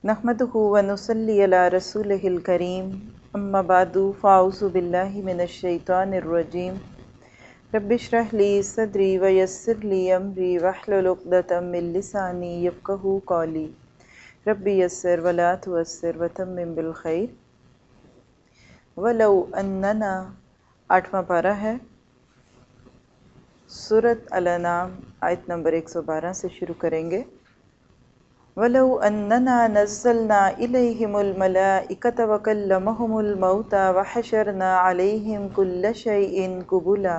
नहमदुहु व नुसल्ली अला रसूलिहिल करीम अम्मा बादु फ़ाऊज़ु बिल्लाहि मिनश शैतानिर रजीम रब्बिश्रह ली सदरी व यस्सिर ली अमरी वहलुल उक़दतम मिन लिसानी यफ़क़हू क़ौली रब्बी यस्सिर व ला तुअस्सिर व तम्मिम बिल खैर वलौ अन्नना। 8वां पारा है, सूरत अल-अनाम आयत नंबर 112 से शुरू करेंगे। वलौ अन्नना नज़्ज़लना इलैहिमुल मलाइकता व कल्लमहुमुल मौता व हशरना अलैहिम कुल्ल शैइन कुबुला।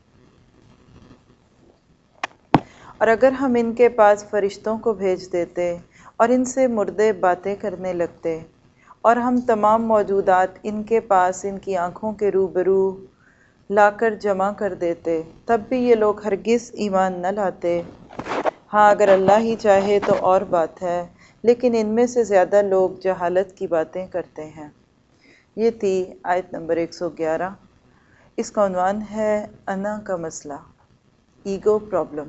और अगर हम इनके पास फरिश्तों को भेज देते और इनसे मुर्दे बातें करने लगते और हम तमाम मौजूदात इनके पास इनकी आँखों के रूबरू लाकर जमा कर देते, तब भी ये लोग हरगिज़ ईमान न लाते। हाँ, अगर अल्लाह ही चाहे तो और बात है, लेकिन इनमें से ज़्यादा लोग जहालत की बातें करते हैं। ये थी आयत नंबर 111। इसका उन्वान है अना का मसला, ईगो प्रॉब्लम।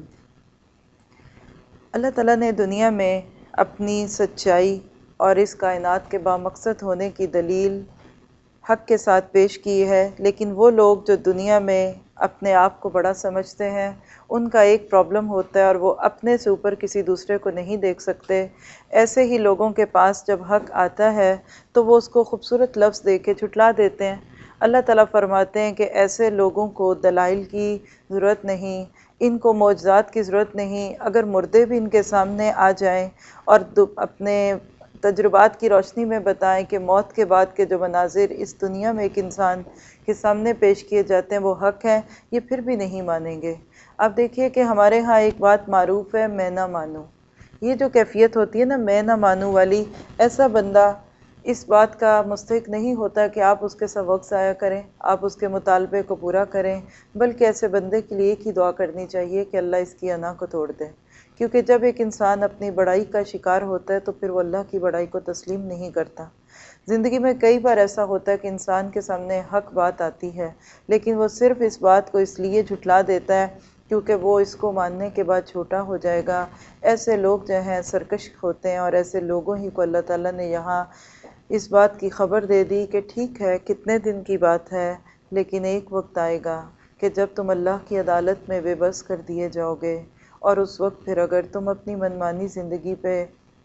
अल्लाह ताला ने दुनिया में अपनी सच्चाई और इस कायनात के बामकसद होने की दलील हक़ के साथ पेश की है, लेकिन वो लोग जो दुनिया में अपने आप को बड़ा समझते हैं, उनका एक प्रॉब्लम होता है और वो अपने से ऊपर किसी दूसरे को नहीं देख सकते। ऐसे ही लोगों के पास जब हक़ आता है तो वो उसको खूबसूरत लफ्ज़ दे के झुठला देते हैं। अल्लाह ताला फरमाते हैं कि ऐसे लोगों को दलाइल की ज़रूरत नहीं, इनको मौजज़ात की ज़रूरत नहीं। अगर मुर्दे भी इनके सामने आ जाएं और अपने तजुर्बात की रोशनी में बताएं कि मौत के बाद के जो मनाजिर इस दुनिया में एक इंसान के सामने पेश किए जाते हैं वो हक़ हैं, ये फिर भी नहीं मानेंगे। अब देखिए कि हमारे यहाँ एक बात मारूफ़ है, मैं ना मानूँ। ये जो कैफियत होती है ना, मैं ना मानूँ वाली, ऐसा बंदा इस बात का मुस्तहिक नहीं होता कि आप उसके साथ वक्त ज़ाया करें, आप उसके मुतालबे को पूरा करें, बल्कि ऐसे बंदे के लिए एक ही दुआ करनी चाहिए कि अल्लाह इसकी अना को तोड़ दे। क्योंकि जब एक इंसान अपनी बड़ाई का शिकार होता है तो फिर वो अल्लाह की बड़ाई को तस्लीम नहीं करता। ज़िंदगी में कई बार ऐसा होता है कि इंसान के सामने हक़ बात आती है, लेकिन वो सिर्फ़ इस बात को इसलिए झुठला देता है क्योंकि वो इसको मानने के बाद छोटा हो जाएगा। ऐसे लोग जो हैं सरकश होते हैं, और ऐसे लोगों ही को अल्लाह ताला ने यहाँ इस बात की ख़बर दे दी कि ठीक है, कितने दिन की बात है, लेकिन एक वक्त आएगा कि जब तुम अल्लाह की अदालत में बेबस कर दिए जाओगे, और उस वक्त फिर अगर तुम अपनी मनमानी ज़िंदगी पे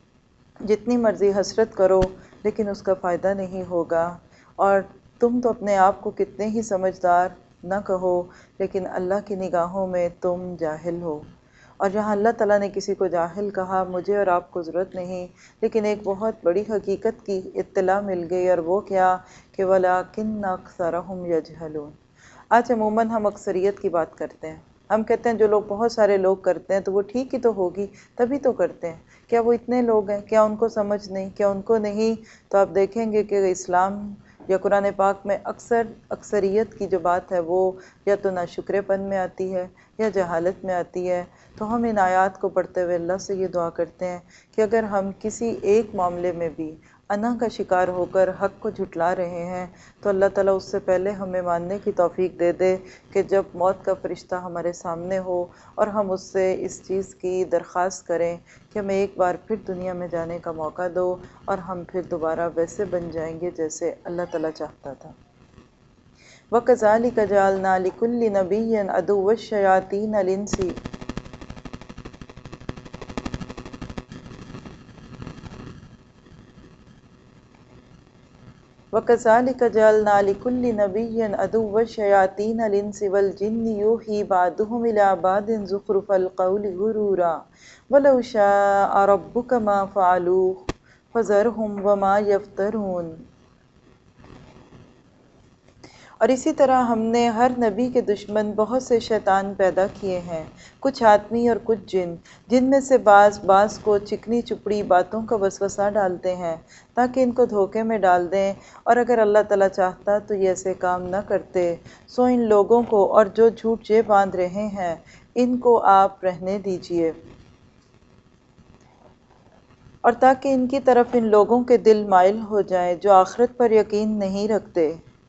जितनी मर्ज़ी हसरत करो, लेकिन उसका फ़ायदा नहीं होगा। और तुम तो अपने आप को कितने ही समझदार न कहो, लेकिन अल्लाह की निगाहों में तुम जाहिल हो। और जहाँ अल्लाह ताला ने किसी को जाहिल कहा, मुझे और आपको ज़रूरत नहीं, लेकिन एक बहुत बड़ी हकीकत की इत्तला मिल गई, और वो क्या कि वलाकिन्न अक्सरहुम यजहलून। आज अमूमन हम अक्सरियत की बात करते हैं, हम कहते हैं जो लोग बहुत सारे लोग करते हैं तो वो ठीक ही तो होगी, तभी तो करते हैं। क्या वो इतने लोग हैं? क्या उनको समझ नहीं? क्या उनको नहीं? तो आप देखेंगे कि इस्लाम या कुरान पाक में अक्सरियत की जो बात है वो या तो नाशुक्रेपन में आती है या जहालत में आती है। तो हम इन आयात को पढ़ते हुए अल्लाह से ये दुआ करते हैं कि अगर हम किसी एक मामले में भी अना का शिकार होकर हक़ को झुटला रहे हैं, तो अल्लाह ताला उससे पहले हमें मानने की तौफीक दे दे कि जब मौत का फ़रिश्ता हमारे सामने हो और हम उससे इस चीज़ की दरख्वास्त करें कि हमें एक बार फिर दुनिया में जाने का मौका दो, और हम फिर दोबारा वैसे बन जाएंगे जैसे अल्लाह ताला चाहता था। वकज़ालिक जअलना लिकुल्लि नबिय्यिन अदुव्वश शयातीनिल इंसी वकज़ालिक जअलना लिकुल्लि नबिय्यिन अदुव्वश शयातीनिल इंसी वल जिन्नि यूही बअदुहुम इला बअदिन ज़ुख़रुफ़ल क़ौलि गुरूरा वलौ शाअ रब्बुका मा फ़अलूहु फ़ज़रहुम वमा यफ़्तरून। और इसी तरह हमने हर नबी के दुश्मन बहुत से शैतान पैदा किए हैं, कुछ आदमी और कुछ जिन, जिनमें से बाज़ को चिकनी चुपड़ी बातों का वसवसा डालते हैं ताकि इनको धोखे में डाल दें, और अगर अल्लाह ताला चाहता तो ये ऐसे काम न करते। सो इन लोगों को और जो झूठ ये बांध रहे हैं, इनको आप रहने दीजिए, और ताकि इनकी तरफ इन लोगों के दिल माइल हो जाएं जो आखिरत पर यकीन नहीं रखते,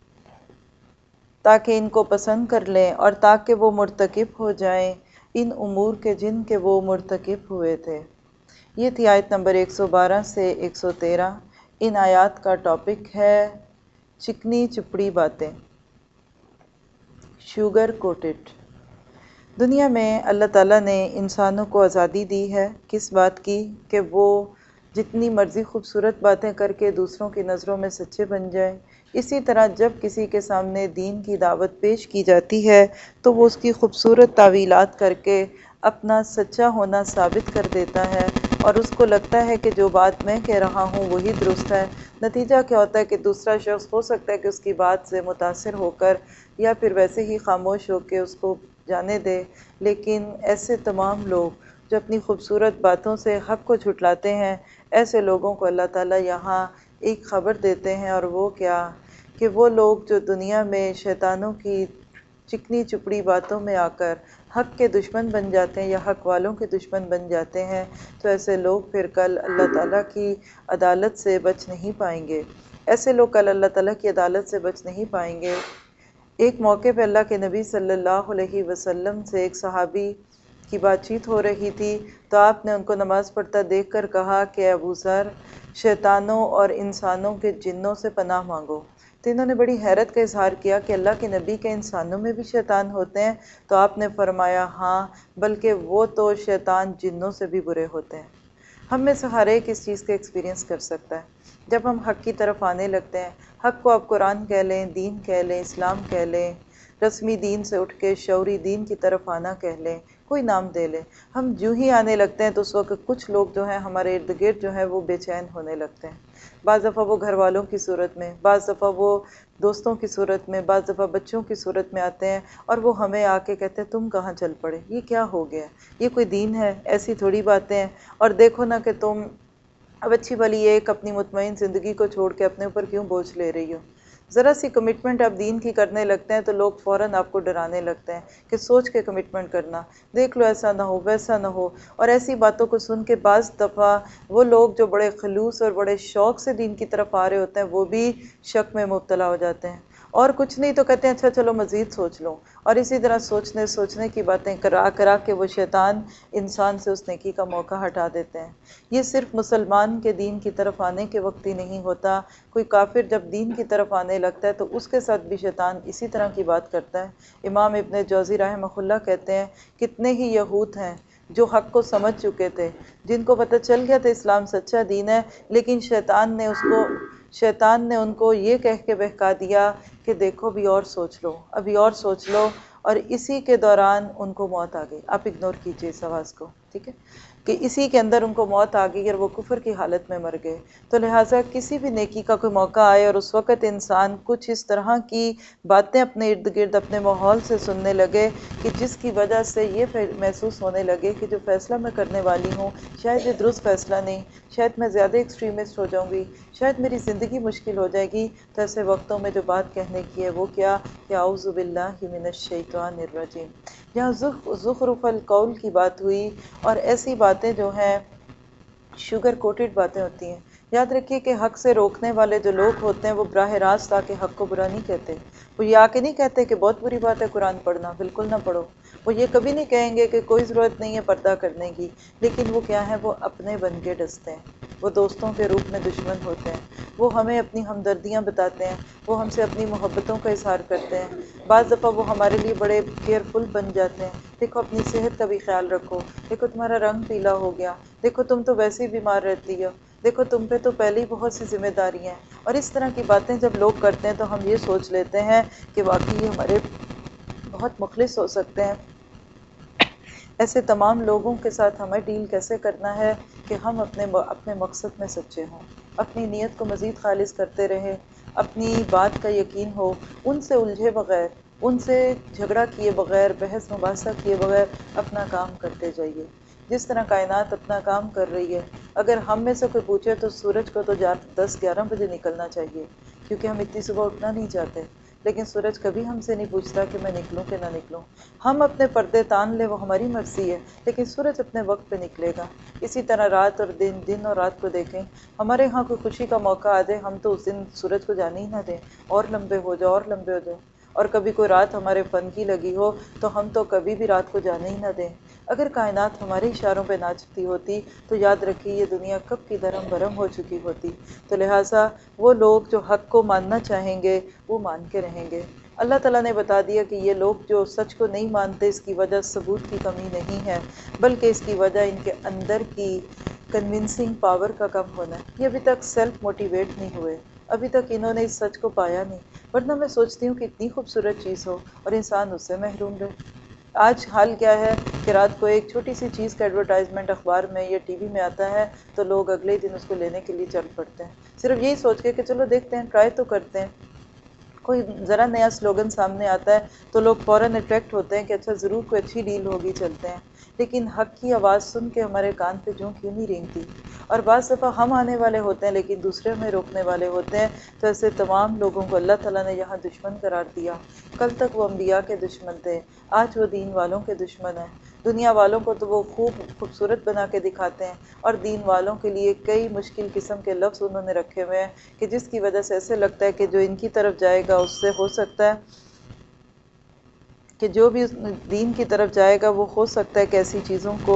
ताकि इनको पसंद कर लें और ताकि वो मुर्तकिब हो जाएं इन उमूर के जिन के वो मुर्तकिब हुए थे। یہ تھی آیت نمبر 112 سے 113۔ ان آیات کا ٹاپک ہے چکنی چپڑی باتیں، شوگر کوٹڈ۔ دنیا میں اللہ تعالیٰ نے انسانوں کو آزادی دی ہے کس بات کی کہ وہ جتنی مرضی خوبصورت باتیں کر کے دوسروں کی نظروں میں سچے بن جائیں۔ اسی طرح جب کسی کے سامنے دین کی دعوت پیش کی جاتی ہے تو وہ اس کی خوبصورت تعویلات کر کے اپنا سچا ہونا ثابت کر دیتا ہے، اور اس کو لگتا ہے کہ جو بات میں کہہ رہا ہوں وہی درست ہے۔ نتیجہ کیا ہوتا ہے کہ دوسرا شخص ہو سکتا ہے کہ اس کی بات سے متاثر ہو کر یا پھر ویسے ہی خاموش ہو کے اس کو جانے دے، لیکن ایسے تمام لوگ جو اپنی خوبصورت باتوں سے حق کو جھٹلاتے ہیں، ایسے لوگوں کو اللہ تعالیٰ یہاں ایک خبر دیتے ہیں، اور وہ کیا کہ وہ لوگ جو دنیا میں شیطانوں کی چکنی چپڑی باتوں میں آ کر حق کے دشمن بن جاتے ہیں یا حق والوں کے دشمن بن جاتے ہیں، تو ایسے لوگ پھر کل اللہ تعالیٰ کی عدالت سے بچ نہیں پائیں گے۔ ایسے لوگ کل اللہ تعالیٰ کی عدالت سے بچ نہیں پائیں گے۔ ایک موقع پہ اللہ کے نبی صلی اللہ علیہ وسلم سے ایک صحابی کی بات چیت ہو رہی تھی، تو آپ نے ان کو نماز پڑھتا دیکھ کر کہا کہ ابو ذر، شیطانوں اور انسانوں کے جنوں سے پناہ مانگو۔ تو انہوں نے بڑی حیرت کا اظہار کیا کہ اللہ کے نبی کے انسانوں میں بھی شیطان ہوتے ہیں؟ تو آپ نے فرمایا ہاں، بلکہ وہ تو شیطان جنوں سے بھی برے ہوتے ہیں۔ ہم میں سے ہر ایک اس چیز کا ایکسپیرینس کر سکتا ہے۔ جب ہم حق کی طرف آنے لگتے ہیں، حق کو آپ قرآن کہہ لیں، دین کہہ لیں، اسلام کہہ لیں، رسمی دین سے اٹھ کے شعوری دین کی طرف آنا کہہ لیں، کوئی نام دے لیں، ہم جو ہی آنے لگتے ہیں تو اس وقت کچھ لوگ جو ہیں ہمارے ارد گرد جو ہیں وہ بے چین ہونے لگتے ہیں۔ بعض دفعہ وہ گھر والوں کی صورت میں، بعض دفعہ وہ دوستوں کی صورت میں، بعض دفعہ بچوں کی صورت میں آتے ہیں، اور وہ ہمیں آ کے کہتے ہیں تم کہاں چل پڑے، یہ کیا ہو گیا، یہ کوئی دین ہے، ایسی تھوڑی باتیں ہیں، اور دیکھو نا کہ تم اب اچھی بھلی ایک اپنی مطمئن زندگی کو چھوڑ کے اپنے اوپر کیوں بوجھ لے رہی ہو۔ ذرا سی کمٹمنٹ آپ دین کی کرنے لگتے ہیں تو لوگ فوراً آپ کو ڈرانے لگتے ہیں کہ سوچ کے کمٹمنٹ کرنا، دیکھ لو ایسا نہ ہو ویسا نہ ہو۔ اور ایسی باتوں کو سن کے بعض دفعہ وہ لوگ جو بڑے خلوص اور بڑے شوق سے دین کی طرف آ رہے ہوتے ہیں وہ بھی شک میں مبتلا ہو جاتے ہیں، اور کچھ نہیں تو کہتے ہیں اچھا چلو مزید سوچ لو، اور اسی طرح سوچنے کی باتیں کرا کے وہ شیطان انسان سے اس نیکی کا موقع ہٹا دیتے ہیں۔ یہ صرف مسلمان کے دین کی طرف آنے کے وقت ہی نہیں ہوتا، کوئی کافر جب دین کی طرف آنے لگتا ہے تو اس کے ساتھ بھی شیطان اسی طرح کی بات کرتا ہے۔ امام ابن جوزی رحمہ اللہ کہتے ہیں کتنے ہی یہود ہیں جو حق کو سمجھ چکے تھے، جن کو پتہ چل گیا تھا اسلام سچا دین ہے، لیکن شیطان نے ان کو یہ کہہ کے بہکا دیا کہ دیکھو ابھی اور سوچ لو، ابھی اور سوچ لو، اور اسی کے دوران ان کو موت آ گئی۔ آپ اگنور کیجئے اس آواز کو، ٹھیک ہے، کہ اسی کے اندر ان کو موت آ گئی اور وہ کفر کی حالت میں مر گئے۔ تو لہٰذا کسی بھی نیکی کا کوئی موقع آئے اور اس وقت انسان کچھ اس طرح کی باتیں اپنے ارد گرد اپنے ماحول سے سننے لگے کہ جس کی وجہ سے یہ محسوس ہونے لگے کہ جو فیصلہ میں کرنے والی ہوں شاید یہ درست فیصلہ نہیں، شاید میں زیادہ ایکسٹریمسٹ ہو جاؤں گی، شاید میری زندگی مشکل ہو جائے گی، تو ایسے وقتوں میں جو بات کہنے کی ہے وہ کیا کہ اعوذ باللہ من الشیطان الرجیم۔ یہاں زخرف القول کی بات ہوئی، اور ایسی باتیں جو ہیں شوگر کوٹڈ باتیں ہوتی ہیں۔ یاد رکھیے کہ حق سے روکنے والے جو لوگ ہوتے ہیں وہ براہ راست آ کے حق کو برا نہیں کہتے، وہ یہ آ کے نہیں کہتے کہ بہت بری بات ہے قرآن پڑھنا، بالکل نہ پڑھو، وہ یہ کبھی نہیں کہیں گے کہ کوئی ضرورت نہیں ہے پردہ کرنے کی، لیکن وہ کیا ہے، وہ اپنے بن کے ڈستے ہیں، وہ دوستوں کے روپ میں دشمن ہوتے ہیں، وہ ہمیں اپنی ہمدردیاں بتاتے ہیں، وہ ہم سے اپنی محبتوں کا اظہار کرتے ہیں، بعض دفعہ وہ ہمارے لیے بڑے کیئرفل بن جاتے ہیں، دیکھو اپنی صحت کا بھی خیال رکھو، دیکھو تمہارا رنگ پیلا ہو گیا، دیکھو تم تو ویسے ہی بیمار رہتی ہو، دیکھو تم پہ تو پہلے ہی بہت سی ذمہ داریاں ہیں۔ اور اس طرح کی باتیں جب لوگ کرتے ہیں تو ہم یہ سوچ لیتے ہیں کہ واقعی یہ ہمارے بہت مخلص ہو سکتے ہیں۔ ایسے تمام لوگوں کے ساتھ ہمیں ڈیل کیسے کرنا ہے کہ ہم اپنے مقصد میں سچے ہوں، اپنی نیت کو مزید خالص کرتے رہیں، اپنی بات کا یقین ہو، ان سے الجھے بغیر، ان سے جھگڑا کیے بغیر، بحث مباحثہ کیے بغیر اپنا کام کرتے جائیے۔ جس طرح کائنات اپنا کام کر رہی ہے، اگر ہم میں سے کوئی پوچھے تو سورج کو تو 10-11 بجے نکلنا چاہیے، کیونکہ ہم اتنی صبح اٹھنا نہیں چاہتے، لیکن سورج کبھی ہم سے نہیں پوچھتا کہ میں نکلوں کہ نہ نکلوں۔ ہم اپنے پردے تان لیں وہ ہماری مرضی ہے، لیکن سورج اپنے وقت پہ نکلے گا۔ اسی طرح رات اور دن اور رات کو دیکھیں، ہمارے ہاں کوئی خوشی کا موقع آ جائے ہم تو اس دن سورج کو جانے ہی نہ دیں، اور لمبے ہو جاؤ اور لمبے ہو جاؤ، اور کبھی کوئی رات ہمارے فن کی لگی ہو تو ہم تو کبھی بھی رات کو جانے ہی نہ دیں۔ اگر کائنات ہمارے اشاروں پہ ناچتی ہوتی تو یاد رکھیے یہ دنیا کب کی درہم برہم ہو چکی ہوتی۔ تو لہٰذا وہ لوگ جو حق کو ماننا چاہیں گے وہ مان کے رہیں گے۔ اللہ تعالیٰ نے بتا دیا کہ یہ لوگ جو سچ کو نہیں مانتے اس کی وجہ ثبوت کی کمی نہیں ہے، بلکہ اس کی وجہ ان کے اندر کی کنونسنگ پاور کا کم ہونا ہے۔ یہ ابھی تک سیلف موٹیویٹ نہیں ہوئے، ابھی تک انہوں نے اس سچ کو پایا نہیں، ورنہ میں سوچتی ہوں کہ اتنی خوبصورت چیز ہو اور انسان اس سے محروم رہے۔ آج حال کیا ہے کہ رات کو ایک چھوٹی سی چیز کا ایڈورٹائزمنٹ اخبار میں یا ٹی وی میں آتا ہے تو لوگ اگلے دن اس کو لینے کے لیے چل پڑتے ہیں، صرف یہی سوچ کے کہ چلو دیکھتے ہیں، ٹرائی تو کرتے ہیں۔ کوئی ذرا نیا سلوگن سامنے آتا ہے تو لوگ فوراً اٹریکٹ ہوتے ہیں کہ اچھا ضرور کوئی اچھی ڈیل ہوگی، چلتے ہیں۔ لیکن حق کی آواز سن کے ہمارے کان پہ جوں کیوں نہیں رینگتی؟ اور بعض دفعہ ہم آنے والے ہوتے ہیں لیکن دوسرے ہمیں روکنے والے ہوتے ہیں۔ تو ایسے تمام لوگوں کو اللہ تعالیٰ نے یہاں دشمن قرار دیا۔ کل تک وہ انبیاء کے دشمن تھے، آج وہ دین والوں کے دشمن ہیں۔ دنیا والوں کو تو وہ خوبصورت بنا کے دکھاتے ہیں، اور دین والوں کے لیے کئی مشکل قسم کے لفظ انہوں نے رکھے ہوئے ہیں کہ جس کی وجہ سے ایسے لگتا ہے کہ جو ان کی طرف جائے گا اس سے ہو سکتا ہے کہ جو بھی دین کی طرف جائے گا وہ ہو سکتا ہے کہ ایسی چیزوں کو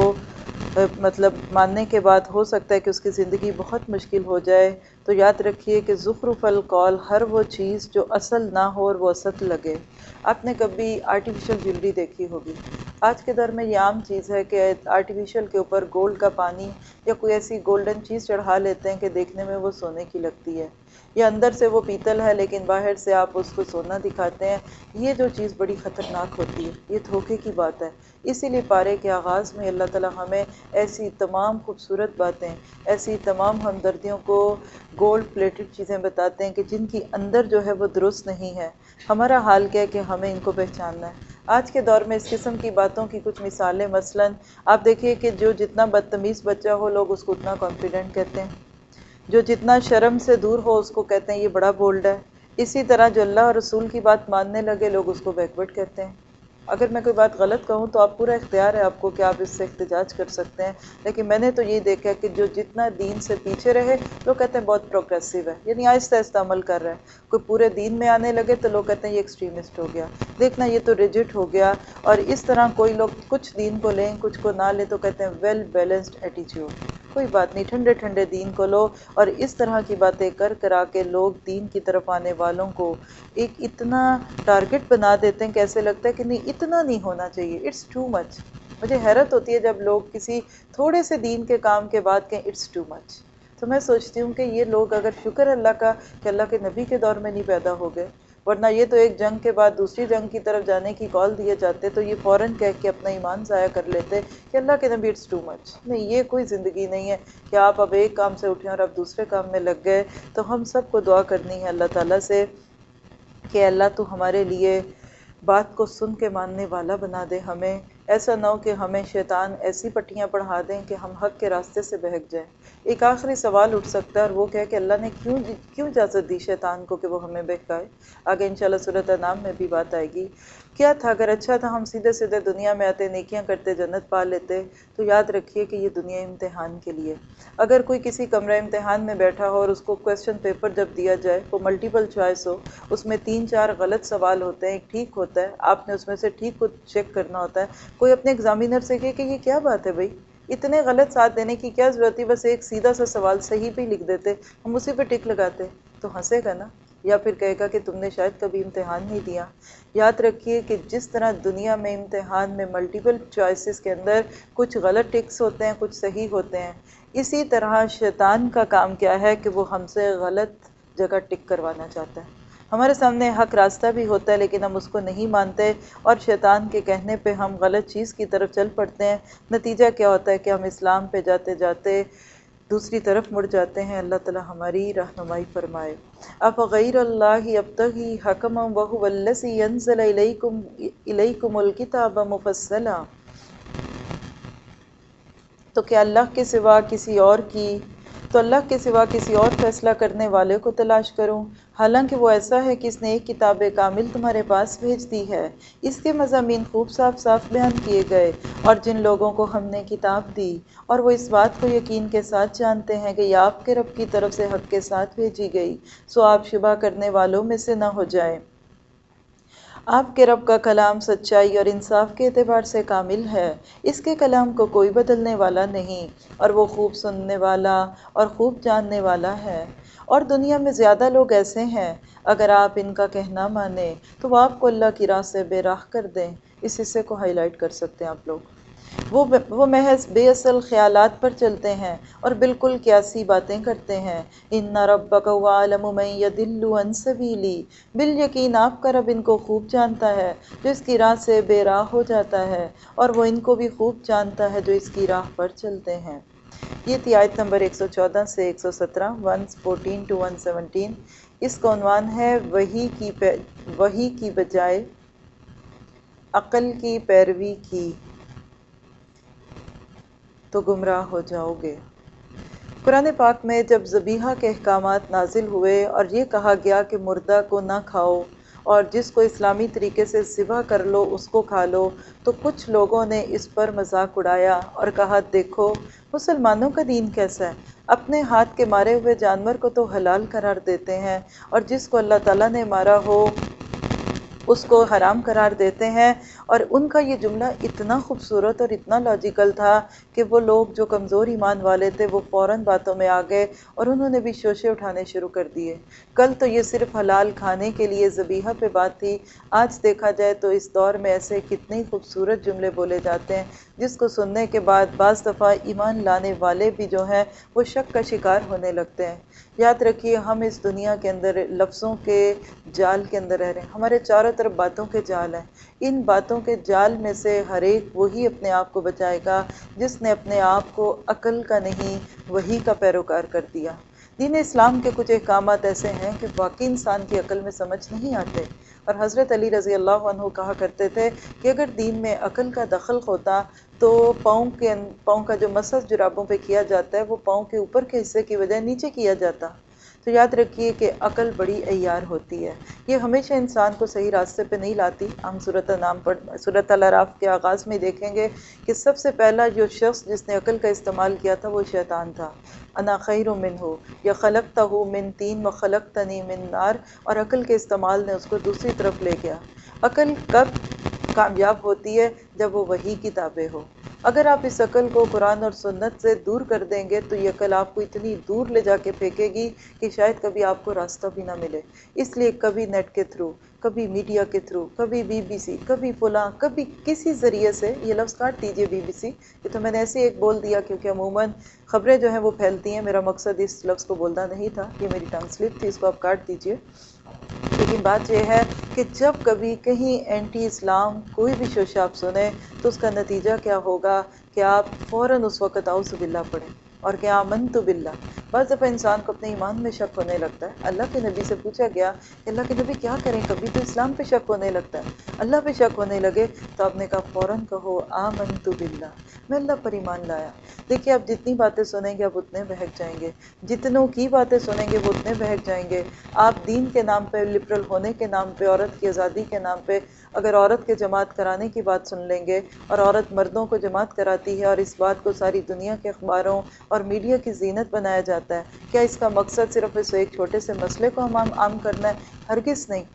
مطلب ماننے کے بعد ہو سکتا ہے کہ اس کی زندگی بہت مشکل ہو جائے۔ تو یاد رکھیے کہ زخرف القول، ہر وہ چیز جو اصل نہ ہو اور وہ اصل لگے۔ آپ نے کبھی آرٹیفیشل جیولری دیکھی ہوگی؟ آج کے دور میں یہ عام چیز ہے کہ آرٹیفیشل کے اوپر گولڈ کا پانی یا کوئی ایسی گولڈن چیز چڑھا لیتے ہیں کہ دیکھنے میں وہ سونے کی لگتی ہے، یا اندر سے وہ پیتل ہے لیکن باہر سے آپ اس کو سونا دکھاتے ہیں۔ یہ جو چیز بڑی خطرناک ہوتی ہے، یہ دھوکے کی بات ہے۔ اسی لیے پارے کے آغاز میں اللہ تعالیٰ ہمیں ایسی تمام خوبصورت باتیں، ایسی تمام ہمدردیوں کو گولڈ پلیٹڈ چیزیں بتاتے ہیں کہ جن کی اندر جو ہے وہ درست نہیں ہے۔ ہمارا حال کیا ہے کہ ہمیں ان کو پہچاننا ہے۔ آج کے دور میں اس قسم کی باتوں کی کچھ مثالیں، مثلاً آپ دیکھیے کہ جو جتنا بدتمیز بچہ ہو لوگ اس کو اتنا کانفیڈنٹ کہتے ہیں، جو جتنا شرم سے دور ہو اس کو کہتے ہیں یہ بڑا بولڈ ہے۔ اسی طرح جو اللہ اور رسول کی بات ماننے لگے لوگ اس کو بیکورڈ کہتے ہیں۔ اگر میں کوئی بات غلط کہوں تو آپ پورا اختیار ہے آپ کو کہ آپ اس سے احتجاج کر سکتے ہیں، لیکن میں نے تو یہ دیکھا کہ جو جتنا دین سے پیچھے رہے لوگ کہتے ہیں بہت پروگریسو ہے، یعنی آہستہ آہستہ عمل کر رہا ہے۔ کوئی پورے دین میں آنے لگے تو لوگ کہتے ہیں یہ ایکسٹریمسٹ ہو گیا، دیکھنا یہ تو ریجٹ ہو گیا۔ اور اس طرح کوئی لوگ کچھ دین کو لیں کچھ کو نہ لیں تو کہتے ہیں ویل بیلنسڈ ایٹیٹیوڈ، کوئی بات نہیں، ٹھنڈے ٹھنڈے دین کو لو۔ اور اس طرح کی باتیں کر کرا کے لوگ دین کی طرف آنے والوں کو ایک اتنا ٹارگٹ بنا دیتے ہیں کہ ایسے لگتا ہے کہ نہیں اتنا نہیں ہونا چاہیے، اٹس ٹو مچ۔ مجھے حیرت ہوتی ہے جب لوگ کسی تھوڑے سے دین کے کام کے بعد کہیں اٹس ٹو مچ، تو میں سوچتی ہوں کہ یہ لوگ اگر شکر اللہ کا کہ اللہ کے نبی کے دور میں نہیں پیدا ہو گئے، ورنہ یہ تو ایک جنگ کے بعد دوسری جنگ کی طرف جانے کی کال دیے جاتے تو یہ فوراً کہہ کے اپنا ایمان ضائع کر لیتے کہ اللہ کے نبی اٹس ٹو مچ۔ نہیں، یہ کوئی زندگی نہیں ہے کہ آپ اب ایک کام سے اٹھیں اور اب دوسرے کام میں لگ گئے۔ تو ہم سب کو دعا کرنی ہے اللہ تعالیٰ سے کہ اللہ تو ہمارے لیے بات کو سن کے ماننے والا بنا دے ہمیں، ایسا نہ ہو کہ ہمیں شیطان ایسی پٹیاں پڑھا دیں کہ ہم حق کے راستے سے بہک جائیں۔ ایک آخری سوال اٹھ سکتا ہے اور وہ کہ اللہ نے کیوں اجازت دی شیطان کو کہ وہ ہمیں بہکائے؟ آگے انشاءاللہ سورۃ انعام میں بھی بات آئے گی۔ کیا تھا اگر اچھا تھا ہم سیدھے سیدھے دنیا میں آتے، نیکیاں کرتے، جنت پا لیتے؟ تو یاد رکھیے کہ یہ دنیا امتحان کے لیے۔ اگر کوئی کسی کمرہ امتحان میں بیٹھا ہو اور اس کو کویسچن پیپر جب دیا جائے، وہ ملٹیپل چوائس ہو، اس میں 3-4 غلط سوال ہوتے ہیں، ایک ٹھیک ہوتا ہے، آپ نے اس میں سے ٹھیک کو چیک کرنا ہوتا ہے۔ کوئی اپنے ایگزامینر سے کہے کہ یہ کیا بات ہے بھائی، اتنے غلط ساتھ دینے کی کیا ضرورت تھی، بس ایک سیدھا سا سوال صحیح پہ لکھ دیتے، ہم اسی پہ ٹک لگاتے، تو ہنسے گا نا، یا پھر کہے گا کہ تم نے شاید کبھی امتحان نہیں دیا۔ یاد رکھیے کہ جس طرح دنیا میں امتحان میں ملٹیپل چوائسز کے اندر کچھ غلط ٹکس ہوتے ہیں، کچھ صحیح ہوتے ہیں، اسی طرح شیطان کا کام کیا ہے کہ وہ ہم سے غلط جگہ ٹک کروانا چاہتا ہے۔ ہمارے سامنے حق راستہ بھی ہوتا ہے لیکن ہم اس کو نہیں مانتے اور شیطان کے کہنے پہ ہم غلط چیز کی طرف چل پڑتے ہیں۔ نتیجہ کیا ہوتا ہے کہ ہم اسلام پہ جاتے جاتے دوسری طرف مڑ جاتے ہیں۔ اللہ تعالی ہماری رہنمائی فرمائے۔ افغیر اللہ ابتغی حکما وہو الذی انزل الیکم الکتاب مفصلا، تو کیا اللہ کے سوا کسی اور فیصلہ کرنے والے کو تلاش کروں، حالانکہ وہ ایسا ہے کہ اس نے ایک کتاب کامل تمہارے پاس بھیج دی ہے، اس کے مضامین خوب صاف صاف بیان کیے گئے، اور جن لوگوں کو ہم نے کتاب دی اور وہ اس بات کو یقین کے ساتھ جانتے ہیں کہ یہ آپ کے رب کی طرف سے حق کے ساتھ بھیجی گئی، سو آپ شبہ کرنے والوں میں سے نہ ہو جائیں۔ آپ کے رب کا کلام سچائی اور انصاف کے اعتبار سے کامل ہے، اس کے کلام کو کوئی بدلنے والا نہیں، اور وہ خوب سننے والا اور خوب جاننے والا ہے۔ اور دنیا میں زیادہ لوگ ایسے ہیں، اگر آپ ان کا کہنا مانیں تو وہ آپ کو اللہ کی راہ سے بے راہ کر دیں۔ اس حصے کو ہائی لائٹ کر سکتے ہیں آپ لوگ۔ وہ محض بے اصل خیالات پر چلتے ہیں اور بالکل قیاسی باتیں کرتے ہیں۔ ان ربک هو اعلم من یضل عن سبیلی، بالیقین آپ کا رب ان کو خوب جانتا ہے جو اس کی راہ سے بے راہ ہو جاتا ہے، اور وہ ان کو بھی خوب جانتا ہے جو اس کی راہ پر چلتے ہیں۔ یہ تھی آیت نمبر 114 سے 117، 114 to 117۔ اس کا عنوان ہے وحی کی بجائے عقل کی پیروی کی تو گمراہ ہو جاؤ گے۔ قرآن پاک میں جب ذبیحہ کے احکامات نازل ہوئے اور یہ کہا گیا کہ مردہ کو نہ کھاؤ اور جس کو اسلامی طریقے سے ذبح کر لو اس کو کھا لو، تو کچھ لوگوں نے اس پر مذاق اڑایا اور کہا دیکھو مسلمانوں کا دین کیسا ہے، اپنے ہاتھ کے مارے ہوئے جانور کو تو حلال قرار دیتے ہیں اور جس کو اللہ تعالیٰ نے مارا ہو اس کو حرام قرار دیتے ہیں۔ اور ان کا یہ جملہ اتنا خوبصورت اور اتنا لاجیکل تھا کہ وہ لوگ جو کمزور ایمان والے تھے وہ فوراً باتوں میں آ گئے اور انہوں نے بھی شوشے اٹھانے شروع کر دیے۔ کل تو یہ صرف حلال کھانے کے لیے ذبیحہ پہ بات تھی، آج دیکھا جائے تو اس دور میں ایسے کتنے خوبصورت جملے بولے جاتے ہیں جس کو سننے کے بعد بعض دفعہ ایمان لانے والے بھی جو ہیں وہ شک کا شکار ہونے لگتے ہیں۔ یاد رکھیے ہم اس دنیا کے اندر لفظوں کے جال کے اندر رہ رہے ہیں، ہمارے چاروں طرف باتوں کے جال ہیں۔ ان باتوں کے جال میں سے ہر ایک وہی اپنے آپ کو بچائے گا جس نے اپنے آپ کو عقل کا نہیں وحی کا پیروکار کر دیا۔ دین اسلام کے کچھ احکامات ایسے ہیں کہ واقعی انسان کی عقل میں سمجھ نہیں آتے، اور حضرت علی رضی اللہ عنہ کہا کرتے تھے کہ اگر دین میں عقل کا دخل ہوتا تو پاؤں کا جو مسح جرابوں پہ کیا جاتا ہے وہ پاؤں کے اوپر کے حصے کی بجائے نیچے کیا جاتا۔ تو یاد رکھیے کہ عقل بڑی عیار ہوتی ہے، یہ ہمیشہ انسان کو صحیح راستے پہ نہیں لاتی۔ ہم سورۃ الاعراف کے آغاز میں دیکھیں گے کہ سب سے پہلا جو شخص جس نے عقل کا استعمال کیا تھا وہ شیطان تھا۔ انا خیر منہ یا خلقتہ من طین وخلقتنی من نار، اور عقل کے استعمال نے اس کو دوسری طرف لے گیا۔ عقل کب کامیاب ہوتی ہے؟ جب وہ وحی کی تابع ہو۔ اگر آپ اس عقل کو قرآن اور سنت سے دور کر دیں گے تو یہ عقل آپ کو اتنی دور لے جا کے پھینکے گی کہ شاید کبھی آپ کو راستہ بھی نہ ملے۔ اس لیے کبھی نیٹ کے تھرو، کبھی میڈیا کے تھرو، کبھی BBC، کبھی فلاں، کبھی کسی ذریعے سے، یہ لفظ کاٹ دیجئے BBC، یہ تو میں نے ایسے ایک بول دیا کیونکہ عموماً خبریں جو ہیں وہ پھیلتی ہیں، میرا مقصد اس لفظ کو بولنا نہیں تھا، یہ میری ٹنگ سلپ تھی، اس کو آپ کاٹ دیجئے۔ لیکن بات یہ ہے کہ جب کبھی کہیں اینٹی اسلام کوئی بھی شوشہ آپ سنیں تو اس کا نتیجہ کیا ہوگا کہ آپ فوراً اس وقت اعوذ باللہ پڑھیں اور کہ آمنت باللہ۔ بعض دفعہ انسان کو اپنے ایمان میں شک ہونے لگتا ہے۔ اللہ کے نبی سے پوچھا گیا کہ اللہ کے نبی کیا کریں، کبھی تو اسلام پہ شک ہونے لگتا ہے، اللہ پہ شک ہونے لگے تو آپ نے کہا فوراً کہو آمنت باللہ، میں اللہ پر ایمان لایا۔ دیکھیے آپ جتنی باتیں سنیں گے آپ اتنے بہک جائیں گے، جتنوں کی باتیں سنیں گے وہ اتنے بہک جائیں گے۔ آپ دین کے نام پہ، لبرل ہونے کے نام پہ، عورت کی آزادی کے نام پہ اگر عورت کے جماعت کرانے کی بات سن لیں گے اور عورت مردوں کو جماعت کراتی ہے اور اس بات کو ساری دنیا کے اخباروں اور میڈیا کی زینت بنایا جاتا ہے، کیا اس کا مقصد صرف اس ایک چھوٹے سے مسئلے کو ہم عام کرنا ہے؟ ہرگز نہیں۔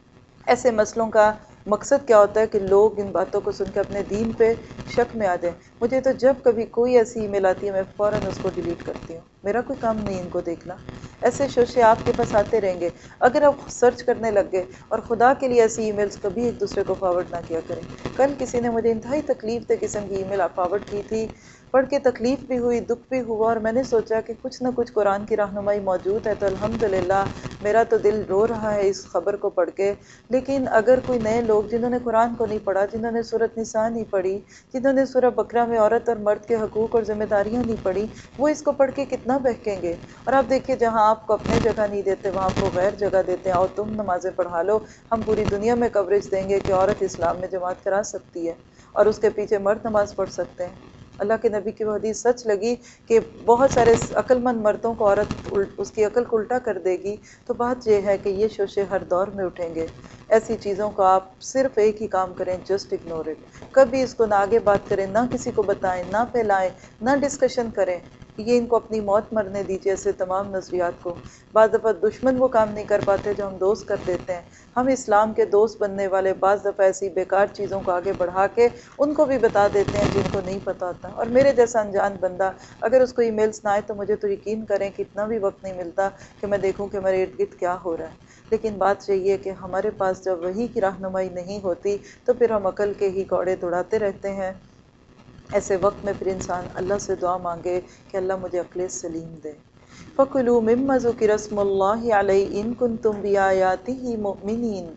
ایسے مسئلوں کا مقصد کیا ہوتا ہے کہ لوگ ان باتوں کو سن کے اپنے دین پہ شک میں آ جائیں۔ مجھے تو جب کبھی کوئی ایسی ای میل آتی ہے میں فوراً اس کو ڈیلیٹ کرتی ہوں، میرا کوئی کام نہیں ان کو دیکھنا۔ ایسے شوشے آپ کے پاس آتے رہیں گے اگر آپ سرچ کرنے لگ گئے، اور خدا کے لیے ایسی ای میلز کبھی ایک دوسرے کو فارورڈ نہ کیا کریں۔ کل کسی نے مجھے انتہائی تکلیف دہ قسم کی ای میل فارورڈ کی تھی، پڑھ کے تکلیف بھی ہوئی، دکھ بھی ہوا، اور میں نے سوچا کہ کچھ نہ کچھ قرآن کی رہنمائی موجود ہے تو الحمدللہ میرا تو دل رو رہا ہے اس خبر کو پڑھ کے۔ لیکن اگر کوئی نئے لوگ جنہوں نے قرآن کو نہیں پڑھا، جنہوں نے سورۃ نساء نہیں پڑھی، جنہوں نے سورہ بقرہ میں عورت اور مرد کے حقوق اور ذمہ داریاں نہیں پڑھی، وہ اس کو پڑھ کے کتنا بہکیں گے۔ اور آپ دیکھیے جہاں آپ کو اپنے جگہ نہیں دیتے وہاں آپ کو غیر جگہ دیتے ہیں، آؤ تم نمازیں پڑھا لو، ہم پوری دنیا میں کوریج دیں گے کہ عورت اسلام میں جماعت کرا سکتی ہے اور اس کے پیچھے مرد نماز پڑھ سکتے ہیں۔ اللہ کے نبی کی وہ حدیث سچ لگی کہ بہت سارے عقل مند مردوں کو عورت اس کی عقل کو الٹا کر دے گی، تو بات یہ ہے کہ یہ شوشے ہر دور میں اٹھیں گے۔ ایسی چیزوں کو آپ صرف ایک ہی کام کریں، جسٹ اگنور اٹ۔ کبھی اس کو نہ آگے بات کریں، نہ کسی کو بتائیں، نہ پھیلائیں، نہ ڈسکشن کریں۔ یہ ان کو اپنی موت مرنے دیجیے، ایسے تمام نظریات کو۔ بعض دفعہ دشمن وہ کام نہیں کر پاتے جو ہم دوست کر دیتے ہیں، ہم اسلام کے دوست بننے والے بعض دفعہ ایسی بیکار چیزوں کو آگے بڑھا کے ان کو بھی بتا دیتے ہیں جن کو نہیں پتہ ہوتا۔ اور میرے جیسا انجان بندہ اگر اس کو ای میلز نہ آئے تو مجھے تو یقین کریں کہ اتنا بھی وقت نہیں ملتا کہ میں دیکھوں کہ میرے ارد گرد کیا ہو رہا ہے۔ لیکن بات یہی ہے کہ ہمارے پاس جب وحی کی رہنمائی نہیں ہوتی تو پھر ہم عقل کے ہی کوڑے دوڑاتے رہتے ہیں۔ ایسے وقت میں پھر انسان اللہ سے دعا مانگے کہ اللہ مجھے عقل سلیم دے۔ فَكُلُوا مِمَّا ذُكِرَ اسْمُ اللَّهِ عَلَيْهِ إِن كُنتُم بِآيَاتِهِ مُؤْمِنِينَ۔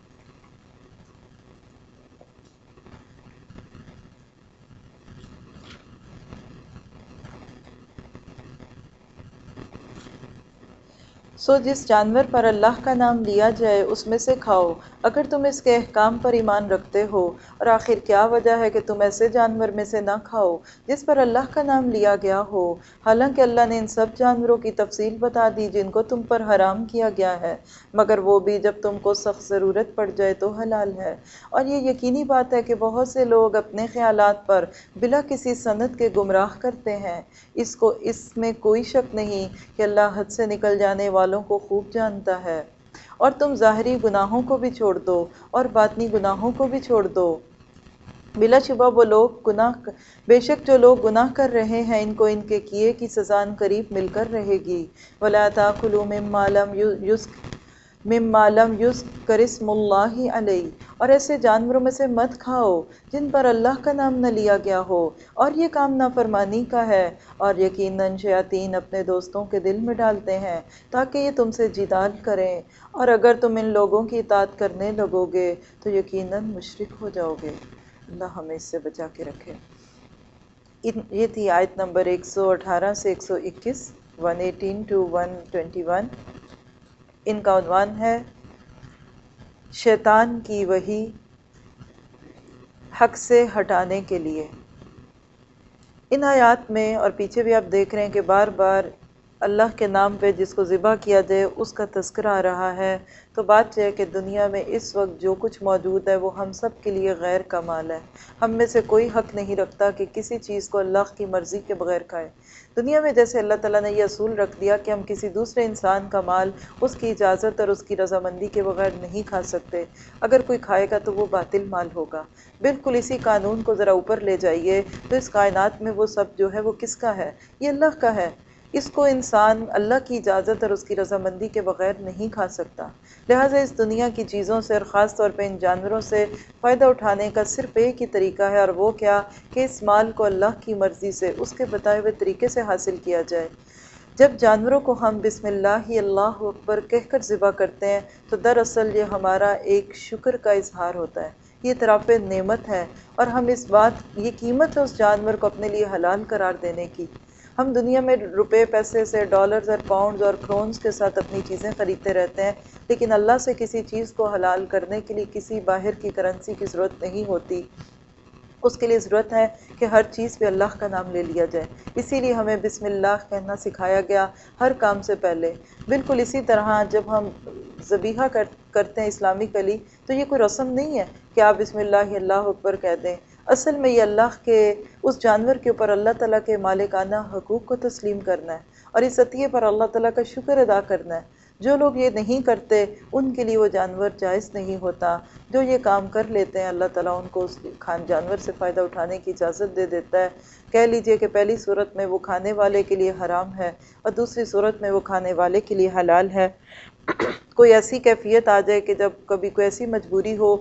سو جس جانور پر اللہ کا نام لیا جائے اس میں سے کھاؤ اگر تم اس کے احکام پر ایمان رکھتے ہو، اور آخر کیا وجہ ہے کہ تم ایسے جانور میں سے نہ کھاؤ جس پر اللہ کا نام لیا گیا ہو، حالانکہ اللہ نے ان سب جانوروں کی تفصیل بتا دی جن کو تم پر حرام کیا گیا ہے، مگر وہ بھی جب تم کو سخت ضرورت پڑ جائے تو حلال ہے۔ اور یہ یقینی بات ہے کہ بہت سے لوگ اپنے خیالات پر بلا کسی سند کے گمراہ کرتے ہیں۔ اس میں کوئی شک نہیں کہ اللہ حد سے نکل جانے والوں کو خوب جانتا ہے۔ اور تم ظاہری گناہوں کو بھی چھوڑ دو اور باطنی گناہوں کو بھی چھوڑ دو، بلا شبہ وہ لوگ بے شک جو لوگ گناہ کر رہے ہیں ان کو ان کے کیے کی سزا قریب مل کر رہے گی۔ وَلَا تَأْكُلُوا مِمَّا لَمْ يُذْكَرِ اسْمُ اللَّهِ عَلَيْهِ، اور ایسے جانوروں میں سے مت کھاؤ جن پر اللہ کا نام نہ لیا گیا ہو، اور یہ کام نافرمانی کا ہے، اور یقیناً شیاطین اپنے دوستوں کے دل میں ڈالتے ہیں تاکہ یہ تم سے جدال کریں، اور اگر تم ان لوگوں کی اطاعت کرنے لگو گے تو یقیناً مشرک ہو جاؤ گے۔ اللہ ہمیں اس سے بچا کے رکھے۔ یہ تھی آیت نمبر 118 سے 121، 118 to 121۔ ان کا عنوان ہے شیطان کی وحی حق سے ہٹانے کے لیے۔ ان آیات میں اور پیچھے بھی آپ دیکھ رہے ہیں کہ بار بار اللہ کے نام پہ جس کو ذبح کیا جائے اس کا تذکرہ آ رہا ہے۔ تو بات یہ ہے کہ دنیا میں اس وقت جو کچھ موجود ہے وہ ہم سب کے لیے غیر کا مال ہے۔ ہم میں سے کوئی حق نہیں رکھتا کہ کسی چیز کو اللہ کی مرضی کے بغیر کھائے۔ دنیا میں جیسے اللہ تعالیٰ نے یہ اصول رکھ دیا کہ ہم کسی دوسرے انسان کا مال اس کی اجازت اور اس کی رضامندی کے بغیر نہیں کھا سکتے، اگر کوئی کھائے گا تو وہ باطل مال ہوگا۔ بالکل اسی قانون کو ذرا اوپر لے جائیے تو اس کائنات میں وہ سب جو ہے وہ کس کا ہے؟ یہ اللہ کا ہے۔ اس کو انسان اللہ کی اجازت اور اس کی رضامندی کے بغیر نہیں کھا سکتا۔ لہٰذا اس دنیا کی چیزوں سے اور خاص طور پہ ان جانوروں سے فائدہ اٹھانے کا صرف ایک ہی طریقہ ہے، اور وہ کیا کہ اس مال کو اللہ کی مرضی سے اس کے بتائے ہوئے طریقے سے حاصل کیا جائے۔ جب جانوروں کو ہم بسم اللہ اللہ اکبر کہہ کر ذبح کرتے ہیں تو دراصل یہ ہمارا ایک شکر کا اظہار ہوتا ہے، یہ اعتراف نعمت ہے، اور ہم یہ قیمت ہے اس جانور کو اپنے لیے حلال قرار دینے کی۔ ہم دنیا میں روپے پیسے سے ڈالرز اور پاؤنڈز اور کرونز کے ساتھ اپنی چیزیں خریدتے رہتے ہیں، لیکن اللہ سے کسی چیز کو حلال کرنے کے لیے کسی باہر کی کرنسی کی ضرورت نہیں ہوتی۔ اس کے لیے ضرورت ہے کہ ہر چیز پہ اللہ کا نام لے لیا جائے، اسی لیے ہمیں بسم اللہ کہنا سکھایا گیا ہر کام سے پہلے۔ بالکل اسی طرح جب ہم ذبیحہ کرتے ہیں اسلامی کلی تو یہ کوئی رسم نہیں ہے کہ آپ بسم اللہ اللہ اکبر کہہ دیں۔ اصل میں یہ اللہ کے اس جانور کے اوپر اللہ تعالیٰ کے مالکانہ حقوق کو تسلیم کرنا ہے، اور اس عطیے پر اللہ تعالیٰ کا شکر ادا کرنا ہے۔ جو لوگ یہ نہیں کرتے ان کے لیے وہ جانور جائز نہیں ہوتا۔ جو یہ کام کر لیتے ہیں اللہ تعالیٰ ان کو اس جانور سے فائدہ اٹھانے کی اجازت دے دیتا ہے۔ کہہ لیجئے کہ پہلی صورت میں وہ کھانے والے کے لیے حرام ہے اور دوسری صورت میں وہ کھانے والے کے لیے حلال ہے۔ کوئی ایسی کیفیت آ جائے کہ جب کبھی کوئی ایسی مجبوری ہو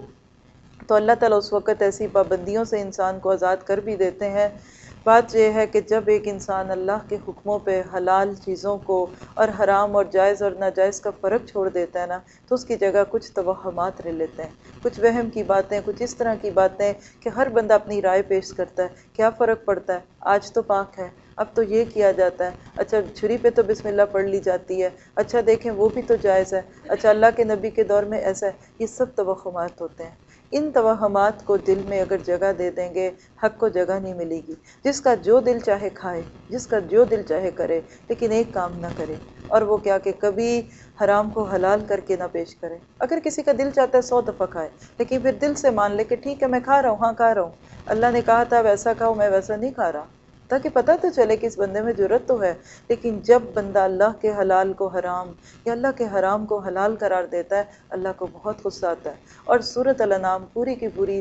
تو اللہ تعالیٰ اس وقت ایسی پابندیوں سے انسان کو آزاد کر بھی دیتے ہیں۔ بات یہ ہے کہ جب ایک انسان اللہ کے حکموں پہ حلال چیزوں کو اور حرام اور جائز اور ناجائز کا فرق چھوڑ دیتا ہے نا، تو اس کی جگہ کچھ توہمات لے لیتے ہیں، کچھ وہم کی باتیں، کچھ اس طرح کی باتیں کہ ہر بندہ اپنی رائے پیش کرتا ہے۔ کیا فرق پڑتا ہے؟ آج تو پاک ہے، اب تو یہ کیا جاتا ہے، اچھا چھری پہ تو بسم اللہ پڑھ لی جاتی ہے، اچھا دیکھیں وہ بھی تو جائز ہے، اچھا اللہ کے نبی کے دور میں ایسا ہے۔ یہ سب توہمات ہوتے ہیں۔ ان توہمات کو دل میں اگر جگہ دے دیں گے حق کو جگہ نہیں ملے گی۔ جس کا جو دل چاہے کھائے، جس کا جو دل چاہے کرے، لیکن ایک کام نہ کرے، اور وہ کیا کہ کبھی حرام کو حلال کر کے نہ پیش کرے۔ اگر کسی کا دل چاہتا ہے 100 دفعہ کھائے، لیکن پھر دل سے مان لے کہ ٹھیک ہے میں کھا رہا ہوں، ہاں کھا رہا ہوں، اللہ نے کہا تھا ویسا کھاؤ، میں ویسا نہیں کھا رہا، تاکہ پتہ تو چلے کہ اس بندے میں جرت تو ہے. لیکن جب بندہ اللہ کے حلال کو حرام یا اللہ کے حرام کو حلال قرار دیتا ہے، اللہ کو بہت غصہ آتا ہے. اور سورۃ الانعام پوری کی پوری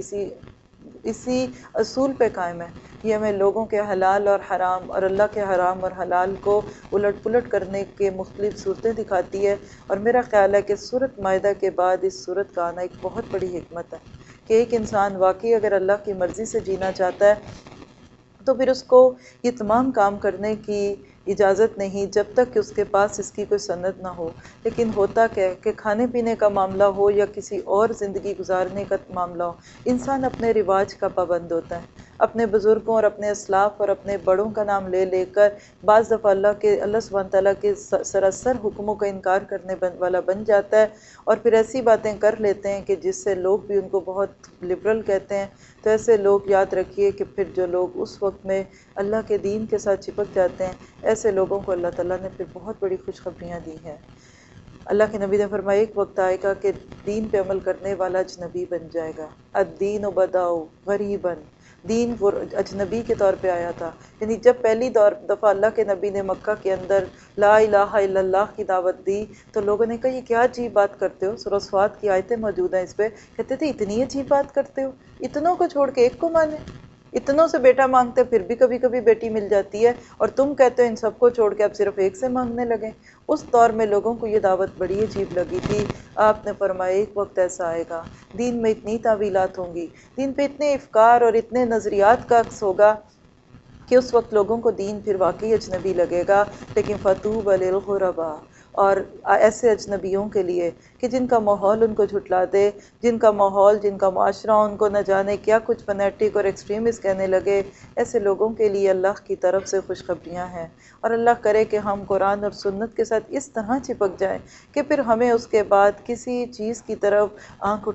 اسی اصول پہ قائم ہے. یہ ہمیں لوگوں کے حلال اور حرام اور اللہ کے حرام اور حلال کو الٹ پلٹ کرنے کے مختلف صورتیں دکھاتی ہے. اور میرا خیال ہے کہ سورۃ مائدہ کے بعد اس سورت کا آنا ایک بہت بڑی حکمت ہے کہ ایک انسان واقعی اگر اللہ کی مرضی سے جینا چاہتا ہے تو پھر اس کو یہ تمام کام کرنے کی اجازت نہیں جب تک کہ اس کے پاس اس کی کوئی سند نہ ہو. لیکن ہوتا کیا کہ کھانے پینے کا معاملہ ہو یا کسی اور زندگی گزارنے کا معاملہ ہو، انسان اپنے رواج کا پابند ہوتا ہے. اپنے بزرگوں اور اپنے اسلاف اور اپنے بڑوں کا نام لے لے کر بعض دفعہ اللہ سبحانہ تعالیٰ کے سراسر حکموں کا انکار کرنے والا بن جاتا ہے، اور پھر ایسی باتیں کر لیتے ہیں کہ جس سے لوگ بھی ان کو بہت لبرل کہتے ہیں. تو ایسے لوگ یاد رکھیے کہ پھر جو لوگ اس وقت میں اللہ کے دین کے ساتھ چپک جاتے ہیں، ایسے لوگوں کو اللہ تعالیٰ نے پھر بہت بڑی خوشخبریاں دی ہیں. اللہ کے نبی نے فرمایا ایک وقت آئے گا کہ دین پہ عمل کرنے والا اجنبی بن جائے گا. الدین و بداؤ غریباً، دین اجنبی کے طور پہ آیا تھا. یعنی جب پہلی دفعہ اللہ کے نبی نے مکہ کے اندر لا الہ الا اللہ کی دعوت دی تو لوگوں نے کہا یہ کیا عجیب بات کرتے ہو. سورہ صاد کی آیتیں موجود ہیں اس پہ. کہتے تھے اتنی عجیب بات کرتے ہو، اتنوں کو چھوڑ کے ایک کو مانے. اتنوں سے بیٹا مانگتے پھر بھی کبھی کبھی بیٹی مل جاتی ہے، اور تم کہتے ہو ان سب کو چھوڑ کے اب صرف ایک سے مانگنے لگے. اس دور میں لوگوں کو یہ دعوت بڑی عجیب لگی تھی. آپ نے فرمایا ایک وقت ایسا آئے گا دین میں اتنی تعویلات ہوں گی، دین پہ اتنے افکار اور اتنے نظریات کا عکس ہوگا کہ اس وقت لوگوں کو دین پھر واقعی اجنبی لگے گا. لیکن فطوبی للغرباء، اور ایسے اجنبیوں کے لیے کہ جن کا ماحول ان کو جھٹلا دے، جن کا ماحول جن کا معاشرہ ان کو نہ جانے کیا کچھ فنیٹک اور ایکسٹریمسٹ کہنے لگے، ایسے لوگوں کے لیے اللہ کی طرف سے خوشخبریاں ہیں. اور اللہ کرے کہ ہم قرآن اور سنت کے ساتھ اس طرح چپک جائیں کہ پھر ہمیں اس کے بعد کسی چیز کی طرف آنکھ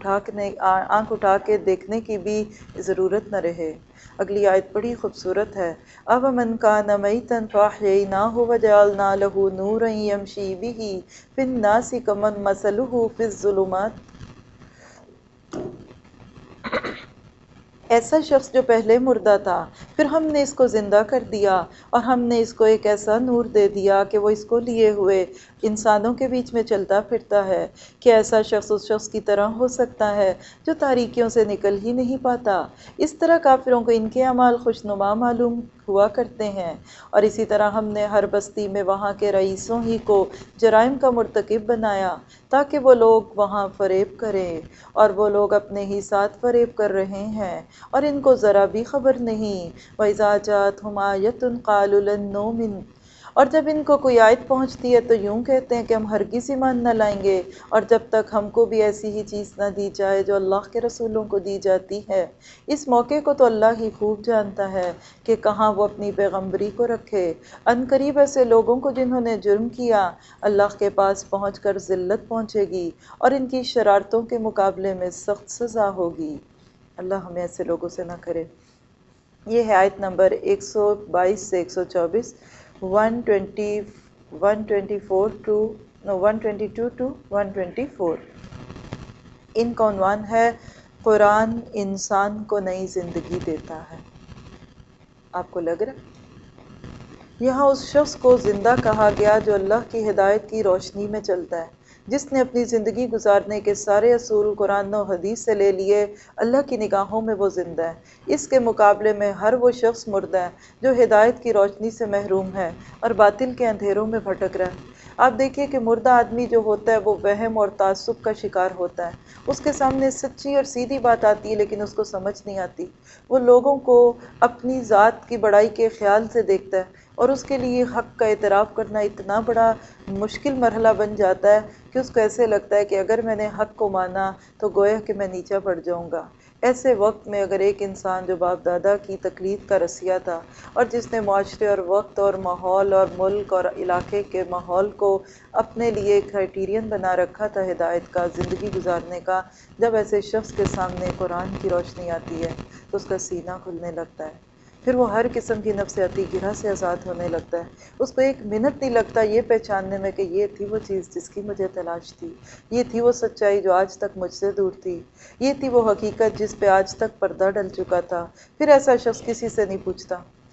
اٹھا کے دیکھنے کی بھی ضرورت نہ رہے. اگلی آیت بڑی خوبصورت ہے. أَفَمَنْ كَانَ مَيْتًا فَأَحْيَيْنَاهُ وَجَعَلْنَا لَهُ نُورًا يَمْشِي بِهِ فِي النَّاسِ كَمَنْ مَثَلُهُ فِي الظُّلُمَاتِ. ایسا شخص جو پہلے مردہ تھا پھر ہم نے اس کو زندہ کر دیا اور ہم نے اس کو ایک ایسا نور دے دیا کہ وہ اس کو لیے ہوئے انسانوں کے بیچ میں چلتا پھرتا ہے. کہ ایسا شخص اس شخص کی طرح ہو سکتا ہے جو تاریکیوں سے نکل ہی نہیں پاتا. اس طرح کافروں کو ان کے اعمال خوشنما معلوم ہوا کرتے ہیں، اور اسی طرح ہم نے ہر بستی میں وہاں کے رئیسوں ہی کو جرائم کا مرتکب بنایا تاکہ وہ لوگ وہاں فریب کریں، اور وہ لوگ اپنے ہی ساتھ فریب کر رہے ہیں اور ان کو ذرا بھی خبر نہیں. وَإِذَا جَاءَتْهُمْ آيَةٌ قَالُوا لَن نُؤْمِنَ، اور جب ان کو کوئی آیت پہنچتی ہے تو یوں کہتے ہیں کہ ہم ہرگز ایمان نہ لائیں گے اور جب تک ہم کو بھی ایسی ہی چیز نہ دی جائے جو اللہ کے رسولوں کو دی جاتی ہے. اس موقع کو تو اللہ ہی خوب جانتا ہے کہ کہاں وہ اپنی پیغمبری کو رکھے. ان قریب ایسے لوگوں کو جنہوں نے جرم کیا اللہ کے پاس پہنچ کر ذلت پہنچے گی اور ان کی شرارتوں کے مقابلے میں سخت سزا ہوگی. اللہ ہمیں ایسے لوگوں سے نہ کرے. یہ ہے آیت نمبر 122 سے 124، 122 ٹو 124. ان کا عنوان ہے قرآن انسان کو نئی زندگی دیتا ہے. آپ کو لگ رہا ہے یہاں اس شخص کو زندہ کہا گیا جو اللہ کی ہدایت کی روشنی میں چلتا ہے، جس نے اپنی زندگی گزارنے کے سارے اصول قرآن و حدیث سے لے لیے. اللہ کی نگاہوں میں وہ زندہ ہے. اس کے مقابلے میں ہر وہ شخص مردہ ہے جو ہدایت کی روشنی سے محروم ہے اور باطل کے اندھیروں میں بھٹک رہا ہے. آپ دیکھیے کہ مردہ آدمی جو ہوتا ہے وہ وہم اور تعصب کا شکار ہوتا ہے. اس کے سامنے سچی اور سیدھی بات آتی ہے لیکن اس کو سمجھ نہیں آتی. وہ لوگوں کو اپنی ذات کی بڑائی کے خیال سے دیکھتا ہے اور اس کے لیے حق کا اعتراف کرنا اتنا بڑا مشکل مرحلہ بن جاتا ہے کہ اس کو ایسے لگتا ہے کہ اگر میں نے حق کو مانا تو گویا کہ میں نیچا پڑ جاؤں گا. ایسے وقت میں اگر ایک انسان جو باپ دادا کی تقلید کا رسیا تھا اور جس نے معاشرے اور وقت اور ماحول اور ملک اور علاقے کے ماحول کو اپنے لیے کرائٹیرین بنا رکھا تھا ہدایت کا، زندگی گزارنے کا، جب ایسے شخص کے سامنے قرآن کی روشنی آتی ہے تو اس کا سینہ کھلنے لگتا ہے. پھر وہ ہر قسم کی نفسیاتی گرہ سے آزاد ہونے لگتا ہے. اس کو ایک منٹ نہیں لگتا یہ پہچاننے میں کہ یہ تھی وہ چیز جس کی مجھے تلاش تھی، یہ تھی وہ سچائی جو آج تک مجھ سے دور تھی، یہ تھی وہ حقیقت جس پہ آج تک پردہ ڈل چکا تھا. پھر ایسا شخص کسی سے نہیں پوچھتا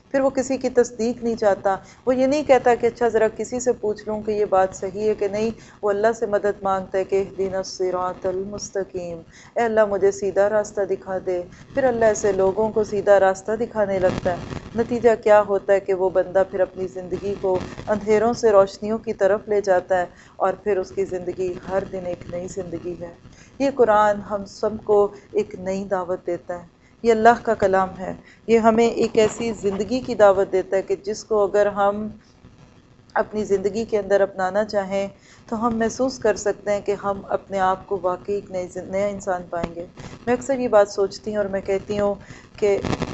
پھر وہ کسی کی تصدیق نہیں چاہتا، وہ یہ نہیں کہتا کہ اچھا ذرا کسی سے پوچھ لوں کہ یہ بات صحیح ہے کہ نہیں، وہ اللہ سے مدد مانگتا ہے کہ اہدنا الصراط المستقیم، اے اللہ مجھے سیدھا راستہ دکھا دے۔ پھر اللہ ایسے لوگوں کو سیدھا راستہ دکھانے لگتا ہے۔ نتیجہ کیا ہوتا ہے کہ وہ بندہ پھر اپنی زندگی کو اندھیروں سے روشنیوں کی طرف لے جاتا ہے، اور پھر اس کی زندگی ہر دن ایک نئی زندگی ہے۔ یہ قرآن ہم سب کو ایک نئی دعوت دیتا ہے، یہ اللہ کا کلام ہے، یہ ہمیں ایک ایسی زندگی کی دعوت دیتا ہے کہ جس کو اگر ہم اپنی زندگی کے اندر اپنانا چاہیں تو ہم محسوس کر سکتے ہیں کہ ہم اپنے آپ کو واقعی ایک نیا انسان پائیں گے۔ میں اکثر یہ بات سوچتی ہوں اور میں کہتی ہوں کہ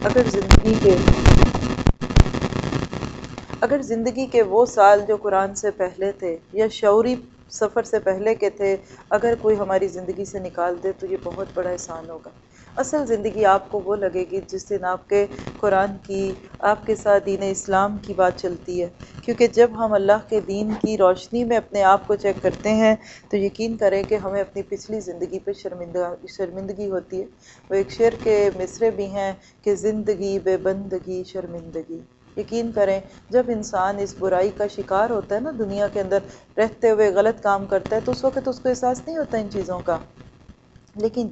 اگر زندگی کے وہ سال جو قرآن سے پہلے تھے یا شعوری سفر سے پہلے کے تھے، اگر کوئی ہماری زندگی سے نکال دے تو یہ بہت بڑا احسان ہوگا۔ اصل زندگی آپ کو وہ لگے گی جس دن آپ کے قرآن کی، آپ کے ساتھ دین اسلام کی بات چلتی ہے، کیونکہ جب ہم اللہ کے دین کی روشنی میں اپنے آپ کو چیک کرتے ہیں تو یقین کریں کہ ہمیں اپنی پچھلی زندگی پہ شرمندگی ہوتی ہے۔ وہ ایک شعر کے مصرے بھی ہیں کہ زندگی بے بندگی شرمندگی۔ یقین کریں جب انسان اس برائی کا شکار ہوتا ہے نا، دنیا کے اندر رہتے ہوئے غلط کام کرتا ہے، تو اس وقت اس کو احساس نہیں ہوتا ان چیزوں کا، لیکن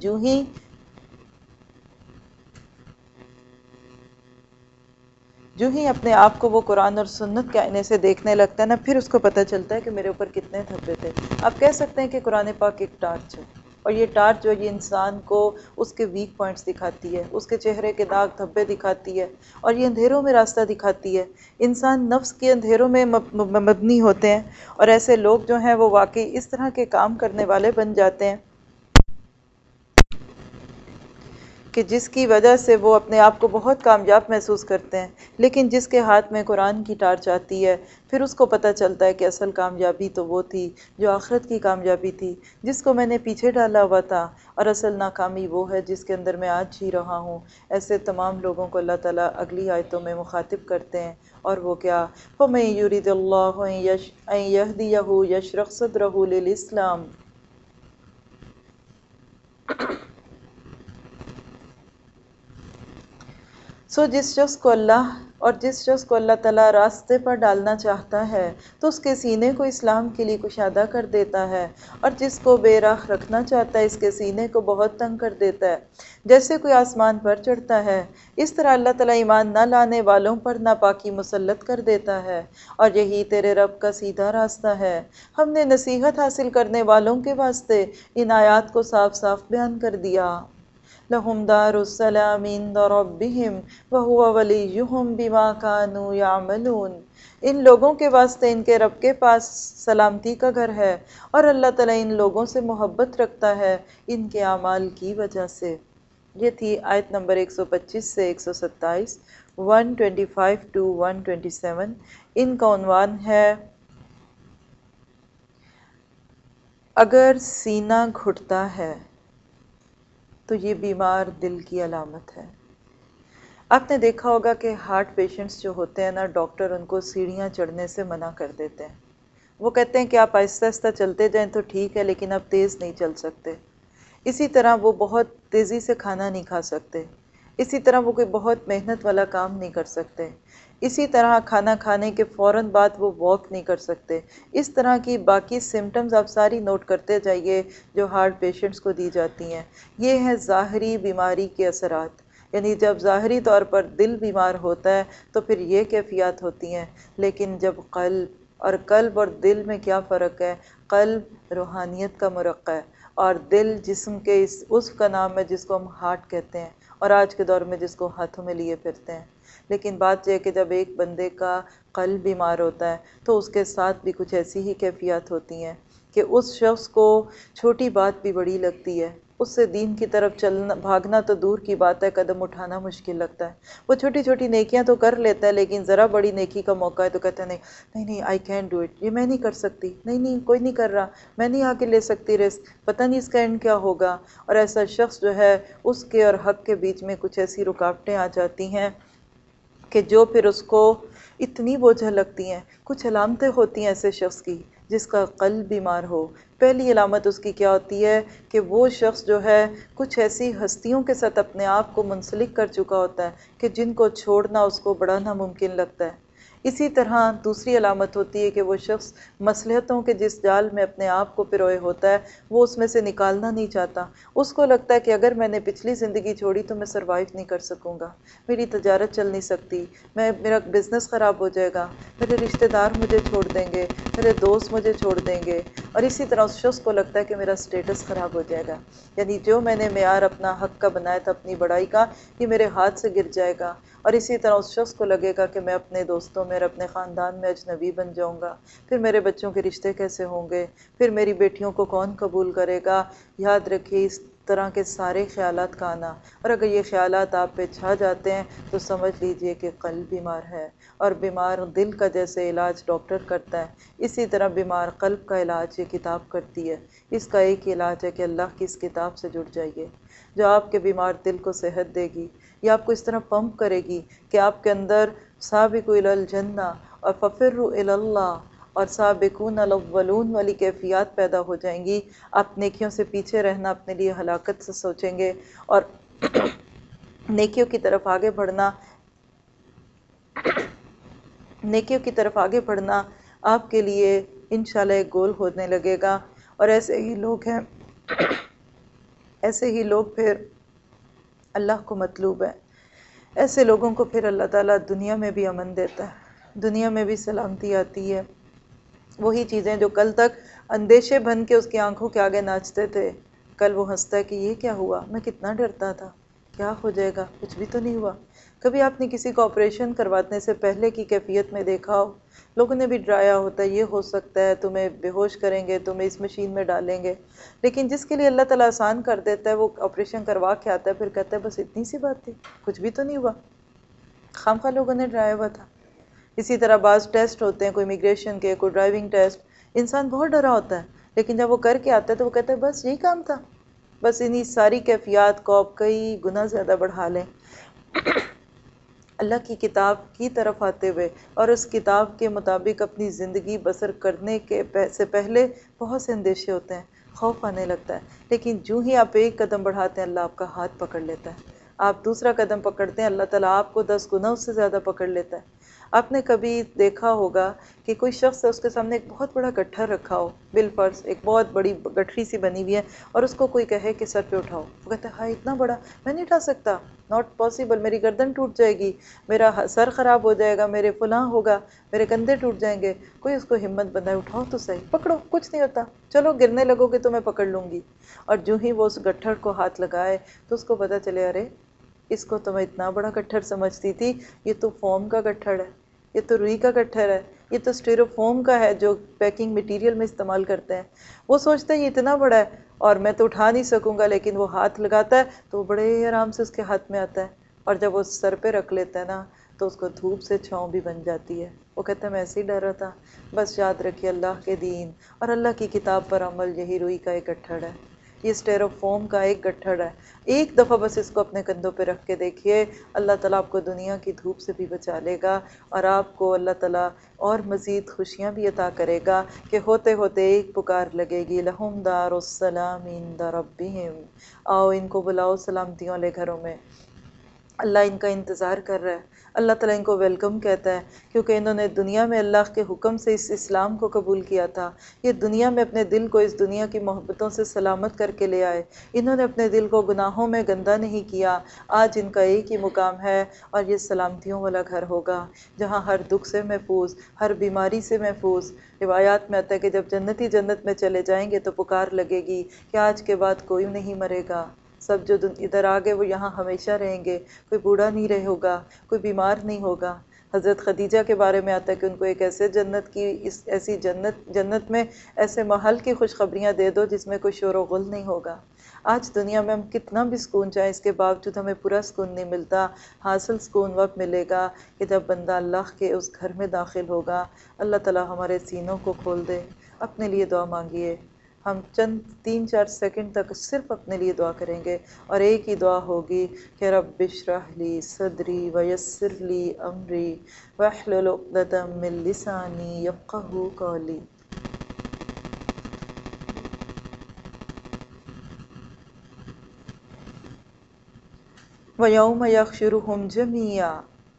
جو ہی اپنے آپ کو وہ قرآن اور سنت کے آئینے سے دیکھنے لگتا ہے نا، پھر اس کو پتہ چلتا ہے کہ میرے اوپر کتنے دھبے تھے۔ آپ کہہ سکتے ہیں کہ قرآن پاک ایک ٹارچ ہے، اور یہ ٹارچ جو یہ انسان کو اس کے ویک پوائنٹس دکھاتی ہے، اس کے چہرے کے داغ دھبے دکھاتی ہے، اور یہ اندھیروں میں راستہ دکھاتی ہے۔ انسان نفس کے اندھیروں میں مبنی ہوتے ہیں، اور ایسے لوگ جو ہیں وہ واقعی اس طرح کے کام کرنے والے بن جاتے ہیں کہ جس کی وجہ سے وہ اپنے آپ کو بہت کامیاب محسوس کرتے ہیں، لیکن جس کے ہاتھ میں قرآن کی ٹارچ آتی ہے، پھر اس کو پتہ چلتا ہے کہ اصل کامیابی تو وہ تھی جو آخرت کی کامیابی تھی، جس کو میں نے پیچھے ڈالا ہوا تھا، اور اصل ناکامی وہ ہے جس کے اندر میں آج جی رہا ہوں۔ ایسے تمام لوگوں کو اللہ تعالیٰ اگلی آیتوں میں مخاطب کرتے ہیں، اور وہ کیا؟ فَمَن يُرِدِ اللَّهُ أَن يَهْدِيَهُ يَشْرَحْ صَدْرَهُ لِلْإِسْلَامِ۔ جس شخص کو اللہ تعالیٰ راستے پر ڈالنا چاہتا ہے تو اس کے سینے کو اسلام کے لیے کشادہ کر دیتا ہے، اور جس کو بے راہ رکھنا چاہتا ہے اس کے سینے کو بہت تنگ کر دیتا ہے، جیسے کوئی آسمان پر چڑھتا ہے۔ اس طرح اللہ تعالیٰ ایمان نہ لانے والوں پر ناپاکی مسلط کر دیتا ہے، اور یہی تیرے رب کا سیدھا راستہ ہے۔ ہم نے نصیحت حاصل کرنے والوں کے واسطے ان آیات کو صاف صاف بیان کر دیا۔ لَهُمْ دَارُ السَّلَامِ عِنْدَ رَبِّهِمْ وَهُوَ وَلِيُّهُمْ بِمَا كَانُوا يَعْمَلُونَ۔ ان لوگوں کے واسطے ان کے رب کے پاس سلامتی کا گھر ہے، اور اللہ تعالیٰ ان لوگوں سے محبت رکھتا ہے ان کے اعمال کی وجہ سے۔ یہ تھی آیت نمبر 125 سے 127، 125 to 127۔ ان کا عنوان ہے اگر سینہ گھٹتا ہے تو یہ بیمار دل کی علامت ہے۔ آپ نے دیکھا ہوگا کہ ہارٹ پیشنٹس جو ہوتے ہیں نا، ڈاکٹر ان کو سیڑھیاں چڑھنے سے منع کر دیتے ہیں۔ وہ کہتے ہیں کہ آپ آہستہ آہستہ چلتے جائیں تو ٹھیک ہے، لیکن آپ تیز نہیں چل سکتے۔ اسی طرح وہ بہت تیزی سے کھانا نہیں کھا سکتے، اسی طرح وہ کوئی بہت محنت والا کام نہیں کر سکتے، اسی طرح کھانا کھانے کے فوراً بعد وہ واک نہیں کر سکتے۔ اس طرح کی باقی سمٹمز آپ ساری نوٹ کرتے جائیے جو ہارٹ پیشنٹس کو دی جاتی ہیں۔ یہ ہیں ظاہری بیماری کے اثرات، یعنی جب ظاہری طور پر دل بیمار ہوتا ہے تو پھر یہ کیفیات ہوتی ہیں، لیکن جب قلب اور دل میں کیا فرق ہے؟ قلب روحانیت کا مرقع ہے، اور دل جسم کے اس کا نام ہے جس کو ہم ہارٹ کہتے ہیں، اور آج کے دور میں جس کو ہاتھوں میں لیے پھرتے ہیں۔ لیکن بات یہ ہے کہ جب ایک بندے کا قلب بیمار ہوتا ہے تو اس کے ساتھ بھی کچھ ایسی ہی کیفیات ہوتی ہیں کہ اس شخص کو چھوٹی بات بھی بڑی لگتی ہے، اس سے دین کی طرف بھاگنا تو دور کی بات ہے، قدم اٹھانا مشکل لگتا ہے۔ وہ چھوٹی چھوٹی نیکیاں تو کر لیتا ہے، لیکن ذرا بڑی نیکی کا موقع ہے تو کہتا ہے نہیں آئی کین ڈو اٹ، یہ میں نہیں کر سکتی، نہیں کوئی نہیں کر رہا، میں نہیں آگے لے سکتی رسک، پتہ نہیں اس کا اینڈ کیا ہوگا۔ اور ایسا شخص جو ہے اس کے اور حق کے بیچ میں کچھ ایسی رکاوٹیں آ جاتی ہیں کہ جو پھر اس کو اتنی بوجھل لگتی ہیں۔ کچھ علامتیں ہوتی ہیں ایسے شخص کی جس کا قلب بیمار ہو، پہلی علامت اس کی کیا ہوتی ہے کہ وہ شخص جو ہے کچھ ایسی ہستیوں کے ساتھ اپنے آپ کو منسلک کر چکا ہوتا ہے کہ جن کو چھوڑنا اس کو بڑا ناممکن لگتا ہے۔ اسی طرح دوسری علامت ہوتی ہے کہ وہ شخص مصلحتوں کے جس جال میں اپنے آپ کو پروئے ہوتا ہے وہ اس میں سے نکالنا نہیں چاہتا۔ اس کو لگتا ہے کہ اگر میں نے پچھلی زندگی چھوڑی تو میں سروائیو نہیں کر سکوں گا، میری تجارت چل نہیں سکتی، میرا بزنس خراب ہو جائے گا، میرے رشتہ دار مجھے چھوڑ دیں گے، میرے دوست مجھے چھوڑ دیں گے، اور اسی طرح اس شخص کو لگتا ہے کہ میرا سٹیٹس خراب ہو جائے گا، یعنی جو میں نے معیار اپنا حق کا بنایا تھا اپنی بڑائی کا یہ میرے ہاتھ سے گر جائے گا۔ اور اسی طرح اس شخص کو لگے گا کہ میں اپنے دوستوں میں اور اپنے خاندان میں اجنبی بن جاؤں گا، پھر میرے بچوں کے رشتے کیسے ہوں گے، پھر میری بیٹیوں کو کون قبول کرے گا۔ یاد رکھیے اس طرح کے سارے خیالات کا آنا، اور اگر یہ خیالات آپ پہ چھا جاتے ہیں تو سمجھ لیجئے کہ قلب بیمار ہے، اور بیمار دل کا جیسے علاج ڈاکٹر کرتا ہے اسی طرح بیمار قلب کا علاج یہ کتاب کرتی ہے۔ اس کا ایک علاج ہے کہ اللہ کی اس کتاب سے جڑ جائیے جو آپ کے بیمار دل کو صحت دے گی، یہ آپ کو اس طرح پمپ کرے گی کہ آپ کے اندر سابقوا الی الجنہ اور ففروا الی اللہ اور سابقون الاولون والی کیفیات پیدا ہو جائیں گی۔ آپ نیکیوں سے پیچھے رہنا اپنے لیے ہلاکت سے سوچیں گے، اور نیکیوں کی طرف آگے بڑھنا نیکیوں کی طرف آگے بڑھنا آپ کے لیے انشاءاللہ ایک گول ہونے لگے گا۔ اور ایسے ہی لوگ ہیں ایسے ہی لوگ پھر اللہ کو مطلوب ہے، ایسے لوگوں کو پھر اللہ تعالیٰ دنیا میں بھی امن دیتا ہے، دنیا میں بھی سلامتی آتی ہے۔ وہی چیزیں جو کل تک اندیشے بن کے اس کی آنکھوں کے آگے ناچتے تھے، کل وہ ہنستا ہے کہ یہ کیا ہوا، میں کتنا ڈرتا تھا، کیا ہو جائے گا، کچھ بھی تو نہیں ہوا۔ کبھی آپ نے کسی کو آپریشن کروانے سے پہلے کی کیفیت میں دیکھا ہو، لوگوں نے بھی ڈرایا ہوتا ہے یہ ہو سکتا ہے تمہیں بے ہوش کریں گے، تمہیں اس مشین میں ڈالیں گے، لیکن جس کے لیے اللہ تعالیٰ آسان کر دیتا ہے وہ آپریشن کروا کے آتا ہے پھر کہتا ہے بس اتنی سی بات تھی، کچھ بھی تو نہیں ہوا، خواہ لوگوں نے ڈرایا ہوا تھا۔ اسی طرح بعض ٹیسٹ ہوتے ہیں، کوئی امیگریشن کے، کوئی ڈرائیونگ ٹیسٹ، انسان بہت ڈرا ہوتا ہے لیکن جب وہ کر کے آتا ہے تو وہ کہتا ہے بس یہی کام تھا۔ بس انہی ساری کیفیات کو آپ کئی گنا زیادہ بڑھا لیں اللہ کی کتاب کی طرف آتے ہوئے، اور اس کتاب کے مطابق اپنی زندگی بسر کرنے کے سے پہلے بہت سے اندیشے ہوتے ہیں، خوف آنے لگتا ہے، لیکن جو ہی آپ ایک قدم بڑھاتے ہیں اللہ آپ کا ہاتھ پکڑ لیتا ہے، آپ دوسرا قدم پکڑتے ہیں اللہ تعالیٰ آپ کو 10 گنا اس سے زیادہ پکڑ لیتا ہے۔ آپ نے کبھی دیکھا ہوگا کہ کوئی شخص ہے اس کے سامنے ایک بہت بڑا گٹھر رکھا ہو، بالفرض ایک بہت بڑی گٹھری سی بنی ہوئی ہے، اور اس کو کوئی کہے کہ سر پہ اٹھاؤ، وہ کہتا ہے ہاں اتنا بڑا میں نہیں اٹھا سکتا، ناٹ پاسبل، میری گردن ٹوٹ جائے گی، میرا سر خراب ہو جائے گا، میرے فلاں ہوگا، میرے کندھے ٹوٹ جائیں گے۔ کوئی اس کو ہمت بندائے اٹھاؤ تو صحیح، پکڑو کچھ نہیں ہوتا، چلو گرنے لگو گے تو میں پکڑ لوں گی، اور جو ہی وہ اس گٹھر کو ہاتھ لگائے تو اس کو پتہ چلے ارے اس کو تو میں اتنا بڑا گٹھر سمجھتی تھی، یہ تو فوم کا گٹھر ہے، یہ تو روئی کا گٹھر ہے، یہ تو اسٹیروفوم کا ہے جو پیکنگ مٹیریل میں استعمال کرتے ہیں۔ وہ سوچتا ہے یہ اتنا بڑا ہے اور میں تو اٹھا نہیں سکوں گا، لیکن وہ ہاتھ لگاتا ہے تو وہ بڑے آرام سے اس کے ہاتھ میں آتا ہے، اور جب وہ سر پہ رکھ لیتا ہے نا تو اس کو دھوپ سے چھاؤں بھی بن جاتی ہے۔ وہ کہتا ہے میں ایسے ہی ڈر رہا تھا۔ بس یاد رکھیے اللہ کے دین اور اللہ کی کتاب پر عمل یہی روئی کا ایک گٹھڑ ہے، یہ اسٹیروفوم کا ایک گٹھڑ ہے۔ ایک دفعہ بس اس کو اپنے کندھوں پہ رکھ کے دیکھیے، اللہ تعالیٰ آپ کو دنیا کی دھوپ سے بھی بچا لے گا، اور آپ کو اللہ تعالیٰ اور مزید خوشیاں بھی عطا کرے گا کہ ہوتے ہوتے ایک پکار لگے گی لہم دار السلام عند ربہم، آؤ ان کو بلاؤ سلامتیوں والے گھروں میں۔ اللہ ان کا انتظار کر رہا ہے، اللہ تعالیٰ ان کو ویلکم کہتا ہے، کیونکہ انہوں نے دنیا میں اللہ کے حکم سے اس اسلام کو قبول کیا تھا، یہ دنیا میں اپنے دل کو اس دنیا کی محبتوں سے سلامت کر کے لے آئے، انہوں نے اپنے دل کو گناہوں میں گندہ نہیں کیا۔ آج ان کا ایک ہی مقام ہے اور یہ سلامتیوں والا گھر ہوگا جہاں ہر دکھ سے محفوظ، ہر بیماری سے محفوظ۔ روایات میں آتا ہے کہ جب جنتی جنت میں چلے جائیں گے تو پکار لگے گی کہ آج کے بعد کوئی نہیں مرے گا، سب جو ادھر آگے وہ یہاں ہمیشہ رہیں گے، کوئی بوڑھا نہیں رہے ہوگا، کوئی بیمار نہیں ہوگا۔ حضرت خدیجہ کے بارے میں آتا ہے کہ ان کو ایک ایسے ایسی جنت میں ایسے محل کی خوشخبریاں دے دو جس میں کوئی شور و غل نہیں ہوگا۔ آج دنیا میں ہم کتنا بھی سکون چاہیں، اس کے باوجود ہمیں پورا سکون نہیں ملتا۔ حاصل سکون وقت ملے گا کہ جب بندہ اللہ کے اس گھر میں داخل ہوگا۔ اللہ تعالیٰ ہمارے سینوں کو کھول دے۔ اپنے لیے دعا مانگیے، ہم چند 3-4 سیکنڈ تک صرف اپنے لیے دعا کریں گے، اور ایک ہی دعا ہوگی کہ رب اشرح لی صدری ویسر لی امری واحلل عقدۃ من لسانی یفقہوا قولی۔ وَيَوْمَ يَحْشُرُهُمْ جَمِيعًا،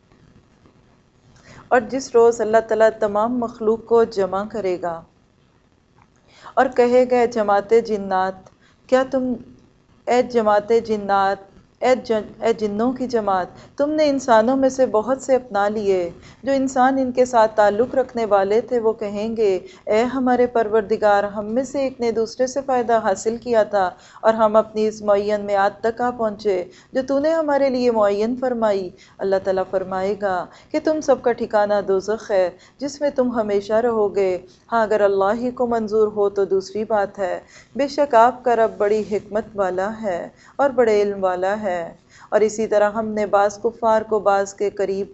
اور جس روز اللہ تعالیٰ تمام مخلوق کو جمع کرے گا اور کہے گا جماعت جنات، کیا تم، اے جماعت جنات، اے جنوں کی جماعت، تم نے انسانوں میں سے بہت سے اپنا لیے۔ جو انسان ان کے ساتھ تعلق رکھنے والے تھے وہ کہیں گے اے ہمارے پروردگار، ہم میں سے ایک نے دوسرے سے فائدہ حاصل کیا تھا اور ہم اپنی اس معین میعاد تک آ پہنچے جو تو نے ہمارے لیے معین فرمائی۔ اللہ تعالیٰ فرمائے گا کہ تم سب کا ٹھکانہ دوزخ ہے جس میں تم ہمیشہ رہو گے۔ ہاں اگر اللہ ہی کو منظور ہو تو دوسری بات ہے، بے شک آپ کا رب بڑی حکمت والا ہے اور بڑے علم والا ہے۔ اور اسی طرح ہم نے بعض کفار کو بعض کے قریب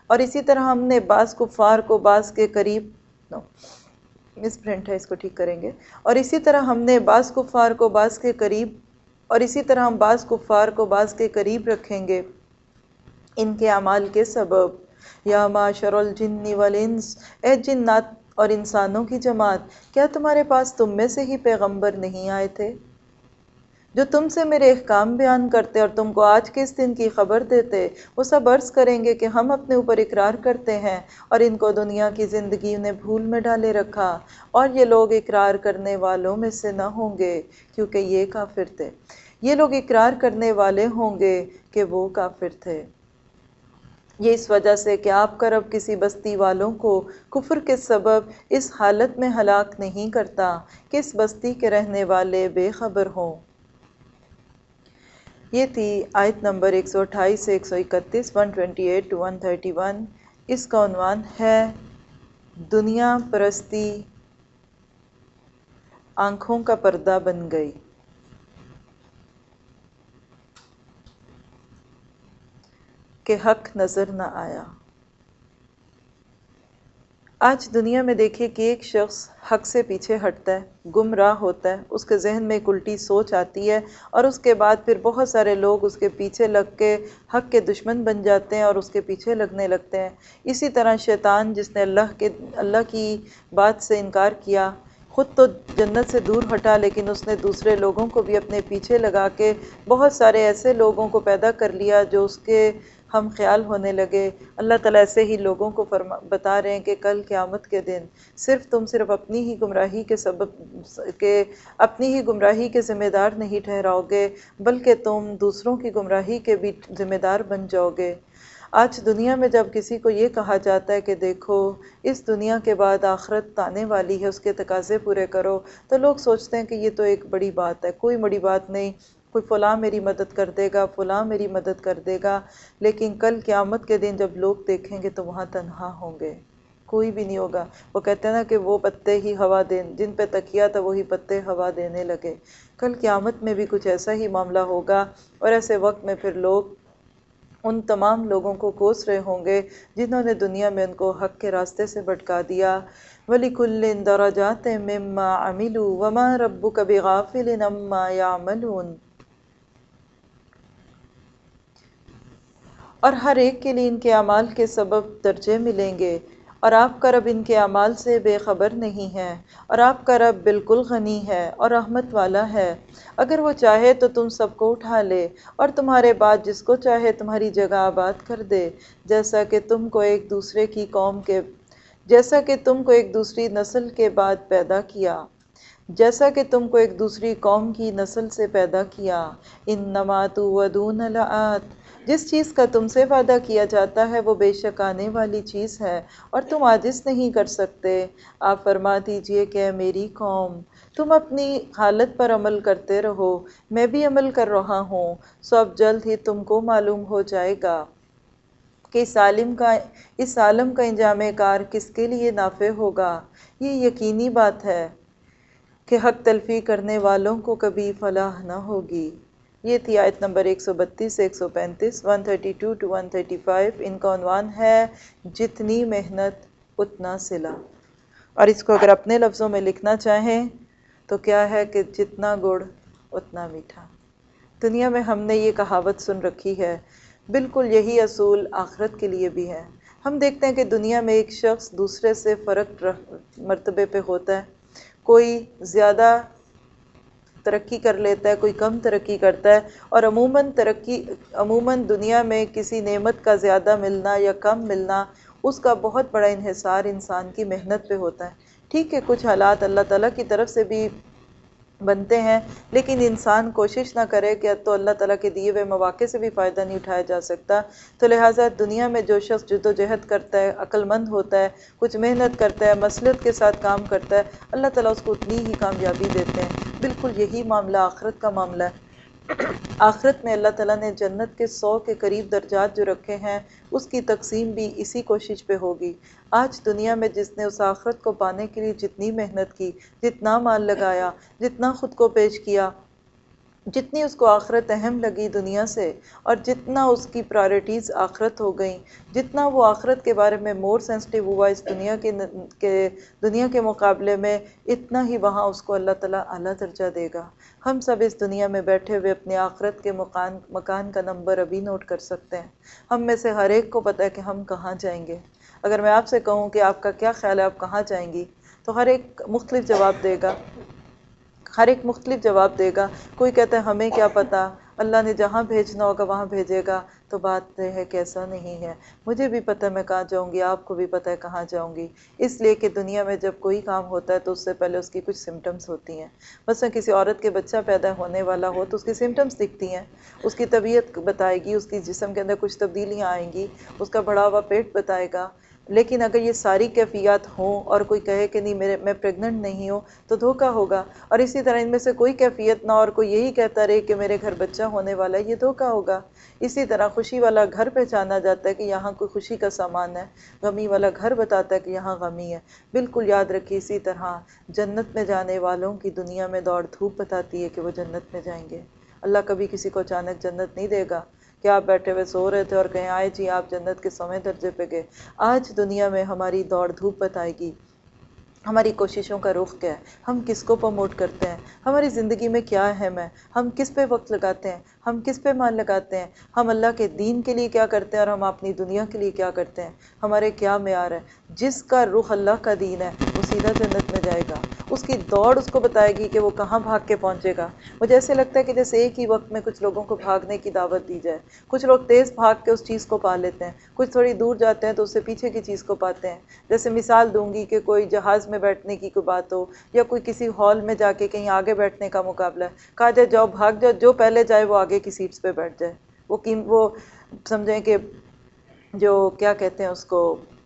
مس پرنٹ ہے، اس کو ٹھیک کریں گے۔ اور اسی طرح ہم نے بعض کفار کو بعض کے قریب، اور اسی طرح ہم بعض کفار کو بعض کے قریب رکھیں گے ان کے اعمال کے سبب۔ یا معاشر الجن والانس، اے جنات اور انسانوں کی جماعت، کیا تمہارے پاس تم میں سے ہی پیغمبر نہیں آئے تھے جو تم سے میرے احکام بیان کرتے اور تم کو آج کے اس دن کی خبر دیتے؟ وہ سب عرض کریں گے کہ ہم اپنے اوپر اقرار کرتے ہیں اور ان کو دنیا کی زندگی نے بھول میں ڈالے رکھا، اور یہ لوگ اقرار کرنے والوں میں سے نہ ہوں گے کیونکہ یہ کافر تھے۔ یہ لوگ اقرار کرنے والے ہوں گے کہ وہ کافر تھے۔ یہ اس وجہ سے کہ آپ کا رب کسی بستی والوں کو کفر کے سبب اس حالت میں ہلاک نہیں کرتا کہ اس بستی کے رہنے والے بے خبر ہوں۔ یہ تھی آیت نمبر 128 سے 131، 128 to 131۔ اس کا عنوان ہے دنیا پرستی آنکھوں کا پردہ بن گئی۔ کہ حق نظر نہ آیا۔ آج دنیا میں دیکھیے کہ ایک شخص حق سے پیچھے ہٹتا ہے، گمراہ ہوتا ہے، اس کے ذہن میں ایک الٹی سوچ آتی ہے اور اس کے بعد پھر بہت سارے لوگ اس کے پیچھے لگ کے حق کے دشمن بن جاتے ہیں اور اس کے پیچھے لگنے لگتے ہیں۔ اسی طرح شیطان جس نے اللہ کی بات سے انکار کیا، خود تو جنت سے دور ہٹا، لیکن اس نے دوسرے لوگوں کو بھی اپنے پیچھے لگا کے بہت سارے ایسے لوگوں کو پیدا کر لیا جو اس کے ہم خیال ہونے لگے۔ اللہ تعالیٰ ایسے ہی لوگوں کو بتا رہے ہیں کہ کل قیامت کے دن صرف اپنی ہی گمراہی کے اپنی ہی گمراہی کے ذمہ دار نہیں ٹھہراؤ گے، بلکہ تم دوسروں کی گمراہی کے بھی ذمہ دار بن جاؤ گے۔ آج دنیا میں جب کسی کو یہ کہا جاتا ہے کہ دیکھو اس دنیا کے بعد آخرت آنے والی ہے، اس کے تقاضے پورے کرو، تو لوگ سوچتے ہیں کہ یہ تو ایک بڑی بات ہے۔ کوئی بڑی بات نہیں، کوئی فلاں میری مدد کر دے گا، فلاں میری مدد کر دے گا، لیکن کل قیامت کے دن جب لوگ دیکھیں گے تو وہاں تنہا ہوں گے، کوئی بھی نہیں ہوگا۔ وہ کہتے ہیں نا کہ وہ پتے ہی ہوا جن پہ تکیا تھا وہی پتے ہوا دینے لگے۔ کل قیامت میں بھی کچھ ایسا ہی معاملہ ہوگا، اور ایسے وقت میں پھر لوگ ان تمام لوگوں کو کوس رہے ہوں گے جنہوں نے دنیا میں ان کو حق کے راستے سے بھٹکا دیا۔ وَلِكُلٍّ دَرَجَاتٍ مِّمَّا عَمِلُوا وَمَا رَبُّكَ بِغَافِلٍ عَمَّا يَعْمَلُونَ۔ اور ہر ایک کے لیے ان کے اعمال کے سبب درجے ملیں گے، اور آپ کا رب ان کے اعمال سے بے خبر نہیں ہے، اور آپ کا رب بالکل غنی ہے اور رحمت والا ہے۔ اگر وہ چاہے تو تم سب کو اٹھا لے اور تمہارے بعد جس کو چاہے تمہاری جگہ آباد کر دے، جیسا کہ تم کو ایک دوسری نسل کے بعد پیدا کیا، جیسا کہ تم کو ایک دوسری قوم کی نسل سے پیدا کیا۔ انما توعدون لآت، جس چیز کا تم سے وعدہ کیا جاتا ہے وہ بے شک آنے والی چیز ہے اور تم عاجز نہیں کر سکتے۔ آپ فرما دیجئے کہ اے میری قوم، تم اپنی حالت پر عمل کرتے رہو، میں بھی عمل کر رہا ہوں، سو اب جلد ہی تم کو معلوم ہو جائے گا کہ اس عالم کا انجام کار کس کے لیے نافع ہوگا۔ یہ یقینی بات ہے کہ حق تلفی کرنے والوں کو کبھی فلاح نہ ہوگی۔ یہ تھی آیت نمبر 132 سے 135، 132 to 135۔ ان کا عنوان ہے جتنی محنت اتنا صلہ، اور اس کو اگر اپنے لفظوں میں لکھنا چاہیں تو کیا ہے کہ جتنا گڑ اتنا میٹھا۔ دنیا میں ہم نے یہ کہاوت سن رکھی ہے، بالکل یہی اصول آخرت کے لیے بھی ہے۔ ہم دیکھتے ہیں کہ دنیا میں ایک شخص دوسرے سے فرق مرتبے پہ ہوتا ہے، کوئی زیادہ ترقی کر لیتا ہے، کوئی کم ترقی کرتا ہے، اور عموماً دنیا میں کسی نعمت کا زیادہ ملنا یا کم ملنا اس کا بہت بڑا انحصار انسان کی محنت پہ ہوتا ہے۔ ٹھیک ہے، کچھ حالات اللہ تعالیٰ کی طرف سے بھی بنتے ہیں، لیکن انسان کوشش نہ کرے کہ تو اللہ تعالیٰ کے دیے ہوئے مواقع سے بھی فائدہ نہیں اٹھایا جا سکتا۔ تو لہٰذا دنیا میں جو شخص جد و جہد کرتا ہے، عقل مند ہوتا ہے، کچھ محنت کرتا ہے، مصلحت کے ساتھ کام کرتا ہے، اللہ تعالیٰ اس کو اتنی ہی کامیابی دیتے ہیں۔ بالکل یہی معاملہ آخرت کا معاملہ ہے۔ آخرت میں اللہ تعالیٰ نے جنت کے 100 کے قریب درجات جو رکھے ہیں، اس کی تقسیم بھی اسی کوشش پہ ہوگی۔ آج دنیا میں جس نے اس آخرت کو پانے کے لیے جتنی محنت کی، جتنا مال لگایا، جتنا خود کو پیش کیا، جتنی اس کو آخرت اہم لگی دنیا سے، اور جتنا اس کی پرائرٹیز آخرت ہو گئیں، جتنا وہ آخرت کے بارے میں مور سینسٹیو ہوا اس دنیا کے مقابلے میں، اتنا ہی وہاں اس کو اللہ تعالیٰ اعلیٰ درجہ دے گا۔ ہم سب اس دنیا میں بیٹھے ہوئے اپنے آخرت کے مکان کا نمبر ابھی نوٹ کر سکتے ہیں۔ ہم میں سے ہر ایک کو پتہ ہے کہ ہم کہاں جائیں گے۔ اگر میں آپ سے کہوں کہ آپ کا کیا خیال ہے آپ کہاں جائیں گی، تو ہر ایک مختلف جواب دے گا، ہر ایک مختلف جواب دے گا۔ کوئی کہتا ہے ہمیں کیا پتہ، اللہ نے جہاں بھیجنا ہوگا وہاں بھیجے گا۔ تو بات یہ ہے کہ ایسا نہیں ہے۔ مجھے بھی پتہ میں کہاں جاؤں گی، آپ کو بھی پتہ ہے کہاں جاؤں گی، اس لیے کہ دنیا میں جب کوئی کام ہوتا ہے تو اس سے پہلے اس کی کچھ سمٹمز ہوتی ہیں۔ مثلا کسی عورت کے بچہ پیدا ہونے والا ہو تو اس کی سمٹمز دکھتی ہیں، اس کی طبیعت بتائے گی، اس کی جسم کے اندر کچھ تبدیلیاں آئیں گی، اس کا بڑھا ہوا پیٹ بتائے گا۔ لیکن اگر یہ ساری کیفیات ہوں اور کوئی کہے کہ نہیں میں پریگننٹ نہیں ہوں تو دھوکہ ہوگا، اور اسی طرح ان میں سے کوئی کیفیت نہ اور کوئی یہی کہتا رہے کہ میرے گھر بچہ ہونے والا ہے، یہ دھوکہ ہوگا۔ اسی طرح خوشی والا گھر پہچانا جاتا ہے کہ یہاں کوئی خوشی کا سامان ہے، غمی والا گھر بتاتا ہے کہ یہاں غمی ہے۔ بالکل یاد رکھیے اسی طرح جنت میں جانے والوں کی دنیا میں دوڑ دھوپ بتاتی ہے کہ وہ جنت میں جائیں گے۔ اللہ کبھی کسی کو اچانک جنت نہیں دے گا کہ آپ بیٹھے ہوئے سو رہے تھے اور کہیں آئے جی آپ جنت کے 100ویں درجے پہ گئے۔ آج دنیا میں ہماری دوڑ دھوپ بتائے گی ہماری کوششوں کا رخ کیا ہے، ہم کس کو پروموٹ کرتے ہیں، ہماری زندگی میں کیا اہم ہے، ہم کس پہ وقت لگاتے ہیں، ہم کس پہ مال لگاتے ہیں، ہم اللہ کے دین کے لیے کیا کرتے ہیں اور ہم اپنی دنیا کے لیے کیا کرتے ہیں، ہمارے کیا معیار ہے۔ جس کا رخ اللہ کا دین ہے وہ سیدھا جنت میں جائے گا۔ اس کی دوڑ اس کو بتائے گی کہ وہ کہاں بھاگ کے پہنچے گا۔ مجھے ایسے لگتا ہے کہ جیسے ایک ہی وقت میں کچھ لوگوں کو بھاگنے کی دعوت دی جائے، کچھ لوگ تیز بھاگ کے اس چیز کو پا لیتے ہیں، کچھ تھوڑی دور جاتے ہیں تو اس سے پیچھے کی چیز کو پاتے ہیں۔ جیسے مثال دوں گی کہ کوئی جہاز میں بیٹھنے کی کوئی بات ہو، یا کوئی کسی ہال میں جا کے کہیں آگے بیٹھنے کا مقابلہ ہے، کہا جائے جاؤ بھاگ جاؤ، جو پہلے جائے وہ آگے کی سیٹس پہ بیٹھ جائے، وہ سمجھیں کہ جو کیا کہتے ہیں اس کو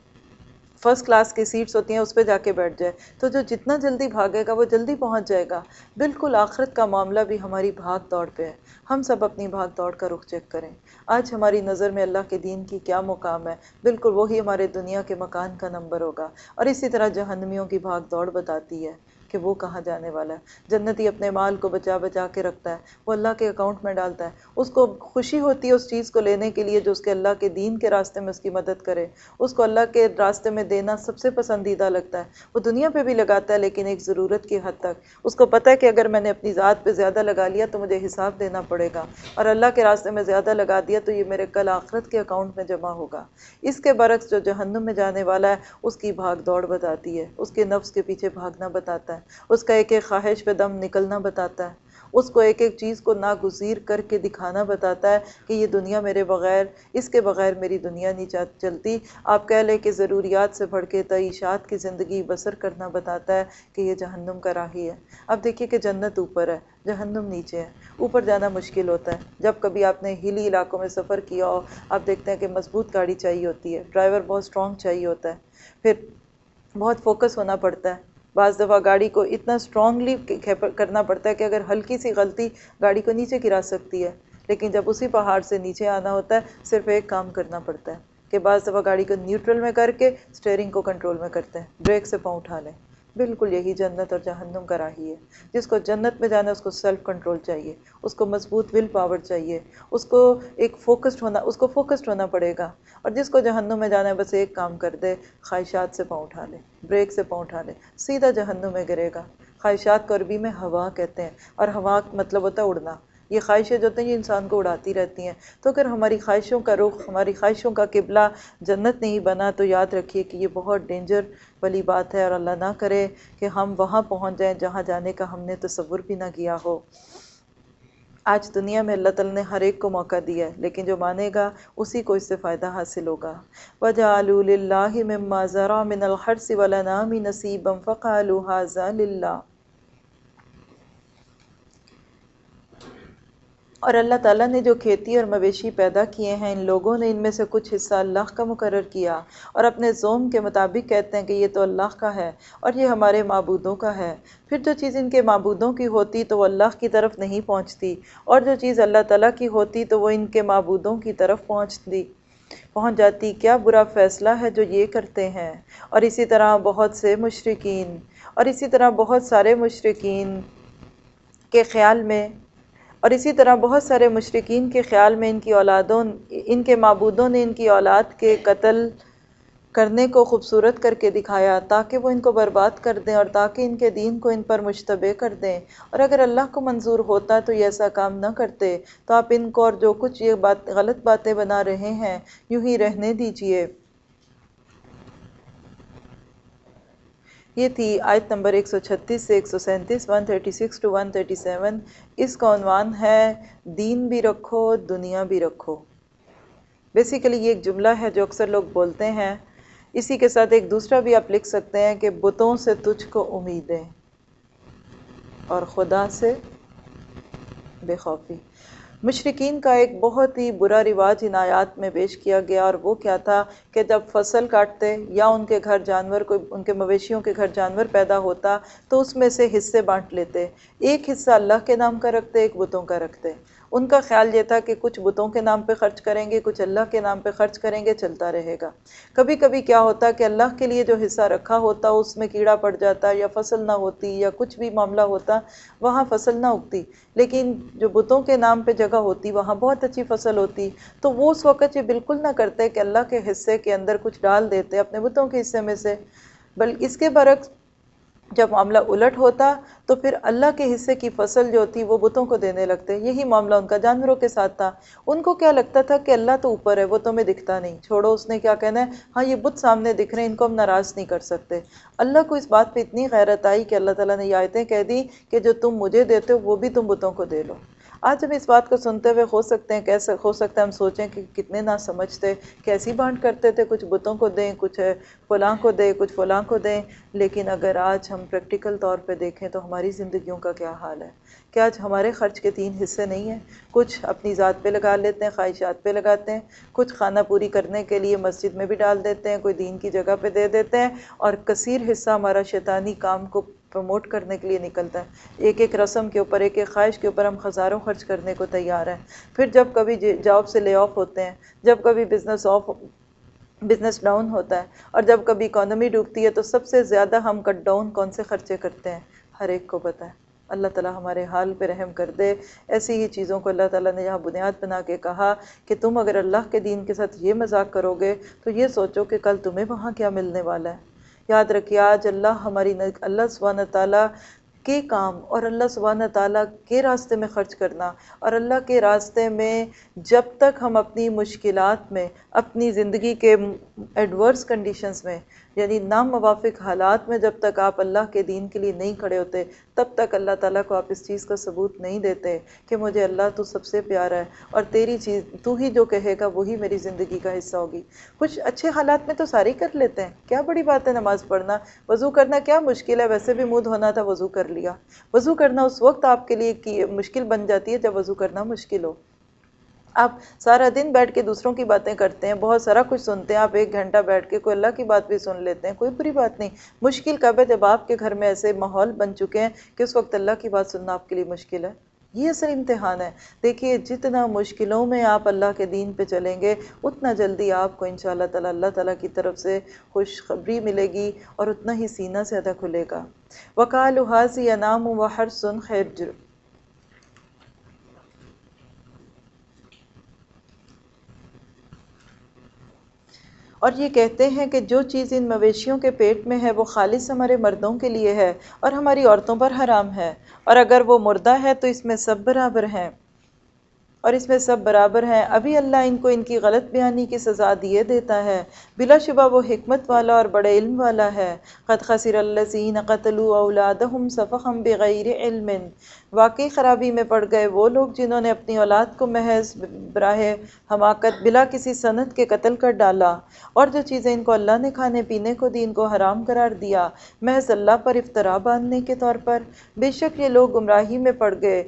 فرسٹ کلاس کی سیٹس ہوتی ہیں اس پہ جا کے بیٹھ جائے، تو جو جتنا جلدی بھاگے گا وہ جلدی پہنچ جائے گا۔ بالکل آخرت کا معاملہ بھی ہماری بھاگ دوڑ پہ ہے۔ ہم سب اپنی بھاگ دوڑ کا رخ چیک کریں۔ آج ہماری نظر میں اللہ کے دین کی کیا مقام ہے، بالکل وہی ہمارے دنیا کے مکان کا نمبر ہوگا۔ اور اسی طرح جہنمیوں کی بھاگ دوڑ بتاتی ہے کہ وہ کہاں جانے والا ہے۔ جنتی اپنے مال کو بچا بچا کے رکھتا ہے، وہ اللہ کے اکاؤنٹ میں ڈالتا ہے، اس کو خوشی ہوتی ہے اس چیز کو لینے کے لیے جو اس کے اللہ کے دین کے راستے میں اس کی مدد کرے، اس کو اللہ کے راستے میں دینا سب سے پسندیدہ لگتا ہے۔ وہ دنیا پہ بھی لگاتا ہے لیکن ایک ضرورت کی حد تک، اس کو پتہ ہے کہ اگر میں نے اپنی ذات پہ زیادہ لگا لیا تو مجھے حساب دینا پڑے گا، اور اللہ کے راستے میں زیادہ لگا دیا تو یہ میرے کل آخرت کے اکاؤنٹ میں جمع ہوگا۔ اس کے برعکس جو جہنم میں جانے والا ہے اس کی بھاگ دوڑ بتاتی ہے، اس کے نفس کے پیچھے بھاگنا بتاتا ہے، اس کا ایک ایک خواہش پہ دم نکلنا بتاتا ہے، اس کو ایک ایک چیز کو ناگزیر کر کے دکھانا بتاتا ہے کہ یہ دنیا میرے بغیر، اس کے بغیر میری دنیا نہیں چلتی۔ آپ کہہ لیں کہ ضروریات سے بڑھ کے تعیشات کی زندگی بسر کرنا بتاتا ہے کہ یہ جہنم کا راہی ہے۔ اب دیکھیے کہ جنت اوپر ہے، جہنم نیچے ہے، اوپر جانا مشکل ہوتا ہے۔ جب کبھی آپ نے ہلی علاقوں میں سفر کیا ہو، آپ دیکھتے ہیں کہ مضبوط گاڑی چاہیے ہوتی ہے، ڈرائیور بہت اسٹرانگ چاہیے ہوتا ہے، پھر بہت فوکس ہونا پڑتا ہے۔ بعض دفعہ گاڑی کو اتنا اسٹرانگلی کرنا پڑتا ہے کہ اگر ہلکی سی غلطی گاڑی کو نیچے گرا سکتی ہے، لیکن جب اسی پہاڑ سے نیچے آنا ہوتا ہے صرف ایک کام کرنا پڑتا ہے کہ بعض دفعہ گاڑی کو نیوٹرل میں کر کے اسٹیئرنگ کو کنٹرول میں کرتے ہیں، بریک سے پاؤں اٹھا لیں۔ بالکل یہی جنت اور جہنم کا راہی ہے۔ جس کو جنت میں جانا ہے اس کو سیلف کنٹرول چاہیے، اس کو مضبوط ول پاور چاہیے، اس کو ایک فوکسڈ ہونا پڑے گا، اور جس کو جہنم میں جانا ہے بس ایک کام کر دے، خواہشات سے پاؤں اٹھا لے، بریک سے پاؤں اٹھا لے، سیدھا جہنم میں گرے گا۔ خواہشات کو عربی میں ہوا کہتے ہیں، اور ہوا مطلب ہوتا ہے اڑنا۔ یہ خواہشیں جو ہوتی ہیں یہ انسان کو اڑاتی رہتی ہیں۔ تو اگر ہماری خواہشوں کا رخ، ہماری خواہشوں کا قبلہ جنت نہیں بنا تو یاد رکھیے کہ یہ بہت ڈینجر والی بات ہے، اور اللہ نہ کرے کہ ہم وہاں پہنچ جائیں جہاں جانے کا ہم نے تصور بھی نہ کیا ہو۔ آج دنیا میں اللہ تعالیٰ نے ہر ایک کو موقع دیا ہے، لیکن جو مانے گا اسی کو اس سے فائدہ حاصل ہوگا۔ وَجَعَلُوا لِلَّهِ مِمَّا زَرَعَ مِنَ الْحَرْثِ وَالْأَنْعَامِ نَصِيبًا فَقَالُوا هَٰذَا لِلَّهِ۔ اور اللہ تعالیٰ نے جو کھیتی اور مویشی پیدا کیے ہیں، ان لوگوں نے ان میں سے کچھ حصہ اللہ کا مقرر کیا اور اپنے ذوم کے مطابق کہتے ہیں کہ یہ تو اللہ کا ہے اور یہ ہمارے معبودوں کا ہے۔ پھر جو چیز ان کے معبودوں کی ہوتی تو وہ اللہ کی طرف نہیں پہنچتی، اور جو چیز اللہ تعالیٰ کی ہوتی تو وہ ان کے معبودوں کی طرف پہنچ جاتی۔ کیا برا فیصلہ ہے جو یہ کرتے ہیں۔ اور اسی طرح بہت سارے مشرکین کے خیال میں ان کے معبودوں نے ان کی اولاد کے قتل کرنے کو خوبصورت کر کے دکھایا تاکہ وہ ان کو برباد کر دیں اور تاکہ ان کے دین کو ان پر مشتبہ کر دیں، اور اگر اللہ کو منظور ہوتا تو یہ ایسا کام نہ کرتے۔ تو آپ ان کو اور جو کچھ یہ غلط باتیں بنا رہے ہیں یوں ہی رہنے دیجئے۔ یہ تھی آیت نمبر 136 سے 137، 136 to 137۔ اس کا عنوان ہے دین بھی رکھو دنیا بھی رکھو۔ بیسیکلی یہ ایک جملہ ہے جو اکثر لوگ بولتے ہیں، اسی کے ساتھ ایک دوسرا بھی آپ لکھ سکتے ہیں کہ بتوں سے تجھ کو امیدیں اور خدا سے بے خوفی۔ مشرکین کا ایک بہت ہی برا رواج ان آیات میں پیش کیا گیا، اور وہ کیا تھا کہ جب فصل کاٹتے یا ان کے گھر جانور ان کے مویشیوں کے گھر جانور پیدا ہوتا تو اس میں سے حصے بانٹ لیتے، ایک حصہ اللہ کے نام کا رکھتے، ایک بتوں کا رکھتے۔ ان کا خیال یہ تھا کہ کچھ بتوں کے نام پہ خرچ کریں گے، کچھ اللہ کے نام پہ خرچ کریں گے، چلتا رہے گا۔ کبھی کبھی کیا ہوتا کہ اللہ کے لیے جو حصہ رکھا ہوتا اس میں کیڑا پڑ جاتا یا فصل نہ ہوتی یا کچھ بھی معاملہ ہوتا، وہاں فصل نہ اگتی، لیکن جو بتوں کے نام پہ جگہ ہوتی وہاں بہت اچھی فصل ہوتی۔ تو وہ اس وقت یہ بالکل نہ کرتے کہ اللہ کے حصے کے اندر کچھ ڈال دیتے اپنے بتوں کے حصے میں سے، بلکہ اس کے برعکس جب معاملہ الٹ ہوتا تو پھر اللہ کے حصے کی فصل جو تھی وہ بتوں کو دینے لگتے۔ یہی معاملہ ان کا جانوروں کے ساتھ تھا۔ ان کو کیا لگتا تھا کہ اللہ تو اوپر ہے، وہ تو ہمیں دکھتا نہیں، چھوڑو اس نے کیا کہنا ہے، ہاں یہ بت سامنے دکھ رہے ہیں، ان کو ہم ناراض نہیں کر سکتے۔ اللہ کو اس بات پہ اتنی غیرت آئی کہ اللہ تعالیٰ نے یہ آیتیں کہہ دی کہ جو تم مجھے دیتے ہو وہ بھی تم بتوں کو دے لو۔ آج ہم اس بات کو سنتے ہوئے ہو سکتا ہے ہم سوچیں کہ کتنے نہ سمجھتے، کیسی بانٹ کرتے تھے، کچھ بتوں کو دیں، کچھ فلاں کو دیں، کچھ فلاں کو دیں۔ لیکن اگر آج ہم پریکٹیکل طور پہ دیکھیں تو ہماری زندگیوں کا کیا حال ہے کہ آج ہمارے خرچ کے 3 حصے نہیں ہیں، کچھ اپنی ذات پہ لگا لیتے ہیں، خواہشات پہ لگاتے ہیں، کچھ خانہ پوری کرنے کے لیے مسجد میں بھی ڈال دیتے ہیں، کوئی دین کی جگہ پہ دے دیتے ہیں، اور کثیر حصہ ہمارا شیطانی کام کو پروموٹ کرنے کے لیے نکلتا ہے۔ ایک ایک رسم کے اوپر، ایک ایک خواہش کے اوپر ہم ہزاروں خرچ کرنے کو تیار ہیں۔ پھر جب کبھی جاب سے لے آف ہوتے ہیں، جب کبھی بزنس ڈاؤن ہوتا ہے، اور جب کبھی اکانومی ڈوبتی ہے تو سب سے زیادہ ہم کٹ ڈاؤن کون سے خرچے کرتے ہیں، ہر ایک کو پتہ ہے۔ اللہ تعالیٰ ہمارے حال پہ رحم کر دے۔ ایسی ہی چیزوں کو اللہ تعالیٰ نے یہاں بنیاد بنا کے کہا کہ تم اگر اللہ کے دین کے ساتھ یہ مذاق کرو گے تو یہ سوچو کہ کل تمہیں وہاں کیا ملنے والا ہے۔ یاد رکھیے آج اللہ سبحانہ تعالیٰ کے کام اور اللہ سبحانہ تعالیٰ کے راستے میں خرچ کرنا، اور اللہ کے راستے میں جب تک ہم اپنی مشکلات میں، اپنی زندگی کے ایڈورس کنڈیشنز میں، یعنی ناموافق حالات میں جب تک آپ اللہ کے دین کے لیے نہیں کھڑے ہوتے، تب تک اللہ تعالیٰ کو آپ اس چیز کا ثبوت نہیں دیتے کہ مجھے اللہ تو سب سے پیارا ہے اور تیری چیز تو ہی جو کہے گا وہی میری زندگی کا حصہ ہوگی۔ کچھ اچھے حالات میں تو سارے کر لیتے ہیں، کیا بڑی بات ہے نماز پڑھنا، وضو کرنا کیا مشکل ہے، ویسے بھی منہ دھونا تھا وضو کر لیا۔ وضو کرنا اس وقت آپ کے لیے مشکل بن جاتی ہے جب وضو کرنا مشکل ہو۔ آپ سارا دن بیٹھ کے دوسروں کی باتیں کرتے ہیں، بہت سارا کچھ سنتے ہیں، آپ 1 گھنٹہ بیٹھ کے کوئی اللہ کی بات بھی سن لیتے ہیں، کوئی بری بات نہیں۔ مشکل کب ہے؟ جب آپ کے گھر میں ایسے ماحول بن چکے ہیں کہ اس وقت اللہ کی بات سننا آپ کے لیے مشکل ہے۔ یہ اصل امتحان ہے۔ دیکھیے جتنا مشکلوں میں آپ اللہ کے دین پہ چلیں گے اتنا جلدی آپ کو انشاءاللہ تعالیٰ اللہ تعالیٰ کی طرف سے خوشخبری ملے گی اور اتنا ہی سینہ زیادہ کھلے گا۔ وَقَالُوا هَٰذِهِ أَنْعَامٌ وَحَرْثٌ حِجْرٌ۔ اور یہ کہتے ہیں کہ جو چیز ان مویشیوں کے پیٹ میں ہے وہ خالص ہمارے مردوں کے لیے ہے اور ہماری عورتوں پر حرام ہے، اور اگر وہ مردہ ہے تو اس میں سب برابر ہیں۔ اور اس میں سب برابر ہیں، ابھی اللہ ان کو ان کی غلط بیانی کی سزا دیے دیتا ہے۔ بلا شبہ وہ حکمت والا اور بڑے علم والا ہے۔ قد خسر الذین قتلوا اولادہم سفحا بغیر علم، واقعی خرابی میں پڑ گئے وہ لوگ جنہوں نے اپنی اولاد کو محض براہ حماقت بلا کسی سند کے قتل کر ڈالا، اور جو چیزیں ان کو اللہ نے کھانے پینے کو دی ان کو حرام قرار دیا محض اللہ پر افطرا باندھنے کے طور پر۔ بے شک یہ لوگ گمراہی میں پڑ گئے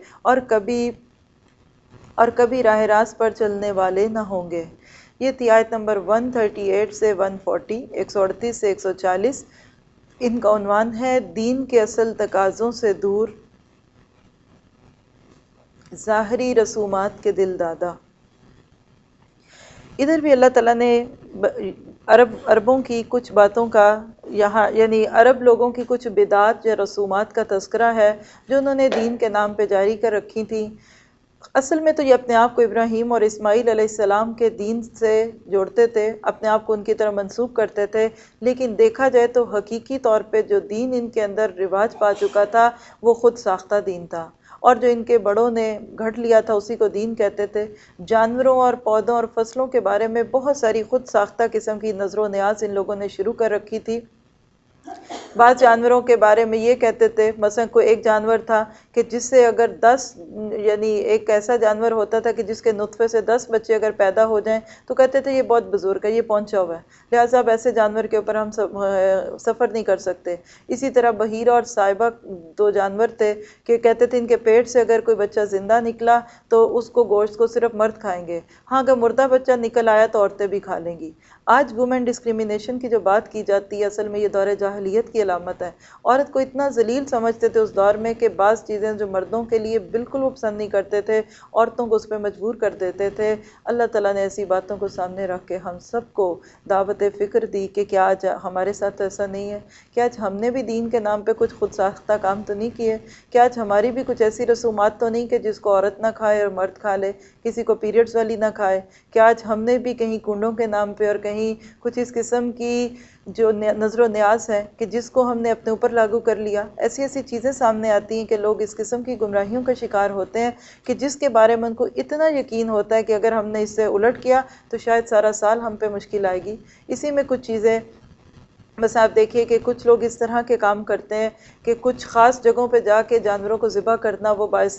اور کبھی راہ راست پر چلنے والے نہ ہوں گے۔ یہ تھی آیت نمبر 138 سے 140، 138 سے 140۔ ان کا عنوان ہے دین کے اصل تقاضوں سے دور، ظاہری رسومات کے دل دادا۔ ادھر بھی اللہ تعالیٰ نے عربوں کی کچھ باتوں کا یہاں یعنی عرب لوگوں کی کچھ بدعات یا رسومات کا تذکرہ ہے جو انہوں نے دین کے نام پہ جاری کر رکھی تھیں۔ اصل میں تو یہ اپنے آپ کو ابراہیم اور اسماعیل علیہ السلام کے دین سے جوڑتے تھے، اپنے آپ کو ان کی طرح منسوب کرتے تھے، لیکن دیکھا جائے تو حقیقی طور پہ جو دین ان کے اندر رواج پا چکا تھا وہ خود ساختہ دین تھا، اور جو ان کے بڑوں نے گھڑ لیا تھا اسی کو دین کہتے تھے۔ جانوروں اور پودوں اور فصلوں کے بارے میں بہت ساری خود ساختہ قسم کی نظر و نیاز ان لوگوں نے شروع کر رکھی تھی۔ بعض جانوروں کے بارے میں یہ کہتے تھے، مثلا کوئی ایک جانور تھا کہ جس سے اگر 10 یعنی ایک ایسا جانور ہوتا تھا کہ جس کے نطفے سے 10 بچے اگر پیدا ہو جائیں تو کہتے تھے یہ بہت بزرگ ہے، یہ پہنچا ہوا ہے، لہٰذا اب ایسے جانور کے اوپر ہم سفر نہیں کر سکتے۔ اسی طرح بحیرہ اور صائبہ دو جانور تھے کہ کہتے تھے ان کے پیٹ سے اگر کوئی بچہ زندہ نکلا تو اس کو گوشت کو صرف مرد کھائیں گے، ہاں اگر مردہ بچہ نکل آیا تو عورتیں بھی کھا لیں گی۔ آج وومن ڈسکریمنیشن کی جو بات کی جاتی ہے اصل میں یہ دور جاہلیت کی علامت ہے۔ عورت کو اتنا ذلیل سمجھتے تھے اس دور میں کہ بعض چیزیں جو مردوں کے لیے بالکل وہ پسند نہیں کرتے تھے عورتوں کو اس پہ مجبور کر دیتے تھے۔ اللہ تعالیٰ نے ایسی باتوں کو سامنے رکھ کے ہم سب کو دعوت فکر دی کہ کیا آج ہمارے ساتھ تو ایسا نہیں ہے؟ کیا آج ہم نے بھی دین کے نام پہ کچھ خود ساختہ کام تو نہیں کیے؟ کیا آج ہماری بھی کچھ ایسی رسومات تو نہیں کہ جس کو عورت نہ کھائے اور مرد کھا لے، کسی کو پیریڈز والی نہ کھائے؟ کیا آج ہم نے بھی کہیں کنڈوں کے نام پہ اور کہیں کچھ اس قسم کی جو نظر و نیاز ہے کہ جس کو ہم نے اپنے اوپر لاگو کر لیا؟ ایسی ایسی چیزیں سامنے آتی ہیں کہ لوگ اس قسم کی گمراہیوں کا شکار ہوتے ہیں کہ جس کے بارے میں ان کو اتنا یقین ہوتا ہے کہ اگر ہم نے اس سے الٹ کیا تو شاید سارا سال ہم پہ مشکل آئے گی۔ اسی میں کچھ چیزیں بس آپ دیکھیے کہ کچھ لوگ اس طرح کے کام کرتے ہیں کہ کچھ خاص جگہوں پہ جا کے جانوروں کو ذبح کرنا وہ باعث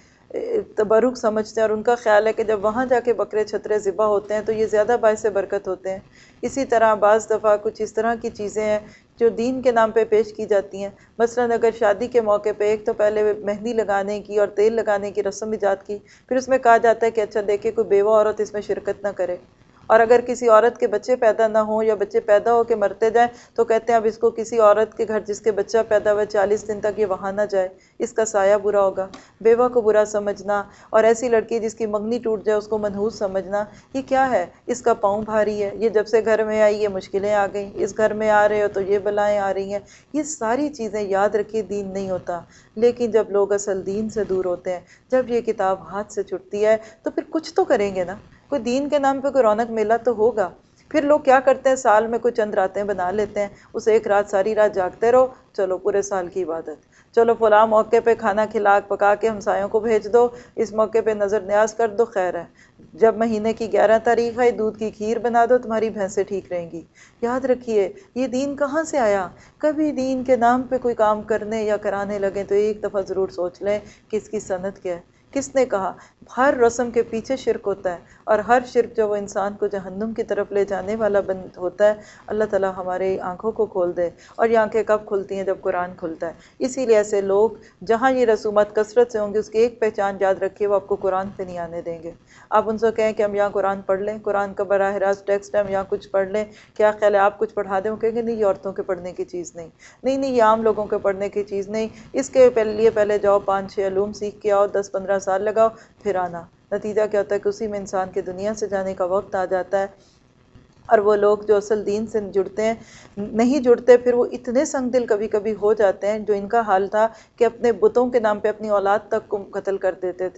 تبرک سمجھتے ہیں، اور ان کا خیال ہے کہ جب وہاں جا کے بکرے چھترے ذبح ہوتے ہیں تو یہ زیادہ باعث برکت ہوتے ہیں۔ اسی طرح بعض دفعہ کچھ اس طرح کی چیزیں ہیں جو دین کے نام پہ پیش کی جاتی ہیں۔ مثلا اگر شادی کے موقع پہ ایک تو پہلے مہندی لگانے کی اور تیل لگانے کی رسم ایجاد کی، پھر اس میں کہا جاتا ہے کہ اچھا دیکھیں کوئی بیوہ عورت اس میں شرکت نہ کرے، اور اگر کسی عورت کے بچے پیدا نہ ہوں یا بچے پیدا ہو کے مرتے جائیں تو کہتے ہیں اب اس کو کسی عورت کے گھر جس کے بچہ پیدا ہوا 40 دن تک یہ وہاں نہ جائے، اس کا سایہ برا ہوگا۔ بیوہ کو برا سمجھنا اور ایسی لڑکی جس کی منگنی ٹوٹ جائے اس کو منحوس سمجھنا، یہ کیا ہے؟ اس کا پاؤں بھاری ہے، یہ جب سے گھر میں آئی یہ مشکلیں آ گئیں، اس گھر میں آ رہے ہو تو یہ بلائیں آ رہی ہیں۔ یہ ساری چیزیں یاد رکھیے دین نہیں ہوتا، لیکن جب لوگ اصل دین سے دور ہوتے ہیں، جب یہ کتاب ہاتھ سے چھٹتی ہے تو پھر کچھ تو کریں گے نا، کوئی دین کے نام پہ کوئی رونق میلہ تو ہوگا۔ پھر لوگ کیا کرتے ہیں، سال میں کوئی چند راتیں بنا لیتے ہیں، اس ایک رات ساری رات جاگتے رہو، چلو پورے سال کی عبادت، چلو فلاں موقع پہ کھانا کھلا پکا کے ہمسایوں کو بھیج دو، اس موقع پہ نظر نیاز کر دو، خیر ہے، جب مہینے کی 11 تاریخ ہے دودھ کی کھیر بنا دو، تمہاری بھینسیں ٹھیک رہیں گی۔ یاد رکھیے یہ دین کہاں سے آیا؟ کبھی دین کے نام پہ کوئی کام کرنے یا کرانے لگیں تو ایک دفعہ ضرور سوچ لیں کہ اس کی سند کیا ہے، کس نے کہا؟ ہر رسم کے پیچھے شرک ہوتا ہے، اور ہر شرک جو وہ انسان کو جہنم کی طرف لے جانے والا بند ہوتا ہے۔ اللہ تعالیٰ ہمارے آنکھوں کو کھول دے، اور یہ آنکھیں کب کھلتی ہیں؟ جب قرآن کھلتا ہے۔ اسی لیے ایسے لوگ جہاں یہ رسومات کثرت سے ہوں گے اس کی ایک پہچان یاد رکھیے، وہ آپ کو قرآن پہ نہیں آنے دیں گے۔ آپ ان سے کہیں کہ ہم یہاں قرآن پڑھ لیں، قرآن کا براہ راست ٹیکسٹ ہے، ہم یہاں کچھ پڑھ لیں، کیا خیال ہے آپ کچھ پڑھا دیں؟ وہ کہیں گے نہیں یہ عورتوں کے پڑھنے کی چیز نہیں، نہیں یہ عام لوگوں کے پڑھنے کی چیز نہیں، اس کے لیے پہلے جاؤ 5-6 علوم سیکھ کے آؤ، 10-15 سال لگاؤ پھر آنا۔ نتیجہ کیا ہوتا ہے کہ اسی میں انسان کے دنیا سے جانے کا وقت آ جاتا ہے، اور وہ لوگ جو اصل دین سے جڑتے ہیں نہیں جڑتے، پھر وہ اتنے سنگ دل کبھی کبھی ہو جاتے ہیں، جو ان کا حال تھا کہ اپنے بتوں کے نام پہ اپنی اولاد تک کو قتل کر دیتے تھے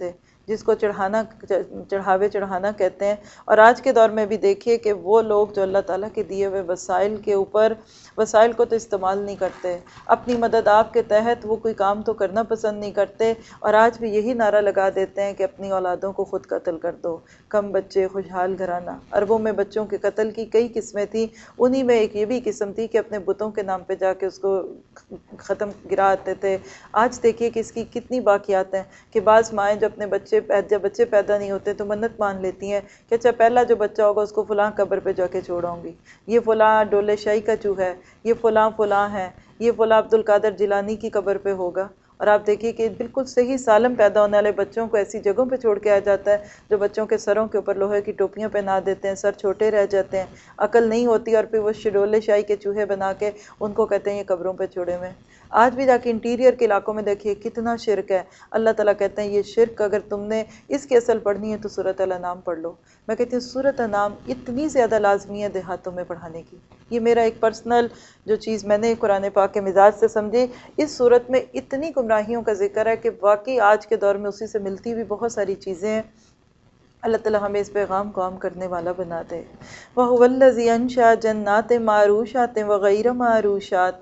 جس کو چڑھاوے چڑھانا کہتے ہیں۔ اور آج کے دور میں بھی دیکھیے کہ وہ لوگ جو اللہ تعالیٰ کے دیے ہوئے وسائل کے اوپر، وسائل کو تو استعمال نہیں کرتے، اپنی مدد آپ کے تحت وہ کوئی کام تو کرنا پسند نہیں کرتے، اور آج بھی یہی نعرہ لگا دیتے ہیں کہ اپنی اولادوں کو خود قتل کر دو، کم بچے خوشحال گھرانہ۔ اربوں میں بچوں کے قتل کی کئی قسمیں تھیں، انہی میں ایک یہ بھی قسم تھی کہ اپنے بتوں کے نام پہ جا کے اس کو ختم گرا آتے تھے۔ آج دیکھیے کہ اس کی کتنی باقیات ہیں کہ بعض مائیں جو اپنے جب بچے پیدا نہیں ہوتے تو منت مان لیتی ہیں کہ اچھا پہلا جو بچہ ہوگا اس کو فلاں قبر پہ جا کے چھوڑاؤں گی، یہ فلاں ڈولے شاہی کا چوہا ہے، یہ فلاں فلاں ہے، یہ فلاں عبد القادر جیلانی کی قبر پہ ہوگا۔ اور آپ دیکھیے کہ بالکل صحیح سالم پیدا ہونے والے بچوں کو ایسی جگہوں پہ چھوڑ کے آیا جاتا ہے جو بچوں کے سروں کے اوپر لوہے کی ٹوپیاں پہنا دیتے ہیں، سر چھوٹے رہ جاتے ہیں، عقل نہیں ہوتی، اور پھر وہ شڈولے شاہی کے چوہے بنا کے ان کو کہتے ہیں یہ قبروں پہ چھوڑے ہوئے۔ آج بھی جا کے انٹیریئر کے علاقوں میں دیکھیے کتنا شرک ہے۔ اللہ تعالیٰ کہتے ہیں یہ شرک اگر تم نے اس کی اصل پڑھنی ہے تو سورۃ الانعام پڑھ لو۔ میں کہتی ہوں سورۃ انعام اتنی زیادہ لازمی ہے دیہاتوں میں پڑھانے کی، یہ میرا ایک پرسنل جو چیز میں نے قرآن پاک کے مزاج سے سمجھی۔ اس صورت میں اتنی گمراہیوں کا ذکر ہے کہ واقعی آج کے دور میں اسی سے ملتی ہوئی بہت ساری چیزیں ہیں۔ اللہ تعالیٰ ہمیں اس پیغام کو عام کرنے والا بنا دے۔ وَهُوَ الَّذِي أَنشَأَ جَنَّاتٍ مَعْرُوشَاتٍ وَغَيْرَ مَعْرُوشَاتٍ،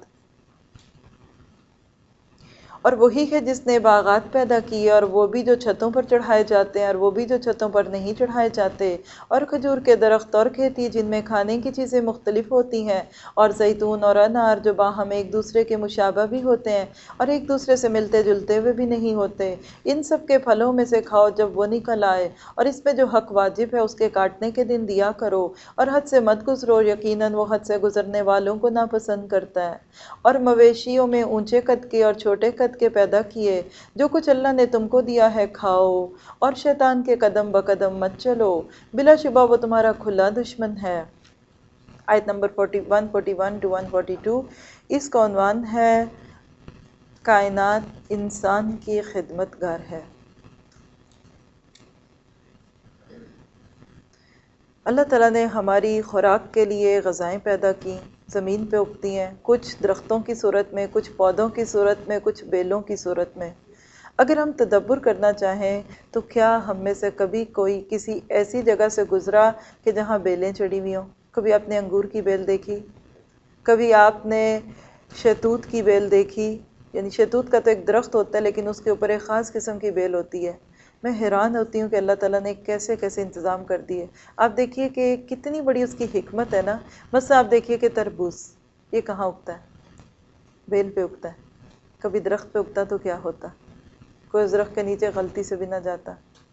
اور وہی ہے جس نے باغات پیدا کیے اور وہ بھی جو چھتوں پر چڑھائے جاتے ہیں اور وہ بھی جو چھتوں پر نہیں چڑھائے جاتے، اور کھجور کے درخت اور کھیتی جن میں کھانے کی چیزیں مختلف ہوتی ہیں، اور زیتون اور انار جو باہم ایک دوسرے کے مشابہ بھی ہوتے ہیں اور ایک دوسرے سے ملتے جلتے ہوئے بھی نہیں ہوتے، ان سب کے پھلوں میں سے کھاؤ جب وہ نکل آئے، اور اس میں جو حق واجب ہے اس کے کاٹنے کے دن دیا کرو، اور حد سے مت گزرو، یقیناً وہ حد سے گزرنے والوں کو ناپسند کرتا ہے۔ اور مویشیوں میں اونچے قد کے اور چھوٹے قد کے پیدا کیے، جو کچھ اللہ نے تم کو دیا ہے کھاؤ، اور شیطان کے قدم بقدم مت چلو، بلا شبہ وہ تمہارا کھلا دشمن ہے۔ آیت نمبر 141 to 142، اس کا عنوان ہے کائنات انسان کی خدمت گار ہے۔ اللہ تعالیٰ نے ہماری خوراک کے لیے غذائیں پیدا کی، زمین پہ اگتی ہیں، کچھ درختوں کی صورت میں، کچھ پودوں کی صورت میں، کچھ بیلوں کی صورت میں۔ اگر ہم تدبر کرنا چاہیں تو کیا ہم میں سے کبھی کوئی کسی ایسی جگہ سے گزرا کہ جہاں بیلیں چڑھی ہوئی ہوں؟ کبھی آپ نے انگور کی بیل دیکھی؟ کبھی آپ نے شہتوت کی بیل دیکھی؟ یعنی شہتوت کا تو ایک درخت ہوتا ہے لیکن اس کے اوپر ایک خاص قسم کی بیل ہوتی ہے۔ میں حیران ہوتی ہوں کہ اللہ تعالیٰ نے کیسے کیسے انتظام کر دیے۔ آپ دیکھیے کہ کتنی بڑی اس کی حکمت ہے نا۔ مثلا آپ دیکھیے کہ تربوز یہ کہاں اگتا ہے؟ بیل پہ اگتا ہے۔ کبھی درخت پہ اگتا تو کیا ہوتا؟ کوئی اس درخت کے نیچے غلطی سے بھی نہ جاتا۔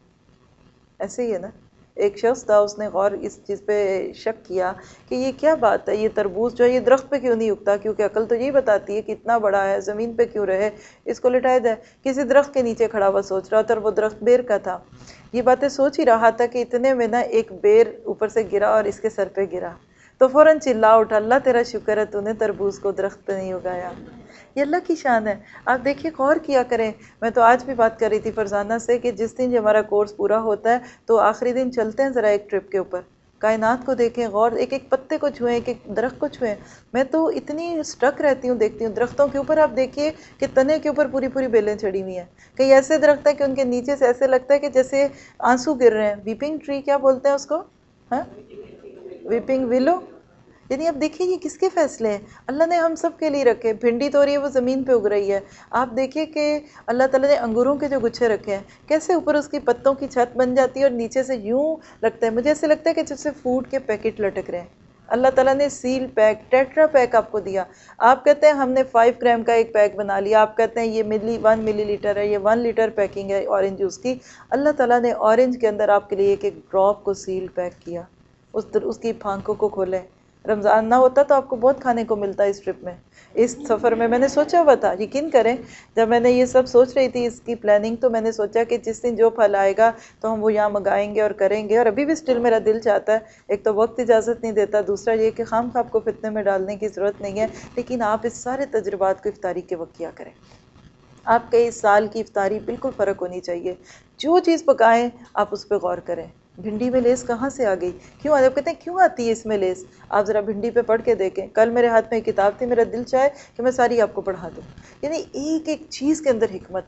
ایسے ہی ہے نا۔ ایک شخص تھا، اس نے غور اس چیز پہ شک کیا کہ یہ کیا بات ہے، یہ تربوز جو ہے یہ درخت پہ کیوں نہیں اگتا، کیونکہ عقل تو یہی بتاتی ہے کہ اتنا بڑا ہے زمین پہ کیوں رہے، اس کو لٹائے جائے۔ کسی درخت کے نیچے کھڑا ہوا سوچ رہا تھا، اور وہ درخت بیر کا تھا۔ یہ باتیں سوچ ہی رہا تھا کہ اتنے میں نا ایک بیر اوپر سے گرا اور اس کے سر پہ گرا، تو فوراً چلا اٹھا، اللہ تیرا شکر ہے تو نے تربوز کو درخت پہ نہیں اگایا۔ یہ اللہ کی شان ہے۔ آپ دیکھیے غور کیا کریں۔ میں تو آج بھی بات کر رہی تھی فرزانہ سے کہ جس دن ہمارا کورس پورا ہوتا ہے تو آخری دن چلتے ہیں ذرا ایک ٹرپ کے اوپر، کائنات کو دیکھیں، غور، ایک ایک پتے کو چھوئیں، ایک ایک درخت کو چھوئیں۔ میں تو اتنی اسٹرک رہتی ہوں، دیکھتی ہوں درختوں کے اوپر، آپ دیکھیے کہ تنے کے اوپر پوری پوری بیلیں چڑھی ہوئی ہیں۔ کئی ایسے درخت ہیں کہ ان کے نیچے سے ایسے لگتا ہے کہ جیسے آنسو گر رہے ہیں۔ ویپنگ ٹری کیا بولتے ہیں اس کو؟ ہاں، ویپنگ ویلو۔ یعنی اب دیکھیے یہ کس کے فیصلے ہیں؟ اللہ نے ہم سب کے لیے رکھے۔ بھنڈی تو رہی ہے وہ زمین پہ اگ رہی ہے۔ آپ دیکھیے کہ اللہ تعالیٰ نے انگوروں کے جو گچھے رکھے ہیں، کیسے اوپر اس کی پتوں کی چھت بن جاتی ہے اور نیچے سے یوں لگتا ہے، مجھے ایسے لگتا ہے کہ جیسے فوڈ کے پیکٹ لٹک رہے ہیں۔ اللہ تعالیٰ نے سیل پیک، ٹیٹرا پیک آپ کو دیا۔ آپ کہتے ہیں ہم نے 5 گرام کا ایک پیک بنا لیا، آپ کہتے ہیں یہ 1 ملی لیٹر ہے، یہ 1 لیٹر پیکنگ ہے اورنج جوس کی۔ اللہ تعالیٰ نے اورنج کے اندر آپ کے لیے ایک ایک ڈراپ کو سیل پیک کیا، اس کی پھانکوں کو کھولے۔ رمضان نہ ہوتا تو آپ کو بہت کھانے کو ملتا اس ٹرپ میں، اس سفر میں۔ میں نے سوچا ہوا تھا، یقین کریں، جب میں نے یہ سب سوچ رہی تھی اس کی پلاننگ، تو میں نے سوچا کہ جس دن جو پھل آئے گا تو ہم وہ یہاں منگائیں گے اور کریں گے۔ اور ابھی بھی سٹل میرا دل چاہتا ہے، ایک تو وقت اجازت نہیں دیتا، دوسرا یہ کہ خام خواہ آپ کو فتنے میں ڈالنے کی ضرورت نہیں ہے، لیکن آپ اس سارے تجربات کو افطاری کے وقت کیا کریں۔ آپ کے اس سال کی افطاری بالکل فرق ہونی چاہیے۔ جو چیز پکائیں آپ اس پہ غور کریں۔ بھنڈی میں لیس کہاں سے آ گئی؟ کیوں آتی؟ آپ کہتے ہیں کیوں آتی ہے اس میں لیس؟ آپ ذرا بھنڈی پہ پڑھ کے دیکھیں۔ کل میرے ہاتھ میں ایک کتاب تھی، میرا دل چاہے کہ میں ساری آپ کو پڑھا دوں۔ یعنی ایک ایک چیز کے اندر حکمت ہے۔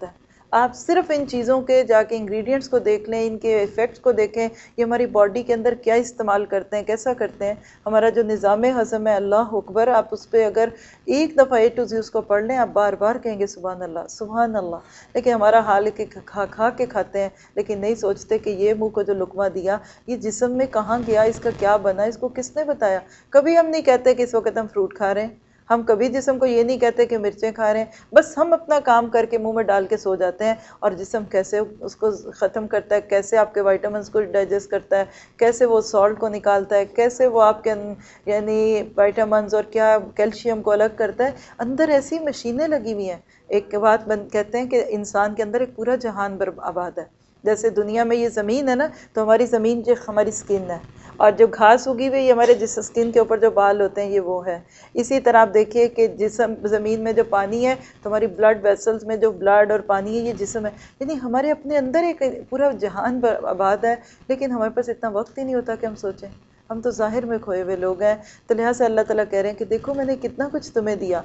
آپ صرف ان چیزوں کے جا کے انگریڈینٹس کو دیکھ لیں، ان کے ایفیکٹس کو دیکھیں، یہ ہماری باڈی کے اندر کیا استعمال کرتے ہیں، کیسا کرتے ہیں. ہمارا جو نظام ہضم ہے، اللہ اکبر، آپ اس پہ اگر ایک دفعہ A to Z اس کو پڑھ لیں، آپ بار بار کہیں گے سبحان اللہ سبحان اللہ. لیکن ہمارا حال ہے کہ کھا کے کھاتے ہیں، لیکن نہیں سوچتے کہ یہ منہ کو جو لقمہ دیا یہ جسم میں کہاں گیا، اس کا کیا بنا، اس کو کس نے بتایا. کبھی ہم نہیں کہتے کہ اس وقت ہم فروٹ کھا رہے ہیں، ہم کبھی جسم کو یہ نہیں کہتے کہ مرچیں کھا رہے ہیں. بس ہم اپنا کام کر کے منہ میں ڈال کے سو جاتے ہیں، اور جسم کیسے اس کو ختم کرتا ہے، کیسے آپ کے وائٹامنس کو ڈائجسٹ کرتا ہے، کیسے وہ سالٹ کو نکالتا ہے، کیسے وہ آپ کے یعنی وائٹامنس اور کیا کیلشیم کو الگ کرتا ہے. اندر ایسی مشینیں لگی ہوئی ہیں. ایک بات کہتے ہیں کہ انسان کے اندر ایک پورا جہان آباد ہے. جیسے دنیا میں یہ زمین ہے نا، تو ہماری زمین جو ہماری سکن ہے، اور جو گھاس اگی ہوئی ہمارے جس سکن کے اوپر جو بال ہوتے ہیں یہ وہ ہے. اسی طرح آپ دیکھیے کہ جسم زمین میں جو پانی ہے تو ہماری بلڈ ویسلز میں جو بلڈ اور پانی ہے یہ جسم ہے. یعنی ہمارے اپنے اندر ایک پورا جہان آباد ہے، لیکن ہمارے پاس اتنا وقت ہی نہیں ہوتا کہ ہم سوچیں. ہم تو ظاہر میں کھوئے ہوئے لوگ ہیں. تو لہٰذا اللہ تعالیٰ کہہ رہے ہیں کہ دیکھو میں نے کتنا کچھ تمہیں دیا.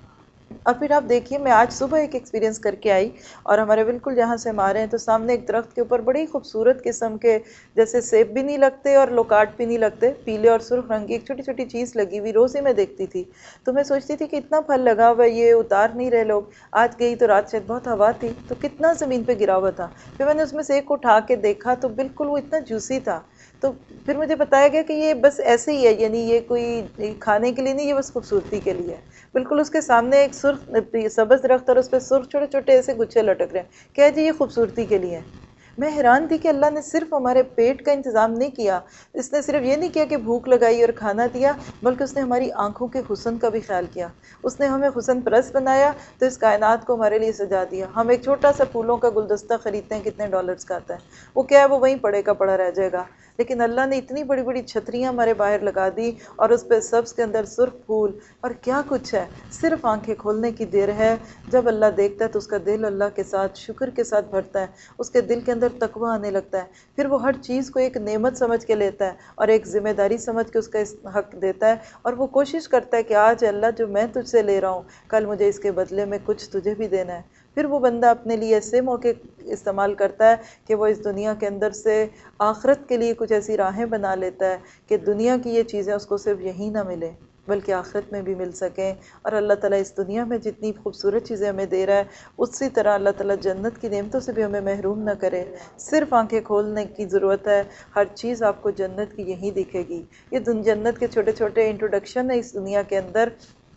اور پھر آپ دیکھیے، میں آج صبح ایک ایکسپیرینس کر کے آئی، اور ہمارے بالکل جہاں سے ہم آ رہے ہیں تو سامنے ایک درخت کے اوپر بڑی خوبصورت قسم کے جیسے سیب بھی نہیں لگتے اور لوکاٹ بھی نہیں لگتے، پیلے اور سرخ رنگ کی ایک چھوٹی چھوٹی چیز لگی ہوئی، روز ہی میں دیکھتی تھی. تو میں سوچتی تھی کہ اتنا پھل لگا ہوا ہے، یہ اتار نہیں رہے لوگ. آج گئی تو رات شاید بہت ہوا تھی تو کتنا زمین پہ گرا ہوا تھا. پھر میں نے اس میں سے ایک اٹھا کے دیکھا تو بالکل وہ اتنا جوسی تھا. تو پھر مجھے بتایا گیا کہ یہ بس ایسے ہی ہے، یعنی یہ کوئی کھانے کے لیے نہیں، یہ بس خوبصورتی کے لیے ہے. بالکل اس کے سامنے ایک سرخ سبز درخت اور اس پہ سرخ چھوٹے چھوٹے ایسے گچھے لٹک رہے ہیں. کہہ جی یہ خوبصورتی کے لیے ہے. میں حیران تھی کہ اللہ نے صرف ہمارے پیٹ کا انتظام نہیں کیا، اس نے صرف یہ نہیں کیا کہ بھوک لگائی اور کھانا دیا، بلکہ اس نے ہماری آنکھوں کے حسن کا بھی خیال کیا. اس نے ہمیں حسن پرست بنایا تو اس کائنات کو ہمارے لیے سجا دیا. ہم ایک چھوٹا سا پھولوں کا گلدستہ خریدتے ہیں، کتنے ڈالرز کا آتا ہے، وہ کیا ہے، وہ وہیں پڑے کا پڑا رہ جائے گا. لیکن اللہ نے اتنی بڑی بڑی چھتریاں ہمارے باہر لگا دی، اور اس پہ سبز کے اندر سرخ پھول اور کیا کچھ ہے. صرف آنکھیں کھولنے کی دیر ہے. جب اللہ دیکھتا ہے تو اس کا دل اللہ کے ساتھ شکر کے ساتھ بھرتا ہے، اس کے دل کے اندر تقویٰ آنے لگتا ہے. پھر وہ ہر چیز کو ایک نعمت سمجھ کے لیتا ہے اور ایک ذمہ داری سمجھ کے اس کا حق دیتا ہے. اور وہ کوشش کرتا ہے کہ آج اللہ جو میں تجھ سے لے رہا ہوں، کل مجھے اس کے بدلے میں کچھ تجھے بھی دینا ہے. پھر وہ بندہ اپنے لیے ایسے موقع استعمال کرتا ہے کہ وہ اس دنیا کے اندر سے آخرت کے لیے کچھ ایسی راہیں بنا لیتا ہے کہ دنیا کی یہ چیزیں اس کو صرف یہی نہ ملے بلکہ آخرت میں بھی مل سکیں. اور اللہ تعالیٰ اس دنیا میں جتنی خوبصورت چیزیں ہمیں دے رہا ہے، اسی طرح اللہ تعالیٰ جنت کی نعمتوں سے بھی ہمیں محروم نہ کرے. صرف آنکھیں کھولنے کی ضرورت ہے. ہر چیز آپ کو جنت کی یہی دکھے گی. یہ جنت کے چھوٹے چھوٹے انٹروڈکشن ہے اس دنیا کے اندر،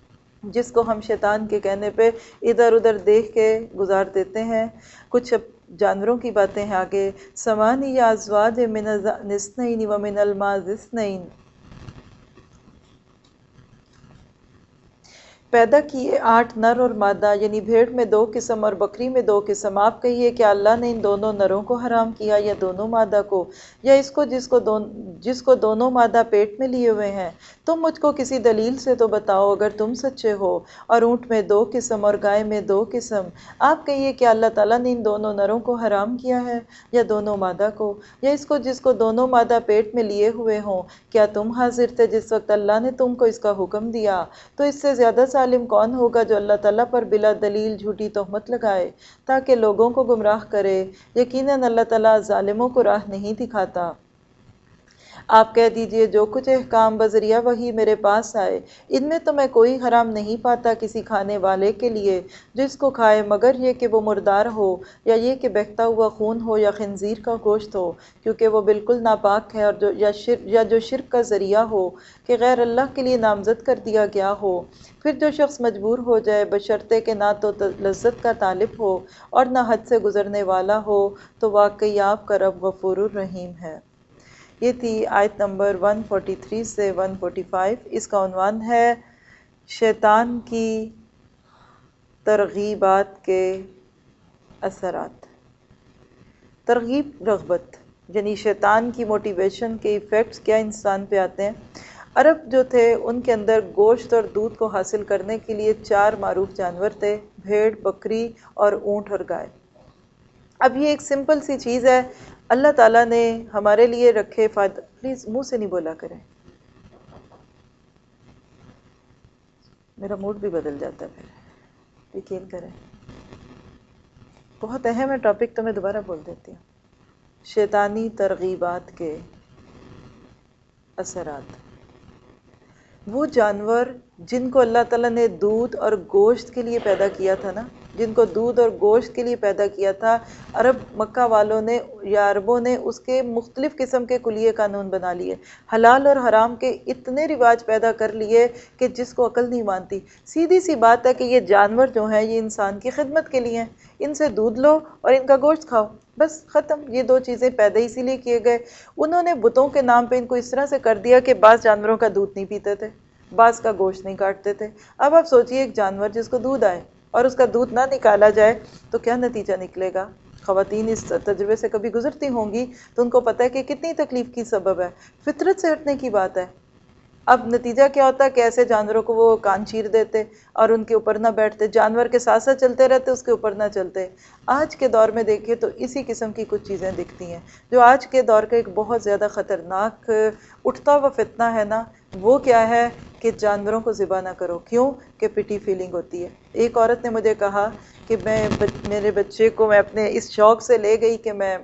جس کو ہم شیطان کے کہنے پہ ادھر ادھر دیکھ کے گزار دیتے ہیں. کچھ جانوروں کی باتیں ہیں آگے. ثمانیہ ازواج من النسنین ومن الماء اثنین، پیدا کیے 8 نر اور مادہ، یعنی بھیڑ میں 2 قسم اور بکری میں 2 قسم. آپ کہیے کہ اللہ نے ان دونوں نروں کو حرام کیا یا دونوں مادہ کو، یا اس کو جس کو دونوں مادہ پیٹ میں لیے ہوئے ہیں؟ تم مجھ کو کسی دلیل سے تو بتاؤ اگر تم سچے ہو. اور اونٹ میں 2 قسم اور گائے میں 2 قسم. آپ کہیے کہ اللہ تعالیٰ نے ان دونوں نروں کو حرام کیا ہے یا دونوں مادہ کو، یا اس کو جس کو دونوں مادہ پیٹ میں لیے ہوئے ہوں؟ کیا تم حاضر تھے جس وقت اللہ نے تم کو اس کا حکم دیا؟ تو اس سے زیادہ ظالم کون ہوگا جو اللہ تعالیٰ پر بلا دلیل جھوٹی تہمت لگائے تاکہ لوگوں کو گمراہ کرے. یقیناً اللہ تعالیٰ ظالموں کو راہ نہیں دکھاتا. آپ کہہ دیجئے جو کچھ احکام بذریعہ وحی میرے پاس آئے، ان میں تو میں کوئی حرام نہیں پاتا کسی کھانے والے کے لیے جو اس کو کھائے، مگر یہ کہ وہ مردار ہو، یا یہ کہ بہتا ہوا خون ہو، یا خنزیر کا گوشت ہو، کیونکہ وہ بالکل ناپاک ہے، اور جو شرک کا ذریعہ ہو کہ غیر اللہ کے لیے نامزد کر دیا گیا ہو. پھر جو شخص مجبور ہو جائے بشرطے کہ نہ تو لذت کا طالب ہو اور نہ حد سے گزرنے والا ہو، تو واقعی آپ کا رب غفور الرحیم ہے. یہ تھی آیت نمبر 143 سے 145. اس کا عنوان ہے شیطان کی ترغیبات کے اثرات. ترغیب رغبت یعنی شیطان کی موٹیویشن کے ایفیکٹس کیا انسان پہ آتے ہیں. عرب جو تھے ان کے اندر گوشت اور دودھ کو حاصل کرنے کے لیے 4 معروف جانور تھے: بھیڑ، بکری اور اونٹ اور گائے. اب یہ ایک سمپل سی چیز ہے، اللہ تعالیٰ نے ہمارے لیے رکھے فائدہ. پلیز منہ سے نہیں بولا کریں، میرا موڈ بھی بدل جاتا ہے. پھر یقین کریں. بہت اہم ہے ٹاپک، تو میں دوبارہ بول دیتی ہوں۔ شیطانی ترغیبات کے اثرات۔ وہ جانور جن کو اللہ تعالیٰ نے دودھ اور گوشت کے لیے پیدا کیا تھا نا، جن کو دودھ اور گوشت کے لیے پیدا کیا تھا، عرب مکہ والوں نے یا عربوں نے اس کے مختلف قسم کے کلیے قانون بنا لیے، حلال اور حرام کے اتنے رواج پیدا کر لیے کہ جس کو عقل نہیں مانتی۔ سیدھی سی بات ہے کہ یہ جانور جو ہیں یہ انسان کی خدمت کے لیے ہیں، ان سے دودھ لو اور ان کا گوشت کھاؤ، بس ختم۔ یہ دو چیزیں پیدا اسی لیے کیے گئے۔ انہوں نے بتوں کے نام پہ ان کو اس طرح سے کر دیا کہ بعض جانوروں کا دودھ نہیں پیتے تھے، بعض کا گوشت نہیں کاٹتے تھے۔ اب آپ سوچئے ایک جانور جس کو دودھ آئے اور اس کا دودھ نہ نکالا جائے تو کیا نتیجہ نکلے گا؟ خواتین اس تجربے سے کبھی گزرتی ہوں گی تو ان کو پتہ ہے کہ کتنی تکلیف کی سبب ہے، فطرت سے ہٹنے کی بات ہے۔ اب نتیجہ کیا ہوتا ہے کہ ایسے جانوروں کو وہ کان چیر دیتے اور ان کے اوپر نہ بیٹھتے، جانور کے ساتھ ساتھ چلتے رہتے، اس کے اوپر نہ چلتے۔ آج کے دور میں دیکھیے تو اسی قسم کی کچھ چیزیں دکھتی ہیں۔ جو آج کے دور کا ایک بہت زیادہ خطرناک اٹھتا ہوا فتنہ ہے نا، وہ کیا ہے کہ جانوروں کو ذبح نہ کرو۔ کیوں؟ کہ پٹی فیلنگ ہوتی ہے۔ ایک عورت نے مجھے کہا کہ میرے بچے کو میں اپنے اس شوق سے لے گئی کہ میں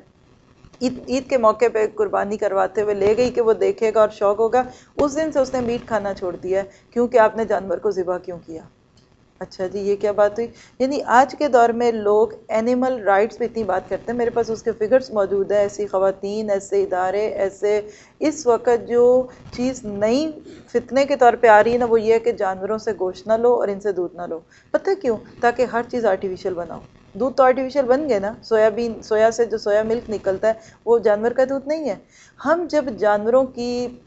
عید کے موقع پہ قربانی کرواتے ہوئے لے گئی کہ وہ دیکھے گا اور شوق ہوگا۔ اس دن سے اس نے میٹ کھانا چھوڑ دیا ہے، کیونکہ آپ نے جانور کو ذبح کیوں کیا؟ اچھا جی، یہ کیا بات ہوئی؟ یعنی آج کے دور میں لوگ اینیمل رائٹس پہ اتنی بات کرتے ہیں، میرے پاس اس کے فگرز موجود ہیں، ایسی خواتین، ایسے ادارے، ایسے اس وقت جو چیز نئی فتنے کے طور پہ آ رہی ہے نا، وہ یہ ہے کہ جانوروں سے گوشت نہ لو اور ان سے دودھ نہ لو۔ پتہ کیوں؟ تاکہ ہر چیز آرٹیفیشل بناؤ۔ دودھ تو آرٹیفیشل بن گئے نا، سویا سے جو سویا ملک نکلتا ہے وہ جانور کا دودھ نہیں ہے۔ ہم جب جانوروں کی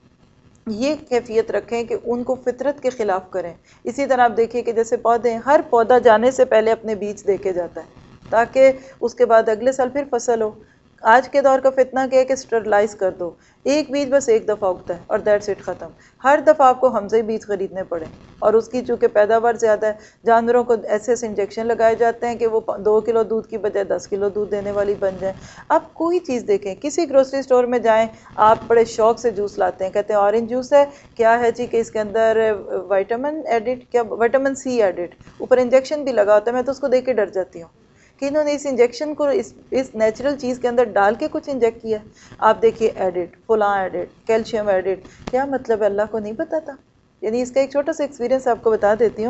یہ کیفیت رکھیں کہ ان کو فطرت کے خلاف کریں، اسی طرح آپ دیکھیے کہ جیسے پودے ہیں، ہر پودا جانے سے پہلے اپنے بیج دیکھے جاتا ہے تاکہ اس کے بعد اگلے سال پھر فصل ہو۔ آج کے دور کا فتنہ کیا ہے کہ اسٹرلائز کر دو، ایک بیج بس ایک دفعہ اگتا ہے اور دیٹس اٹ، ختم۔ ہر دفعہ آپ کو حمزہ بیج خریدنے پڑیں، اور اس کی چونکہ پیداوار زیادہ ہے، جانوروں کو ایسے ایسے انجیکشن لگائے جاتے ہیں کہ وہ 2 کلو دودھ کی بجائے 10 کلو دودھ دینے والی بن جائیں۔ آپ کوئی چیز دیکھیں، کسی گروسری سٹور میں جائیں، آپ بڑے شوق سے جوس لاتے ہیں، کہتے ہیں اورنج جوس ہے، کیا ہے جی کہ اس کے اندر وائٹامن ایڈٹ، کیا وائٹامن سی ایڈٹ، اوپر انجیکشن بھی لگا ہوتا ہے۔ میں تو اس کو دیکھ کے ڈر جاتی ہوں کہ انہوں نے اس انجیکشن کو اس نیچرل چیز کے اندر ڈال کے کچھ انجیکٹ کیا۔ آپ دیکھیے ایڈٹ، فلاں ایڈٹ، کیلشیم ایڈٹ، کیا مطلب ہے؟ اللہ کو نہیں پتا تھا؟ یعنی اس کا ایک چھوٹا سا ایکسپیرینس آپ کو بتا دیتی ہوں۔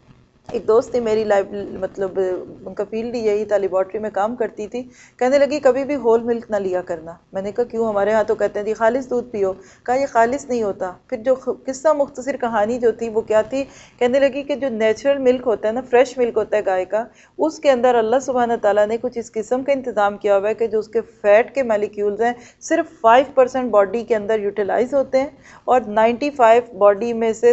ایک دوست تھی میری، مطلب ان کا فیلڈ ہی یہی تھا، لیبارٹری میں کام کرتی تھی، کہنے لگی کبھی بھی ہول ملک نہ لیا کرنا۔ میں نے کہا کیوں؟ ہمارے ہاں تو کہتے ہیں جی خالص دودھ پیو۔ کہا یہ خالص نہیں ہوتا۔ پھر جو قصہ مختصر کہانی جو تھی وہ کیا تھی، کہنے لگی کہ جو نیچرل ملک ہوتا ہے نا، فریش ملک ہوتا ہے گائے کا، اس کے اندر اللہ سبحانہ تعالیٰ نے کچھ اس قسم کا انتظام کیا ہوا ہے کہ جو اس کے فیٹ کے مالیکیولز ہیں صرف 5% باڈی کے اندر یوٹیلائز ہوتے ہیں، اور 95 باڈی میں سے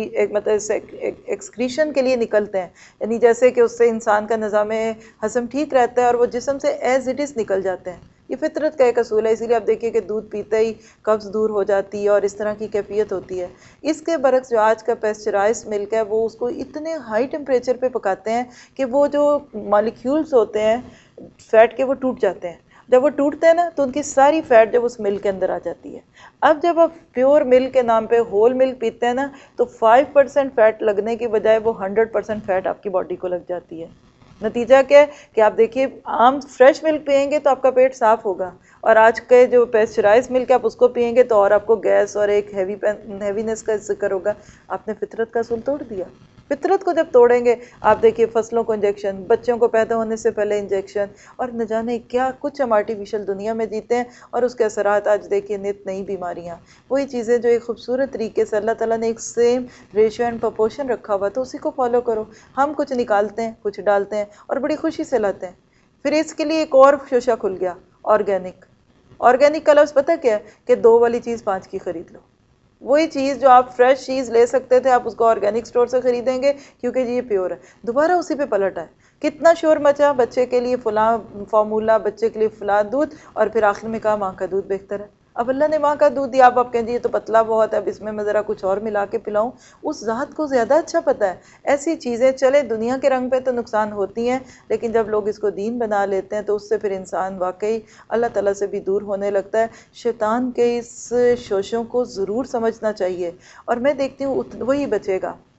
مطلب ایکسکریشن کے لیے نکلتے ہیں، یعنی جیسے کہ اس سے انسان کا نظام ہضم ٹھیک رہتا ہے اور وہ جسم سے ایز اٹ از نکل جاتے ہیں۔ یہ فطرت کا ایک اصول ہے، اسی لیے آپ دیکھیے کہ دودھ پیتے ہی قبض دور ہو جاتی ہے اور اس طرح کی کیفیت ہوتی ہے۔ اس کے برعکس جو آج کا پیسچرائز ملک ہے، وہ اس کو اتنے ہائی ٹیمپریچر پہ پکاتے ہیں کہ وہ جو مالیکیولز ہوتے ہیں فیٹ کے، وہ ٹوٹ جاتے ہیں۔ جب وہ ٹوٹتے ہیں نا تو ان کی ساری فیٹ جب اس ملک کے اندر آ جاتی ہے۔ اب جب آپ پیور ملک کے نام پہ ہول ملک پیتے ہیں نا، تو 5% فیٹ لگنے کی بجائے وہ 100% فیٹ آپ کی باڈی کو لگ جاتی ہے۔ نتیجہ کیا ہے کہ آپ دیکھیے عام فریش ملک پئیں گے تو آپ کا پیٹ صاف ہوگا، اور آج کے جو پیسچرائز ملک ہے آپ اس کو پئیں گے تو اور آپ کو گیس اور ایک ہیوینس کا ذکر ہوگا۔ آپ نے فطرت کا اصول توڑ دیا۔ فطرت کو جب توڑیں گے، آپ دیکھیے فصلوں کو انجیکشن، بچوں کو پیدا ہونے سے پہلے انجیکشن، اور نہ جانے کیا کچھ ہم آرٹیفیشل دنیا میں جیتے ہیں، اور اس کے اثرات آج دیکھیے نت نئی بیماریاں، وہی چیزیں جو ایک خوبصورت طریقے سے اللہ تعالیٰ نے ایک سیم ریشو اینڈ پرپورشن رکھا ہوا تو اسی کو فالو کرو۔ ہم کچھ نکالتے ہیں، کچھ ڈالتے ہیں اور بڑی خوشی سے لاتے ہیں۔ پھر اس کے لیے ایک اور شوشہ کھل گیا، آرگینک۔ آرگینک کا لفظ پتہ کیا ہے کہ 2 والی چیز 5 کی خرید لو۔ وہی چیز جو آپ فریش چیز لے سکتے تھے آپ اس کو آرگینک سٹور سے خریدیں گے کیونکہ جی یہ پیور ہے۔ دوبارہ اسی پہ پلٹ آئے، کتنا شور مچا، بچے کے لیے فلاں فارمولا، بچے کے لیے فلاں دودھ، اور پھر آخر میں کہا ماں کا دودھ بہتر ہے۔ اب اللہ نے ماں کا دودھ دیا، آپ کہیں جی یہ تو پتلا بہت ہے، اب اس میں ذرا کچھ اور ملا کے پلاؤں۔ اس ذات کو زیادہ اچھا پتہ ہے۔ ایسی چیزیں چلے دنیا کے رنگ پہ تو نقصان ہوتی ہیں، لیکن جب لوگ اس کو دین بنا لیتے ہیں تو اس سے پھر انسان واقعی اللہ تعالیٰ سے بھی دور ہونے لگتا ہے۔ شیطان کے اس شوشوں کو ضرور سمجھنا چاہیے، اور میں دیکھتی ہوں وہی بچے گا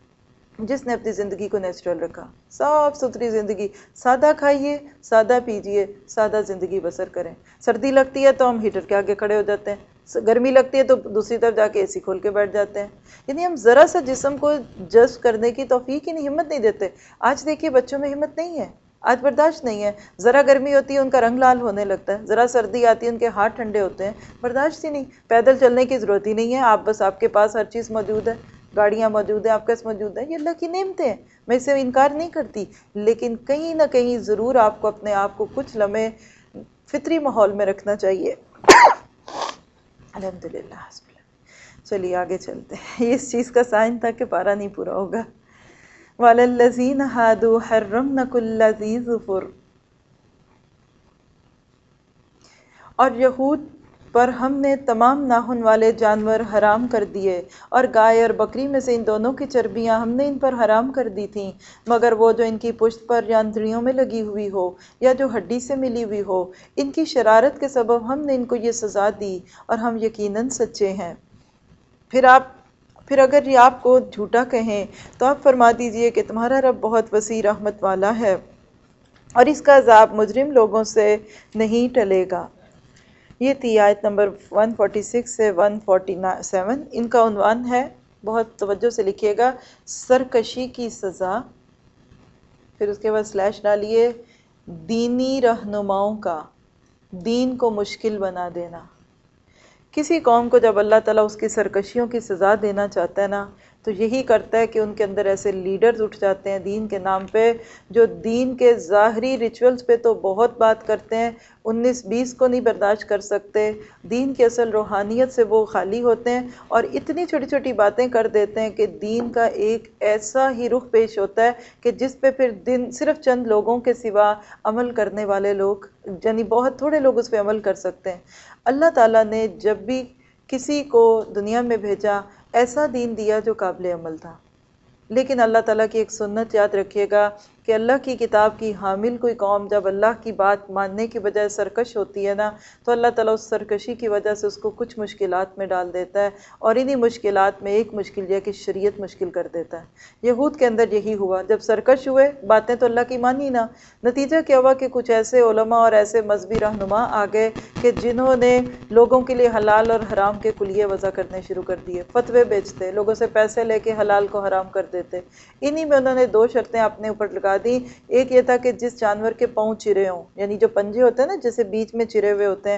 جس نے اپنی زندگی کو نیچرل رکھا، صاف ستھری زندگی، سادہ کھائیے، سادہ پیجیے، سادہ زندگی بسر کریں۔ سردی لگتی ہے تو ہم ہیٹر کے آگے کھڑے ہو جاتے ہیں، گرمی لگتی ہے تو دوسری طرف جا کے اے سی کھول کے بیٹھ جاتے ہیں، یعنی ہم ذرا سا جسم کو جسٹ کرنے کی توفیق ہی نہیں، ہمت نہیں دیتے۔ آج دیکھیے بچوں میں ہمت نہیں ہے، آج برداشت نہیں ہے، ذرا گرمی ہوتی ہے ان کا رنگ لال ہونے لگتا ہے، ذرا سردی آتی ہے ان کے ہاتھ ٹھنڈے ہوتے ہیں، برداشت ہی نہیں۔ پیدل چلنے کی ضرورت ہی نہیں ہے، آپ بس آپ کے پاس ہر چیز موجود ہے، گاڑیاں موجود ہیں، آپ کے پاس موجود ہیں، یہ اللہ کی نعمتیں ہیں، میں اسے انکار نہیں کرتی، لیکن کہیں نہ کہیں ضرور آپ کو اپنے آپ کو کچھ لمحے فطری ماحول میں رکھنا چاہیے۔ الحمدللہ، حسب اللہ۔ چلیے آگے چلتے ہیں، یہ اس چیز کا سائن تھا کہ پارا نہیں پورا ہوگا۔ وَعَلَى الَّذِينَ هَادُوا حَرَّمْنَا كُلَّ ذِي ظُفُرٍ، اور یہود پر ہم نے تمام ناخن والے جانور حرام کر دیے، اور گائے اور بکری میں سے ان دونوں کی چربیاں ہم نے ان پر حرام کر دی تھیں، مگر وہ جو ان کی پشت پر یا اندڑیوں میں لگی ہوئی ہو یا جو ہڈی سے ملی ہوئی ہو، ان کی شرارت کے سبب ہم نے ان کو یہ سزا دی، اور ہم یقیناً سچے ہیں۔ پھر اگر یہ آپ کو جھوٹا کہیں تو آپ فرما دیجئے کہ تمہارا رب بہت وسیع رحمت والا ہے، اور اس کا عذاب مجرم لوگوں سے نہیں ٹلے گا۔ یہ تھی آیت نمبر 146 سے 147۔ ان کا عنوان ہے، بہت توجہ سے لکھیے گا، سرکشی کی سزا، پھر اس کے بعد سلیش ڈالیے، دینی رہنماؤں کا دین کو مشکل بنا دینا۔ کسی قوم کو جب اللہ تعالیٰ اس کی سرکشیوں کی سزا دینا چاہتا ہے نا، تو یہی کرتا ہے کہ ان کے اندر ایسے لیڈرز اٹھ جاتے ہیں دین کے نام پہ، جو دین کے ظاہری ریچولز پہ تو بہت بات کرتے ہیں، 19-20 کو نہیں برداشت کر سکتے، دین کی اصل روحانیت سے وہ خالی ہوتے ہیں، اور اتنی چھوٹی چھوٹی باتیں کر دیتے ہیں کہ دین کا ایک ایسا ہی رخ پیش ہوتا ہے کہ جس پہ پھر دن صرف چند لوگوں کے سوا عمل کرنے والے لوگ، یعنی بہت تھوڑے لوگ اس پہ عمل کر سکتے ہیں۔ اللہ تعالیٰ نے جب بھی کسی کو دنیا میں بھیجا، ایسا دین دیا جو قابل عمل تھا، لیکن اللہ تعالیٰ کی ایک سنت یاد رکھیے گا کہ اللہ کی کتاب کی حامل کوئی قوم جب اللہ کی بات ماننے کی بجائے سرکش ہوتی ہے نا، تو اللہ تعالیٰ اس سرکشی کی وجہ سے اس کو کچھ مشکلات میں ڈال دیتا ہے، اور انہی مشکلات میں ایک مشکل یہ ہے کہ شریعت مشکل کر دیتا ہے۔ یہود کے اندر یہی ہوا، جب سرکش ہوئے، باتیں تو اللہ کی مانی نا، نتیجہ کیا ہوا کہ کچھ ایسے علماء اور ایسے مذہبی رہنما آ گئے کہ جنہوں نے لوگوں کے لیے حلال اور حرام کے کلیے وضع کرنے شروع کر دیے، فتوے بیچتے، لوگوں سے پیسے لے کے حلال کو حرام کر دیتے۔ انہی میں انہوں نے 2 شرطیں اپنے اوپر لگا دی، ایک یہ تھا کہ جس جانور کے پاؤں چرے ہوں، یعنی جو پنجے ہوتے ہیں نا جیسے بیچ میں چرے ہوئے ہوتے ہیں،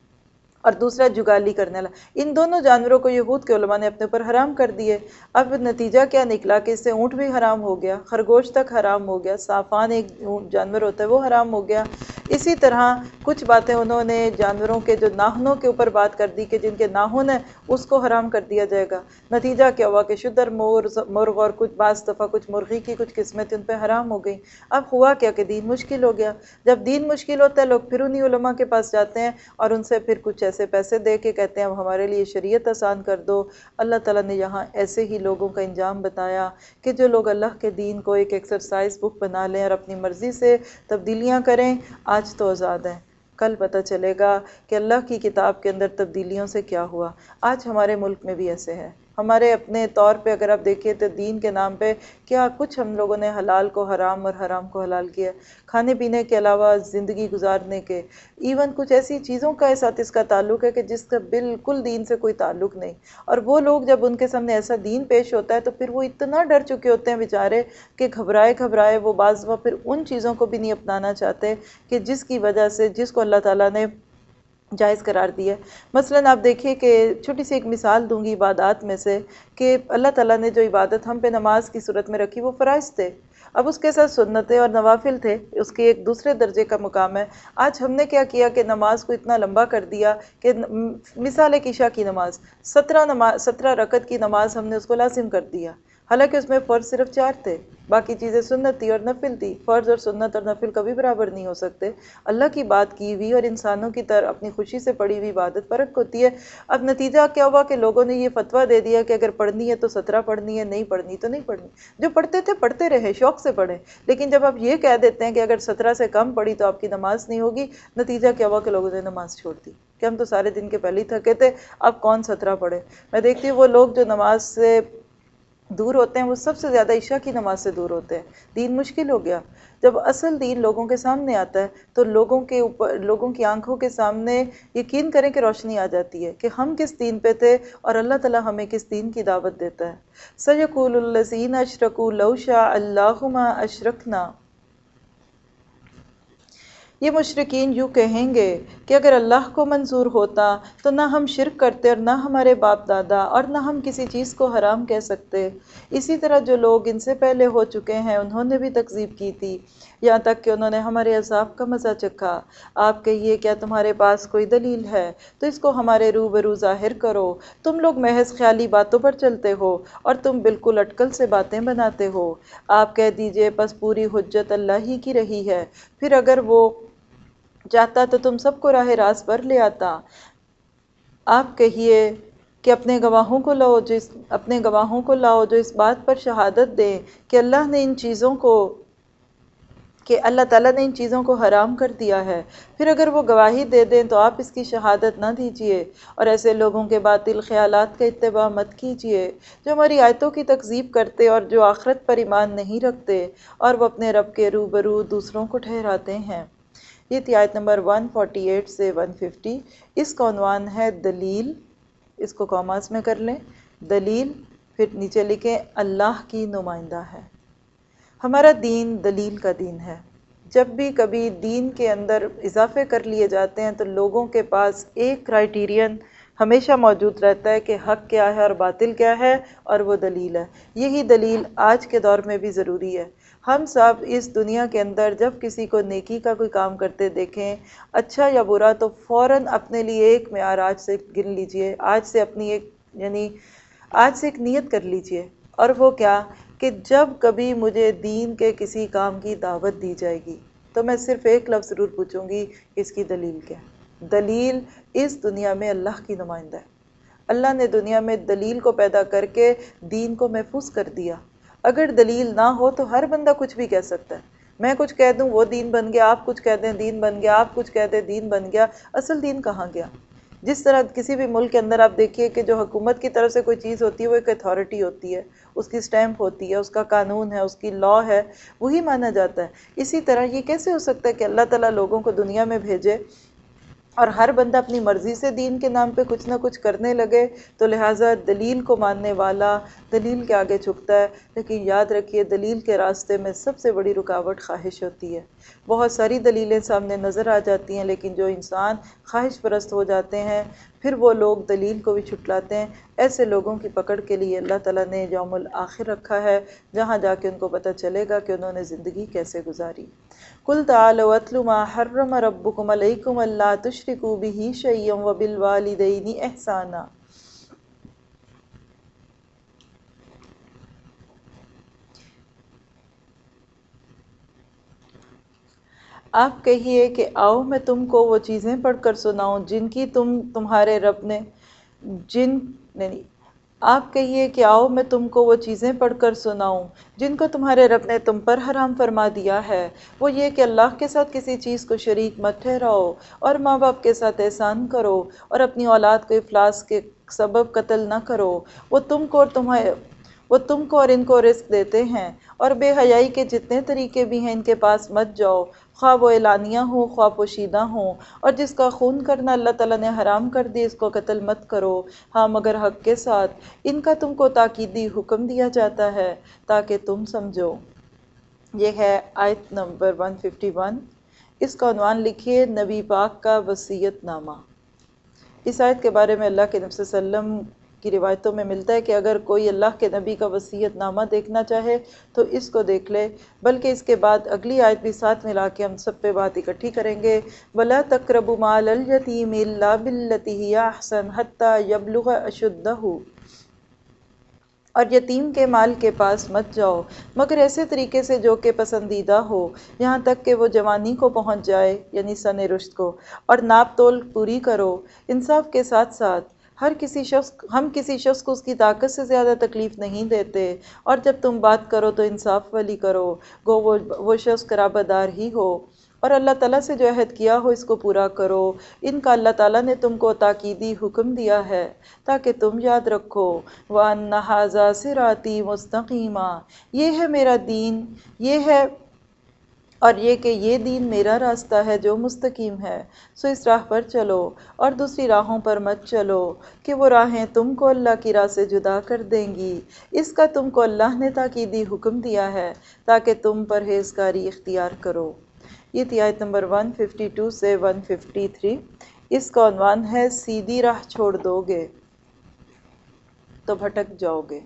اور دوسرا جگالی کرنے والا، ان دونوں جانوروں کو یہود کے علماء نے اپنے اوپر حرام کر دیے۔ اب نتیجہ کیا نکلا کہ اس سے اونٹ بھی حرام ہو گیا، خرگوش تک حرام ہو گیا، صافان ایک جانور ہوتا ہے وہ حرام ہو گیا۔ اسی طرح کچھ باتیں انہوں نے جانوروں کے جو ناخنوں کے اوپر بات کر دی کہ جن کے ناخن ہیں اس کو حرام کر دیا جائے گا۔ نتیجہ کیا ہوا کہ شدر مرغ اور کچھ بعض دفعہ کچھ مرغی کی کچھ قسمیں ان پہ حرام ہو گئی۔ اب ہوا کیا کہ دین مشکل ہو گیا۔ جب دین مشکل ہوتا ہے، لوگ پھر انہی علماء کے پاس جاتے ہیں اور ان سے پھر کچھ ایسے پیسے دے کے کہتے ہیں اب ہمارے لیے شریعت آسان کر دو۔ اللہ تعالیٰ نے یہاں ایسے ہی لوگوں کا انجام بتایا کہ جو لوگ اللہ کے دین کو ایک ایکسرسائز بک بنا لیں اور اپنی مرضی سے تبدیلیاں کریں، آج تو آزاد ہیں، کل پتہ چلے گا کہ اللہ کی کتاب کے اندر تبدیلیوں سے کیا ہوا۔ آج ہمارے ملک میں بھی ایسے ہے، ہمارے اپنے طور پہ اگر آپ دیکھیں تو دین کے نام پہ کیا کچھ ہم لوگوں نے حلال کو حرام اور حرام کو حلال کیا، کھانے پینے کے علاوہ زندگی گزارنے کے، ایون کچھ ایسی چیزوں کا ساتھ اس کا تعلق ہے کہ جس کا بالکل دین سے کوئی تعلق نہیں، اور وہ لوگ جب ان کے سامنے ایسا دین پیش ہوتا ہے تو پھر وہ اتنا ڈر چکے ہوتے ہیں بیچارے کہ گھبرائے وہ بعض دفعہ پھر ان چیزوں کو بھی نہیں اپنانا چاہتے کہ جس کی وجہ سے جس کو اللہ تعالیٰ نے جائز قرار دیا ہے۔ مثلاً آپ دیکھیے کہ چھوٹی سی ایک مثال دوں گی عبادات میں سے، کہ اللہ تعالیٰ نے جو عبادت ہم پہ نماز کی صورت میں رکھی وہ فرائض تھے، اب اس کے ساتھ سنتیں اور نوافل تھے، اس کے ایک دوسرے درجے کا مقام ہے۔ آج ہم نے کیا کیا کہ نماز کو اتنا لمبا کر دیا کہ مثال ایک عشاء کی نماز، 17 رکعت کی نماز ہم نے اس کو لازم کر دیا، حالانکہ اس میں فرض صرف 4 تھے، باقی چیزیں سنت تھی اور نفل تھی۔ فرض اور سنت اور نفل کبھی برابر نہیں ہو سکتے، اللہ کی بات کی ہوئی اور انسانوں کی طرح اپنی خوشی سے پڑھی ہوئی عبادت فرق ہوتی ہے۔ اب نتیجہ کیا ہوا کہ لوگوں نے یہ فتویٰ دے دیا کہ اگر پڑھنی ہے تو 17 پڑھنی ہے، نہیں پڑھنی تو نہیں پڑھنی۔ جو پڑھتے تھے پڑھتے رہے، شوق سے پڑھیں، لیکن جب آپ یہ کہہ دیتے ہیں کہ اگر 17 سے کم پڑھی تو آپ کی نماز نہیں ہوگی، نتیجہ کیا ہوا کہ لوگوں نے نماز چھوڑ دی کہ ہم تو سارے دن کے پہلے ہی تھکے تھے، اب کون 17 پڑھے۔ میں دیکھتی ہوں وہ لوگ جو نماز سے دور ہوتے ہیں وہ سب سے زیادہ عشاء کی نماز سے دور ہوتے ہیں۔ دین مشکل ہو گیا۔ جب اصل دین لوگوں کے سامنے آتا ہے تو لوگوں کے اوپر، لوگوں کی آنکھوں کے سامنے یقین کریں کہ روشنی آ جاتی ہے کہ ہم کس دین پہ تھے اور اللہ تعالیٰ ہمیں کس دین کی دعوت دیتا ہے۔ سَيَقُولُ الَّذِينَ أَشْرَكُوا لَوْ شَاءَ اللَّهُ مَا أَشْرَكْنَا، یہ مشرکین یوں کہیں گے کہ اگر اللہ کو منظور ہوتا تو نہ ہم شرک کرتے اور نہ ہمارے باپ دادا، اور نہ ہم کسی چیز کو حرام کہہ سکتے۔ اسی طرح جو لوگ ان سے پہلے ہو چکے ہیں انہوں نے بھی تکذیب کی تھی، یہاں تک کہ انہوں نے ہمارے عذاب کا مزہ چکھا۔ آپ کہیے کیا تمہارے پاس کوئی دلیل ہے تو اس کو ہمارے روبرو ظاہر کرو۔ تم لوگ محض خیالی باتوں پر چلتے ہو اور تم بالکل اٹکل سے باتیں بناتے ہو۔ آپ کہہ دیجئے پس پوری حجت اللہ ہی کی رہی ہے، پھر اگر وہ چاہتا تو تم سب کو راہ راست پر لے آتا۔ آپ کہیے کہ اپنے گواہوں کو لاؤ جو اس بات پر شہادت دیں کہ اللہ تعالیٰ نے ان چیزوں کو حرام کر دیا ہے، پھر اگر وہ گواہی دے دیں تو آپ اس کی شہادت نہ دیجیے، اور ایسے لوگوں کے باطل خیالات کا اتباع مت کیجیے جو ہماری آیتوں کی تکذیب کرتے اور جو آخرت پر ایمان نہیں رکھتے اور وہ اپنے رب کے روبرو دوسروں کو ٹھہراتے ہیں۔ یہ تھی آیت نمبر 148 سے 150۔ اس کا عنوان ہے دلیل، اس کو کاماز میں کر لیں، دلیل، پھر نیچے لکھیں اللہ کی نمائندہ ہے۔ ہمارا دین دلیل کا دین ہے۔ جب بھی کبھی دین کے اندر اضافے کر لیے جاتے ہیں تو لوگوں کے پاس ایک کرائیٹیرین ہمیشہ موجود رہتا ہے کہ حق کیا ہے اور باطل کیا ہے، اور وہ دلیل ہے۔ یہی دلیل آج کے دور میں بھی ضروری ہے۔ ہم سب اس دنیا کے اندر جب کسی کو نیکی کا کوئی کام کرتے دیکھیں، اچھا یا برا، تو فوراً اپنے لیے ایک معیار آج سے گن لیجئے، آج سے ایک نیت کر لیجئے، اور وہ کیا کہ جب کبھی مجھے دین کے کسی کام کی دعوت دی جائے گی تو میں صرف ایک لفظ ضرور پوچھوں گی، اس کی دلیل کیا ہے؟ دلیل اس دنیا میں اللہ کی نمائندہ ہے۔ اللہ نے دنیا میں دلیل کو پیدا کر کے دین کو محفوظ کر دیا۔ اگر دلیل نہ ہو تو ہر بندہ کچھ بھی کہہ سکتا ہے۔ میں کچھ کہہ دوں وہ دین بن گیا، آپ کچھ کہہ دیں دین بن گیا، آپ کچھ کہہ دیں دین بن گیا، اصل دین کہاں گیا؟ جس طرح کسی بھی ملک کے اندر آپ دیکھیے کہ جو حکومت کی طرف سے کوئی چیز ہوتی ہے وہ ایک اتھارٹی ہوتی ہے، اس کی سٹیمپ ہوتی ہے، اس کا قانون ہے، اس کی لاء ہے، وہی مانا جاتا ہے۔ اسی طرح یہ کیسے ہو سکتا ہے کہ اللہ تعالیٰ لوگوں کو دنیا میں بھیجے اور ہر بندہ اپنی مرضی سے دین کے نام پہ کچھ نہ کچھ کرنے لگے؟ تو لہٰذا دلیل کو ماننے والا دلیل کے آگے جھکتا ہے، لیکن یاد رکھیے دلیل کے راستے میں سب سے بڑی رکاوٹ خواہش ہوتی ہے۔ بہت ساری دلیلیں سامنے نظر آ جاتی ہیں، لیکن جو انسان خواہش پرست ہو جاتے ہیں پھر وہ لوگ دلیل کو بھی چھٹلاتے ہیں۔ ایسے لوگوں کی پکڑ کے لیے اللہ تعالیٰ نے یوم الآخر رکھا ہے، جہاں جا کے ان کو پتہ چلے گا کہ انہوں نے زندگی کیسے گزاری۔ قُلْ تَعَالَوْا أَتْلُ مَا حَرَّمَ رَبُّكُمْ عَلَيْكُمْ أَلَّا تُشْرِكُوا بِهِ شَيْئًا وَبِالْوَالِدَيْنِ إِحْسَانًا۔ آپ کہیے کہ آؤ میں تم کو وہ چیزیں پڑھ کر سناؤں جن کی تمہارے رب نے آپ کہیے کہ آؤ میں تم کو وہ چیزیں پڑھ کر سناؤں جن کو تمہارے رب نے تم پر حرام فرما دیا ہے۔ وہ یہ کہ اللہ کے ساتھ کسی چیز کو شریک مت ٹھہراؤ، اور ماں باپ کے ساتھ احسان کرو، اور اپنی اولاد کو افلاس کے سبب قتل نہ کرو۔ وہ تم کو اور ان کو رزق دیتے ہیں، اور بے حیائی کے جتنے طریقے بھی ہیں ان کے پاس مت جاؤ، خواہ وہ اعلانیہ ہوں خواہ پوشیدہ ہوں، اور جس کا خون کرنا اللہ تعالیٰ نے حرام کر دی اس کو قتل مت کرو، ہاں مگر حق کے ساتھ۔ ان کا تم کو تاکیدی حکم دیا جاتا ہے تاکہ تم سمجھو۔ یہ ہے آیت نمبر 151۔ اس کا عنوان لکھیے نبی پاک کا وصیت نامہ۔ اس آیت کے بارے میں اللہ کے نبی صلی اللہ علیہ وسلم کی روایتوں میں ملتا ہے کہ اگر کوئی اللہ کے نبی کا وصیت نامہ دیکھنا چاہے تو اس کو دیکھ لے، بلکہ اس کے بعد اگلی آیت بھی ساتھ ملا کے ہم سب پہ بات اکٹھی کریں گے۔ وَلَا تَقْرَبُوا مَالَ الْيَتِيمِ إِلَّا بِالَّتِي هِيَ أَحْسَنُ حَتَّى يَبْلُغَ أَشُدَّهُ، اور یتیم کے مال کے پاس مت جاؤ مگر ایسے طریقے سے جو کہ پسندیدہ ہو، یہاں تک کہ وہ جوانی کو پہنچ جائے، یعنی سن رشد کو، اور ناپ تول پوری کرو انصاف کے ساتھ ساتھ۔ ہم کسی شخص کو اس کی طاقت سے زیادہ تکلیف نہیں دیتے، اور جب تم بات کرو تو انصاف والی کرو، گو وہ شخص قرابت دار ہی ہو، اور اللہ تعالیٰ سے جو عہد کیا ہو اس کو پورا کرو۔ ان کا اللہ تعالیٰ نے تم کو تاکیدی حکم دیا ہے تاکہ تم یاد رکھو، وَأَنَّ هَذَا صِرَاطِي مُسْتَقِيمًا، یہ ہے میرا دین، یہ ہے اور یہ کہ یہ دین میرا راستہ ہے جو مستقیم ہے، سو اس راہ پر چلو اور دوسری راہوں پر مت چلو کہ وہ راہیں تم کو اللہ کی راہ سے جدا کر دیں گی۔ اس کا تم کو اللہ نے تاکیدی حکم دیا ہے تاکہ تم پرہیزگاری اختیار کرو۔ یہ تھی آیت نمبر 152 سے 153۔ اس کا عنوان ہے سیدھی راہ چھوڑ دو گے تو بھٹک جاؤ گے۔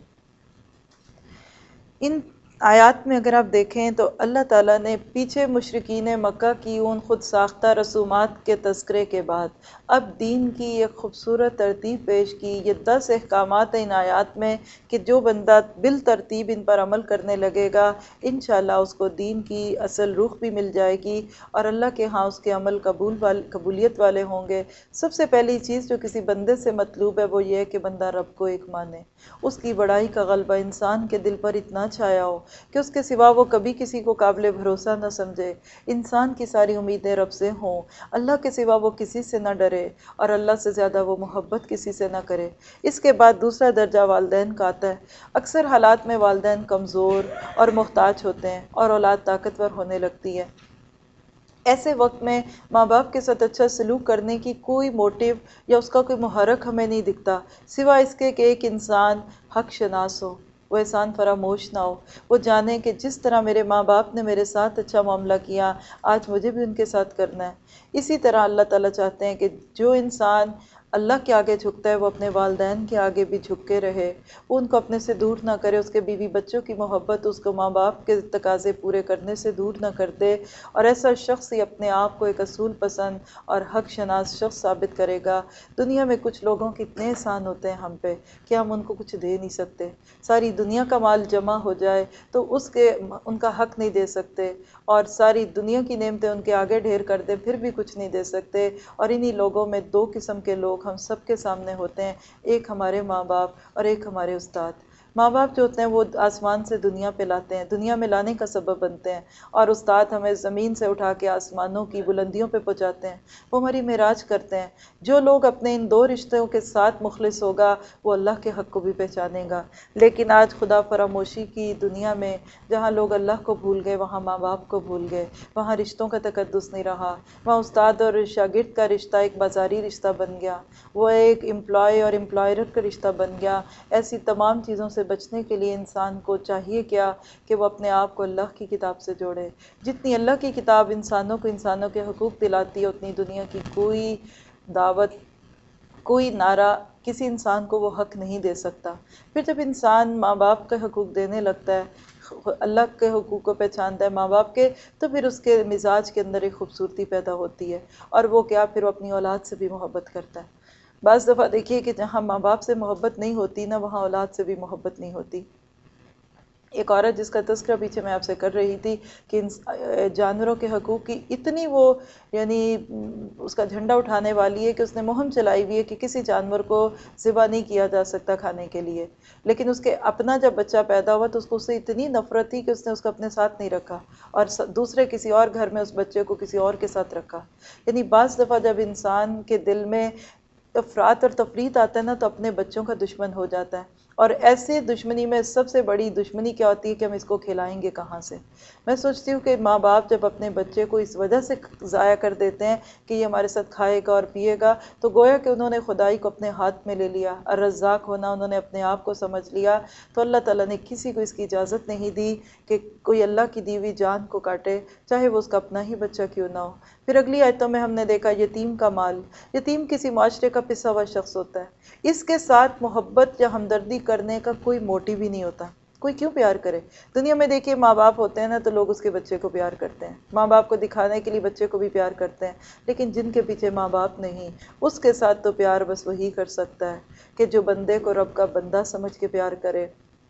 ان آیات میں اگر آپ دیکھیں تو اللہ تعالیٰ نے پیچھے مشرکین مکہ کی ان خود ساختہ رسومات کے تذکرے کے بعد اب دین کی ایک خوبصورت ترتیب پیش کی۔ یہ 10 احکامات ہیں ان آیات میں کہ جو بندہ بالترتیب ان پر عمل کرنے لگے گا انشاءاللہ اس کو دین کی اصل روح بھی مل جائے گی اور اللہ کے ہاں اس کے عمل قبولیت والے ہوں گے۔ سب سے پہلی چیز جو کسی بندے سے مطلوب ہے وہ یہ ہے کہ بندہ رب کو ایک مانے، اس کی بڑائی کا غلبہ انسان کے دل پر اتنا چھایا ہو کہ اس کے سوا وہ کبھی کسی کو قابل بھروسہ نہ سمجھے، انسان کی ساری امیدیں رب سے ہوں، اللہ کے سوا وہ کسی سے نہ ڈرے اور اللہ سے زیادہ وہ محبت کسی سے نہ کرے۔ اس کے بعد دوسرا درجہ والدین کا آتا ہے۔ اکثر حالات میں والدین کمزور اور محتاج ہوتے ہیں اور اولاد طاقتور ہونے لگتی ہے۔ ایسے وقت میں ماں باپ کے ساتھ اچھا سلوک کرنے کی کوئی موٹیو یا اس کا کوئی محرک ہمیں نہیں دکھتا سوائے اس کے کہ ایک انسان حق شناس ہو، وہ احسان فراموش نہ ہو، وہ جانے کہ جس طرح میرے ماں باپ نے میرے ساتھ اچھا معاملہ کیا آج مجھے بھی ان کے ساتھ کرنا ہے۔ اسی طرح اللہ تعالیٰ چاہتے ہیں کہ جو انسان اللہ کے آگے جھکتا ہے وہ اپنے والدین کے آگے بھی جھک کے رہے، وہ ان کو اپنے سے دور نہ کرے، اس کے بیوی بچوں کی محبت اس کو ماں باپ کے تقاضے پورے کرنے سے دور نہ کر دے، اور ایسا شخص ہی اپنے آپ کو ایک اصول پسند اور حق شناس شخص ثابت کرے گا۔ دنیا میں کچھ لوگوں کے اتنے احسان ہوتے ہیں ہم پہ کہ ہم ان کو کچھ دے نہیں سکتے، ساری دنیا کا مال جمع ہو جائے تو ان کا حق نہیں دے سکتے، اور ساری دنیا کی نعمتیں ان کے آگے ڈھیر کر دیں پھر بھی کچھ نہیں دے سکتے۔ اور انہی لوگوں میں 2 قسم کے لوگ ہم سب کے سامنے ہوتے ہیں، ایک ہمارے ماں باپ اور ایک ہمارے استاد۔ ماں باپ جو ہوتے ہیں وہ آسمان سے دنیا پہ لاتے ہیں، دنیا میں لانے کا سبب بنتے ہیں، اور استاد ہمیں زمین سے اٹھا کے آسمانوں کی بلندیوں پہ پہنچاتے ہیں، وہ ہماری معراج کرتے ہیں۔ جو لوگ اپنے ان 2 رشتوں کے ساتھ مخلص ہوگا وہ اللہ کے حق کو بھی پہچانے گا۔ لیکن آج خدا فراموشی کی دنیا میں جہاں لوگ اللہ کو بھول گئے وہاں ماں باپ کو بھول گئے، وہاں رشتوں کا تقدس نہیں رہا، وہاں استاد اور شاگرد کا رشتہ ایک بازاری رشتہ بن گیا، وہ ایک امپلائی اور امپلائر کا رشتہ بن گیا۔ ایسی تمام چیزوں سے بچنے کے لیے انسان کو چاہیے کیا کہ وہ اپنے آپ کو اللہ کی کتاب سے جوڑے۔ جتنی اللہ کی کتاب انسانوں کو انسانوں کے حقوق دلاتی ہے اتنی دنیا کی کوئی دعوت، کوئی نعرہ کسی انسان کو وہ حق نہیں دے سکتا۔ پھر جب انسان ماں باپ کے حقوق دینے لگتا ہے، اللہ کے حقوق کو پہچانتا ہے ماں باپ کے، تو پھر اس کے مزاج کے اندر ایک خوبصورتی پیدا ہوتی ہے، اور وہ کیا، پھر وہ اپنی اولاد سے بھی محبت کرتا ہے۔ بعض دفعہ دیکھیے کہ جہاں ماں باپ سے محبت نہیں ہوتی نا وہاں اولاد سے بھی محبت نہیں ہوتی۔ ایک عورت جس کا تذکرہ پیچھے میں آپ سے کر رہی تھی کہ جانوروں کے حقوق کی اتنی وہ یعنی اس کا جھنڈا اٹھانے والی ہے کہ اس نے مہم چلائی ہوئی ہے کہ کسی جانور کو ذبح نہیں کیا جا سکتا کھانے کے لیے، لیکن اس کے اپنا جب بچہ پیدا ہوا تو اس کو اس سے اتنی نفرت تھی کہ اس نے اس کو اپنے ساتھ نہیں رکھا اور دوسرے کسی اور گھر میں اس بچے کو کسی اور کے ساتھ رکھا۔ یعنی بعض دفعہ جب انسان کے دل میں افراط اور تفریط آتا ہے نا تو اپنے بچوں کا دشمن ہو جاتا ہے، اور ایسے دشمنی میں سب سے بڑی دشمنی کیا ہوتی ہے کہ ہم اس کو کھلائیں گے کہاں سے۔ میں سوچتی ہوں کہ ماں باپ جب اپنے بچے کو اس وجہ سے ضائع کر دیتے ہیں کہ یہ ہمارے ساتھ کھائے گا اور پیے گا تو گویا کہ انہوں نے خدائی کو اپنے ہاتھ میں لے لیا، الرزاق ہونا انہوں نے اپنے آپ کو سمجھ لیا۔ تو اللہ تعالیٰ نے کسی کو اس کی اجازت نہیں دی کہ کوئی اللہ کی دی ہوئی جان کو کاٹے، چاہے وہ اس کا اپنا ہی بچہ کیوں نہ ہو۔ پھر اگلی آیتوں میں ہم نے دیکھا یتیم کا مال، یتیم کسی معاشرے کا پسا ہوا شخص ہوتا ہے، اس کے ساتھ محبت یا ہمدردی کرنے کا کوئی موٹیو ہی نہیں ہوتا، کوئی کیوں پیار کرے۔ دنیا میں دیکھیے ماں باپ ہوتے ہیں نا تو لوگ اس کے بچے کو پیار کرتے ہیں، ماں باپ کو دکھانے کے لیے بچے کو بھی پیار کرتے ہیں، لیکن جن کے پیچھے ماں باپ نہیں اس کے ساتھ تو پیار بس وہی کر سکتا ہے کہ جو بندے کو رب کا بندہ سمجھ کے پیار کرے،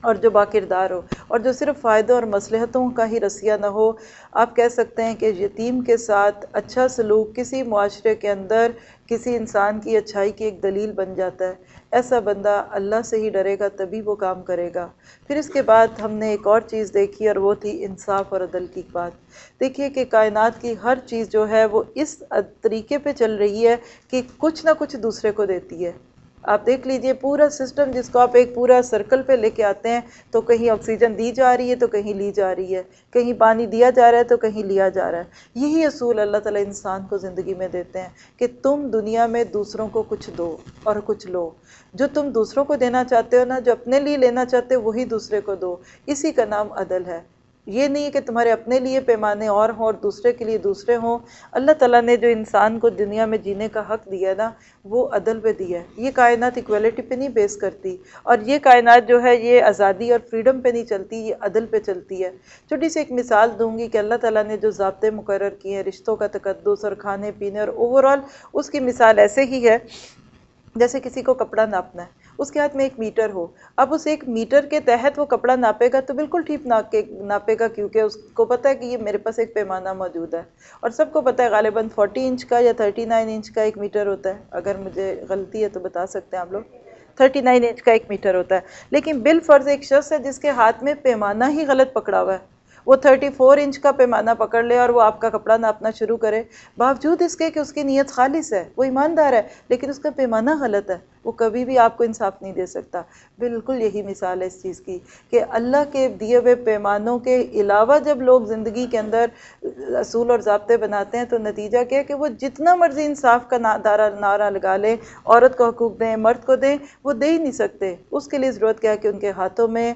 اور جو باکردار ہو، اور جو صرف فائدوں اور مصلحتوں کا ہی رسیہ نہ ہو۔ آپ کہہ سکتے ہیں کہ یتیم کے ساتھ اچھا سلوک کسی معاشرے کے اندر کسی انسان کی اچھائی کی ایک دلیل بن جاتا ہے۔ ایسا بندہ اللہ سے ہی ڈرے گا تبھی وہ کام کرے گا۔ پھر اس کے بعد ہم نے ایک اور چیز دیکھی اور وہ تھی انصاف اور عدل کی بات۔ دیکھیے کہ کائنات کی ہر چیز جو ہے وہ اس طریقے پہ چل رہی ہے کہ کچھ نہ کچھ دوسرے کو دیتی ہے۔ آپ دیکھ لیجئے پورا سسٹم جس کو آپ ایک پورا سرکل پہ لے کے آتے ہیں، تو کہیں آکسیجن دی جا رہی ہے تو کہیں لی جا رہی ہے، کہیں پانی دیا جا رہا ہے تو کہیں لیا جا رہا ہے۔ یہی اصول اللہ تعالیٰ انسان کو زندگی میں دیتے ہیں کہ تم دنیا میں دوسروں کو کچھ دو اور کچھ لو۔ جو تم دوسروں کو دینا چاہتے ہو نا، جو اپنے لیے لینا چاہتے ہو وہی دوسرے کو دو۔ اسی کا نام عدل ہے۔ یہ نہیں ہے کہ تمہارے اپنے لیے پیمانے اور ہوں اور دوسرے کے لیے دوسرے ہوں۔ اللہ تعالیٰ نے جو انسان کو دنیا میں جینے کا حق دیا نا، وہ عدل پہ دیا ہے۔ یہ کائنات ایکویلٹی پہ نہیں بیس کرتی، اور یہ کائنات جو ہے یہ آزادی اور فریڈم پہ نہیں چلتی، یہ عدل پہ چلتی ہے۔ چھوٹی سی ایک مثال دوں گی کہ اللہ تعالیٰ نے جو ضابطے مقرر کیے ہیں، رشتوں کا تقدس اور کھانے پینے اور اوورآل، اس کی مثال ایسے ہی ہے جیسے کسی کو کپڑا ناپنا ہے، اس کے ہاتھ میں ایک میٹر ہو۔ اب اس ایک میٹر کے تحت وہ کپڑا ناپے گا تو بالکل ٹھیک ناپے گا، کیونکہ اس کو پتہ ہے کہ یہ میرے پاس ایک پیمانہ موجود ہے۔ اور سب کو پتہ ہے غالباً 40 انچ کا یا 39 انچ کا ایک میٹر ہوتا ہے، اگر مجھے غلطی ہے تو بتا سکتے ہیں آپ لوگ۔ 39 انچ کا ایک میٹر ہوتا ہے، لیکن بالفرض ایک شخص ہے جس کے ہاتھ میں پیمانہ ہی غلط پکڑا ہوا ہے، وہ 34 انچ کا پیمانہ پکڑ لے اور وہ آپ کا کپڑا ناپنا شروع کرے، باوجود اس کے کہ اس کی نیت خالص ہے، وہ ایماندار ہے، لیکن اس کا پیمانہ غلط ہے، وہ کبھی بھی آپ کو انصاف نہیں دے سکتا۔ بالکل یہی مثال ہے اس چیز کی کہ اللہ کے دیے ہوئے پیمانوں کے علاوہ جب لوگ زندگی کے اندر اصول اور ضابطے بناتے ہیں تو نتیجہ کیا ہے کہ وہ جتنا مرضی انصاف کا نعرہ لگا لیں، عورت کو حقوق دیں، مرد کو دیں، وہ دے ہی نہیں سکتے۔ اس کے لیے ضرورت کیا ہے کہ ان کے ہاتھوں میں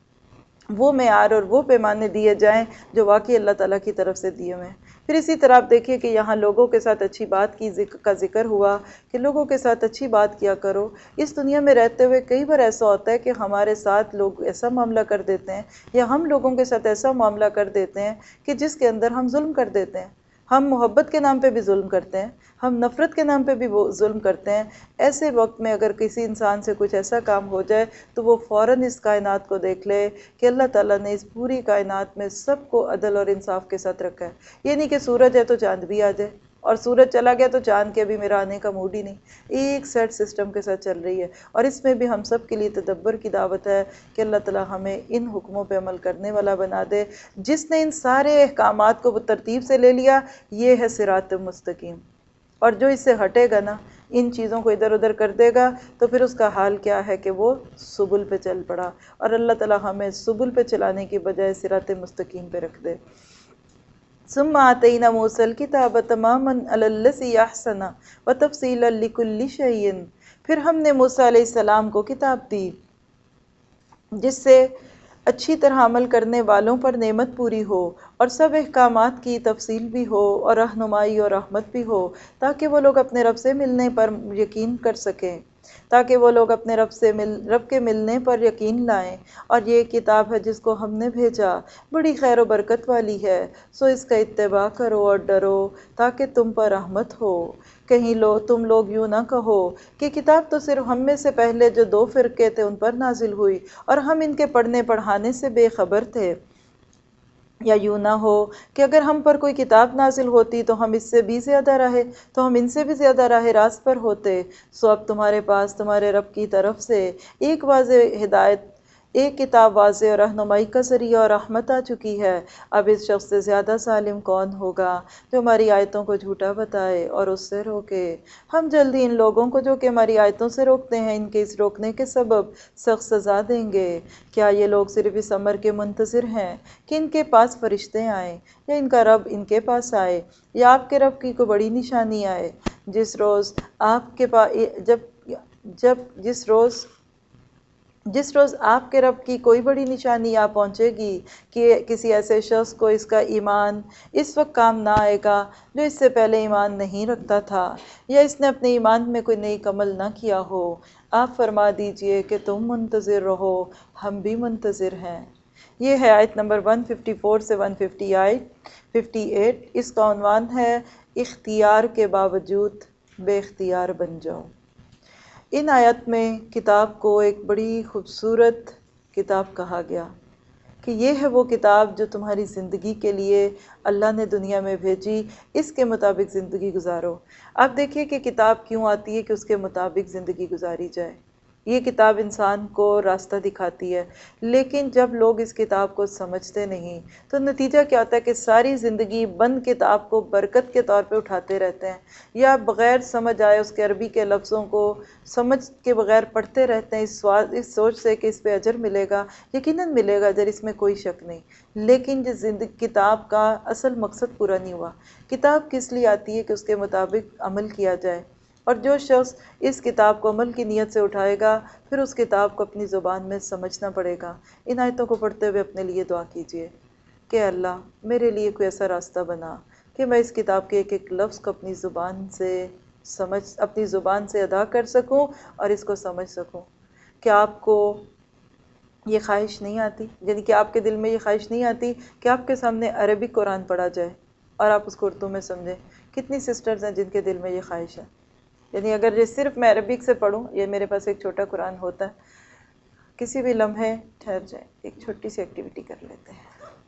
وہ معیار اور وہ پیمانے دیے جائیں جو واقعی اللہ تعالیٰ کی طرف سے دیے ہوئے ہیں۔ پھر اسی طرح آپ دیکھیے کہ یہاں لوگوں کے ساتھ اچھی بات کا ذکر ہوا کہ لوگوں کے ساتھ اچھی بات کیا کرو۔ اس دنیا میں رہتے ہوئے کئی بار ایسا ہوتا ہے کہ ہمارے ساتھ لوگ ایسا معاملہ کر دیتے ہیں، یا ہم لوگوں کے ساتھ ایسا معاملہ کر دیتے ہیں کہ جس کے اندر ہم ظلم کر دیتے ہیں۔ ہم محبت کے نام پہ بھی ظلم کرتے ہیں، ہم نفرت کے نام پہ بھی ظلم کرتے ہیں۔ ایسے وقت میں اگر کسی انسان سے کچھ ایسا کام ہو جائے تو وہ فوراً اس کائنات کو دیکھ لے کہ اللہ تعالیٰ نے اس پوری کائنات میں سب کو عدل اور انصاف کے ساتھ رکھا ہے۔ یہ نہیں کہ سورج ہے تو چاند بھی آ جائے، اور سورج چلا گیا تو چاند کے ابھی میرا آنے کا موڈ ہی نہیں۔ ایک سیٹ سسٹم کے ساتھ چل رہی ہے، اور اس میں بھی ہم سب کے لیے تدبر کی دعوت ہے کہ اللہ تعالیٰ ہمیں ان حکموں پہ عمل کرنے والا بنا دے۔ جس نے ان سارے احکامات کو ترتیب سے لے لیا، یہ ہے صراط مستقیم، اور جو اس سے ہٹے گا نا، ان چیزوں کو ادھر ادھر کر دے گا، تو پھر اس کا حال کیا ہے کہ وہ سبل پہ چل پڑا۔ اور اللہ تعالیٰ ہمیں سبل پہ چلانے کی بجائے صراط مستقیم پہ رکھ دے۔ ثم آتینا موسیٰ الکتاب تماما علی الذی احسن وتفصیلا لکل شیء، پھر ہم نے موسیٰ علیہ السلام کو کتاب دی جس سے اچھی طرح عمل کرنے والوں پر نعمت پوری ہو، اور سب احکامات کی تفصیل بھی ہو، اور رہنمائی اور رحمت بھی ہو، تاکہ وہ لوگ اپنے رب سے ملنے پر یقین کر سکیں، تاکہ وہ لوگ اپنے رب کے ملنے پر یقین لائیں۔ اور یہ کتاب ہے جس کو ہم نے بھیجا، بڑی خیر و برکت والی ہے، سو اس کا اتباع کرو اور ڈرو تاکہ تم پر رحمت ہو۔ کہیں تم لوگ یوں نہ کہو کہ کتاب تو صرف ہم میں سے پہلے جو 2 فرقے تھے ان پر نازل ہوئی، اور ہم ان کے پڑھنے پڑھانے سے بے خبر تھے۔ یا یوں نہ ہو کہ اگر ہم پر کوئی کتاب نازل ہوتی تو ہم اس سے بھی زیادہ تو ہم ان سے بھی زیادہ راہ راست پر ہوتے۔ سو اب تمہارے پاس تمہارے رب کی طرف سے ایک واضح ہدایت، ایک کتاب واضح اور رہنمائی کا ذریعہ اور رحمت آ چکی ہے۔ اب اس شخص سے زیادہ ظالم کون ہوگا جو ہماری آیتوں کو جھوٹا بتائے اور اس سے روکے۔ ہم جلدی ان لوگوں کو جو کہ ہماری آیتوں سے روکتے ہیں، ان کے اس روکنے کے سبب سخت سزا دیں گے۔ کیا یہ لوگ صرف اس امر کے منتظر ہیں کہ ان کے پاس فرشتے آئیں، یا ان کا رب ان کے پاس آئے، یا آپ کے رب کی کوئی بڑی نشانی آئے؟ جس روز آپ کے رب کی کوئی بڑی نشانی آ پہنچے گی کہ کسی ایسے شخص کو اس کا ایمان اس وقت کام نہ آئے گا جو اس سے پہلے ایمان نہیں رکھتا تھا، یا اس نے اپنے ایمان میں کوئی نیک عمل نہ کیا ہو۔ آپ فرما دیجئے کہ تم منتظر رہو، ہم بھی منتظر ہیں۔ یہ ہے آیت نمبر 154 سے 158۔ اس کا عنوان ہے اختیار کے باوجود بے اختیار بن جاؤ۔ ان آیت میں کتاب کو ایک بڑی خوبصورت کتاب کہا گیا کہ یہ ہے وہ کتاب جو تمہاری زندگی کے لیے اللہ نے دنیا میں بھیجی، اس کے مطابق زندگی گزارو۔ آپ دیکھیے کہ کتاب کیوں آتی ہے کہ اس کے مطابق زندگی گزاری جائے۔ یہ کتاب انسان کو راستہ دکھاتی ہے، لیکن جب لوگ اس کتاب کو سمجھتے نہیں تو نتیجہ کیا ہوتا ہے کہ ساری زندگی بند کتاب کو برکت کے طور پہ اٹھاتے رہتے ہیں، یا بغیر سمجھ آئے اس کے عربی کے لفظوں کو سمجھ کے بغیر پڑھتے رہتے ہیں، اس سوچ سے کہ اس پہ اجر ملے گا۔ یقیناً ملے گا اجر، اس میں کوئی شک نہیں، لیکن جو کتاب کا اصل مقصد پورا نہیں ہوا۔ کتاب کس لیے آتی ہے کہ اس کے مطابق عمل کیا جائے، اور جو شخص اس کتاب کو عمل کی نیت سے اٹھائے گا پھر اس کتاب کو اپنی زبان میں سمجھنا پڑے گا۔ ان آیتوں کو پڑھتے ہوئے اپنے لیے دعا کیجیے کہ اللہ میرے لیے کوئی ایسا راستہ بنا کہ میں اس کتاب کے ایک ایک لفظ کو اپنی زبان سے ادا کر سکوں اور اس کو سمجھ سکوں۔ کہ آپ کو یہ خواہش نہیں آتی، یعنی کہ آپ کے دل میں یہ خواہش نہیں آتی کہ آپ کے سامنے عربی قرآن پڑھا جائے اور آپ اس کو اردو میں سمجھیں؟ کتنی سسٹرز ہیں جن کے دل میں یہ خواہش ہے؟ یعنی اگر یہ صرف میں عربک سے پڑھوں، یہ میرے پاس ایک چھوٹا قرآن ہوتا ہے، کسی بھی لمحے ٹھہر جائیں، ایک چھوٹی سی ایکٹیویٹی کر لیتے ہیں۔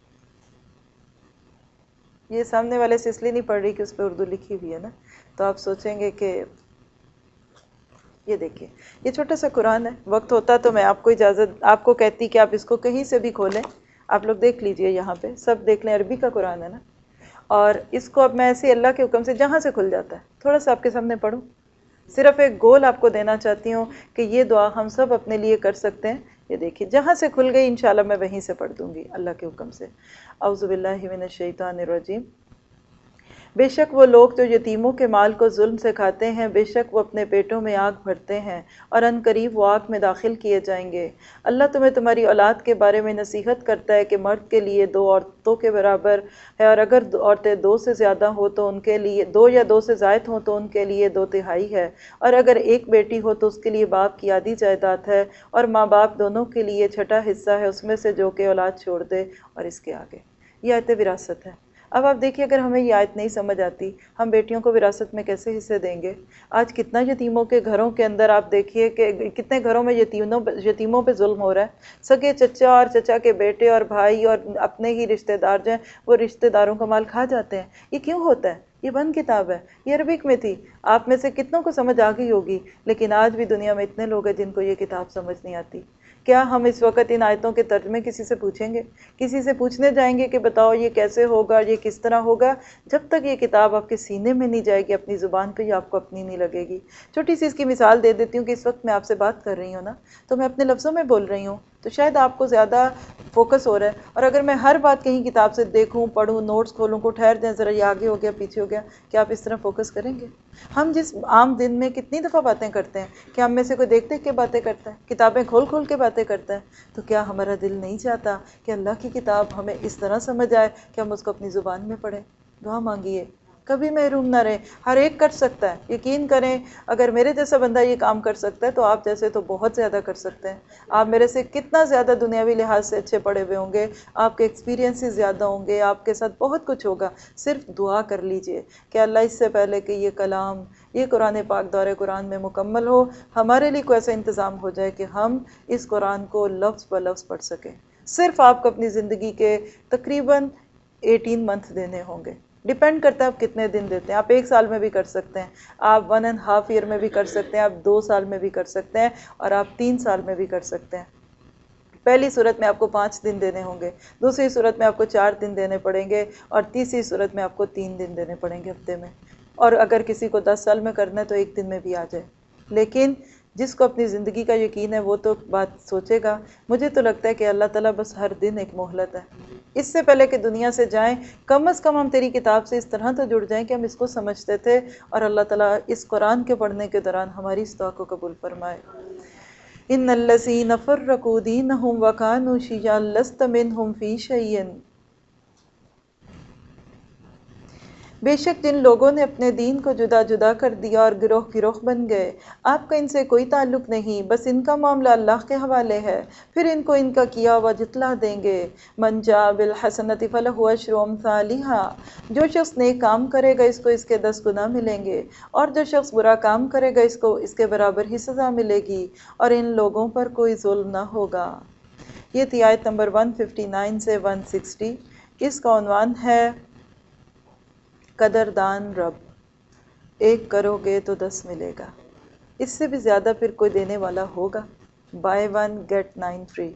یہ سامنے والے سے اس لیے نہیں پڑھ رہی کہ اس پہ اردو لکھی ہوئی ہے نا، تو آپ سوچیں گے کہ یہ دیکھیں یہ چھوٹا سا قرآن ہے، وقت ہوتا تو میں آپ کو کہتی کہ آپ اس کو کہیں سے بھی کھولیں، آپ لوگ دیکھ لیجئے، یہاں پہ سب دیکھ لیں، عربی کا قرآن ہے نا، اور اس کو اب میں ایسے اللہ کے حکم سے جہاں سے کھل جاتا ہے تھوڑا سا آپ کے سامنے پڑھوں۔ صرف ایک گول آپ کو دینا چاہتی ہوں کہ یہ دعا ہم سب اپنے لیے کر سکتے ہیں۔ یہ دیکھیے جہاں سے کھل گئی انشاءاللہ میں وہیں سے پڑھ دوں گی اللہ کے حکم سے۔ اعوذ باللہ من الشیطان الرجیم۔ بے شک وہ لوگ جو یتیموں کے مال کو ظلم سے کھاتے ہیں، بے شک وہ اپنے پیٹوں میں آگ بھرتے ہیں اور ان قریب وہ آگ میں داخل کیے جائیں گے۔ اللہ تمہیں تمہاری اولاد کے بارے میں نصیحت کرتا ہے کہ مرد کے لیے 2 عورتوں کے برابر ہے، اور اگر عورتیں 2 سے زیادہ ہو تو ان کے لیے 2 یا 2 سے زائد ہوں تو ان کے لیے 2/3 ہے، اور اگر ایک بیٹی ہو تو اس کے لیے باپ کی آدھی جائیداد ہے، اور ماں باپ دونوں کے لیے چھٹا حصہ ہے اس میں سے جو کہ اولاد چھوڑ دے۔ اور اس کے آگے یہ آیت وراثت ہے۔ اب آپ دیکھیے اگر ہمیں یہ آیت نہیں سمجھ آتی، ہم بیٹیوں کو وراثت میں کیسے حصے دیں گے؟ آج کتنا یتیموں کے گھروں کے اندر آپ دیکھیے کہ کتنے گھروں میں یتیموں پہ ظلم ہو رہا ہے۔ سگے چچا اور چچا کے بیٹے اور بھائی اور اپنے ہی رشتہ دار جو ہیں وہ رشتہ داروں کا مال کھا جاتے ہیں۔ یہ کیوں ہوتا ہے؟ یہ بند کتاب ہے، یہ عربک میں تھی، آپ میں سے کتنوں کو سمجھ آ گئی ہوگی، لیکن آج بھی دنیا میں اتنے لوگ ہیں جن کو یہ کتاب سمجھ نہیں آتی۔ کیا ہم اس وقت ان آیتوں کے ترجمے کسی سے پوچھیں گے؟ کسی سے پوچھنے جائیں گے کہ بتاؤ یہ کیسے ہوگا، یہ کس طرح ہوگا؟ جب تک یہ کتاب آپ کے سینے میں نہیں جائے گی، اپنی زبان پہ، یہ آپ کو اپنی نہیں لگے گی۔ چھوٹی سی اس کی مثال دے دیتی ہوں کہ اس وقت میں آپ سے بات کر رہی ہوں نا، تو میں اپنے لفظوں میں بول رہی ہوں تو شاید آپ کو زیادہ فوکس ہو رہا ہے، اور اگر میں ہر بات کہیں کتاب سے دیکھوں، پڑھوں، نوٹس کھولوں کو ٹھہر جائیں ذرا، یہ آگے ہو گیا پیچھے ہو گیا، کیا آپ اس طرح فوکس کریں گے؟ ہم جس عام دن میں کتنی دفعہ باتیں کرتے ہیں کہ ہم میں سے کوئی دیکھ دیکھ کے باتیں کرتا ہے، کتابیں کھول کھول کے باتیں کرتا ہے، تو کیا ہمارا دل نہیں چاہتا کہ اللہ کی کتاب ہمیں اس طرح سمجھ آئے کہ ہم اس کو اپنی زبان میں پڑھیں؟ دعا مانگیے، کبھی محروم نہ رہیں، ہر ایک کر سکتا ہے، یقین کریں اگر میرے جیسا بندہ یہ کام کر سکتا ہے تو آپ جیسے تو بہت زیادہ کر سکتے ہیں۔ آپ میرے سے کتنا زیادہ دنیاوی لحاظ سے اچھے پڑھے ہوئے ہوں گے، آپ کے ایکسپیرینسز زیادہ ہوں گے، آپ کے ساتھ بہت کچھ ہوگا، صرف دعا کر لیجئے کہ اللہ اس سے پہلے کہ یہ کلام، یہ قرآن پاک دور قرآن میں مکمل ہو، ہمارے لیے کوئی ایسا انتظام ہو جائے کہ ہم اس قرآن کو لفظ بہ لفظ پڑھ سکیں۔ صرف آپ کو اپنی زندگی کے تقریباً 18 منتھ دینے ہوں گے، ڈیپینڈ کرتا ہے آپ کتنے دن دیتے ہیں۔ آپ 1 سال میں بھی کر سکتے ہیں، آپ 1.5 ایئر میں بھی کر سکتے ہیں، آپ 2 سال میں بھی کر سکتے ہیں، اور آپ 3 سال میں بھی کر سکتے ہیں۔ پہلی صورت میں آپ کو 5 دن دینے ہوں گے، دوسری صورت میں آپ کو 4 دن دینے پڑیں گے، اور تیسری صورت میں آپ کو 3 دن دینے پڑیں گے ہفتے میں، اور اگر کسی کو 10 سال میں کرنا ہے تو 1 دن میں بھی آ جائے۔ لیکن جس کو اپنی زندگی کا یقین ہے وہ تو بات سوچے گا۔ مجھے تو لگتا ہے کہ اللہ تعالیٰ بس ہر دن ایک مہلت ہے، اس سے پہلے کہ دنیا سے جائیں کم از کم ہم تیری کتاب سے اس طرح تو جڑ جائیں کہ ہم اس کو سمجھتے تھے، اور اللہ تعالیٰ اس قرآن کے پڑھنے کے دوران ہماری اس دعا کو قبول فرمائے۔ ان الذین فرقوا دینہم وکانوا شیعا لست منہم فی شیء۔ بے شک جن لوگوں نے اپنے دین کو جدا جدا کر دیا اور گروہ گروہ بن گئے، آپ کا ان سے کوئی تعلق نہیں، بس ان کا معاملہ اللہ کے حوالے ہے، پھر ان کو ان کا کیا ہوا جتلا دیں گے۔ من جاء بالحسنۃ فلہ عشر امثالھا، جو شخص نیک کام کرے گا اس کو اس کے 10 گنا ملیں گے، اور جو شخص برا کام کرے گا اس کو اس کے برابر ہی سزا ملے گی، اور ان لوگوں پر کوئی ظلم نہ ہوگا۔ یہ تھی آیت نمبر 159 سے 160۔ اس کا عنوان ہے قدردان رب، 1 کرو گے تو 10 ملے گا، اس سے بھی زیادہ پھر کوئی دینے والا ہوگا، buy 1 get 9 free۔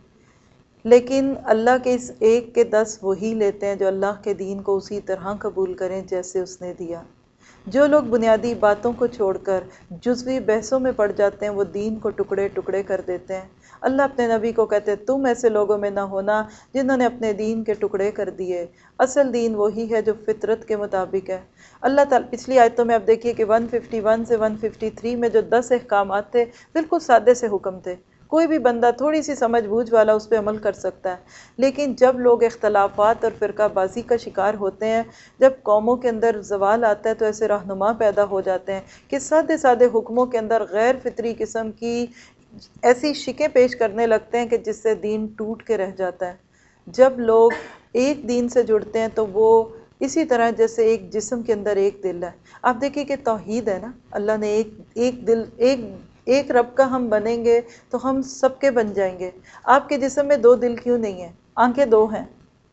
لیکن اللہ کے اس 1 کے 10 وہی لیتے ہیں جو اللہ کے دین کو اسی طرح قبول کریں جیسے اس نے دیا۔ جو لوگ بنیادی باتوں کو چھوڑ کر جزوی بحثوں میں پڑ جاتے ہیں وہ دین کو ٹکڑے ٹکڑے کر دیتے ہیں۔ اللہ اپنے نبی کو کہتے ہیں تم ایسے لوگوں میں نہ ہونا جنہوں نے اپنے دین کے ٹکڑے کر دیے، اصل دین وہی ہے جو فطرت کے مطابق ہے۔ اللہ تعالیٰ پچھلی آیتوں میں اب دیکھیے کہ 151 سے 153 میں جو 10 احکامات تھے بالکل سادے سے حکم تھے، کوئی بھی بندہ تھوڑی سی سمجھ بوجھ والا اس پہ عمل کر سکتا ہے۔ لیکن جب لوگ اختلافات اور فرقہ بازی کا شکار ہوتے ہیں، جب قوموں کے اندر زوال آتا ہے تو ایسے رہنما پیدا ہو جاتے ہیں کہ سادے سادے حکموں کے اندر غیر فطری قسم کی ایسی شکیں پیش کرنے لگتے ہیں کہ جس سے دین ٹوٹ کے رہ جاتا ہے۔ جب لوگ ایک دین سے جڑتے ہیں تو وہ اسی طرح جیسے ایک جسم کے اندر ایک دل ہے۔ آپ دیکھیں کہ توحید ہے نا، اللہ نے ایک دل ایک رب کا ہم بنیں گے تو ہم سب کے بن جائیں گے۔ آپ کے جسم میں 2 دل کیوں نہیں ہیں؟ آنکھیں 2 ہیں،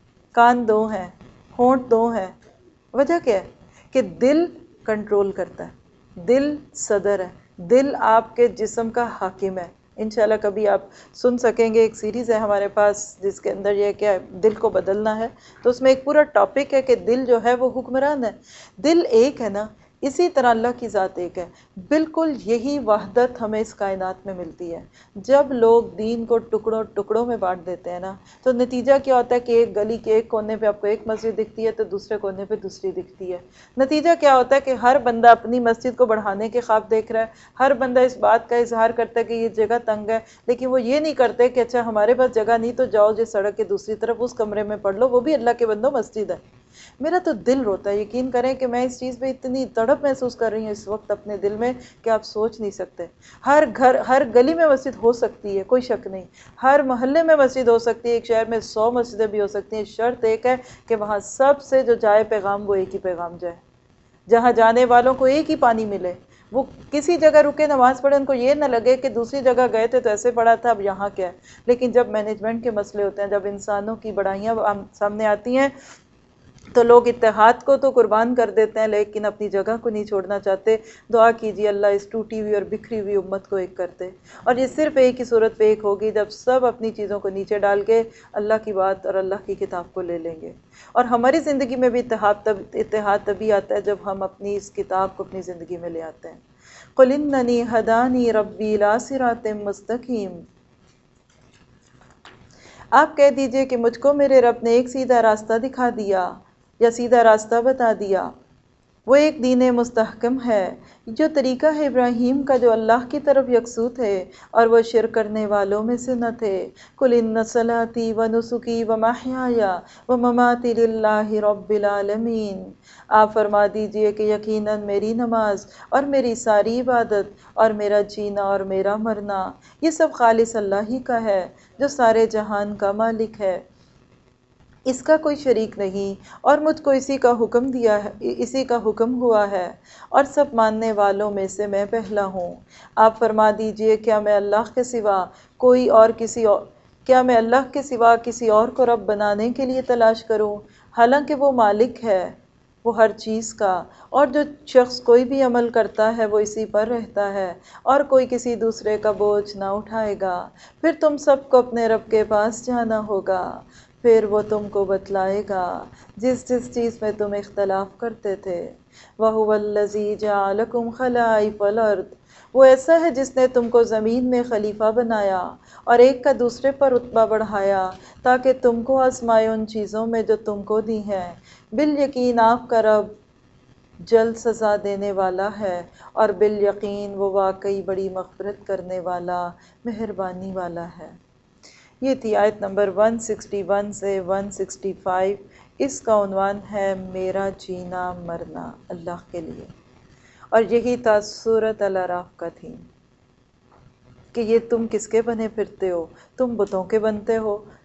کان 2 ہیں، ہونٹ 2 ہیں، وجہ کیا ہے؟ کہ دل کنٹرول کرتا ہے، دل صدر ہے، دل آپ کے جسم کا حاکم ہے۔ انشاءاللہ کبھی آپ سن سکیں گے، ایک سیریز ہے ہمارے پاس جس کے اندر یہ کہ دل کو بدلنا ہے، تو اس میں ایک پورا ٹاپک ہے کہ دل جو ہے وہ حکمران ہے۔ دل ایک ہے نا، اسی طرح اللہ کی ذات ایک ہے۔ بالکل یہی وحدت ہمیں اس کائنات میں ملتی ہے۔ جب لوگ دین کو ٹکڑوں میں بانٹ دیتے ہیں نا تو نتیجہ کیا ہوتا ہے کہ ایک گلی کے ایک کونے پہ آپ کو ایک مسجد دکھتی ہے تو دوسرے کونے پہ دوسری دکھتی ہے۔ نتیجہ کیا ہوتا ہے کہ ہر بندہ اپنی مسجد کو بڑھانے کے خواب دیکھ رہا ہے، ہر بندہ اس بات کا اظہار کرتا ہے کہ یہ جگہ تنگ ہے، لیکن وہ یہ نہیں کرتے کہ اچھا ہمارے پاس جگہ نہیں تو جاؤ جو سڑک کے دوسری طرف اس کمرے میں پڑھ لو، وہ بھی اللہ کے بندوں مسجد ہے۔ میرا تو دل روتا ہے، یقین کریں کہ میں اس چیز پہ اتنی تڑپ محسوس کر رہی ہوں اس وقت اپنے دل میں کہ آپ سوچ نہیں سکتے۔ ہر گھر ہر گلی میں مسجد ہو سکتی ہے، کوئی شک نہیں، ہر محلے میں مسجد ہو سکتی ہے، ایک شہر میں 100 مسجدیں بھی ہو سکتی ہیں، شرط ایک ہے کہ وہاں سب سے جو جائے پیغام وہ ایک ہی پیغام جائے، جہاں جانے والوں کو ایک ہی پانی ملے، وہ کسی جگہ رکے نماز پڑھے ان کو یہ نہ لگے کہ دوسری جگہ گئے تھے تو ایسے پڑھا تھا اب یہاں کیا ہے۔ لیکن جب مینجمنٹ کے مسئلے ہوتے ہیں، جب انسانوں کی بڑائیاں سامنے آتی ہیں تو لوگ اتحاد کو تو قربان کر دیتے ہیں لیکن اپنی جگہ کو نہیں چھوڑنا چاہتے۔ دعا کیجیے اللہ اس ٹوٹی ہوئی اور بکھری ہوئی امت کو ایک کرتے، اور یہ صرف ایک ہی صورت پہ ایک ہوگی جب سب اپنی چیزوں کو نیچے ڈال کے اللہ کی بات اور اللہ کی کتاب کو لے لیں گے۔ اور ہماری زندگی میں بھی اتحاد تبھی آتا ہے جب ہم اپنی اس کتاب کو اپنی زندگی میں لے آتے ہیں۔ قُلْ إِنَّنِي هَدَانِي رَبِّي إِلَىٰ صِرَاطٍ مُسْتَقِيمٍ۔ آپ کہہ دیجئے کہ مجھ کو میرے رب نے ایک سیدھا راستہ دکھا دیا یا سیدھا راستہ بتا دیا، وہ ایک دین مستحکم ہے، جو طریقہ ہے ابراہیم کا جو اللہ کی طرف یکسو تھے اور وہ شرک کرنے والوں میں سے نہ تھے۔ قُلْ إِنَّ صَلَاتِي وَنُسُكِي وَمَحْيَايَ وَمَمَاتِي لِلَّهِ رَبِّ الْعَالَمِينَ۔ آپ فرما دیجئے کہ یقیناً میری نماز اور میری ساری عبادت اور میرا جینا اور میرا مرنا یہ سب خالص اللہ ہی کا ہے جو سارے جہان کا مالک ہے، اس کا کوئی شریک نہیں، اور مجھ کو اسی کا حکم ہوا ہے، اور سب ماننے والوں میں سے میں پہلا ہوں۔ آپ فرما دیجئے کیا میں اللہ کے سوا کسی اور کو رب بنانے کے لیے تلاش کروں، حالانکہ وہ مالک ہے وہ ہر چیز کا، اور جو شخص کوئی بھی عمل کرتا ہے وہ اسی پر رہتا ہے، اور کوئی کسی دوسرے کا بوجھ نہ اٹھائے گا۔ پھر تم سب کو اپنے رب کے پاس جانا ہوگا، پھر وہ تم کو بتلائے گا جس چیز میں تم اختلاف کرتے تھے۔ وَهُوَ الَّذِي جَعَلَكُمْ خَلَائِفَ الْأَرْضِ، وہ ایسا ہے جس نے تم کو زمین میں خلیفہ بنایا اور ایک کا دوسرے پر رتبہ بڑھایا تاکہ تم کو آزمائے ان چیزوں میں جو تم کو دی ہیں۔ بالیقین آپ کا رب جلد سزا دینے والا ہے، اور بالیقین وہ واقعی بڑی مغفرت کرنے والا، مہربانی والا ہے۔ یہ تھی آیت نمبر 161 سے 165۔ اس کا عنوان ہے میرا جینا مرنا اللہ کے لیے، اور یہی تھا سورۃ الاعراف کا تھیم کہ یہ تم کس کے بنے پھرتے ہو؟ تم بتوں کے بنتے ہو،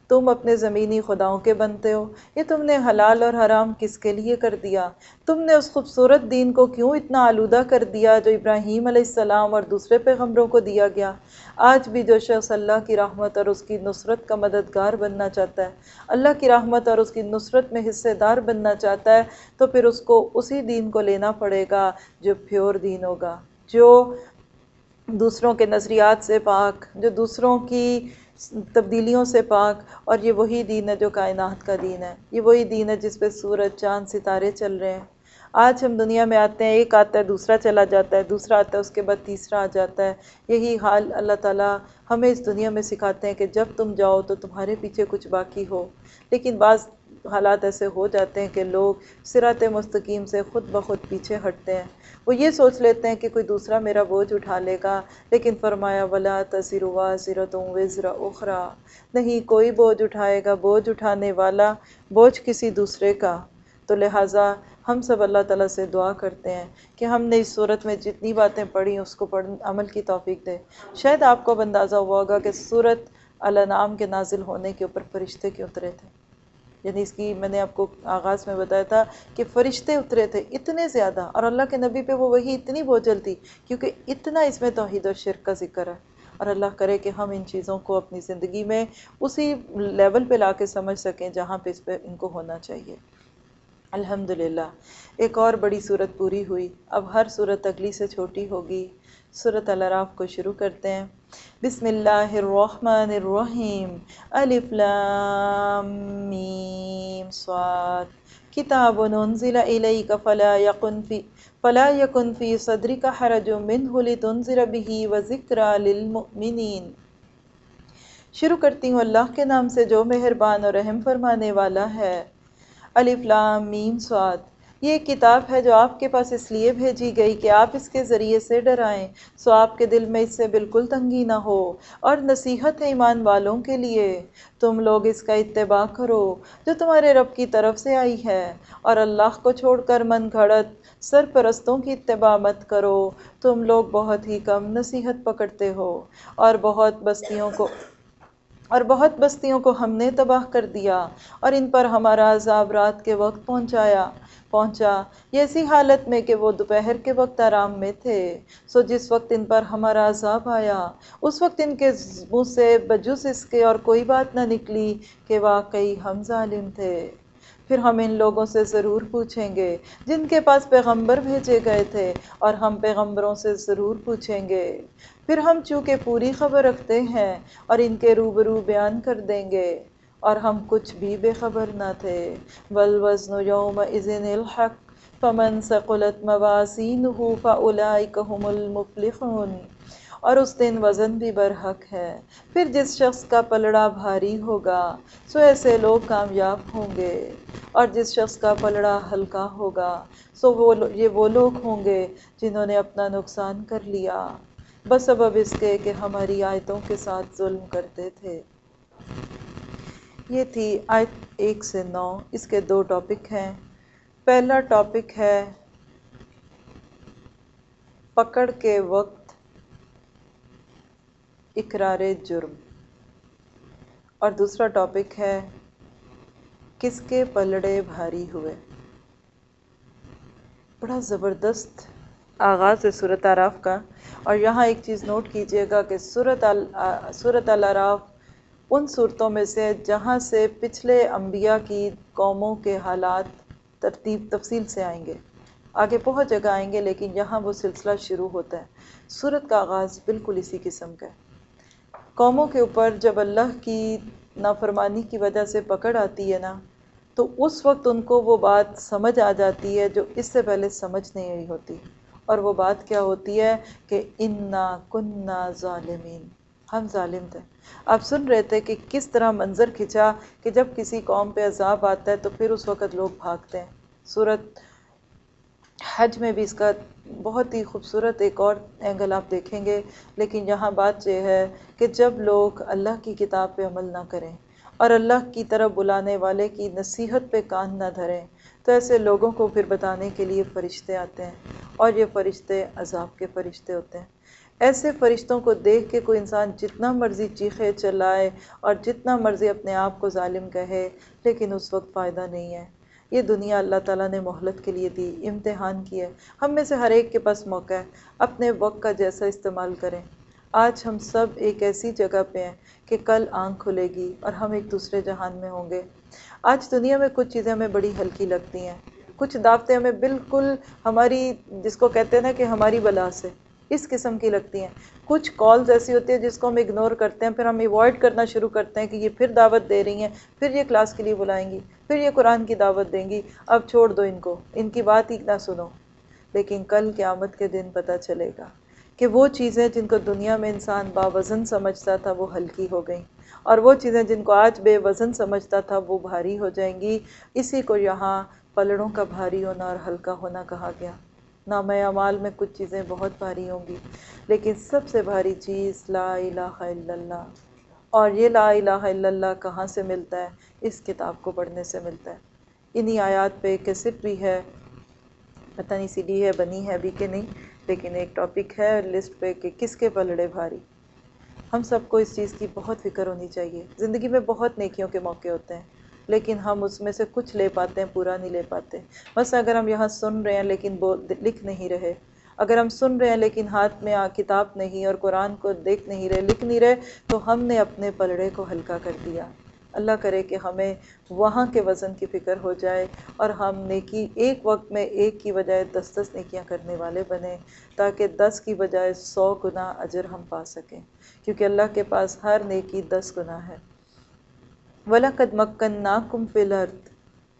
تم اپنے زمینی خداؤں کے بنتے ہو، یہ تم نے حلال اور حرام کس کے لیے کر دیا؟ تم نے اس خوبصورت دین کو کیوں اتنا آلودہ کر دیا جو ابراہیم علیہ السلام اور دوسرے پیغمبروں کو دیا گیا؟ آج بھی جو شخص اللہ کی رحمت اور اس کی نصرت کا مددگار بننا چاہتا ہے، اللہ کی رحمت اور اس کی نصرت میں حصے دار بننا چاہتا ہے، تو پھر اس کو اسی دین کو لینا پڑے گا جو پیور دین ہوگا، جو دوسروں کے نظریات سے پاک، جو دوسروں کی تبدیلیوں سے پاک، اور یہ وہی دین ہے جو کائنات کا دین ہے، یہ وہی دین ہے جس پہ سورج چاند ستارے چل رہے ہیں۔ آج ہم دنیا میں آتے ہیں، ایک آتا ہے دوسرا چلا جاتا ہے، دوسرا آتا ہے اس کے بعد تیسرا آ جاتا ہے۔ یہی حال اللہ تعالیٰ ہمیں اس دنیا میں سکھاتے ہیں کہ جب تم جاؤ تو تمہارے پیچھے کچھ باقی ہو، لیکن بعض حالات ایسے ہو جاتے ہیں کہ لوگ صراط مستقیم سے خود بخود پیچھے ہٹتے ہیں، وہ یہ سوچ لیتے ہیں کہ کوئی دوسرا میرا بوجھ اٹھا لے گا، لیکن فرمایا وَلَا تَزِرُ وَازِرَةٌ وِزْرَ أُخْرَىٰ، نہیں کوئی بوجھ اٹھائے گا بوجھ اٹھانے والا بوجھ کسی دوسرے کا۔ تو لہٰذا ہم سب اللہ تعالیٰ سے دعا کرتے ہیں کہ ہم نے اس صورت میں جتنی باتیں پڑھی اس کو عمل کی توفیق دے۔ شاید آپ کو اب اندازہ ہوا ہوگا کہ سورت الانعام کے نازل ہونے کے اوپر فرشتے کیوں اترے تھے، یعنی اس کی میں نے آپ کو آغاز میں بتایا تھا کہ فرشتے اترے تھے اتنے زیادہ، اور اللہ کے نبی پہ وہ وحی اتنی بوجھل تھی کیونکہ اتنا اس میں توحید و شرک کا ذکر ہے، اور اللہ کرے کہ ہم ان چیزوں کو اپنی زندگی میں اسی لیول پہ لا کے سمجھ سکیں جہاں پہ اس پہ ان کو ہونا چاہیے۔ الحمدللہ ایک اور بڑی صورت پوری ہوئی، اب ہر صورت اگلی سے چھوٹی ہوگی۔ سورۃ الاعراف کو شروع کرتے ہیں۔ بسم اللہ الرحمن الرحیم، الف لام میم صاد، کتاب انزل الیک فلا یکن فی صدرک حرج منہ لتنذر بہ وذکری للمؤمنین۔ شروع کرتی ہوں اللہ کے نام سے جو مہربان اور رحم فرمانے والا ہے۔ الف لام میم صاد، یہ ایک کتاب ہے جو آپ کے پاس اس لیے بھیجی گئی کہ آپ اس کے ذریعے سے ڈرائیں، سو آپ کے دل میں اس سے بالکل تنگی نہ ہو، اور نصیحت ہے ایمان والوں کے لیے۔ تم لوگ اس کا اتباع کرو جو تمہارے رب کی طرف سے آئی ہے، اور اللہ کو چھوڑ کر من گھڑت سرپرستوں کی اتباع مت کرو، تم لوگ بہت ہی کم نصیحت پکڑتے ہو، اور بہت بستیوں کو ہم نے تباہ کر دیا، اور ان پر ہمارا عذاب رات کے وقت پہنچا، یہ ایسی حالت میں کہ وہ دوپہر کے وقت آرام میں تھے، سو جس وقت ان پر ہمارا عذاب آیا اس وقت ان کے منہ سے بجز اس کے اور کوئی بات نہ نکلی کہ واقعی ہم ظالم تھے۔ پھر ہم ان لوگوں سے ضرور پوچھیں گے جن کے پاس پیغمبر بھیجے گئے تھے، اور ہم پیغمبروں سے ضرور پوچھیں گے، پھر ہم چونکہ پوری خبر رکھتے ہیں اور ان کے روبرو بیان کر دیں گے، اور ہم کچھ بھی بے خبر نہ تھے۔ وَالْوَزْنُ يَوْمَئِذٍ الْحَقُّ فَمَنْ ثَقُلَتْ مَوَازِينُهُ فَأُولَئِكَ هُمُ الْمُفْلِحُونَ، اور اس دن وزن بھی برحق ہے، پھر جس شخص کا پلڑا بھاری ہوگا سو ایسے لوگ کامیاب ہوں گے، اور جس شخص کا پلڑا ہلکا ہوگا سو یہ وہ لوگ ہوں گے جنہوں نے اپنا نقصان کر لیا بسبب اس کے کہ ہماری آیتوں کے ساتھ ظلم کرتے تھے۔ یہ تھی آیت 1 سے 9، اس کے 2 ٹاپک ہیں۔ پہلا ٹاپک ہے پکڑ کے وقت اقرار جرم، اور دوسرا ٹاپک ہے کس کے پلڑے بھاری ہوئے۔ بڑا زبردست آغاز ہے سورۃ اعراف کا، اور یہاں ایک چیز نوٹ کیجئے گا کہ سورۃ الاعراف ان صورتوں میں سے جہاں سے پچھلے انبیاء کی قوموں کے حالات تفصیل سے آئیں گے، آگے بہت جگہ آئیں گے لیکن یہاں وہ سلسلہ شروع ہوتا ہے۔ سورت کا آغاز بالکل اسی قسم کا ہے۔ قوموں کے اوپر جب اللہ کی نافرمانی کی وجہ سے پکڑ آتی ہے نا، تو اس وقت ان کو وہ بات سمجھ آ جاتی ہے جو اس سے پہلے سمجھ نہیں آئی ہوتی، اور وہ بات کیا ہوتی ہے کہ اِنَّا كُنَّا ظَالِمِينَ، ہم ظالم تھے۔ آپ سن رہے تھے کہ کس طرح منظر کھنچا کہ جب کسی قوم پہ عذاب آتا ہے تو پھر اس وقت لوگ بھاگتے ہیں۔ سورت حج میں بھی اس کا بہت ہی خوبصورت ایک اور اینگل آپ دیکھیں گے، لیکن یہاں بات یہ ہے کہ جب لوگ اللہ کی کتاب پہ عمل نہ کریں اور اللہ کی طرف بلانے والے کی نصیحت پہ کان نہ دھریں، تو ایسے لوگوں کو پھر بتانے کے لیے فرشتے آتے ہیں، اور یہ فرشتے عذاب کے فرشتے ہوتے ہیں۔ ایسے فرشتوں کو دیکھ کے کوئی انسان جتنا مرضی چیخے چلائے اور جتنا مرضی اپنے آپ کو ظالم کہے، لیکن اس وقت فائدہ نہیں ہے۔ یہ دنیا اللہ تعالیٰ نے مہلت کے لیے دی، امتحان کی ہے۔ ہم میں سے ہر ایک کے پاس موقع ہے، اپنے وقت کا جیسا استعمال کریں۔ آج ہم سب ایک ایسی جگہ پہ ہیں کہ کل آنکھ کھلے گی اور ہم ایک دوسرے جہان میں ہوں گے۔ آج دنیا میں کچھ چیزیں ہمیں بڑی ہلکی لگتی ہیں، کچھ دعوتیں ہمیں بالکل ہماری، جس کو کہتے ہیں نا کہ ہماری بلا سے، اس قسم کی لگتی ہیں۔ کچھ کالز ایسی ہوتی ہیں جس کو ہم اگنور کرتے ہیں، پھر ہم ایوائڈ کرنا شروع کرتے ہیں کہ یہ پھر دعوت دے رہی ہیں، پھر یہ کلاس کے لیے بلائیں گی، پھر یہ قرآن کی دعوت دیں گی، اب چھوڑ دو ان کو، ان کی بات ہی نہ سنو۔ لیکن کل قیامت کے دن پتہ چلے گا کہ وہ چیزیں جن کو دنیا میں انسان باوزن سمجھتا تھا وہ ہلکی ہو گئیں، اور وہ چیزیں جن کو آج بے وزن سمجھتا تھا وہ بھاری ہو جائیں گی۔ اسی کو یہاں پلڑوں کا بھاری ہونا اور ہلکا ہونا کہا گیا۔ نامہ اعمال میں کچھ چیزیں بہت بھاری ہوں گی، لیکن سب سے بھاری چیز لا الہ الا اللہ۔ اور یہ لا الہ الا اللہ کہاں سے ملتا ہے؟ اس کتاب کو پڑھنے سے ملتا ہے۔ انہی آیات پہ کیسٹ بھی ہے، پتہ نہیں سی ڈی ہے بنی ہے ابھی کہ نہیں، لیکن ایک ٹاپک ہے لسٹ پہ کہ کس کے پلڑے بھاری۔ ہم سب کو اس چیز کی بہت فکر ہونی چاہیے۔ زندگی میں بہت نیکیوں کے موقع ہوتے ہیں، لیکن ہم اس میں سے کچھ لے پاتے ہیں، پورا نہیں لے پاتے۔ بس اگر ہم یہاں سن رہے ہیں لیکن لکھ نہیں رہے، اگر ہم سن رہے ہیں لیکن ہاتھ میں کتاب نہیں اور قرآن کو دیکھ نہیں رہے، لکھ نہیں رہے، تو ہم نے اپنے پلڑے کو ہلکا کر دیا۔ اللہ کرے کہ ہمیں وہاں کے وزن کی فکر ہو جائے اور ہم نیکی ایک وقت میں ایک کی بجائے 10 نیکیاں کرنے والے بنیں، تاکہ 10 کی بجائے 100 گنا اجر ہم پا سکیں، کیونکہ اللہ کے پاس ہر نیکی 10 گنا ہے۔ وَلَقَدْ مَكَّنَّاكُمْ فِي الْأَرْضِ،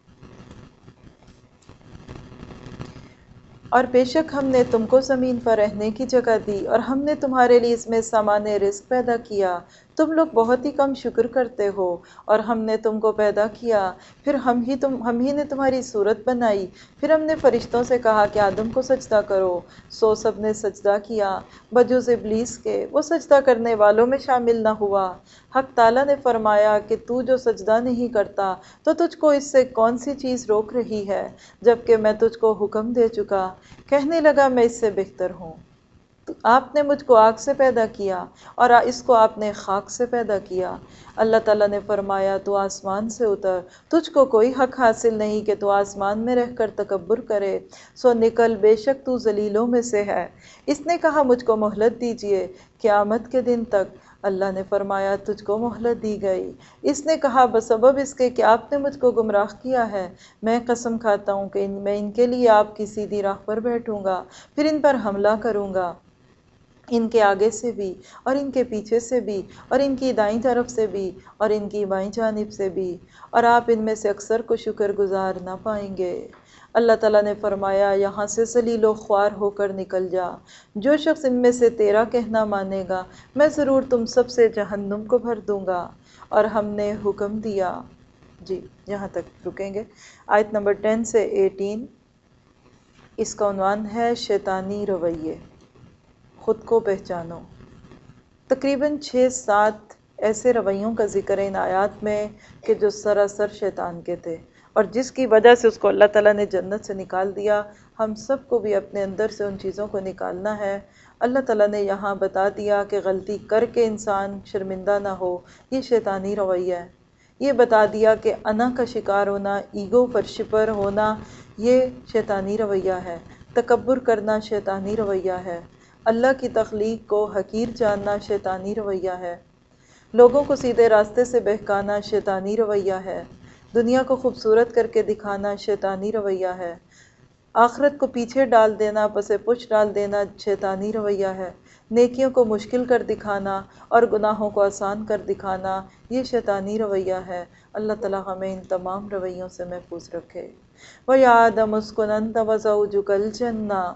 اور بے شک ہم نے تم کو زمین پر رہنے کی جگہ دی، اور ہم نے تمہارے لیے اس میں سامان رزق پیدا کیا۔ تم لوگ بہت ہی کم شکر کرتے ہو۔ اور ہم نے تم کو پیدا کیا، پھر ہم ہی نے تمہاری صورت بنائی۔ پھر ہم نے فرشتوں سے کہا کہ آدم کو سجدہ کرو، سو سب نے سجدہ کیا بجز ابلیس کے، وہ سجدہ کرنے والوں میں شامل نہ ہوا۔ حق تعالیٰ نے فرمایا کہ تو جو سجدہ نہیں کرتا تو تجھ کو اس سے کون سی چیز روک رہی ہے، جبکہ میں تجھ کو حکم دے چکا۔ کہنے لگا میں اس سے بہتر ہوں۔ آپ نے مجھ کو آگ سے پیدا کیا اور اس کو آپ نے خاک سے پیدا کیا۔ اللہ تعالیٰ نے فرمایا تو آسمان سے اتر، تجھ کو کوئی حق حاصل نہیں کہ تو آسمان میں رہ کر تکبر کرے، سو نکل، بے شک تو ذلیلوں میں سے ہے۔ اس نے کہا مجھ کو مہلت دیجئے قیامت کے دن تک۔ اللہ نے فرمایا تجھ کو مہلت دی گئی۔ اس نے کہا بسبب اس کے کہ آپ نے مجھ کو گمراہ کیا ہے، میں قسم کھاتا ہوں کہ میں ان کے لیے آپ کی سیدھی راہ پر بیٹھوں گا، پھر ان پر حملہ کروں گا، ان کے آگے سے بھی اور ان کے پیچھے سے بھی، اور ان کی دائیں طرف سے بھی اور ان کی بائیں جانب سے بھی، اور آپ ان میں سے اکثر کو شکر گزار نہ پائیں گے۔ اللہ تعالیٰ نے فرمایا یہاں سے ذلیل و خوار ہو کر نکل جا، جو شخص ان میں سے تیرا کہنا مانے گا میں ضرور تم سب سے جہنم کو بھر دوں گا۔ اور ہم نے حکم دیا، جی یہاں تک رکیں گے، آیت نمبر 10 سے 18۔ اس کا عنوان ہے شیطانی رویے، خود کو پہچانو۔ تقریباً 6-7 ایسے رویوں کا ذکر ہے ان آیات میں کہ جو سراسر شیطان کے تھے، اور جس کی وجہ سے اس کو اللہ تعالیٰ نے جنت سے نکال دیا۔ ہم سب کو بھی اپنے اندر سے ان چیزوں کو نکالنا ہے۔ اللہ تعالیٰ نے یہاں بتا دیا کہ غلطی کر کے انسان شرمندہ نہ ہو، یہ شیطانی رویہ ہے۔ یہ بتا دیا کہ انا کا شکار ہونا، ایگو پر ہونا، یہ شیطانی رویہ ہے۔ تکبر کرنا شیطانی رویہ ہے۔ اللہ کی تخلیق کو حقیر جاننا شیطانی رویہ ہے۔ لوگوں کو سیدھے راستے سے بہکانا شیطانی رویہ ہے۔ دنیا کو خوبصورت کر کے دکھانا شیطانی رویہ ہے۔ آخرت کو پیچھے ڈال دینا، پسے پش ڈال دینا شیطانی رویہ ہے۔ نیکیوں کو مشکل کر دکھانا اور گناہوں کو آسان کر دکھانا، یہ شیطانی رویہ ہے۔ اللہ تعالیٰ ہمیں ان تمام رویوں سے محفوظ رکھے۔ وَيَا آدَمُ اسْكُنْ أَنْتَ وَزَوْجُكَ الْجَنَّةَ،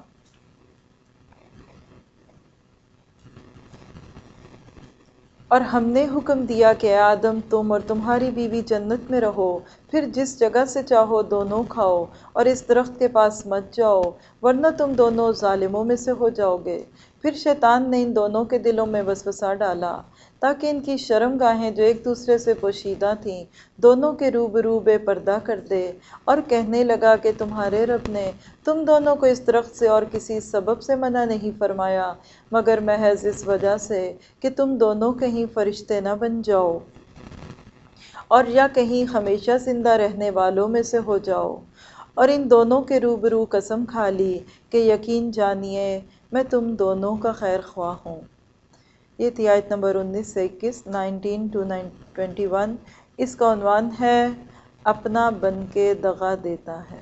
اور ہم نے حکم دیا کہ اے آدم تم اور تمہاری بیوی جنت میں رہو، پھر جس جگہ سے چاہو دونوں کھاؤ، اور اس درخت کے پاس مت جاؤ ورنہ تم دونوں ظالموں میں سے ہو جاؤ گے۔ پھر شیطان نے ان دونوں کے دلوں میں وسوسہ ڈالا تاکہ ان کی شرم گاہیں جو ایک دوسرے سے پوشیدہ تھیں دونوں کے روبرو بے پردہ کر دے، اور کہنے لگا کہ تمہارے رب نے تم دونوں کو اس درخت سے اور کسی سبب سے منع نہیں فرمایا مگر محض اس وجہ سے کہ تم دونوں کہیں فرشتے نہ بن جاؤ اور یا کہیں ہمیشہ زندہ رہنے والوں میں سے ہو جاؤ۔ اور ان دونوں کے روبرو قسم کھا لی کہ یقین جانیے میں تم دونوں کا خیر خواہ ہوں۔ یہ تھی آیت نمبر 19 سے 21، 19 to 21۔ اس کا عنوان ہے اپنا بن کے دغا دیتا ہے۔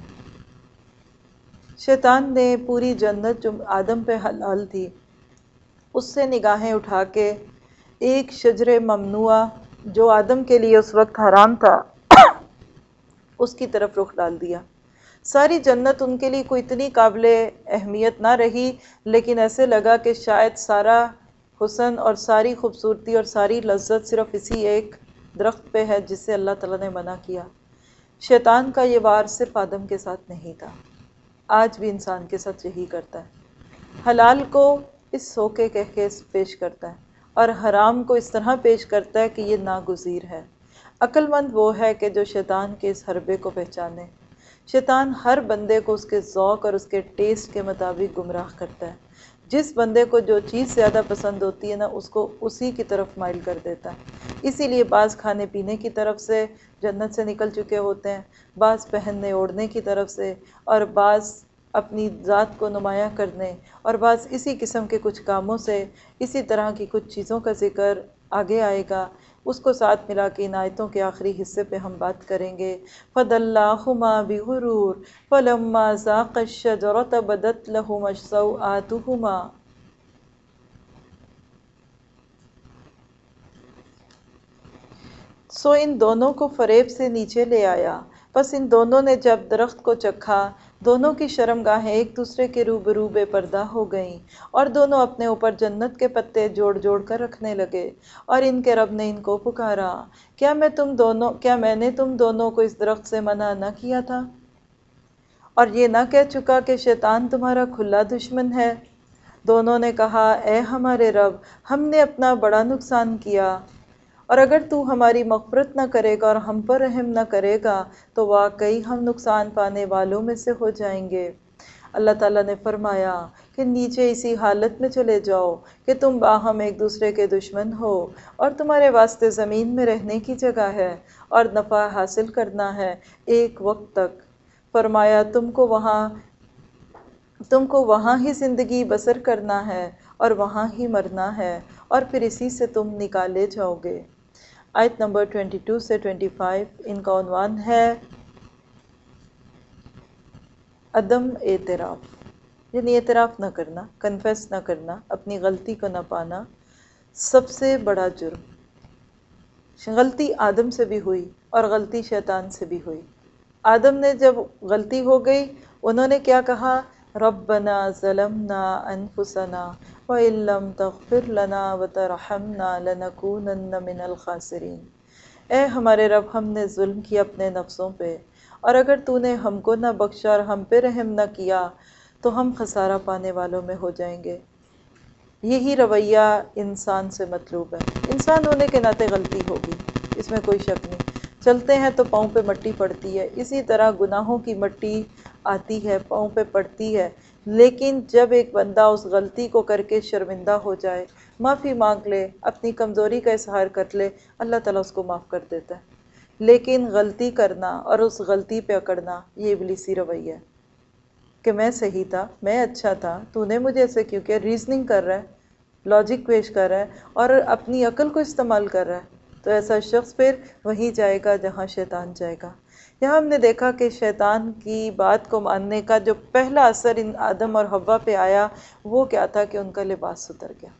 شیطان نے پوری جنت جو آدم پہ حلال تھی اس سے نگاہیں اٹھا کے ایک شجر ممنوعہ جو آدم کے لیے اس وقت حرام تھا اس کی طرف رخ ڈال دیا۔ ساری جنت ان کے لیے کوئی اتنی قابل اہمیت نہ رہی، لیکن ایسے لگا کہ شاید سارا حسن اور ساری خوبصورتی اور ساری لذت صرف اسی ایک درخت پہ ہے جس سے اللہ تعالیٰ نے منع کیا۔ شیطان کا یہ وار صرف آدم کے ساتھ نہیں تھا، آج بھی انسان کے ساتھ یہی کرتا ہے۔ حلال کو اس سوکے کہہ کے پیش کرتا ہے اور حرام کو اس طرح پیش کرتا ہے کہ یہ ناگزیر ہے۔ عقل مند وہ ہے کہ جو شیطان کے اس حربے کو پہچانے۔ شیطان ہر بندے کو اس کے ذوق اور اس کے ٹیسٹ کے مطابق گمراہ کرتا ہے۔ جس بندے کو جو چیز زیادہ پسند ہوتی ہے نا اس کو اسی کی طرف مائل کر دیتا ہے۔ اسی لیے بعض کھانے پینے کی طرف سے جنت سے نکل چکے ہوتے ہیں، بعض پہننے اوڑھنے کی طرف سے، اور بعض اپنی ذات کو نمایاں کرنے، اور بعض اسی قسم کے کچھ کاموں سے۔ اسی طرح کی کچھ چیزوں کا ذکر آگے آئے گا، اس کو ساتھ ملا کے ان آیتوں کے آخری حصے پہ ہم بات کریں گے۔ فَدَلَّاهُمَا بِغُرُورٍ فَلَمَّا ذَاقَا الشَّجَرَةَ بَدَتْ لَهُمَا سَوْآتُهُمَا۔ سو ان دونوں کو فریب سے نیچے لے آیا، پس ان دونوں نے جب درخت کو چکھا دونوں کی شرم گاہیں ایک دوسرے کے روبرو بے پردہ ہو گئیں، اور دونوں اپنے اوپر جنت کے پتے جوڑ جوڑ کر رکھنے لگے۔ اور ان کے رب نے ان کو پکارا، کیا میں نے تم دونوں کو اس درخت سے منع نہ کیا تھا؟ اور یہ نہ کہہ چکا کہ شیطان تمہارا کھلا دشمن ہے؟ دونوں نے کہا، اے ہمارے رب، ہم نے اپنا بڑا نقصان کیا، اور اگر تو ہماری مغفرت نہ کرے گا اور ہم پر رحم نہ کرے گا تو واقعی ہم نقصان پانے والوں میں سے ہو جائیں گے۔ اللہ تعالیٰ نے فرمایا کہ نیچے اسی حالت میں چلے جاؤ کہ تم باہم ایک دوسرے کے دشمن ہو، اور تمہارے واسطے زمین میں رہنے کی جگہ ہے اور نفع حاصل کرنا ہے ایک وقت تک۔ فرمایا تم کو وہاں ہی زندگی بسر کرنا ہے اور وہاں ہی مرنا ہے، اور پھر اسی سے تم نکالے جاؤ گے۔ آیت نمبر 22 سے 25، ان کا عنوان ہے عدم اعتراف، یعنی اعتراف نہ کرنا، کنفیس نہ کرنا، اپنی غلطی کو نہ پانا سب سے بڑا جرم۔ غلطی آدم سے بھی ہوئی اور غلطی شیطان سے بھی ہوئی۔ آدم نے جب غلطی ہو گئی انہوں نے کیا کہا؟ ربنا ظلمنا انفسنا وَإِن لَّمْ تَغْفِرْ لَنَا وَتَرْحَمْنَا لَنَكُونَنَّ مِنَ الْخَاسِرِينَ۔ اے ہمارے رب، ہم نے ظلم کیا اپنے نفسوں پہ، اور اگر تو نے ہم کو نہ بخشا اور ہم پہ رحم نہ کیا تو ہم خسارہ پانے والوں میں ہو جائیں گے۔ یہی رویہ انسان سے مطلوب ہے۔ انسان ہونے کے ناطے غلطی ہوگی، اس میں کوئی شک نہیں۔ چلتے ہیں تو پاؤں پہ مٹی پڑتی ہے، اسی طرح گناہوں کی مٹی آتی ہے، پاؤں پہ پڑتی ہے، لیکن جب ایک بندہ اس غلطی کو کر کے شرمندہ ہو جائے، معافی مانگ لے، اپنی کمزوری کا اظہار کر لے، اللہ تعالیٰ اس کو معاف کر دیتا ہے۔ لیکن غلطی کرنا اور اس غلطی پہ اکڑنا یہ ابلیسی رویہ ہے کہ میں صحیح تھا، میں اچھا تھا، تو نے مجھے ایسے کیوں کیا؟ ریزننگ کر رہا ہے، لاجک پیش کر رہا ہے اور اپنی عقل کو استعمال کر رہا ہے، تو ایسا شخص پھر وہیں جائے گا جہاں شیطان جائے گا۔ یہاں ہم نے دیکھا کہ شیطان کی بات کو ماننے کا جو پہلا اثر ان آدم اور حوا پہ آیا وہ کیا تھا کہ ان کا لباس ستر گیا۔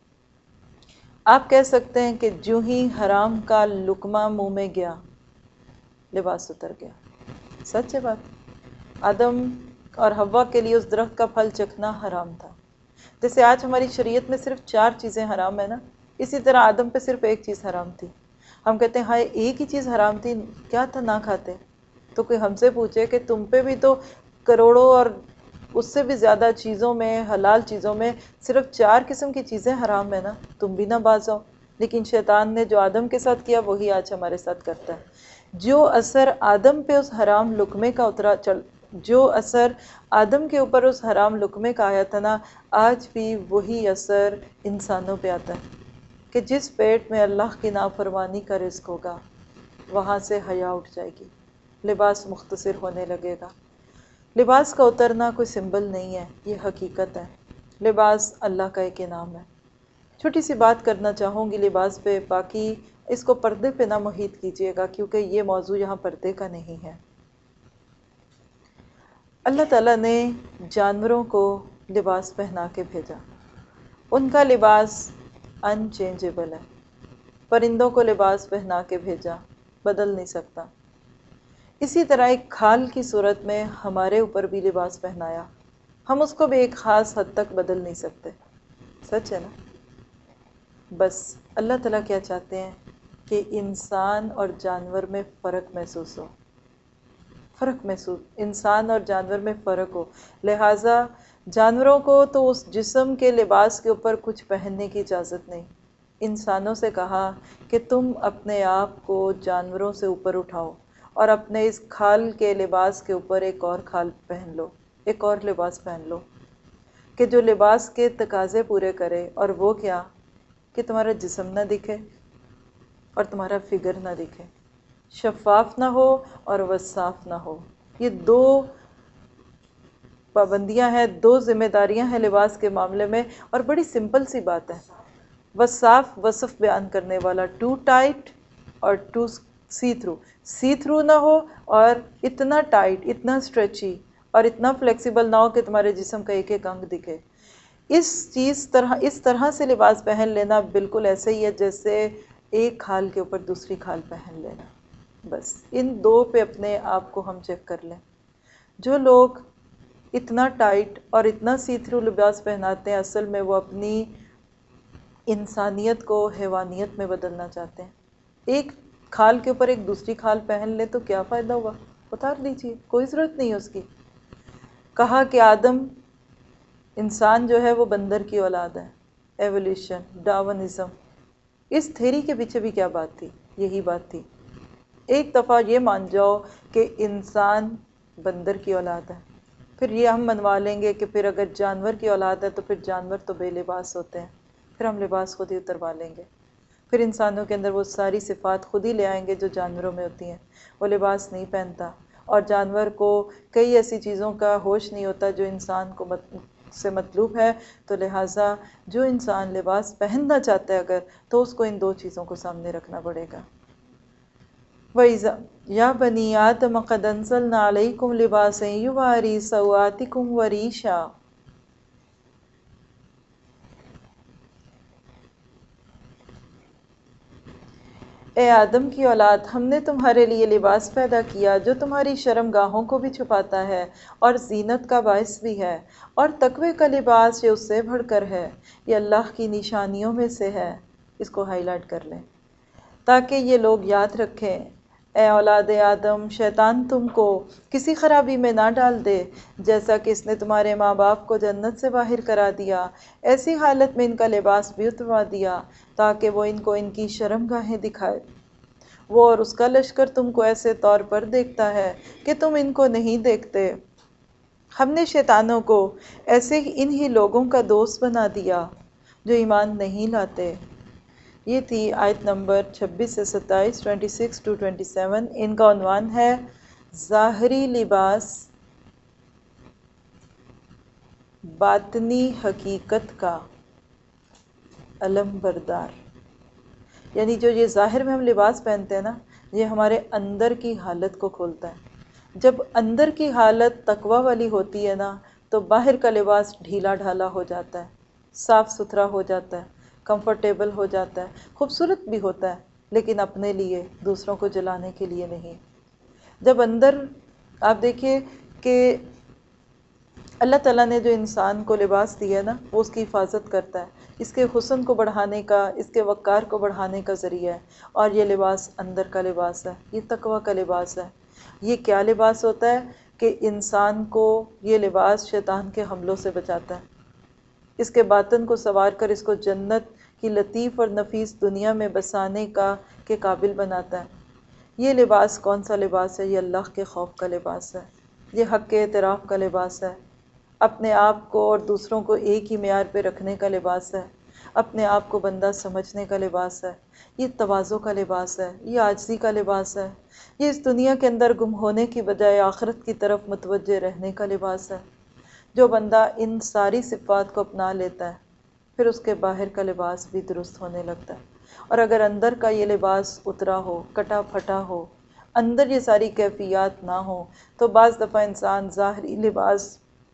آپ کہہ سکتے ہیں کہ جو ہی حرام کا لقمہ منہ میں گیا لباس ستر گیا۔ سچ ہے بات۔ آدم اور حوا کے لیے اس درخت کا پھل چکھنا حرام تھا۔ جیسے آج ہماری شریعت میں صرف 4 چیزیں حرام ہیں نا، اسی طرح آدم پہ صرف ایک چیز حرام تھی۔ ہم کہتے ہیں ہائے ایک ہی چیز حرام تھی، کیا تھا نہ کھاتے؟ تو کوئی ہم سے پوچھے کہ تم پہ بھی تو کروڑوں اور اس سے بھی زیادہ چیزوں میں، حلال چیزوں میں صرف 4 قسم کی چیزیں حرام ہیں نا، تم بھی نہ باز آؤ۔ لیکن شیطان نے جو آدم کے ساتھ کیا وہی آج ہمارے ساتھ کرتا ہے۔ جو اثر آدم پہ اس حرام لقمے کا جو اثر آدم کے اوپر اس حرام لقمے کا آیا تھا نا، آج بھی وہی اثر انسانوں پہ آتا ہے کہ جس پیٹ میں اللہ کی نافرمانی کا رزق ہوگا وہاں سے حیا اٹھ جائے گی، لباس مختصر ہونے لگے گا۔ لباس کا اترنا کوئی سمبل نہیں ہے، یہ حقیقت ہے۔ لباس اللہ کا ایک انعام ہے۔ چھوٹی سی بات کرنا چاہوں گی لباس پہ، باقی اس کو پردے پہ نہ محیط کیجیے گا کیونکہ یہ موضوع یہاں پردے کا نہیں ہے۔ اللہ تعالیٰ نے جانوروں کو لباس پہنا کے بھیجا، ان کا لباس ان چینجیبل ہے۔ پرندوں کو لباس پہنا کے بھیجا، بدل نہیں سکتا۔ اسی طرح ایک کھال کی صورت میں ہمارے اوپر بھی لباس پہنایا، ہم اس کو بھی ایک خاص حد تک بدل نہیں سکتے۔ سچ ہے نا؟ بس اللہ تعالیٰ کیا چاہتے ہیں کہ انسان اور جانور میں فرق محسوس ہو، انسان اور جانور میں فرق ہو۔ لہٰذا جانوروں کو تو اس جسم کے لباس کے اوپر کچھ پہننے کی اجازت نہیں۔ انسانوں سے کہا کہ تم اپنے آپ کو جانوروں سے اوپر اٹھاؤ اور اپنے اس کھال کے لباس کے اوپر ایک اور کھال پہن لو، ایک اور لباس پہن لو کہ جو لباس کے تقاضے پورے کرے۔ اور وہ کیا؟ کہ تمہارا جسم نہ دکھے اور تمہارا فگر نہ دکھے، شفاف نہ ہو اور وصاف نہ ہو۔ یہ 2 پابندیاں ہیں، 2 ذمہ داریاں ہیں لباس کے معاملے میں، اور بڑی سمپل سی بات ہے۔ وصاف وصف بیان کرنے والا، ٹو ٹائٹ اور too see through, see through نہ ہو اور اتنا ٹائٹ، اتنا اسٹریچی اور اتنا فلیکسیبل نہ ہو کہ تمہارے جسم کا ایک ایک انگ دکھے۔ اس طرح سے لباس پہن لینا بالکل ایسے ہی ہے جیسے ایک کھال کے اوپر دوسری کھال پہن لینا۔ بس ان 2 پہ اپنے آپ کو ہم چیک کر لیں۔ جو لوگ اتنا ٹائٹ اور اتنا سی تھرو لباس پہناتے ہیں، اصل میں وہ اپنی انسانیت کو حیوانیت میں بدلنا چاہتے ہیں۔ ایک کھال کے اوپر ایک دوسری کھال پہن لے تو کیا فائدہ ہوا؟ اتار دیجیے، کوئی ضرورت نہیں ہے اس کی۔ کہا کہ آدم انسان جو ہے وہ بندر کی اولاد ہے، ایولیوشن، ڈاونزم۔ اس تھیری کے پیچھے بھی کیا بات تھی؟ یہی بات تھی۔ ایک دفعہ یہ مان جاؤ کہ انسان بندر کی اولاد ہے، پھر یہ ہم منوا لیں گے کہ پھر اگر جانور کی اولاد ہے تو پھر جانور تو بے لباس ہوتے ہیں، پھر ہم لباس خود ہی اتروا لیں گے، پھر انسانوں کے اندر وہ ساری صفات خود ہی لے آئیں گے جو جانوروں میں ہوتی ہیں۔ وہ لباس نہیں پہنتا، اور جانور کو کئی ایسی چیزوں کا ہوش نہیں ہوتا جو انسان کو سے مطلوب ہے، تو لہٰذا جو انسان لباس پہننا چاہتا ہے اگر، تو اس کو ان 2 چیزوں کو سامنے رکھنا پڑے گا۔ وَإِذَا يَا بَنِي آدَمَ قَدْ أَنزَلْنَا عَلَيْكُمْ لِبَاسًا يُوَارِي سَوْآتِكُمْ وَرِيشًا۔ اے آدم کی اولاد، ہم نے تمہارے لیے لباس پیدا کیا جو تمہاری شرم گاہوں کو بھی چھپاتا ہے اور زینت کا باعث بھی ہے، اور تقوی کا لباس جو اس سے بڑھ کر ہے، یہ اللہ کی نشانیوں میں سے ہے۔ اس کو ہائی لائٹ کر لیں تاکہ یہ لوگ یاد رکھیں۔ اے اولاد آدم، شیطان تم کو کسی خرابی میں نہ ڈال دے جیسا کہ اس نے تمہارے ماں باپ کو جنت سے باہر کرا دیا، ایسی حالت میں ان کا لباس بھی اتروا دیا تاکہ وہ ان کو ان کی شرم گاہیں دکھائے۔ وہ اور اس کا لشکر تم کو ایسے طور پر دیکھتا ہے کہ تم ان کو نہیں دیکھتے۔ ہم نے شیطانوں کو ایسے انہی لوگوں کا دوست بنا دیا جو ایمان نہیں لاتے۔ یہ تھی آیت نمبر 26 سے 27، 26 to 27۔ ان کا عنوان ہے ظاہری لباس باطنی حقیقت کا علم بردار۔ یعنی جو یہ ظاہر میں ہم لباس پہنتے ہیں نا، یہ ہمارے اندر کی حالت کو کھولتا ہے۔ جب اندر کی حالت تقوی والی ہوتی ہے نا، تو باہر کا لباس ڈھیلا ڈھالا ہو جاتا ہے، صاف ستھرا ہو جاتا ہے، کمفرٹیبل ہو جاتا ہے، خوبصورت بھی ہوتا ہے، لیکن اپنے لیے، دوسروں کو جلانے کے لیے نہیں۔ جب اندر آپ دیکھیے کہ اللہ تعالیٰ نے جو انسان کو لباس دیا نا، وہ اس کی حفاظت کرتا ہے، اس کے حسن کو بڑھانے کا، اس کے وقار کو بڑھانے کا ذریعہ ہے، اور یہ لباس اندر کا لباس ہے، یہ تقوی کا لباس ہے۔ یہ کیا لباس ہوتا ہے؟ کہ انسان کو یہ لباس شیطان کے حملوں سے بچاتا ہے، اس کے باطن کو سنوار کر اس کو جنت کی لطیف اور نفیس دنیا میں بسانے کے قابل بناتا ہے۔ یہ لباس کون سا لباس ہے؟ یہ اللہ کے خوف کا لباس ہے، یہ حق کے اعتراف کا لباس ہے، اپنے آپ کو اور دوسروں کو ایک ہی معیار پہ رکھنے کا لباس ہے، اپنے آپ کو بندہ سمجھنے کا لباس ہے، یہ تواضع کا لباس ہے، یہ عاجزی کا لباس ہے، یہ اس دنیا کے اندر گم ہونے کی بجائے آخرت کی طرف متوجہ رہنے کا لباس ہے۔ جو بندہ ان ساری صفات کو اپنا لیتا ہے پھر اس کے باہر کا لباس بھی درست ہونے لگتا ہے، اور اگر اندر کا یہ لباس اترا ہو، کٹا پھٹا ہو، اندر یہ ساری کیفیات نہ ہو، تو بعض دفعہ انسان ظاہری لباس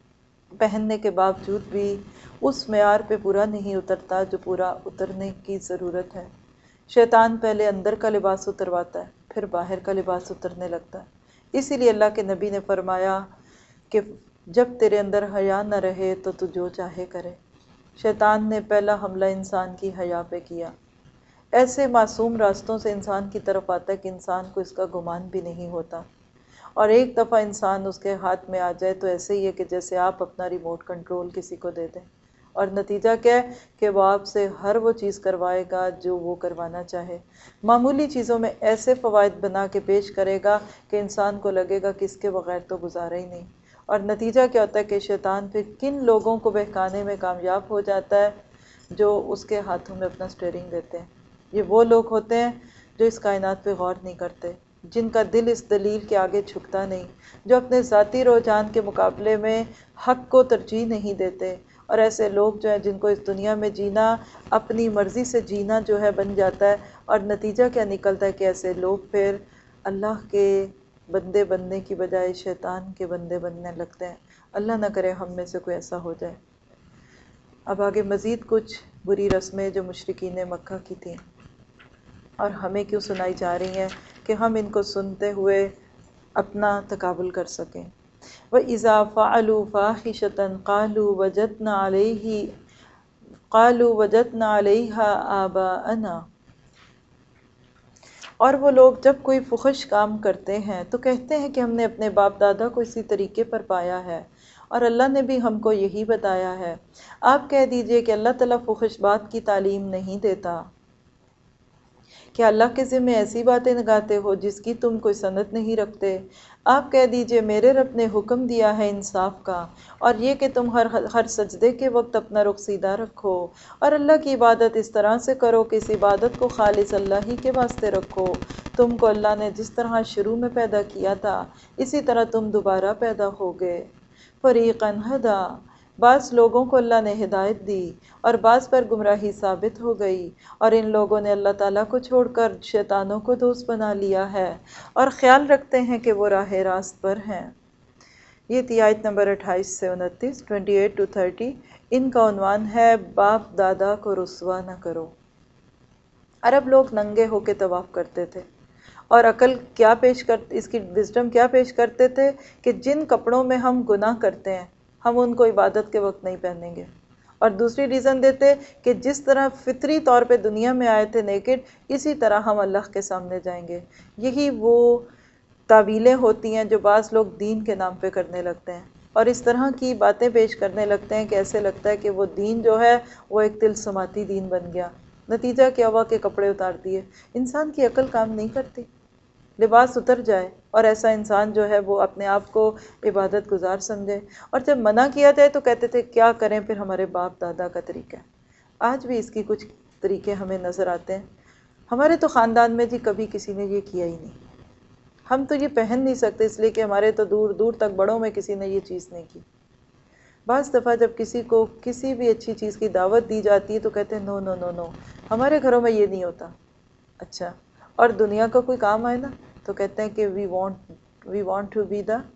پہننے کے باوجود بھی اس معیار پہ پورا نہیں اترتا جو پورا اترنے کی ضرورت ہے۔ شیطان پہلے اندر کا لباس اترواتا ہے، پھر باہر کا لباس اترنے لگتا ہے۔ اسی لیے اللہ کے نبی نے فرمایا کہ جب تیرے اندر حیا نہ رہے تو جو چاہے کرے۔ شیطان نے پہلا حملہ انسان کی حیا پہ کیا، ایسے معصوم راستوں سے انسان کی طرف آتا ہے کہ انسان کو اس کا گمان بھی نہیں ہوتا، اور ایک دفعہ انسان اس کے ہاتھ میں آ جائے تو ایسے ہی ہے کہ جیسے آپ اپنا ریموٹ کنٹرول کسی کو دے دیں، اور نتیجہ کیا ہے کہ وہ آپ سے ہر وہ چیز کروائے گا جو وہ کروانا چاہے، معمولی چیزوں میں ایسے فوائد بنا کے پیش کرے گا کہ انسان کو لگے گا کہ اس کے بغیر تو گزارا ہی نہیں۔ اور نتیجہ کیا ہوتا ہے کہ شیطان پھر کن لوگوں کو بہکانے میں کامیاب ہو جاتا ہے؟ جو اس کے ہاتھوں میں اپنا سٹیئرنگ دیتے ہیں۔ یہ وہ لوگ ہوتے ہیں جو اس کائنات پہ غور نہیں کرتے، جن کا دل اس دلیل کے آگے جھکتا نہیں، جو اپنے ذاتی رجحان کے مقابلے میں حق کو ترجیح نہیں دیتے، اور ایسے لوگ جو ہیں جن کو اس دنیا میں جینا اپنی مرضی سے جینا جو ہے بن جاتا ہے، اور نتیجہ کیا نکلتا ہے کہ ایسے لوگ پھر اللہ کے بندے بننے کی بجائے شیطان کے بندے بننے لگتے ہیں۔ اللہ نہ کرے ہم میں سے کوئی ایسا ہو جائے۔ اب آگے مزید کچھ بری رسمیں جو مشرکین مکہ کی تھیں اور ہمیں کیوں سنائی جا رہی ہیں کہ ہم ان کو سنتے ہوئے اپنا تقابل کر سکیں۔ وَإِذَا فَعَلُوا فَاحِشَةً قَالُوا وَجَدْنَا عَلَيْهَا آبَاءَنَا، اور وہ لوگ جب کوئی فحش کام کرتے ہیں تو کہتے ہیں کہ ہم نے اپنے باپ دادا کو اسی طریقے پر پایا ہے، اور اللہ نے بھی ہم کو یہی بتایا ہے۔ آپ کہہ دیجئے کہ اللہ تعالیٰ فحش بات کی تعلیم نہیں دیتا، کیا اللہ کے ذمہ ایسی باتیں لگاتے ہو جس کی تم کوئی سند نہیں رکھتے؟ آپ کہہ دیجئے میرے رب نے حکم دیا ہے انصاف کا، اور یہ کہ تم ہر سجدے کے وقت اپنا رخ سیدھا رکھو، اور اللہ کی عبادت اس طرح سے کرو کہ اس عبادت کو خالص اللہ ہی کے واسطے رکھو۔ تم کو اللہ نے جس طرح شروع میں پیدا کیا تھا اسی طرح تم دوبارہ پیدا ہوگے۔ فریقاً ہدا، بعض لوگوں کو اللہ نے ہدایت دی اور بعض پر گمراہی ثابت ہو گئی، اور ان لوگوں نے اللہ تعالیٰ کو چھوڑ کر شیطانوں کو دوست بنا لیا ہے اور خیال رکھتے ہیں کہ وہ راہ راست پر ہیں۔ یہ تھی آیت نمبر 28 سے 29، 28 to 30۔ ان کا عنوان ہے باپ دادا کو رسوا نہ کرو۔ عرب لوگ ننگے ہو کے طواف کرتے تھے، اور عقل کیا اس کی وزڈم کیا پیش کرتے تھے کہ جن کپڑوں میں ہم گناہ کرتے ہیں ہم ان کو عبادت کے وقت نہیں پہنیں گے، اور دوسری ریزن دیتے کہ جس طرح فطری طور پہ دنیا میں آئے تھے نیکڈ، اسی طرح ہم اللہ کے سامنے جائیں گے۔ یہی وہ تعویلیں ہوتی ہیں جو بعض لوگ دین کے نام پہ کرنے لگتے ہیں، اور اس طرح کی باتیں پیش کرنے لگتے ہیں کہ ایسے لگتا ہے کہ وہ دین جو ہے وہ ایک طلسماتی دین بن گیا۔ نتیجہ کیا ہوا کہ کپڑے اتار دیے۔ انسان کی عقل کام نہیں کرتی، لباس اتر جائے اور ایسا انسان جو ہے وہ اپنے آپ کو عبادت گزار سمجھے، اور جب منع کیا جائے تو کہتے تھے کیا کریں، پھر ہمارے باپ دادا کا طریقہ ہے۔ آج بھی اس کی کچھ طریقے ہمیں نظر آتے ہیں۔ ہمارے تو خاندان میں جی کبھی کسی نے یہ کیا ہی نہیں، ہم تو یہ پہن نہیں سکتے اس لیے کہ ہمارے تو دور دور تک بڑوں میں کسی نے یہ چیز نہیں کی۔ بعض دفعہ جب کسی کو کسی بھی اچھی چیز کی دعوت دی جاتی ہے تو کہتے ہیں نو نو نو نو، ہمارے گھروں میں یہ نہیں ہوتا۔ اچھا، اور دنیا کا کوئی کام آئے نا تو کہتے ہیں کہ we want to be the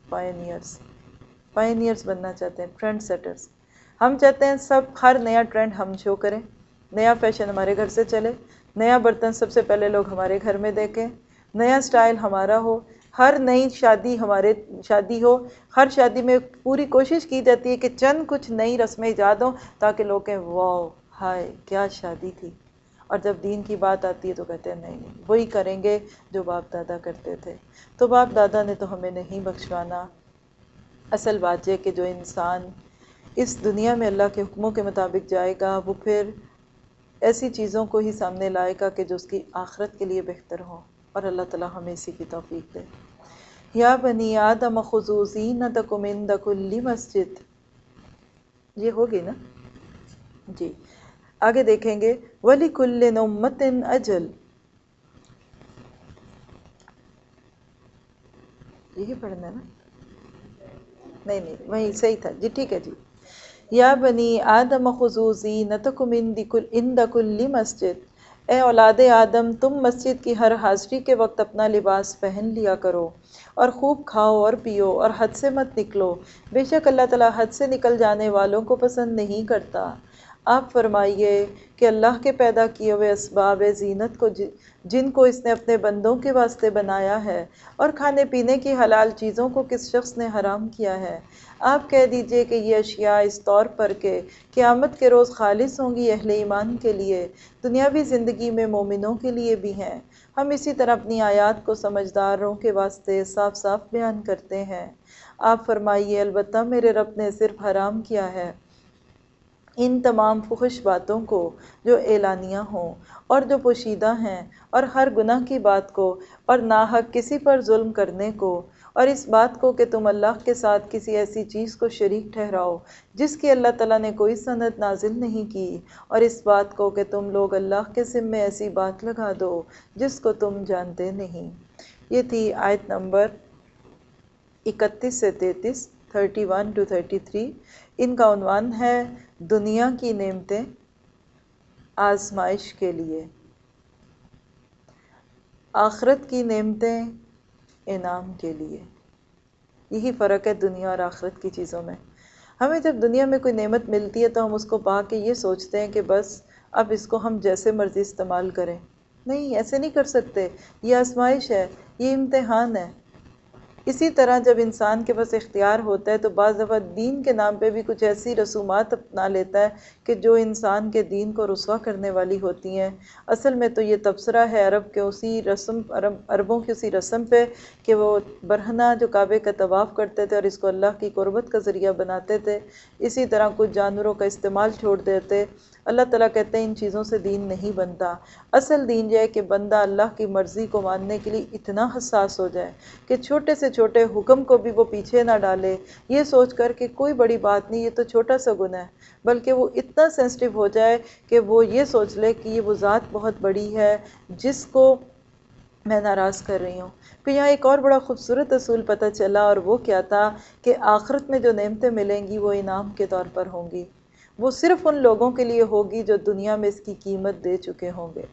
pioneers بننا چاہتے ہیں، ٹرینڈ سیٹرز۔ ہم چاہتے ہیں سب ہر نیا ٹرینڈ ہم شو کریں، نیا فیشن ہمارے گھر سے چلے، نیا برتن سب سے پہلے لوگ ہمارے گھر میں دیکھیں، نیا سٹائل ہمارا ہو، ہر نئی شادی ہو، ہر شادی میں پوری کوشش کی جاتی ہے کہ چند کچھ نئی رسمیں ایجاد ہوں تاکہ لوگ کہیں واو ہائے کیا شادی تھی، اور جب دین کی بات آتی ہے تو کہتے ہیں نہیں وہی کریں گے جو باپ دادا کرتے تھے۔ تو باپ دادا نے تو ہمیں نہیں بخشوانا، اصل بات یہ کہ جو انسان اس دنیا میں اللہ کے حکموں کے مطابق جائے گا وہ پھر ایسی چیزوں کو ہی سامنے لائے گا کہ جو اس کی آخرت کے لیے بہتر ہو، اور اللہ تعالیٰ ہمیں اسی کی توفیق دے۔ یا بنی آدم خذوا زینتکم عند کل مسجد، یہ ہوگی نا جی۔ آگے دیکھیں گے وَلِكُلِّ أُمَّةٍ أَجَلٌ، یہی پڑھنا ہے نا؟ نہیں وہی صحیح تھا جی، ٹھیک ہے جی۔ یا بنی آدم خذوا زینتکم عند کل مسجد، اے اولاد آدم تم مسجد کی ہر حاضری کے وقت اپنا لباس پہن لیا کرو، اور خوب کھاؤ اور پیو اور حد سے مت نکلو، بے شک اللہ تعالیٰ حد سے نکل جانے والوں کو پسند نہیں کرتا۔ آپ فرمائیے کہ اللہ کے پیدا کیے ہوئے اسباب زینت کو جن کو اس نے اپنے بندوں کے واسطے بنایا ہے، اور کھانے پینے کی حلال چیزوں کو کس شخص نے حرام کیا ہے؟ آپ کہہ دیجئے کہ یہ اشیاء اس طور پر کہ قیامت کے روز خالص ہوں گی اہل ایمان کے لیے، دنیاوی زندگی میں مومنوں کے لیے بھی ہیں۔ ہم اسی طرح اپنی آیات کو سمجھداروں کے واسطے صاف صاف بیان کرتے ہیں۔ آپ فرمائیے البتہ میرے رب نے صرف حرام کیا ہے ان تمام فحش باتوں کو جو اعلانیہ ہوں اور جو پوشیدہ ہیں، اور ہر گناہ کی بات کو، اور ناحق کسی پر ظلم کرنے کو، اور اس بات کو کہ تم اللہ کے ساتھ کسی ایسی چیز کو شریک ٹھہراؤ جس کی اللہ تعالیٰ نے کوئی سند نازل نہیں کی، اور اس بات کو کہ تم لوگ اللہ کے ذمے ایسی بات لگا دو جس کو تم جانتے نہیں۔ یہ تھی آیت نمبر 31 سے 33، 31 to 33۔ ان کا عنوان ہے دنیا کی نعمتیں آزمائش کے لیے، آخرت کی نعمتیں انعام کے لیے۔ یہی فرق ہے دنیا اور آخرت کی چیزوں میں۔ ہمیں جب دنیا میں کوئی نعمت ملتی ہے تو ہم اس کو پا کے یہ سوچتے ہیں کہ بس اب اس کو ہم جیسے مرضی استعمال کریں۔ نہیں، ایسے نہیں کر سکتے، یہ آزمائش ہے، یہ امتحان ہے۔ اسی طرح جب انسان کے پاس اختیار ہوتا ہے تو بعض دفعہ دین کے نام پہ بھی کچھ ایسی رسومات اپنا لیتا ہے کہ جو انسان کے دین کو رسوا کرنے والی ہوتی ہیں۔ اصل میں تو یہ تبصرہ ہے عربوں کی اسی رسم پہ کہ وہ برہنہ جو کعبے کا طواف کرتے تھے اور اس کو اللہ کی قربت کا ذریعہ بناتے تھے، اسی طرح کچھ جانوروں کا استعمال چھوڑ دیتے۔ اللہ تعالیٰ کہتے ہیں ان چیزوں سے دین نہیں بنتا۔ اصل دین یہ ہے کہ بندہ اللہ کی مرضی کو ماننے کے لیے اتنا حساس ہو جائے کہ چھوٹے سے چھوٹے حکم کو بھی وہ پیچھے نہ ڈالے، یہ سوچ کر کہ کوئی بڑی بات نہیں، یہ تو چھوٹا سا گناہ ہے، بلکہ وہ اتنا سینسٹیو ہو جائے کہ وہ یہ سوچ لے کہ یہ وہ ذات بہت بڑی ہے جس کو میں ناراض کر رہی ہوں۔ پھر یہاں ایک اور بڑا خوبصورت اصول پتہ چلا، اور وہ کیا تھا کہ آخرت میں جو نعمتیں ملیں گی وہ انعام کے طور پر ہوں گی، وہ صرف ان لوگوں کے لیے ہوگی جو دنیا میں اس کی قیمت دے چکے ہوں گے۔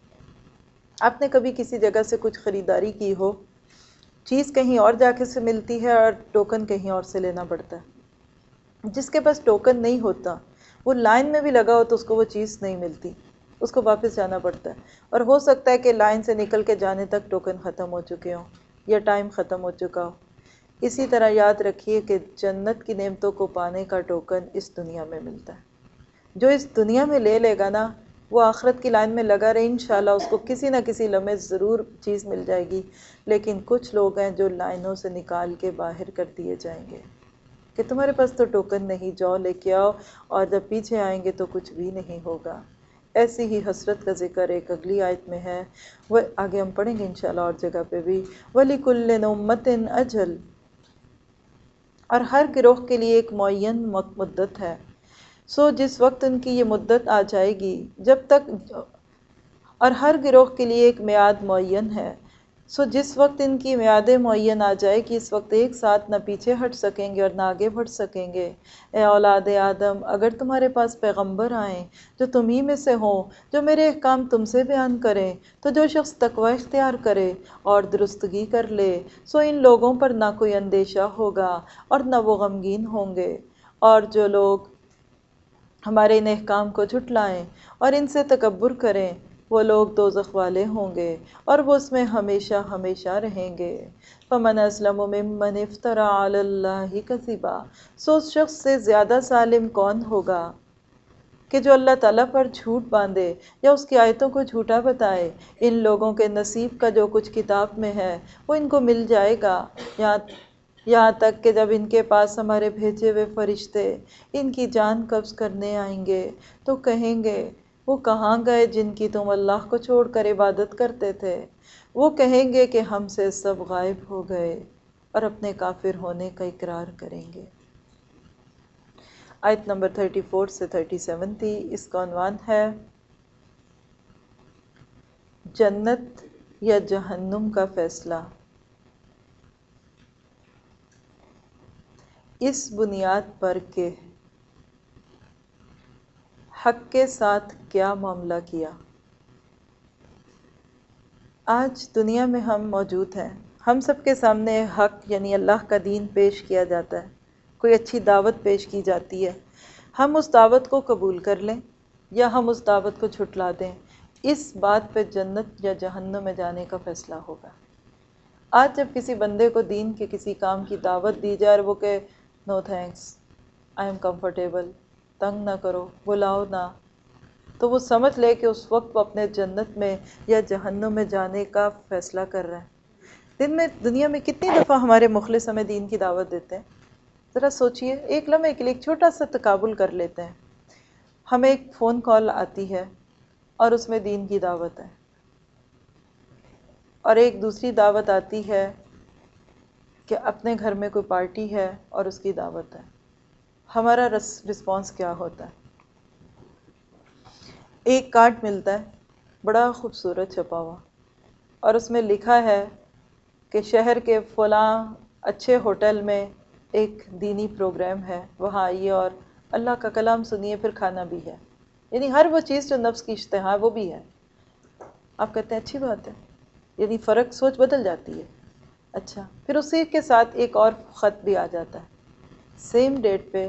آپ نے کبھی کسی جگہ سے کچھ خریداری کی ہو، چیز کہیں اور جا کے سے ملتی ہے اور ٹوکن کہیں اور سے لینا پڑتا ہے۔ جس کے پاس ٹوکن نہیں ہوتا وہ لائن میں بھی لگا ہو تو اس کو وہ چیز نہیں ملتی، اس کو واپس جانا پڑتا ہے، اور ہو سکتا ہے کہ لائن سے نکل کے جانے تک ٹوکن ختم ہو چکے ہوں یا ٹائم ختم ہو چکا ہو۔ اسی طرح یاد رکھیے کہ جنت کی نعمتوں کو پانے کا ٹوکن اس دنیا میں ملتا ہے۔ جو اس دنیا میں لے لے گا نا وہ آخرت کی لائن میں لگا رہے، انشاءاللہ اس کو کسی نہ کسی لمحے ضرور چیز مل جائے گی، لیکن کچھ لوگ ہیں جو لائنوں سے نکال کے باہر کر دیے جائیں گے کہ تمہارے پاس تو ٹوکن نہیں، جاؤ لے کے آؤ، اور جب پیچھے آئیں گے تو کچھ بھی نہیں ہوگا۔ ایسی ہی حسرت کا ذکر ایک اگلی آیت میں ہے، وہ آگے ہم پڑھیں گے انشاءاللہ اور جگہ پہ بھی۔ وَلِكُلِّ أُمَّةٍ أَجَلٌ، اور ہر گروہ کے لیے ایک معین مدت ہے، سو جس وقت ان کی یہ مدت آ جائے گی، جب تک، اور ہر گروہ کے لیے ایک میعاد معین ہے، سو جس وقت ان کی میعاد معین آ جائے گی اس وقت ایک ساتھ نہ پیچھے ہٹ سکیں گے اور نہ آگے بڑھ سکیں گے۔ اے اولاد آدم، اگر تمہارے پاس پیغمبر آئیں جو تمہیں میں سے ہوں، جو میرے احکام تم سے بیان کریں، تو جو شخص تقوی اختیار کرے اور درستگی کر لے، سو ان لوگوں پر نہ کوئی اندیشہ ہوگا اور نہ وہ غمگین ہوں گے۔ اور جو لوگ ہمارے ان احکام کو جھٹلائیں اور ان سے تکبر کریں، وہ لوگ دوزخ والے ہوں گے اور وہ اس میں ہمیشہ ہمیشہ رہیں گے۔ فَمَنْ أَظْلَمُ مِمَّنِ افْتَرَىٰ عَلَى اللَّهِ كَذِبًا، سو اس شخص سے زیادہ ظالم کون ہوگا کہ جو اللہ تعالیٰ پر جھوٹ باندھے یا اس کی آیتوں کو جھوٹا بتائے۔ ان لوگوں کے نصیب کا جو کچھ کتاب میں ہے وہ ان کو مل جائے گا، یہاں تک کہ جب ان کے پاس ہمارے بھیجے ہوئے فرشتے ان کی جان قبض کرنے آئیں گے تو کہیں گے وہ کہاں گئے جن کی تم اللہ کو چھوڑ کر عبادت کرتے تھے؟ وہ کہیں گے کہ ہم سے سب غائب ہو گئے، اور اپنے کافر ہونے کا اقرار کریں گے۔ آیت نمبر 34 سے 37 تھی، اس کا عنوان ہے جنت یا جہنم کا فیصلہ۔ اس بنیاد پر کہ حق کے ساتھ کیا معاملہ کیا۔ آج دنیا میں ہم موجود ہیں، ہم سب کے سامنے حق یعنی اللہ کا دین پیش کیا جاتا ہے، کوئی اچھی دعوت پیش کی جاتی ہے، ہم اس دعوت کو قبول کر لیں یا ہم اس دعوت کو جھٹلا دیں، اس بات پہ جنت یا جہنم میں جانے کا فیصلہ ہوگا۔ آج جب کسی بندے کو دین کے کسی کام کی دعوت دی جائے اور وہ کہ no thanks, I am comfortable, تنگ نہ کرو، بلاؤ نہ، تو وہ سمجھ لے کہ اس وقت وہ اپنے جنت میں یا جہنم میں جانے کا فیصلہ کر رہا ہے۔ دنیا میں کتنی دفعہ ہمارے مخلص ہمیں دین کی دعوت دیتے ہیں، ذرا سوچئے، ایک لمحے کے لیے ایک چھوٹا سا تقابل کر لیتے ہیں۔ ہمیں ایک فون کال آتی ہے اور اس میں دین کی دعوت ہے، اور ایک دوسری دعوت آتی ہے کہ اپنے گھر میں کوئی پارٹی ہے اور اس کی دعوت ہے۔ ہمارا رسپانس کیا ہوتا ہے؟ ایک کارڈ ملتا ہے بڑا خوبصورت چھپا ہوا، اور اس میں لکھا ہے کہ شہر کے فلاں اچھے ہوٹل میں ایک دینی پروگرام ہے، وہاں آئیے اور اللہ کا کلام سنیے، پھر کھانا بھی ہے، یعنی ہر وہ چیز جو نفس کی اشتہا ہے وہ بھی ہے۔ آپ کہتے ہیں اچھی بات ہے، یعنی فرق سوچ بدل جاتی ہے۔ اچھا، پھر اسی کے ساتھ ایک اور خط بھی آ جاتا ہے، سیم ڈیٹ پہ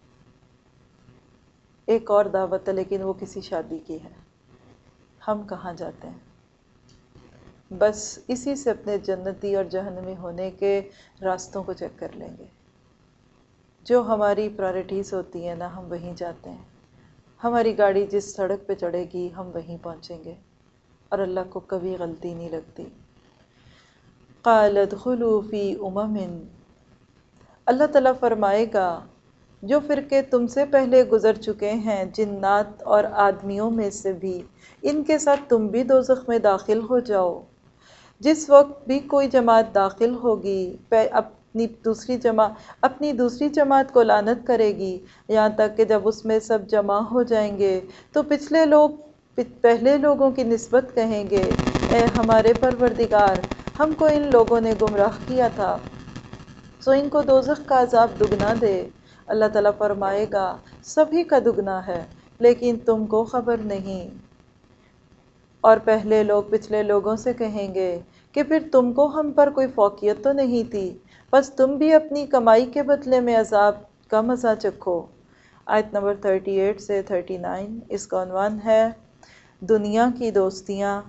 ایک اور دعوت ہے، لیکن وہ کسی شادی کی ہے۔ ہم کہاں جاتے ہیں؟ بس اسی سے اپنے جنتی اور جہنمی ہونے کے راستوں کو چیک کر لیں گے۔ جو ہماری پرائرٹیز ہوتی ہیں نا، ہم وہیں جاتے ہیں۔ ہماری گاڑی جس سڑک پہ چڑھے گی ہم وہیں پہنچیں گے، اور اللہ کو کبھی غلطی نہیں لگتی۔ قَالَ ادْخُلُوا فِي أُمَمٍ، اللہ تعالیٰ فرمائے گا جو فرقے تم سے پہلے گزر چکے ہیں جنات اور آدمیوں میں سے بھی، ان کے ساتھ تم بھی دوزخ میں داخل ہو جاؤ۔ جس وقت بھی کوئی جماعت داخل ہوگی اپنی دوسری جماعت کو لعنت کرے گی، یہاں تک کہ جب اس میں سب جمع ہو جائیں گے تو پچھلے لوگ پہلے لوگوں کی نسبت کہیں گے، اے ہمارے پروردگار، ہم کو ان لوگوں نے گمراہ کیا تھا، سو ان کو دوزخ کا عذاب دگنا دے۔ اللہ تعالیٰ فرمائے گا سبھی کا دگنا ہے، لیکن تم کو خبر نہیں۔ اور پہلے لوگ پچھلے لوگوں سے کہیں گے کہ پھر تم کو ہم پر کوئی فوقیت تو نہیں تھی، بس تم بھی اپنی کمائی کے بدلے میں عذاب کا مزہ چکھو۔ آیت نمبر 38 سے 39، اس کا عنوان ہے دنیا کی دوستیاں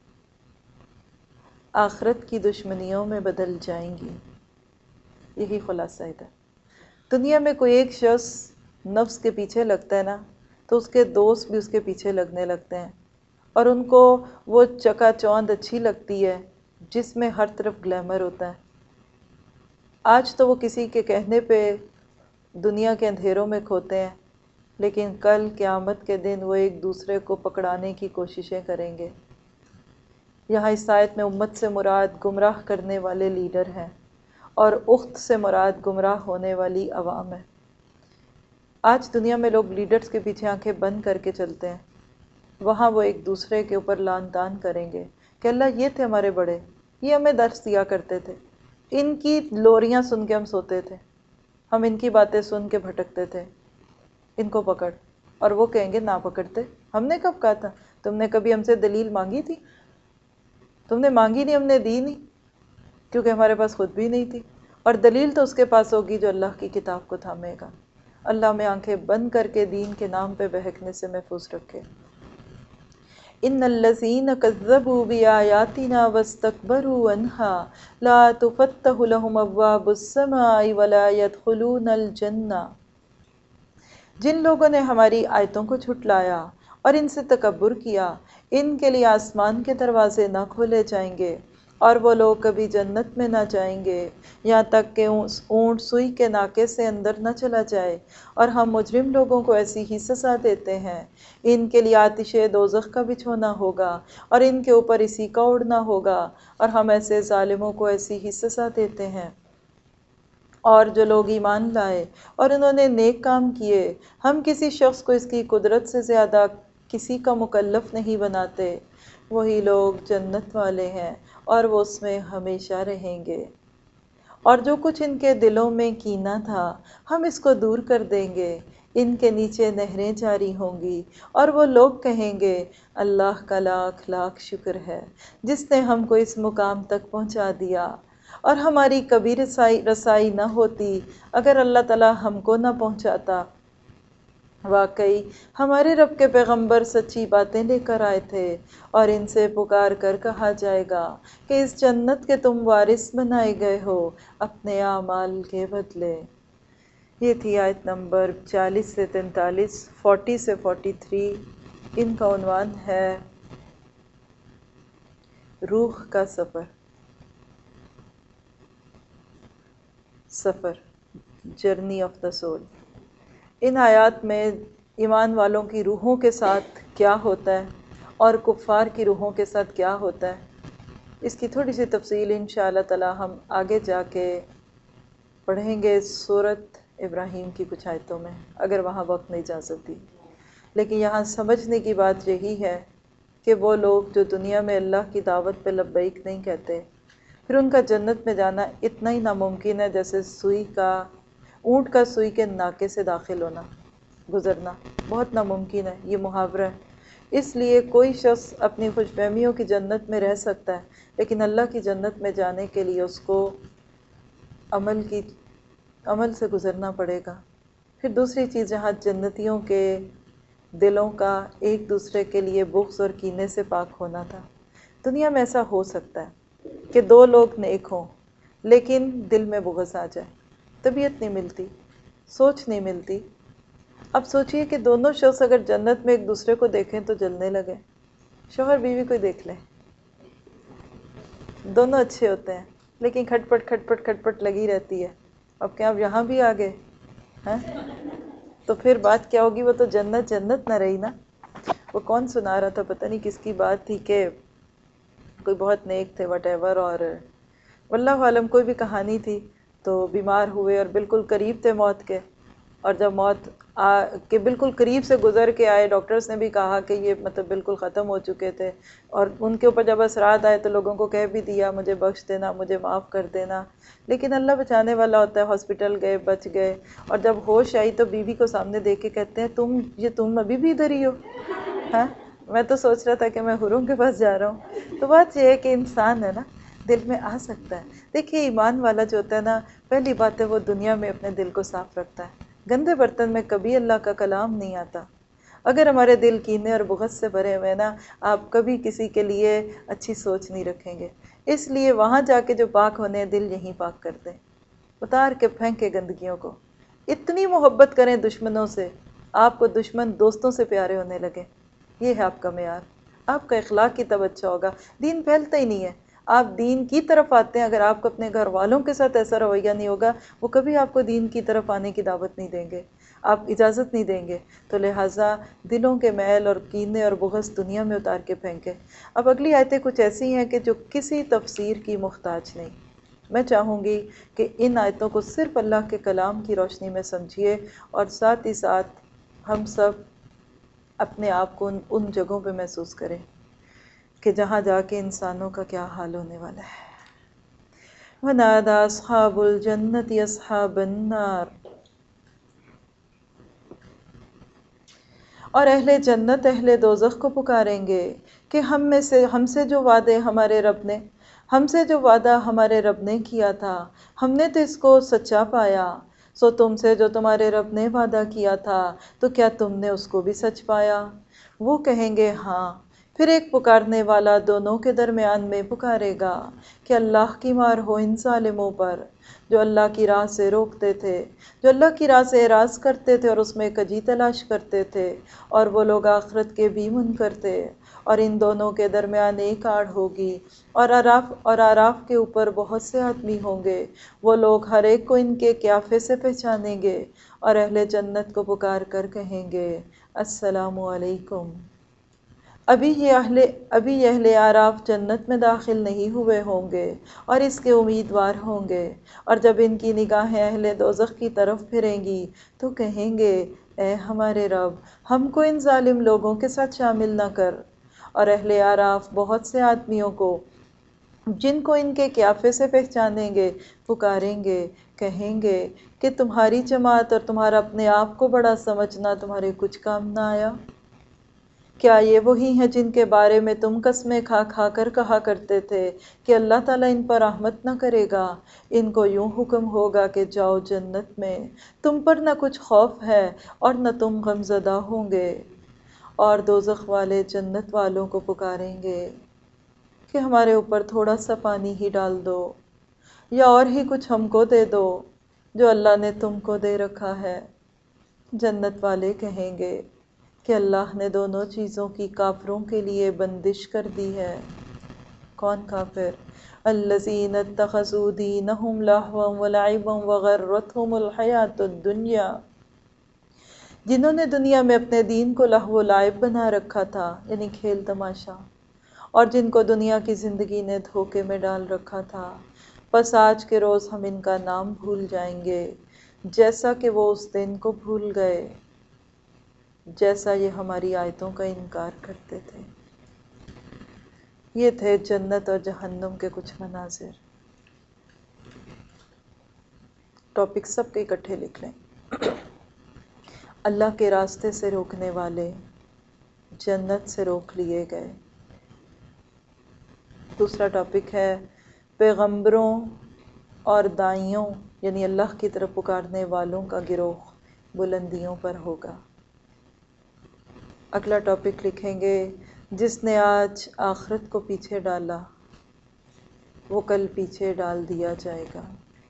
آخرت کی دشمنیوں میں بدل جائیں گی۔ یہی خلاصہ ہے۔ دنیا میں کوئی ایک شخص نفس کے پیچھے لگتا ہے نا، تو اس کے دوست بھی اس کے پیچھے لگنے لگتے ہیں، اور ان کو وہ چکا چوند اچھی لگتی ہے جس میں ہر طرف گلیمر ہوتا ہے۔ آج تو وہ کسی کے کہنے پہ دنیا کے اندھیروں میں کھوتے ہیں، لیکن کل قیامت کے دن وہ ایک دوسرے کو پکڑانے کی کوششیں کریں گے۔ یہاں اس آیت میں امت سے مراد گمراہ کرنے والے لیڈر ہیں، اور اخت سے مراد گمراہ ہونے والی عوام ہے۔ آج دنیا میں لوگ لیڈرز کے پیچھے آنکھیں بند کر کے چلتے ہیں، وہاں وہ ایک دوسرے کے اوپر لعن طعن کریں گے کہ اللہ یہ تھے ہمارے بڑے، یہ ہمیں درس دیا کرتے تھے، ان کی لوریاں سن کے ہم سوتے تھے، ہم ان کی باتیں سن کے بھٹکتے تھے، ان کو پکڑ۔ اور وہ کہیں گے نہ پکڑتے، ہم نے کب کہا تھا؟ تم نے کبھی ہم سے دلیل مانگی تھی؟ تم نے مانگی نہیں، ہم نے دی نہیں، کیونکہ ہمارے پاس خود بھی نہیں تھی۔ اور دلیل تو اس کے پاس ہوگی جو اللہ کی کتاب کو تھامے گا۔ اللہ ہمیں آنکھیں بند کر کے دین کے نام پہ بہکنے سے محفوظ رکھے۔ ان الذین کذبوا بآیاتنا واستکبروا عنہا لا تفتح لهم ابواب السماء ولا يدخلون الجنہ، جن لوگوں نے ہماری آیتوں کو جھٹلایا اور ان سے تکبر کیا، ان کے لیے آسمان کے دروازے نہ کھولے جائیں گے اور وہ لوگ کبھی جنت میں نہ جائیں گے یہاں تک کہ اونٹ سوئی کے ناکے سے اندر نہ چلا جائے، اور ہم مجرم لوگوں کو ایسی ہی سزا دیتے ہیں۔ ان کے لیے آتش دوزخ کا بچھونا ہوگا اور ان کے اوپر اسی کا اڑنا ہوگا، اور ہم ایسے ظالموں کو ایسی ہی سزا دیتے ہیں۔ اور جو لوگ ایمان لائے اور انہوں نے نیک کام کیے، ہم کسی شخص کو اس کی قدرت سے زیادہ کسی کا مکلف نہیں بناتے، وہی لوگ جنت والے ہیں اور وہ اس میں ہمیشہ رہیں گے۔ اور جو کچھ ان کے دلوں میں کینہ تھا ہم اس کو دور کر دیں گے، ان کے نیچے نہریں جاری ہوں گی، اور وہ لوگ کہیں گے اللہ کا لاکھ لاکھ شکر ہے جس نے ہم کو اس مقام تک پہنچا دیا، اور ہماری کبھی رسائی نہ ہوتی اگر اللہ تعالی ہم کو نہ پہنچاتا۔ واقعی ہمارے رب کے پیغمبر سچی باتیں لے کر آئے تھے، اور ان سے پکار کر کہا جائے گا کہ اس جنت کے تم وارث بنائے گئے ہو اپنے اعمال کے بدلے۔ یہ تھی آیت نمبر 40 سے 43، 40 سے 43۔ ان کا عنوان ہے روح کا سفر، جرنی آف دا سول۔ ان آیات میں ایمان والوں کی روحوں کے ساتھ کیا ہوتا ہے اور کفار کی روحوں کے ساتھ کیا ہوتا ہے، اس کی تھوڑی سی تفصیل انشاءاللہ تعالی ہم آگے جا کے پڑھیں گے سورۃ ابراہیم کی کچھ آیتوں میں، اگر وہاں وقت نہیں جا سکتی۔ لیکن یہاں سمجھنے کی بات یہی ہے کہ وہ لوگ جو دنیا میں اللہ کی دعوت پہ لبیک نہیں کہتے، پھر ان کا جنت میں جانا اتنا ہی ناممکن ہے جیسے اونٹ کا سوئی کے ناکے سے داخل ہونا، گزرنا بہت ناممکن ہے، یہ محاورہ ہے۔ اس لیے کوئی شخص اپنی خوش فہمیوں کی جنت میں رہ سکتا ہے، لیکن اللہ کی جنت میں جانے کے لیے اس کو عمل سے گزرنا پڑے گا۔ پھر دوسری چیز، جہاں جنتیوں کے دلوں کا ایک دوسرے کے لیے بغض اور کینے سے پاک ہونا تھا، دنیا میں ایسا ہو سکتا ہے کہ دو لوگ نیک ہوں لیکن دل میں بغض آ جائے، طبیعت نہیں ملتی، سوچ نہیں ملتی۔ اب سوچئے کہ دونوں شخص اگر جنت میں ایک دوسرے کو دیکھیں تو جلنے لگے، شوہر بیوی کو دیکھ لیں، دونوں اچھے ہوتے ہیں لیکن کھٹ پٹ لگی رہتی ہے۔ اب کیا اب یہاں بھی آ گئے ہیں تو پھر بات کیا ہوگی؟ وہ تو جنت نہ رہی نا۔ وہ کون سنا رہا تھا، پتہ نہیں کس کی بات تھی، کہ کوئی بہت نیک تھے وٹ ایور، اور واللہ عالم کوئی بھی کہانی تھی، تو بیمار ہوئے اور بالکل قریب تھے موت کے، اور جب موت کے بالکل قریب سے گزر کے آئے، ڈاکٹرز نے بھی کہا کہ یہ مطلب بالکل ختم ہو چکے تھے، اور ان کے اوپر جب اثرات آئے تو لوگوں کو کہہ بھی دیا مجھے بخش دینا، مجھے معاف کر دینا، لیکن اللہ بچانے والا ہوتا ہے، ہاسپٹل گئے، بچ گئے، اور جب ہوش آئی تو بیوی کو سامنے دیکھ کے کہتے ہیں تم ابھی بھی ادھر ہی ہو؟ ہاں، میں تو سوچ رہا تھا کہ میں حوروں کے پاس جا رہا ہوں۔ تو بات یہ ہے کہ انسان ہے نا، دل میں آ سکتا ہے۔ دیکھیے ایمان والا جو ہوتا ہے نا، پہلی بات ہے وہ دنیا میں اپنے دل کو صاف رکھتا ہے، گندے برتن میں کبھی اللہ کا کلام نہیں آتا۔ اگر ہمارے دل کینے اور بغض سے بھرے ہوئے نا، آپ کبھی کسی کے لیے اچھی سوچ نہیں رکھیں گے۔ اس لیے وہاں جا کے جو پاک ہونے ہیں، دل یہیں پاک کر دیں، اتار کے پھینکے گندگیوں کو، اتنی محبت کریں دشمنوں سے، آپ کو دشمن دوستوں سے پیارے ہونے لگے۔ یہ ہے آپ کا معیار، آپ کا اخلاق کی توجہ ہوگا۔ دین پھیلتا ہی نہیں ہے، آپ دین کی طرف آتے ہیں، اگر آپ کو اپنے گھر والوں کے ساتھ ایسا رویہ نہیں ہوگا، وہ کبھی آپ کو دین کی طرف آنے کی دعوت نہیں دیں گے، آپ اجازت نہیں دیں گے۔ تو لہٰذا دلوں کے میل اور کینے اور بغض دنیا میں اتار کے پھینکے۔ اب اگلی آیتیں کچھ ایسی ہیں کہ جو کسی تفسیر کی محتاج نہیں۔ میں چاہوں گی کہ ان آیتوں کو صرف اللہ کے کلام کی روشنی میں سمجھیے، اور ساتھ ہی ساتھ ہم سب اپنے آپ کو ان جگہوں پہ محسوس کریں کہ جہاں جا کے انسانوں کا کیا حال ہونے والا ہے۔ وَنَادَى أَصْحَابُ الْجَنَّةِ أَصْحَابَ النَّارِ، اور اہل جنت اہل دوزخ کو پکاریں گے کہ ہم سے جو وعدے ہم سے جو وعدہ ہمارے رب نے کیا تھا، ہم نے تو اس کو سچا پایا، سو تم سے جو تمہارے رب نے وعدہ کیا تھا تو کیا تم نے اس کو بھی سچ پایا؟ وہ کہیں گے ہاں، پھر ایک پکارنے والا دونوں کے درمیان میں پکارے گا کہ اللہ کی مار ہو ان ظالموں پر جو اللہ کی راہ سے روکتے تھے، جو اللہ کی راہ سے اعراض کرتے تھے اور اس میں کجی تلاش کرتے تھے، اور وہ لوگ آخرت کے بھی منکر تھے۔ اور ان دونوں کے درمیان ایک آڑ ہوگی، اور آراف کے اوپر بہت سے آدمی ہوں گے، وہ لوگ ہر ایک کو ان کے قیافے سے پہچانیں گے، اور اہل جنت کو پکار کر کہیں گے السلام علیکم۔ ابھی یہ اہل اعراف جنت میں داخل نہیں ہوئے ہوں گے اور اس کے امیدوار ہوں گے، اور جب ان کی نگاہیں اہل دوزخ کی طرف پھریں گی تو کہیں گے اے ہمارے رب، ہم کو ان ظالم لوگوں کے ساتھ شامل نہ کر۔ اور اہل اعراف بہت سے آدمیوں کو جن کو ان کے قیافے سے پہچانیں گے پکاریں گے، کہیں گے کہ تمہاری جماعت اور تمہارا اپنے آپ کو بڑا سمجھنا تمہارے کچھ کام نہ آیا؟ کیا یہ وہی ہیں جن کے بارے میں تم قسمیں کھا کھا کر کہا کرتے تھے کہ اللہ تعالیٰ ان پر رحمت نہ کرے گا؟ ان کو یوں حکم ہوگا کہ جاؤ جنت میں، تم پر نہ کچھ خوف ہے اور نہ تم غمزدہ ہوں گے۔ اور دوزخ والے جنت والوں کو پکاریں گے کہ ہمارے اوپر تھوڑا سا پانی ہی ڈال دو، یا اور ہی کچھ ہم کو دے دو جو اللہ نے تم کو دے رکھا ہے۔ جنت والے کہیں گے کہ اللہ نے دونوں چیزوں کی کافروں کے لیے بندش کر دی ہے۔ کون کافر؟ الذین اتخذوا دینہم لہوا ولعبا وغرتہم الحیاۃ الدنیا، جنہوں نے دنیا میں اپنے دین کو لہو و لعب بنا رکھا تھا، یعنی کھیل تماشا، اور جن کو دنیا کی زندگی نے دھوکے میں ڈال رکھا تھا۔ بس آج کے روز ہم ان کا نام بھول جائیں گے، جیسا کہ وہ اس دن کو بھول گئے جیسا یہ ہماری آیتوں کا انکار کرتے تھے۔ یہ تھے جنت اور جہنم کے کچھ مناظر۔ ٹاپک سب کے اکٹھے لکھ لیں۔ اللہ کے راستے سے روکنے والے جنت سے روک لیے گئے۔ دوسرا ٹاپک ہے پیغمبروں اور دائیوں یعنی اللہ کی طرف پکارنے والوں کا گروہ بلندیوں پر ہوگا۔ اگلا ٹاپک لکھیں گے جس نے آج آخرت کو پیچھے ڈالا وہ کل پیچھے ڈال دیا جائے گا۔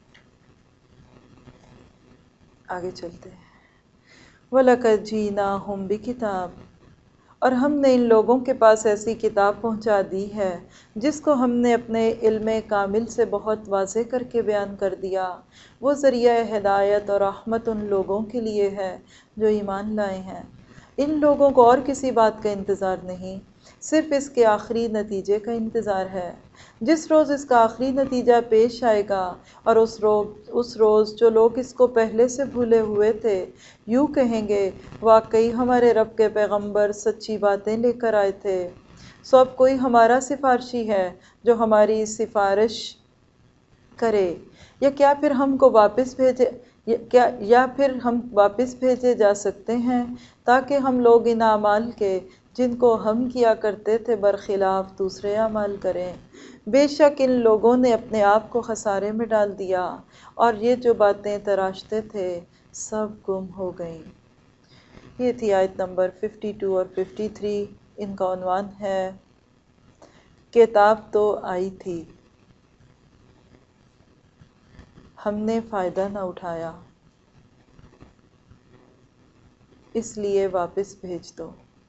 آگے چلتے ہیں۔ وَلَقَدْ جِئْنَاهُمْ بِكِتَابٍ، اور ہم نے ان لوگوں کے پاس ایسی کتاب پہنچا دی ہے جس کو ہم نے اپنے علم کامل سے بہت واضح کر کے بیان کر دیا۔ وہ ذریعہ ہدایت اور رحمت ان لوگوں کے لیے ہے جو ایمان لائے ہیں۔ ان لوگوں کو اور کسی بات کا انتظار نہیں، صرف اس کے آخری نتیجے کا انتظار ہے۔ جس روز اس کا آخری نتیجہ پیش آئے گا، اور اس روز جو لوگ اس کو پہلے سے بھولے ہوئے تھے یوں کہیں گے واقعی ہمارے رب کے پیغمبر سچی باتیں لے کر آئے تھے، سو اب کوئی ہمارا سفارشی ہے جو ہماری سفارش کرے، یا کیا پھر ہم واپس بھیجے جا سکتے ہیں تاکہ ہم لوگ ان اعمال کے جن کو ہم کیا کرتے تھے برخلاف دوسرے اعمال کریں۔ بے شک ان لوگوں نے اپنے آپ کو خسارے میں ڈال دیا، اور یہ جو باتیں تراشتے تھے سب گم ہو گئیں۔ یہ تھی آیت نمبر 52 اور 53۔ ان کا عنوان ہے کتاب تو آئی تھی، ہم نے فائدہ نہ اٹھایا، اس لیے واپس بھیج دو۔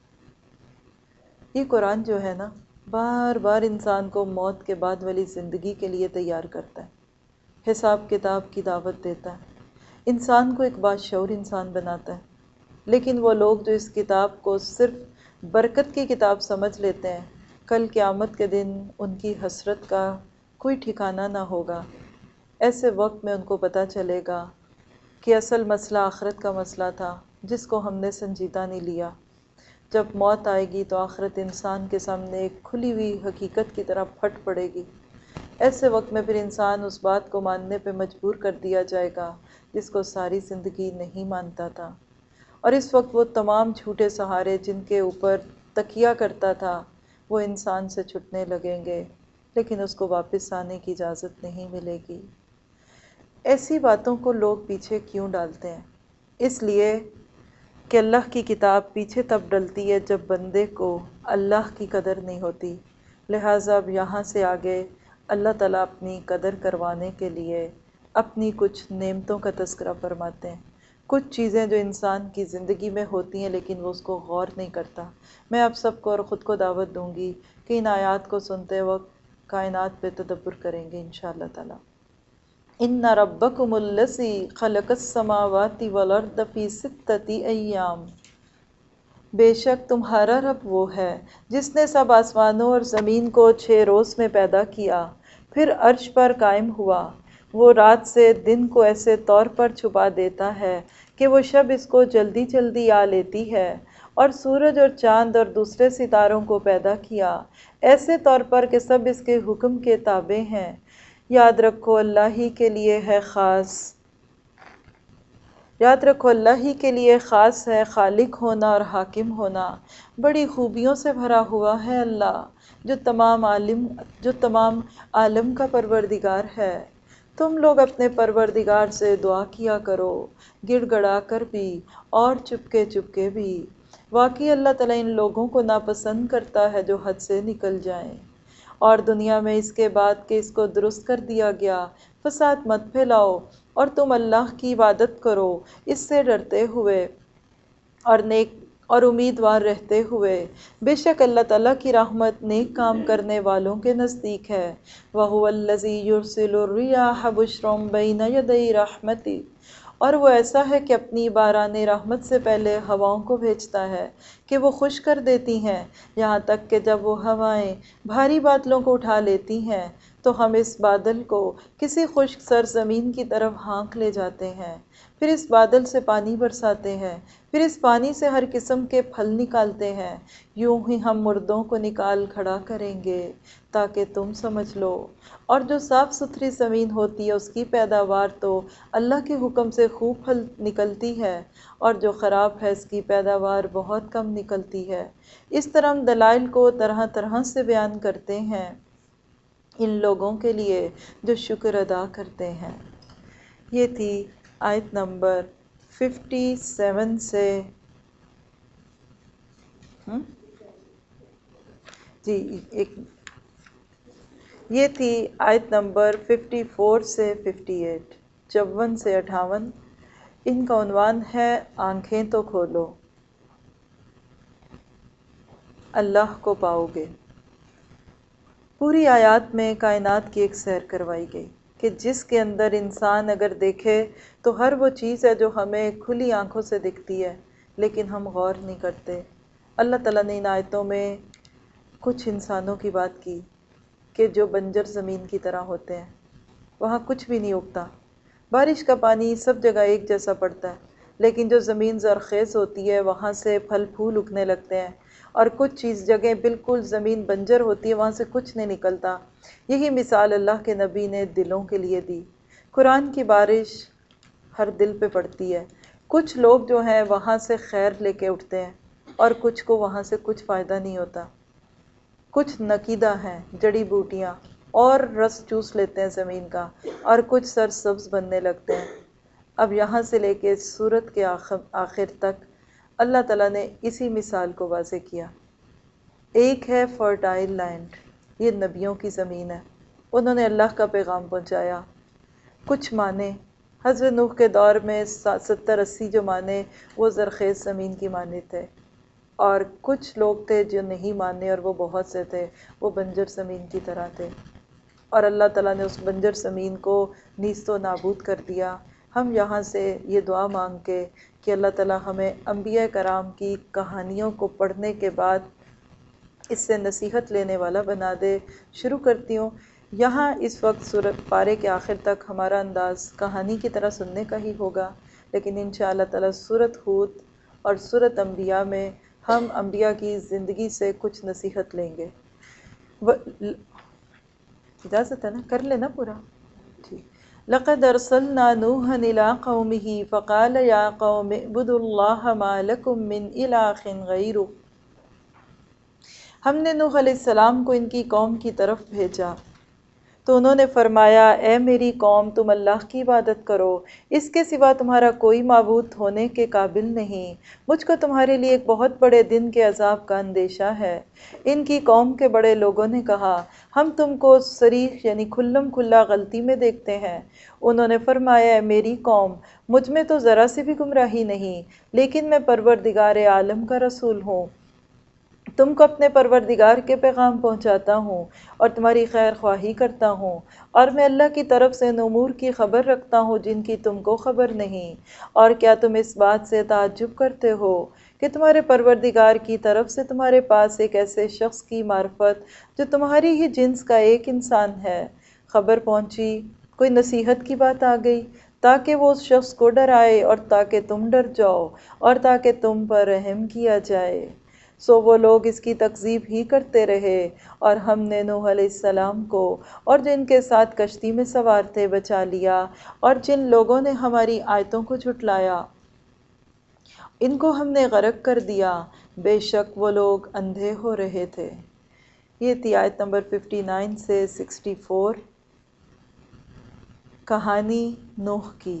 یہ قرآن جو ہے نا بار بار انسان کو موت کے بعد والی زندگی کے لیے تیار کرتا ہے، حساب کتاب کی دعوت دیتا ہے، انسان کو ایک باشعور انسان بناتا ہے۔ لیکن وہ لوگ جو اس کتاب کو صرف برکت کی کتاب سمجھ لیتے ہیں، کل قیامت کے دن ان کی حسرت کا کوئی ٹھکانہ نہ ہوگا۔ ایسے وقت میں ان کو پتہ چلے گا کہ اصل مسئلہ آخرت کا مسئلہ تھا جس کو ہم نے سنجیدہ نہیں لیا۔ جب موت آئے گی تو آخرت انسان کے سامنے ایک کھلی ہوئی حقیقت کی طرح پھٹ پڑے گی۔ ایسے وقت میں پھر انسان اس بات کو ماننے پہ مجبور کر دیا جائے گا جس کو ساری زندگی نہیں مانتا تھا، اور اس وقت وہ تمام جھوٹے سہارے جن کے اوپر تکیہ کرتا تھا وہ انسان سے چھٹنے لگیں گے، لیکن اس کو واپس آنے کی اجازت نہیں ملے گی۔ ایسی باتوں کو لوگ پیچھے کیوں ڈالتے ہیں؟ اس لیے کہ اللہ کی کتاب پیچھے تب ڈلتی ہے جب بندے کو اللہ کی قدر نہیں ہوتی، لہٰذا اب یہاں سے آگے اللہ تعالیٰ اپنی قدر کروانے کے لیے اپنی کچھ نعمتوں کا تذکرہ فرماتے ہیں، کچھ چیزیں جو انسان کی زندگی میں ہوتی ہیں لیکن وہ اس کو غور نہیں کرتا۔ میں آپ سب کو اور خود کو دعوت دوں گی کہ ان آیات کو سنتے وقت کائنات پہ تدبر کریں گے انشاءاللہ تعالیٰ۔ ان ربکم الذی خلق السماوات والارض فی ستۃ ایام، بے شک تمہارا رب وہ ہے جس نے سب آسمانوں اور زمین کو 6 روز میں پیدا کیا، پھر عرش پر قائم ہوا۔ وہ رات سے دن کو ایسے طور پر چھپا دیتا ہے کہ وہ شب اس کو جلدی جلدی آ لیتی ہے، اور سورج اور چاند اور دوسرے ستاروں کو پیدا کیا ایسے طور پر کہ سب اس کے حکم کے تابع ہیں۔ یاد رکھو اللہ ہی کے لیے ہے خاص یاد رکھو اللہ ہی کے لیے خاص ہے خالق ہونا اور حاکم ہونا۔ بڑی خوبیوں سے بھرا ہوا ہے اللہ، جو تمام عالم کا پروردگار ہے۔ تم لوگ اپنے پروردگار سے دعا کیا کرو، گڑ گڑا کر بھی اور چپکے چپکے بھی۔ واقعی اللہ تعالیٰ ان لوگوں کو ناپسند کرتا ہے جو حد سے نکل جائیں۔ اور دنیا میں اس کے بعد کہ اس کو درست کر دیا گیا، فساد مت پھیلاؤ، اور تم اللہ کی عبادت کرو اس سے ڈرتے ہوئے اور امیدوار رہتے ہوئے۔ بے شک اللہ تعالیٰ کی رحمت نیک کام کرنے والوں کے نزدیک ہے۔ وَهُوَ الَّذِي يُرْسِلُ الرِّيَاحَ بُشْرًا بَيْنَ يَدَيْ رَحْمَتِهِ، اور وہ ایسا ہے کہ اپنی باران رحمت سے پہلے ہواؤں کو بھیجتا ہے کہ وہ خوش کر دیتی ہیں، یہاں تک کہ جب وہ ہوائیں بھاری بادلوں کو اٹھا لیتی ہیں تو ہم اس بادل کو کسی خشک سرزمین کی طرف ہانک لے جاتے ہیں، پھر اس بادل سے پانی برساتے ہیں، پھر اس پانی سے ہر قسم کے پھل نکالتے ہیں، یوں ہی ہم مردوں کو نکال کھڑا کریں گے تاکہ تم سمجھ لو۔ اور جو صاف ستھری زمین ہوتی ہے اس کی پیداوار تو اللہ کے حکم سے خوب پھل نکلتی ہے، اور جو خراب ہے اس کی پیداوار بہت کم نکلتی ہے۔ اس طرح ہم دلائل کو طرح طرح سے بیان کرتے ہیں ان لوگوں کے لیے جو شکر ادا کرتے ہیں۔ یہ تھی آیت نمبر 57 سے یہ تھی آیت نمبر 54 سے 58، 54 سے 58۔ ان کا عنوان ہے آنکھیں تو کھولو، اللہ کو پاؤ گے۔ پوری آیات میں کائنات کی ایک سیر کروائی گئی کہ جس کے اندر انسان اگر دیکھے تو ہر وہ چیز ہے جو ہمیں کھلی آنکھوں سے دکھتی ہے لیکن ہم غور نہیں کرتے۔ اللہ تعالیٰ نے ان آیتوں میں کچھ انسانوں کی بات کی کہ جو بنجر زمین کی طرح ہوتے ہیں، وہاں کچھ بھی نہیں اگتا، بارش کا پانی سب جگہ ایک جیسا پڑتا ہے، لیکن جو زمین زرخیز ہوتی ہے وہاں سے پھل پھول اگنے لگتے ہیں، اور کچھ چیز جگہ بالکل زمین بنجر ہوتی ہے وہاں سے کچھ نہیں نکلتا۔ یہی مثال اللہ کے نبی نے دلوں کے لیے دی۔ قرآن کی بارش ہر دل پہ پڑتی ہے، کچھ لوگ جو ہیں وہاں سے خیر لے کے اٹھتے ہیں اور کچھ کو وہاں سے کچھ فائدہ نہیں ہوتا۔ کچھ نکیدہ ہیں جڑی بوٹیاں اور رس چوس لیتے ہیں زمین کا، اور کچھ سرسبز بننے لگتے ہیں۔ اب یہاں سے لے کے سورت کے آخر تک اللہ تعالیٰ نے اسی مثال کو واضح کیا۔ ایک ہے فرٹائل لینڈ، یہ نبیوں کی زمین ہے، انہوں نے اللہ کا پیغام پہنچایا۔ کچھ مانے، حضرت نوح کے دور میں 70-80 جو مانے وہ زرخیز زمین کی مانے تھے، اور کچھ لوگ تھے جو نہیں مانے اور وہ بہت سے تھے، وہ بنجر زمین کی طرح تھے، اور اللہ تعالیٰ نے اس بنجر زمین کو نیست و نابود کر دیا۔ ہم یہاں سے یہ دعا مانگ کے کہ اللہ تعالیٰ ہمیں انبیاء کرام کی کہانیوں کو پڑھنے کے بعد اس سے نصیحت لینے والا بنا دے۔ شروع کرتی ہوں۔ یہاں اس وقت سورت پارے کے آخر تک ہمارا انداز کہانی کی طرح سننے کا ہی ہوگا، لیکن انشاءاللہ تعالیٰ سورت ہود اور سورت انبیاء میں ہم انبیاء کی زندگی سے کچھ نصیحت لیں گے۔ اجازت ہے نا؟ کر لینا پورا؟ ٹھیک۔ لَقَدْ أَرْسَلْنَا نُوحًا إِلَىٰ قَوْمِهِ فَقَالَ يَا قَوْمِ اعْبُدُوا اللَّهَ مَا لَكُم مِّنْ إِلَٰهٍ غَيْرُهُ۔ ہم نے نوح علیہ السلام کو ان کی قوم کی طرف بھیجا، تو انہوں نے فرمایا اے میری قوم تم اللہ کی عبادت کرو، اس کے سوا تمہارا کوئی معبود ہونے کے قابل نہیں، مجھ کو تمہارے لیے ایک بہت بڑے دن کے عذاب کا اندیشہ ہے۔ ان کی قوم کے بڑے لوگوں نے کہا ہم تم کو صریح یعنی کھلم کھلا غلطی میں دیکھتے ہیں۔ انہوں نے فرمایا اے میری قوم مجھ میں تو ذرا سی بھی گمراہی نہیں، لیکن میں پروردگار عالم کا رسول ہوں، تم کو اپنے پروردگار کے پیغام پہنچاتا ہوں اور تمہاری خیر خواہی کرتا ہوں، اور میں اللہ کی طرف سے ان امور کی خبر رکھتا ہوں جن کی تم کو خبر نہیں۔ اور کیا تم اس بات سے تعجب کرتے ہو کہ تمہارے پروردگار کی طرف سے تمہارے پاس ایک ایسے شخص کی معرفت جو تمہاری ہی جنس کا ایک انسان ہے، خبر پہنچی، کوئی نصیحت کی بات آ گئی تاکہ وہ اس شخص کو ڈرائے اور تاکہ تم ڈر جاؤ اور تاکہ تم پر رحم کیا جائے؟ سو وہ لوگ اس کی تکذیب ہی کرتے رہے، اور ہم نے نوح علیہ السلام کو اور جن کے ساتھ کشتی میں سوار تھے بچا لیا، اور جن لوگوں نے ہماری آیتوں کو جھٹلایا ان کو ہم نے غرق کر دیا، بے شک وہ لوگ اندھے ہو رہے تھے۔ یہ تھی آیت نمبر 59 سے 64، کہانی نوح کی۔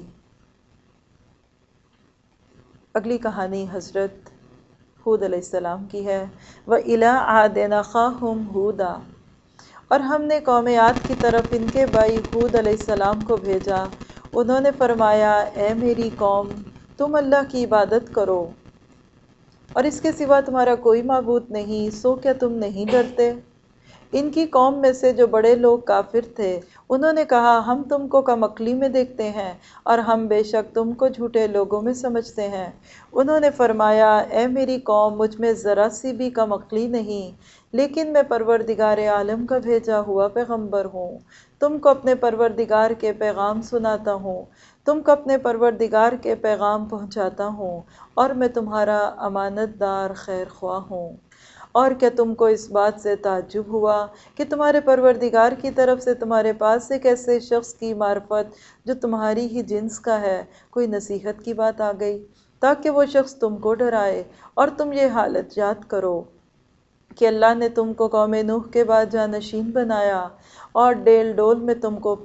اگلی کہانی حضرت ہود علیہ السلام کی ہے۔ وَإِلَىٰ عَادٍ أَخَاهُمْ هُودًا، اور ہم نے قوم عاد کی طرف ان کے بھائی ہود علیہ السلام کو بھیجا۔ انہوں نے فرمایا اے میری قوم تم اللہ کی عبادت کرو اور اس کے سوا تمہارا کوئی معبود نہیں، سو کیا تم نہیں ڈرتے؟ ان کی قوم میں سے جو بڑے لوگ کافر تھے انہوں نے کہا ہم تم کو کم عقلی میں دیکھتے ہیں اور ہم بے شک تم کو جھوٹے لوگوں میں سمجھتے ہیں۔ انہوں نے فرمایا اے میری قوم مجھ میں ذرا سی بھی کم عقلی نہیں، لیکن میں پروردگار عالم کا بھیجا ہوا پیغمبر ہوں، تم کو اپنے پروردگار کے پیغام سناتا ہوں، تم کو اپنے پروردگار کے پیغام پہنچاتا ہوں، اور میں تمہارا امانت دار خیر خواہ ہوں۔ اور کیا تم کو اس بات سے تعجب ہوا کہ تمہارے پروردگار کی طرف سے تمہارے پاس ایک ایسے شخص کی معرفت جو تمہاری ہی جنس کا ہے، کوئی نصیحت کی بات آ گئی تاکہ وہ شخص تم کو ڈرائے، اور تم یہ حالت یاد کرو کہ اللہ نے تم کو قوم نوح کے بعد جانشین بنایا اور ڈیل ڈول میں تم کو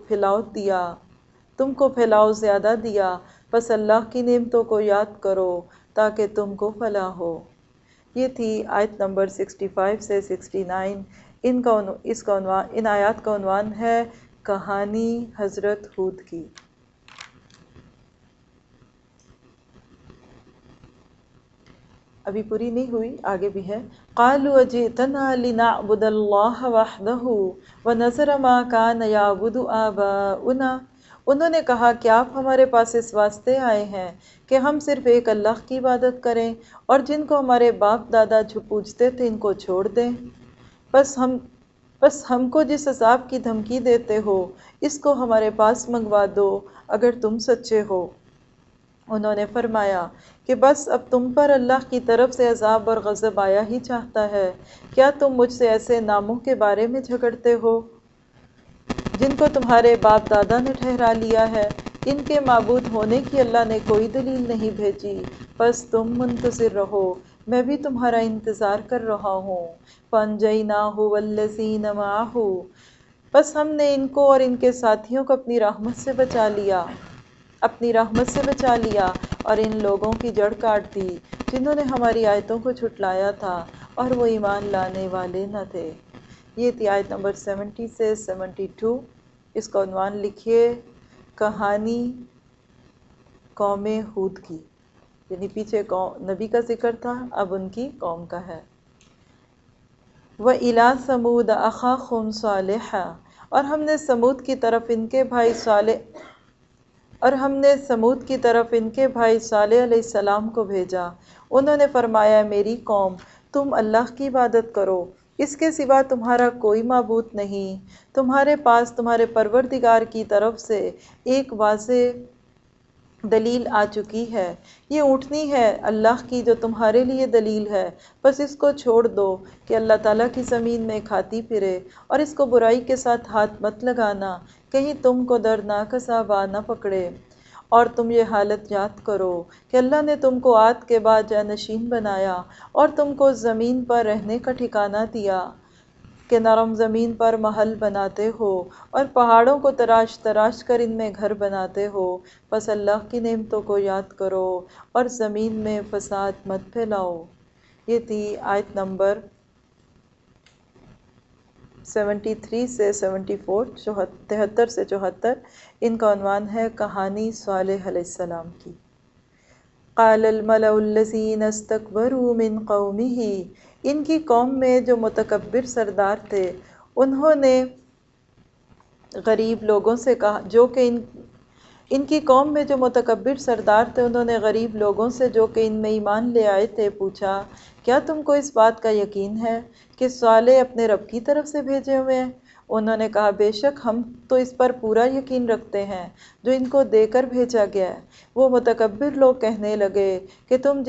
پھیلاؤ زیادہ دیا، پس اللہ کی نعمتوں کو یاد کرو تاکہ تم کو فلاح ہو۔ یہ تھی آیت نمبر 65 سے 69۔ ان آیات کا عنوان ہے کہانی حضرت ہود کی۔ ابھی پوری نہیں ہوئی، آگے بھی ہے۔ قَالُوا أَجِئْتَنَا لِنَعْبُدَ اللَّهَ وَحْدَهُ وَنَذَرَ مَا كَانَ يَعْبُدُ آبَاؤُنَا۔ انہوں نے کہا کیا آپ ہمارے پاس اس واسطے آئے ہیں کہ ہم صرف ایک اللہ کی عبادت کریں اور جن کو ہمارے باپ دادا پوجتے تھے ان کو چھوڑ دیں؟ بس ہم کو جس عذاب کی دھمکی دیتے ہو اس کو ہمارے پاس منگوا دو اگر تم سچے ہو۔ انہوں نے فرمایا کہ بس اب تم پر اللہ کی طرف سے عذاب اور غضب آیا ہی چاہتا ہے، کیا تم مجھ سے ایسے ناموں کے بارے میں جھگڑتے ہو جن کو تمہارے باپ دادا نے ٹھہرا لیا ہے؟ ان کے معبود ہونے کی اللہ نے کوئی دلیل نہیں بھیجی، بس تم منتظر رہو، میں بھی تمہارا انتظار کر رہا ہوں۔ فَأَنْجَيْنَاهُ وَالَّذِينَ مَعَهُ، بس ہم نے ان کو اور ان کے ساتھیوں کو اپنی رحمت سے بچا لیا اور ان لوگوں کی جڑ کاٹ دی جنہوں نے ہماری آیتوں کو جھٹلایا تھا اور وہ ایمان لانے والے نہ تھے۔ یہ تھی آیت نمبر 70 سے 72۔ اس کا عنوان لکھیے کہانی قوم ہود کی، یعنی پیچھے نبی کا ذکر تھا، اب ان کی قوم کا ہے۔ وَإِلَىٰ ثَمُودَ أَخَاهُمْ صَالِحًا، اور ہم نے سمود کی طرف ان کے بھائی صالح علیہ السلام کو بھیجا۔ انہوں نے فرمایا میری قوم تم اللہ کی عبادت کرو، اس کے سوا تمہارا کوئی معبود نہیں، تمہارے پاس تمہارے پروردگار کی طرف سے ایک واضح دلیل آ چکی ہے، یہ اونٹنی ہے اللہ کی جو تمہارے لیے دلیل ہے، بس اس کو چھوڑ دو کہ اللہ تعالیٰ کی زمین میں کھاتی پھرے، اور اس کو برائی کے ساتھ ہاتھ مت لگانا کہیں تم کو دردناک عذاب آ نہ پکڑے۔ اور تم یہ حالت یاد کرو کہ اللہ نے تم کو عاد کے بعد جانشین بنایا اور تم کو زمین پر رہنے کا ٹھکانہ دیا، کہ نرم زمین پر محل بناتے ہو اور پہاڑوں کو تراش تراش کر ان میں گھر بناتے ہو، پس اللہ کی نعمتوں کو یاد کرو اور زمین میں فساد مت پھیلاؤ۔ یہ تھی آیت نمبر 73 سے 74، 73 سے 74۔ ان کا عنوان ہے کہانی صالح علیہ السلام کی۔ قال الملأ الذین استکبروا من قومہ، ان کی قوم میں جو متکبر سردار تھے انہوں نے غریب لوگوں سے کہا، جو کہ ان کی قوم میں جو متکبر سردار تھے انہوں نے غریب لوگوں سے جو کہ ان میں ایمان لے آئے تھے پوچھا، کیا تم کو اس بات کا یقین ہے کہ صالح اپنے رب کی طرف سے بھیجے ہوئے ہیں؟ انہوں نے کہا، بے شک ہم تو اس پر پورا یقین رکھتے ہیں جو ان کو دے کر بھیجا گیا ہے۔ وہ متکبر لوگ کہنے لگے کہ تم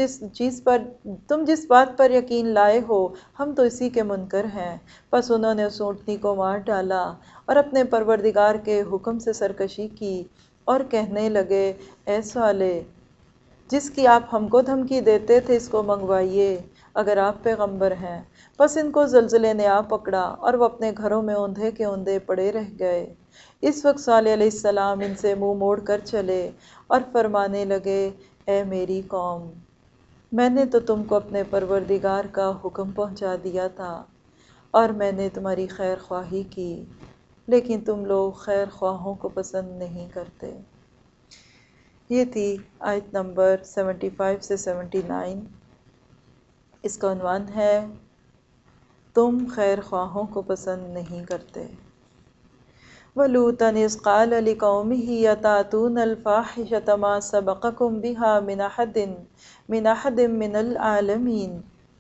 جس بات پر یقین لائے ہو ہم تو اسی کے منکر ہیں۔ پس انہوں نے اس اونٹنی کو مار ڈالا اور اپنے پروردگار کے حکم سے سرکشی کی اور کہنے لگے، اے صالح، جس کی آپ ہم کو دھمکی دیتے تھے اس کو منگوائیے اگر آپ پیغمبر ہیں۔ پس ان کو زلزلے نے آ پکڑا اور وہ اپنے گھروں میں اوندھے کے اوندھے پڑے رہ گئے۔ اس وقت صالح علیہ السلام ان سے منہ موڑ کر چلے اور فرمانے لگے، اے میری قوم، میں نے تو تم کو اپنے پروردگار کا حکم پہنچا دیا تھا اور میں نے تمہاری خیر خواہی کی، لیکن تم لوگ خیر خواہوں کو پسند نہیں کرتے۔ یہ تھی آیت نمبر 75 سے 79۔ اس کا عنوان ہے تم خیر خواہوں کو پسند نہیں کرتے۔ وَلُوطًا إِذْ قَالَ لِقَوْمِهِ أَتَأْتُونَ الْفَاحِشَةَ مَا سَبَقَكُم بِهَا مِنْ أَحَدٍ مِّنَ الْعَالَمِينَ۔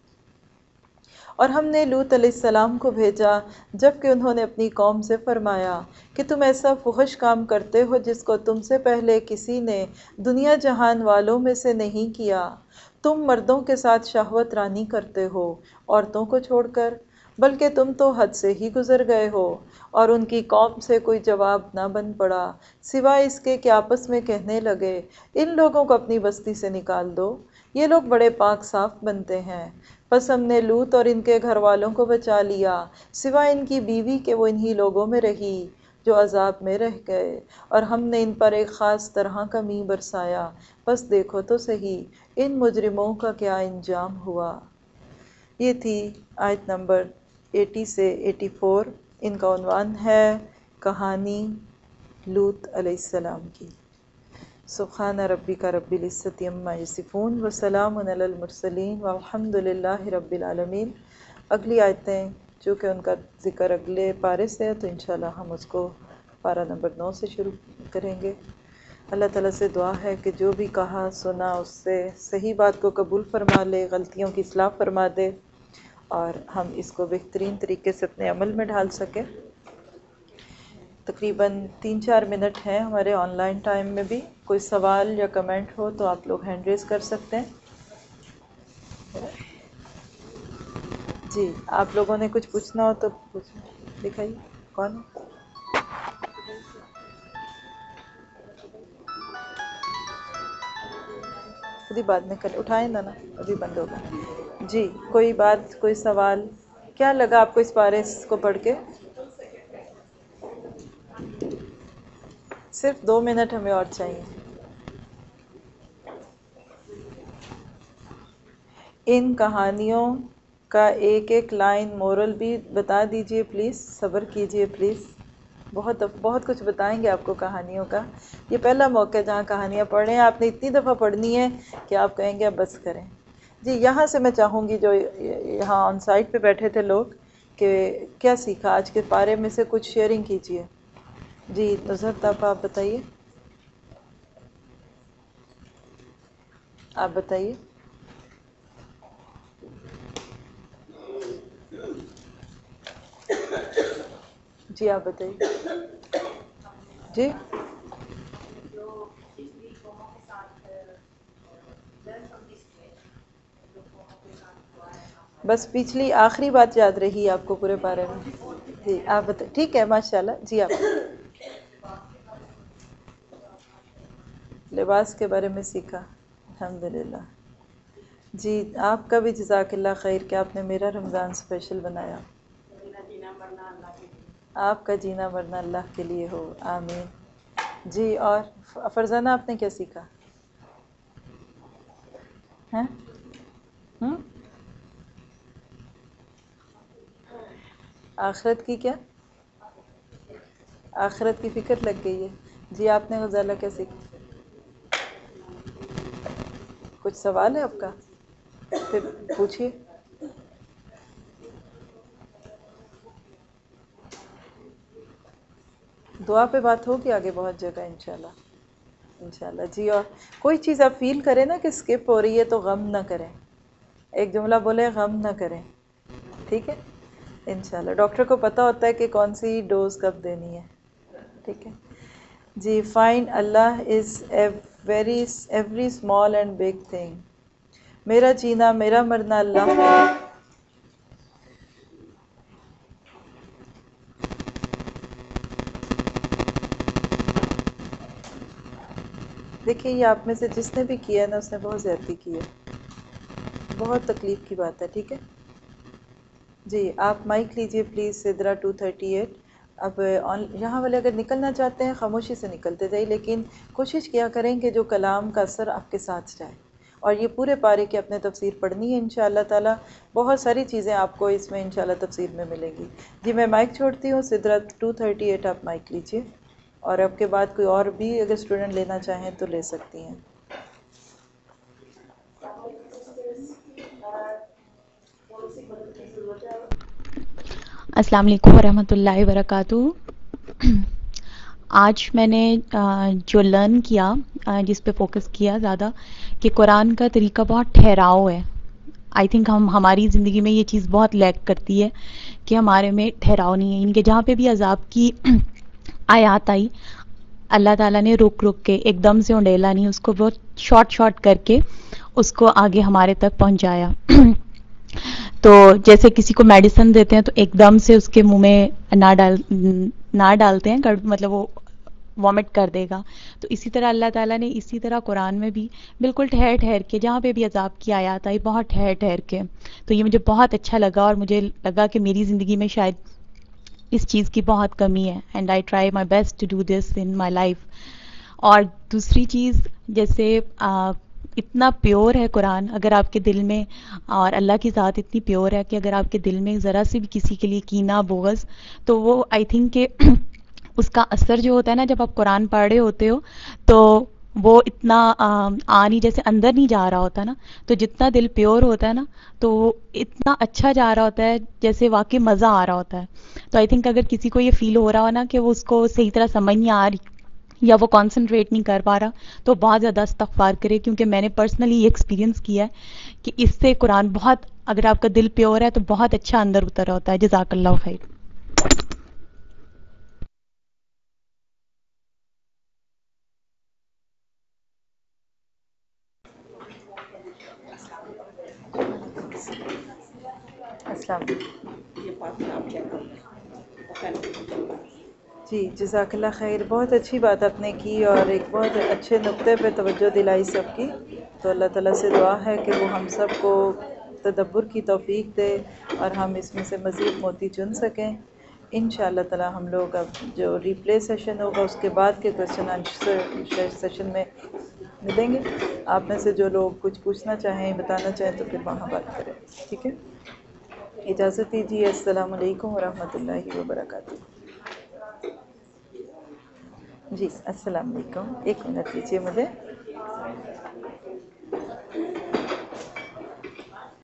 اور ہم نے لوط علیہ السلام کو بھیجا جبکہ انہوں نے اپنی قوم سے فرمایا کہ تم ایسا فحش کام کرتے ہو جس کو تم سے پہلے کسی نے دنیا جہان والوں میں سے نہیں کیا۔ تم مردوں کے ساتھ شہوت رانی کرتے ہو عورتوں کو چھوڑ کر، بلکہ تم تو حد سے ہی گزر گئے ہو۔ اور ان کی قوم سے کوئی جواب نہ بن پڑا سوائے اس کے کہ آپس میں کہنے لگے، ان لوگوں کو اپنی بستی سے نکال دو، یہ لوگ بڑے پاک صاف بنتے ہیں۔ پس ہم نے لوط اور ان کے گھر والوں کو بچا لیا سوائے ان کی بیوی کہ وہ انہی لوگوں میں رہی جو عذاب میں رہ گئے، اور ہم نے ان پر ایک خاص طرح کا مینہ برسایا۔ پس دیکھو تو صحیح ان مجرموں کا کیا انجام ہوا۔ یہ تھی آیت نمبر 80 سے 84۔ ان کا عنوان ہے کہانی لوط علیہ السلام کی۔ سبحان ربک رب العزۃ عما یصفون وسلام علی المرسلین والحمد للہ رب العالمین۔ اگلی آیتیں چونکہ ان کا ذکر اگلے پارے سے ہے تو انشاءاللہ ہم اس کو پارہ نمبر 9 سے شروع کریں گے۔ اللہ تعالیٰ سے دعا ہے کہ جو بھی کہا سنا اس سے صحیح بات کو قبول فرما لے، غلطیوں کی اصلاح فرما دے اور ہم اس کو بہترین طریقے سے اپنے عمل میں ڈھال سکیں۔ تقریباً 3-4 منٹ ہیں ہمارے آن لائن ٹائم میں بھی، کوئی سوال یا کمنٹ ہو تو آپ لوگ ہینڈ ریز کر سکتے ہیں۔ جی آپ لوگوں نے کچھ پوچھنا ہو تو دکھائیے، کون ہے؟ خود ہی بعد میں کر اٹھائیں نا ابھی بند ہوگا۔ جی کوئی بات، کوئی سوال؟ کیا لگا آپ کو اس پارے کو پڑھ کے؟ صرف 2 منٹ ہمیں اور چاہیے۔ ان کہانیوں کا ایک ایک لائن مورل بھی بتا دیجئے پلیز، صبر کیجئے پلیز۔ بہت کچھ بتائیں گے آپ کو کہانیوں کا۔ یہ پہلا موقع ہے جہاں کہانیاں پڑھ رہے ہیں، آپ نے اتنی دفعہ پڑھنی ہے کہ آپ کہیں گے اب بس کریں۔ جی یہاں سے میں چاہوں گی جو یہاں آن سائٹ پہ بیٹھے تھے لوگ کہ کیا سیکھا آج کے پارے میں سے، کچھ شیئرنگ کیجئے۔ جی نظرت آپ بتائیے، آپ بتائیے۔ جی آپ بتائیے۔ جی بس پچھلی آخری بات یاد رہی آپ کو پورے پارے میں؟ جی آپ بتائیے۔ ٹھیک ہے ماشاءاللہ۔ جی آپ لباس کے بارے میں سیکھا، الحمدللہ۔ جی آپ کا بھی جزاک اللہ خیر کہ آپ نے میرا رمضان اسپیشل بنایا۔ آپ کا جینا مرنا اللہ کے لیے ہو، آمین۔ جی، اور فرزانہ آپ نے کیا سیکھا ہیں؟ آخرت کی کیا؟ آخرت کی فکر لگ گئی ہے۔ جی، آپ نے غزالہ کیا سیکھا؟ کچھ سوال ہے آپ کا؟ پھر پوچھیے۔ دعا پہ بات ہوگی آگے بہت جگہ انشاءاللہ، انشاءاللہ۔ جی، اور کوئی چیز آپ فیل کریں نا کہ سکپ ہو رہی ہے تو غم نہ کریں، ایک جملہ بولے غم نہ کریں، ٹھیک ہے؟ انشاءاللہ ڈاکٹر کو پتہ ہوتا ہے کہ کون سی ڈوز کب دینی ہے، ٹھیک ہے؟ جی، fine Allah is every small and big thing. میرا جینا میرا مرنا اللہ۔ دیکھیں، یہ آپ میں سے جس نے بھی کیا ہے نا اس نے بہت زیادتی کی ہے، بہت تکلیف کی بات ہے، ٹھیک ہے؟ جی، آپ مائک لیجئے پلیز، سدرا 238۔ اب یہاں والے اگر نکلنا چاہتے ہیں خاموشی سے نکلتے جائیں، لیکن کوشش کیا کریں کہ جو کلام کا اثر آپ کے ساتھ جائے، اور یہ پورے پارے کی اپنے تفسیر پڑھنی ہے انشاءاللہ تعالی۔ بہت ساری چیزیں آپ کو اس میں انشاءاللہ تفسیر میں ملیں گی۔ جی، میں مائک چھوڑتی ہوں، سدرا 238 آپ مائک لیجئے، اور اب کے بعد کوئی اور بھی اگر اسٹوڈنٹ لینا چاہیں تو لے سکتی ہیں۔ السلام علیکم ورحمۃ اللہ وبرکاتہ۔ آج میں نے جو لرن کیا، جس پہ فوکس کیا زیادہ، کہ قرآن کا طریقہ بہت ٹھہراؤ ہے۔ آئی تھنک ہماری زندگی میں یہ چیز بہت لیک کرتی ہے کہ ہمارے میں ٹھہراؤ نہیں ہے، ان کے جہاں پہ بھی عذاب کی آیات آئی، اللہ تعالیٰ نے رک رک کے ایک دم سے انڈیلا نہیں، اس کو بہت شارٹ کر کے اس کو آگے ہمارے تک پہنچایا۔ تو جیسے کسی کو میڈیسن دیتے ہیں تو ایک دم سے اس کے منہ میں نہ ڈالتے ہیں، مطلب وہ وامٹ کر دے گا، تو اسی طرح اللہ تعالیٰ نے اسی طرح قرآن میں بھی بالکل ٹھہر ٹھہر کے، جہاں پہ بھی عذاب کی آیات آئی بہت ٹھہر ٹھہر کے، تو یہ مجھے بہت اچھا لگا، اور مجھے لگا کہ میری زندگی میں شاید اس چیز کی بہت کمی ہے، and I try my best to do this in my life. اور دوسری چیز، جیسے اتنا پیور ہے قرآن، اگر آپ کے دل میں، اور اللہ کی ذات اتنی پیور ہے کہ اگر آپ کے دل میں ذرا سی بھی کسی کے لیے کینہ بغض، تو وہ آئی تھنک کہ اس کا اثر جو ہوتا ہے نا، جب آپ قرآن پڑھ رہے ہوتے ہو تو وہ اتنا نہیں، جیسے اندر نہیں جا رہا ہوتا نا، تو جتنا دل پیور ہوتا ہے نا تو وہ اتنا اچھا جا رہا ہوتا ہے، جیسے واقعی مزہ آ رہا ہوتا ہے۔ تو آئی تھنک اگر کسی کو یہ فیل ہو رہا ہو نا کہ وہ اس کو صحیح طرح سمجھ نہیں آ رہی یا وہ کانسنٹریٹ نہیں کر پا رہا، تو بہت زیادہ استغفار کرے، کیونکہ میں نے پرسنلی یہ ایکسپیرینس کیا ہے کہ اس سے قرآن بہت، اگر آپ کا دل پیور ہے تو بہت اچھا اندر اتر ہوتا ہے۔ جزاک اللہ خیر۔ السلام علیکم۔ جی، جزاک اللہ خیر، بہت اچھی بات آپ نے کی، اور ایک بہت اچھے نقطے پہ توجہ دلائی سب کی۔ تو اللہ تعالیٰ سے دعا ہے کہ وہ ہم سب کو تدبر کی توفیق دے، اور ہم اس میں سے مزید موتی چن سکیں۔ انشاءاللہ تعالیٰ ہم لوگ اب جو ریپلے سیشن ہوگا اس کے بعد کے کویسچن آنسر سیشن میں ملیں گے۔ آپ میں سے جو لوگ کچھ پوچھنا چاہیں، بتانا چاہیں تو پھر وہاں بات کریں، ٹھیک ہے؟ اجازت دیجیے، السلام علیکم ورحمۃ اللہ وبرکاتہ۔ جی، السلام علیکم، ایک منٹ دیجیے مجھے۔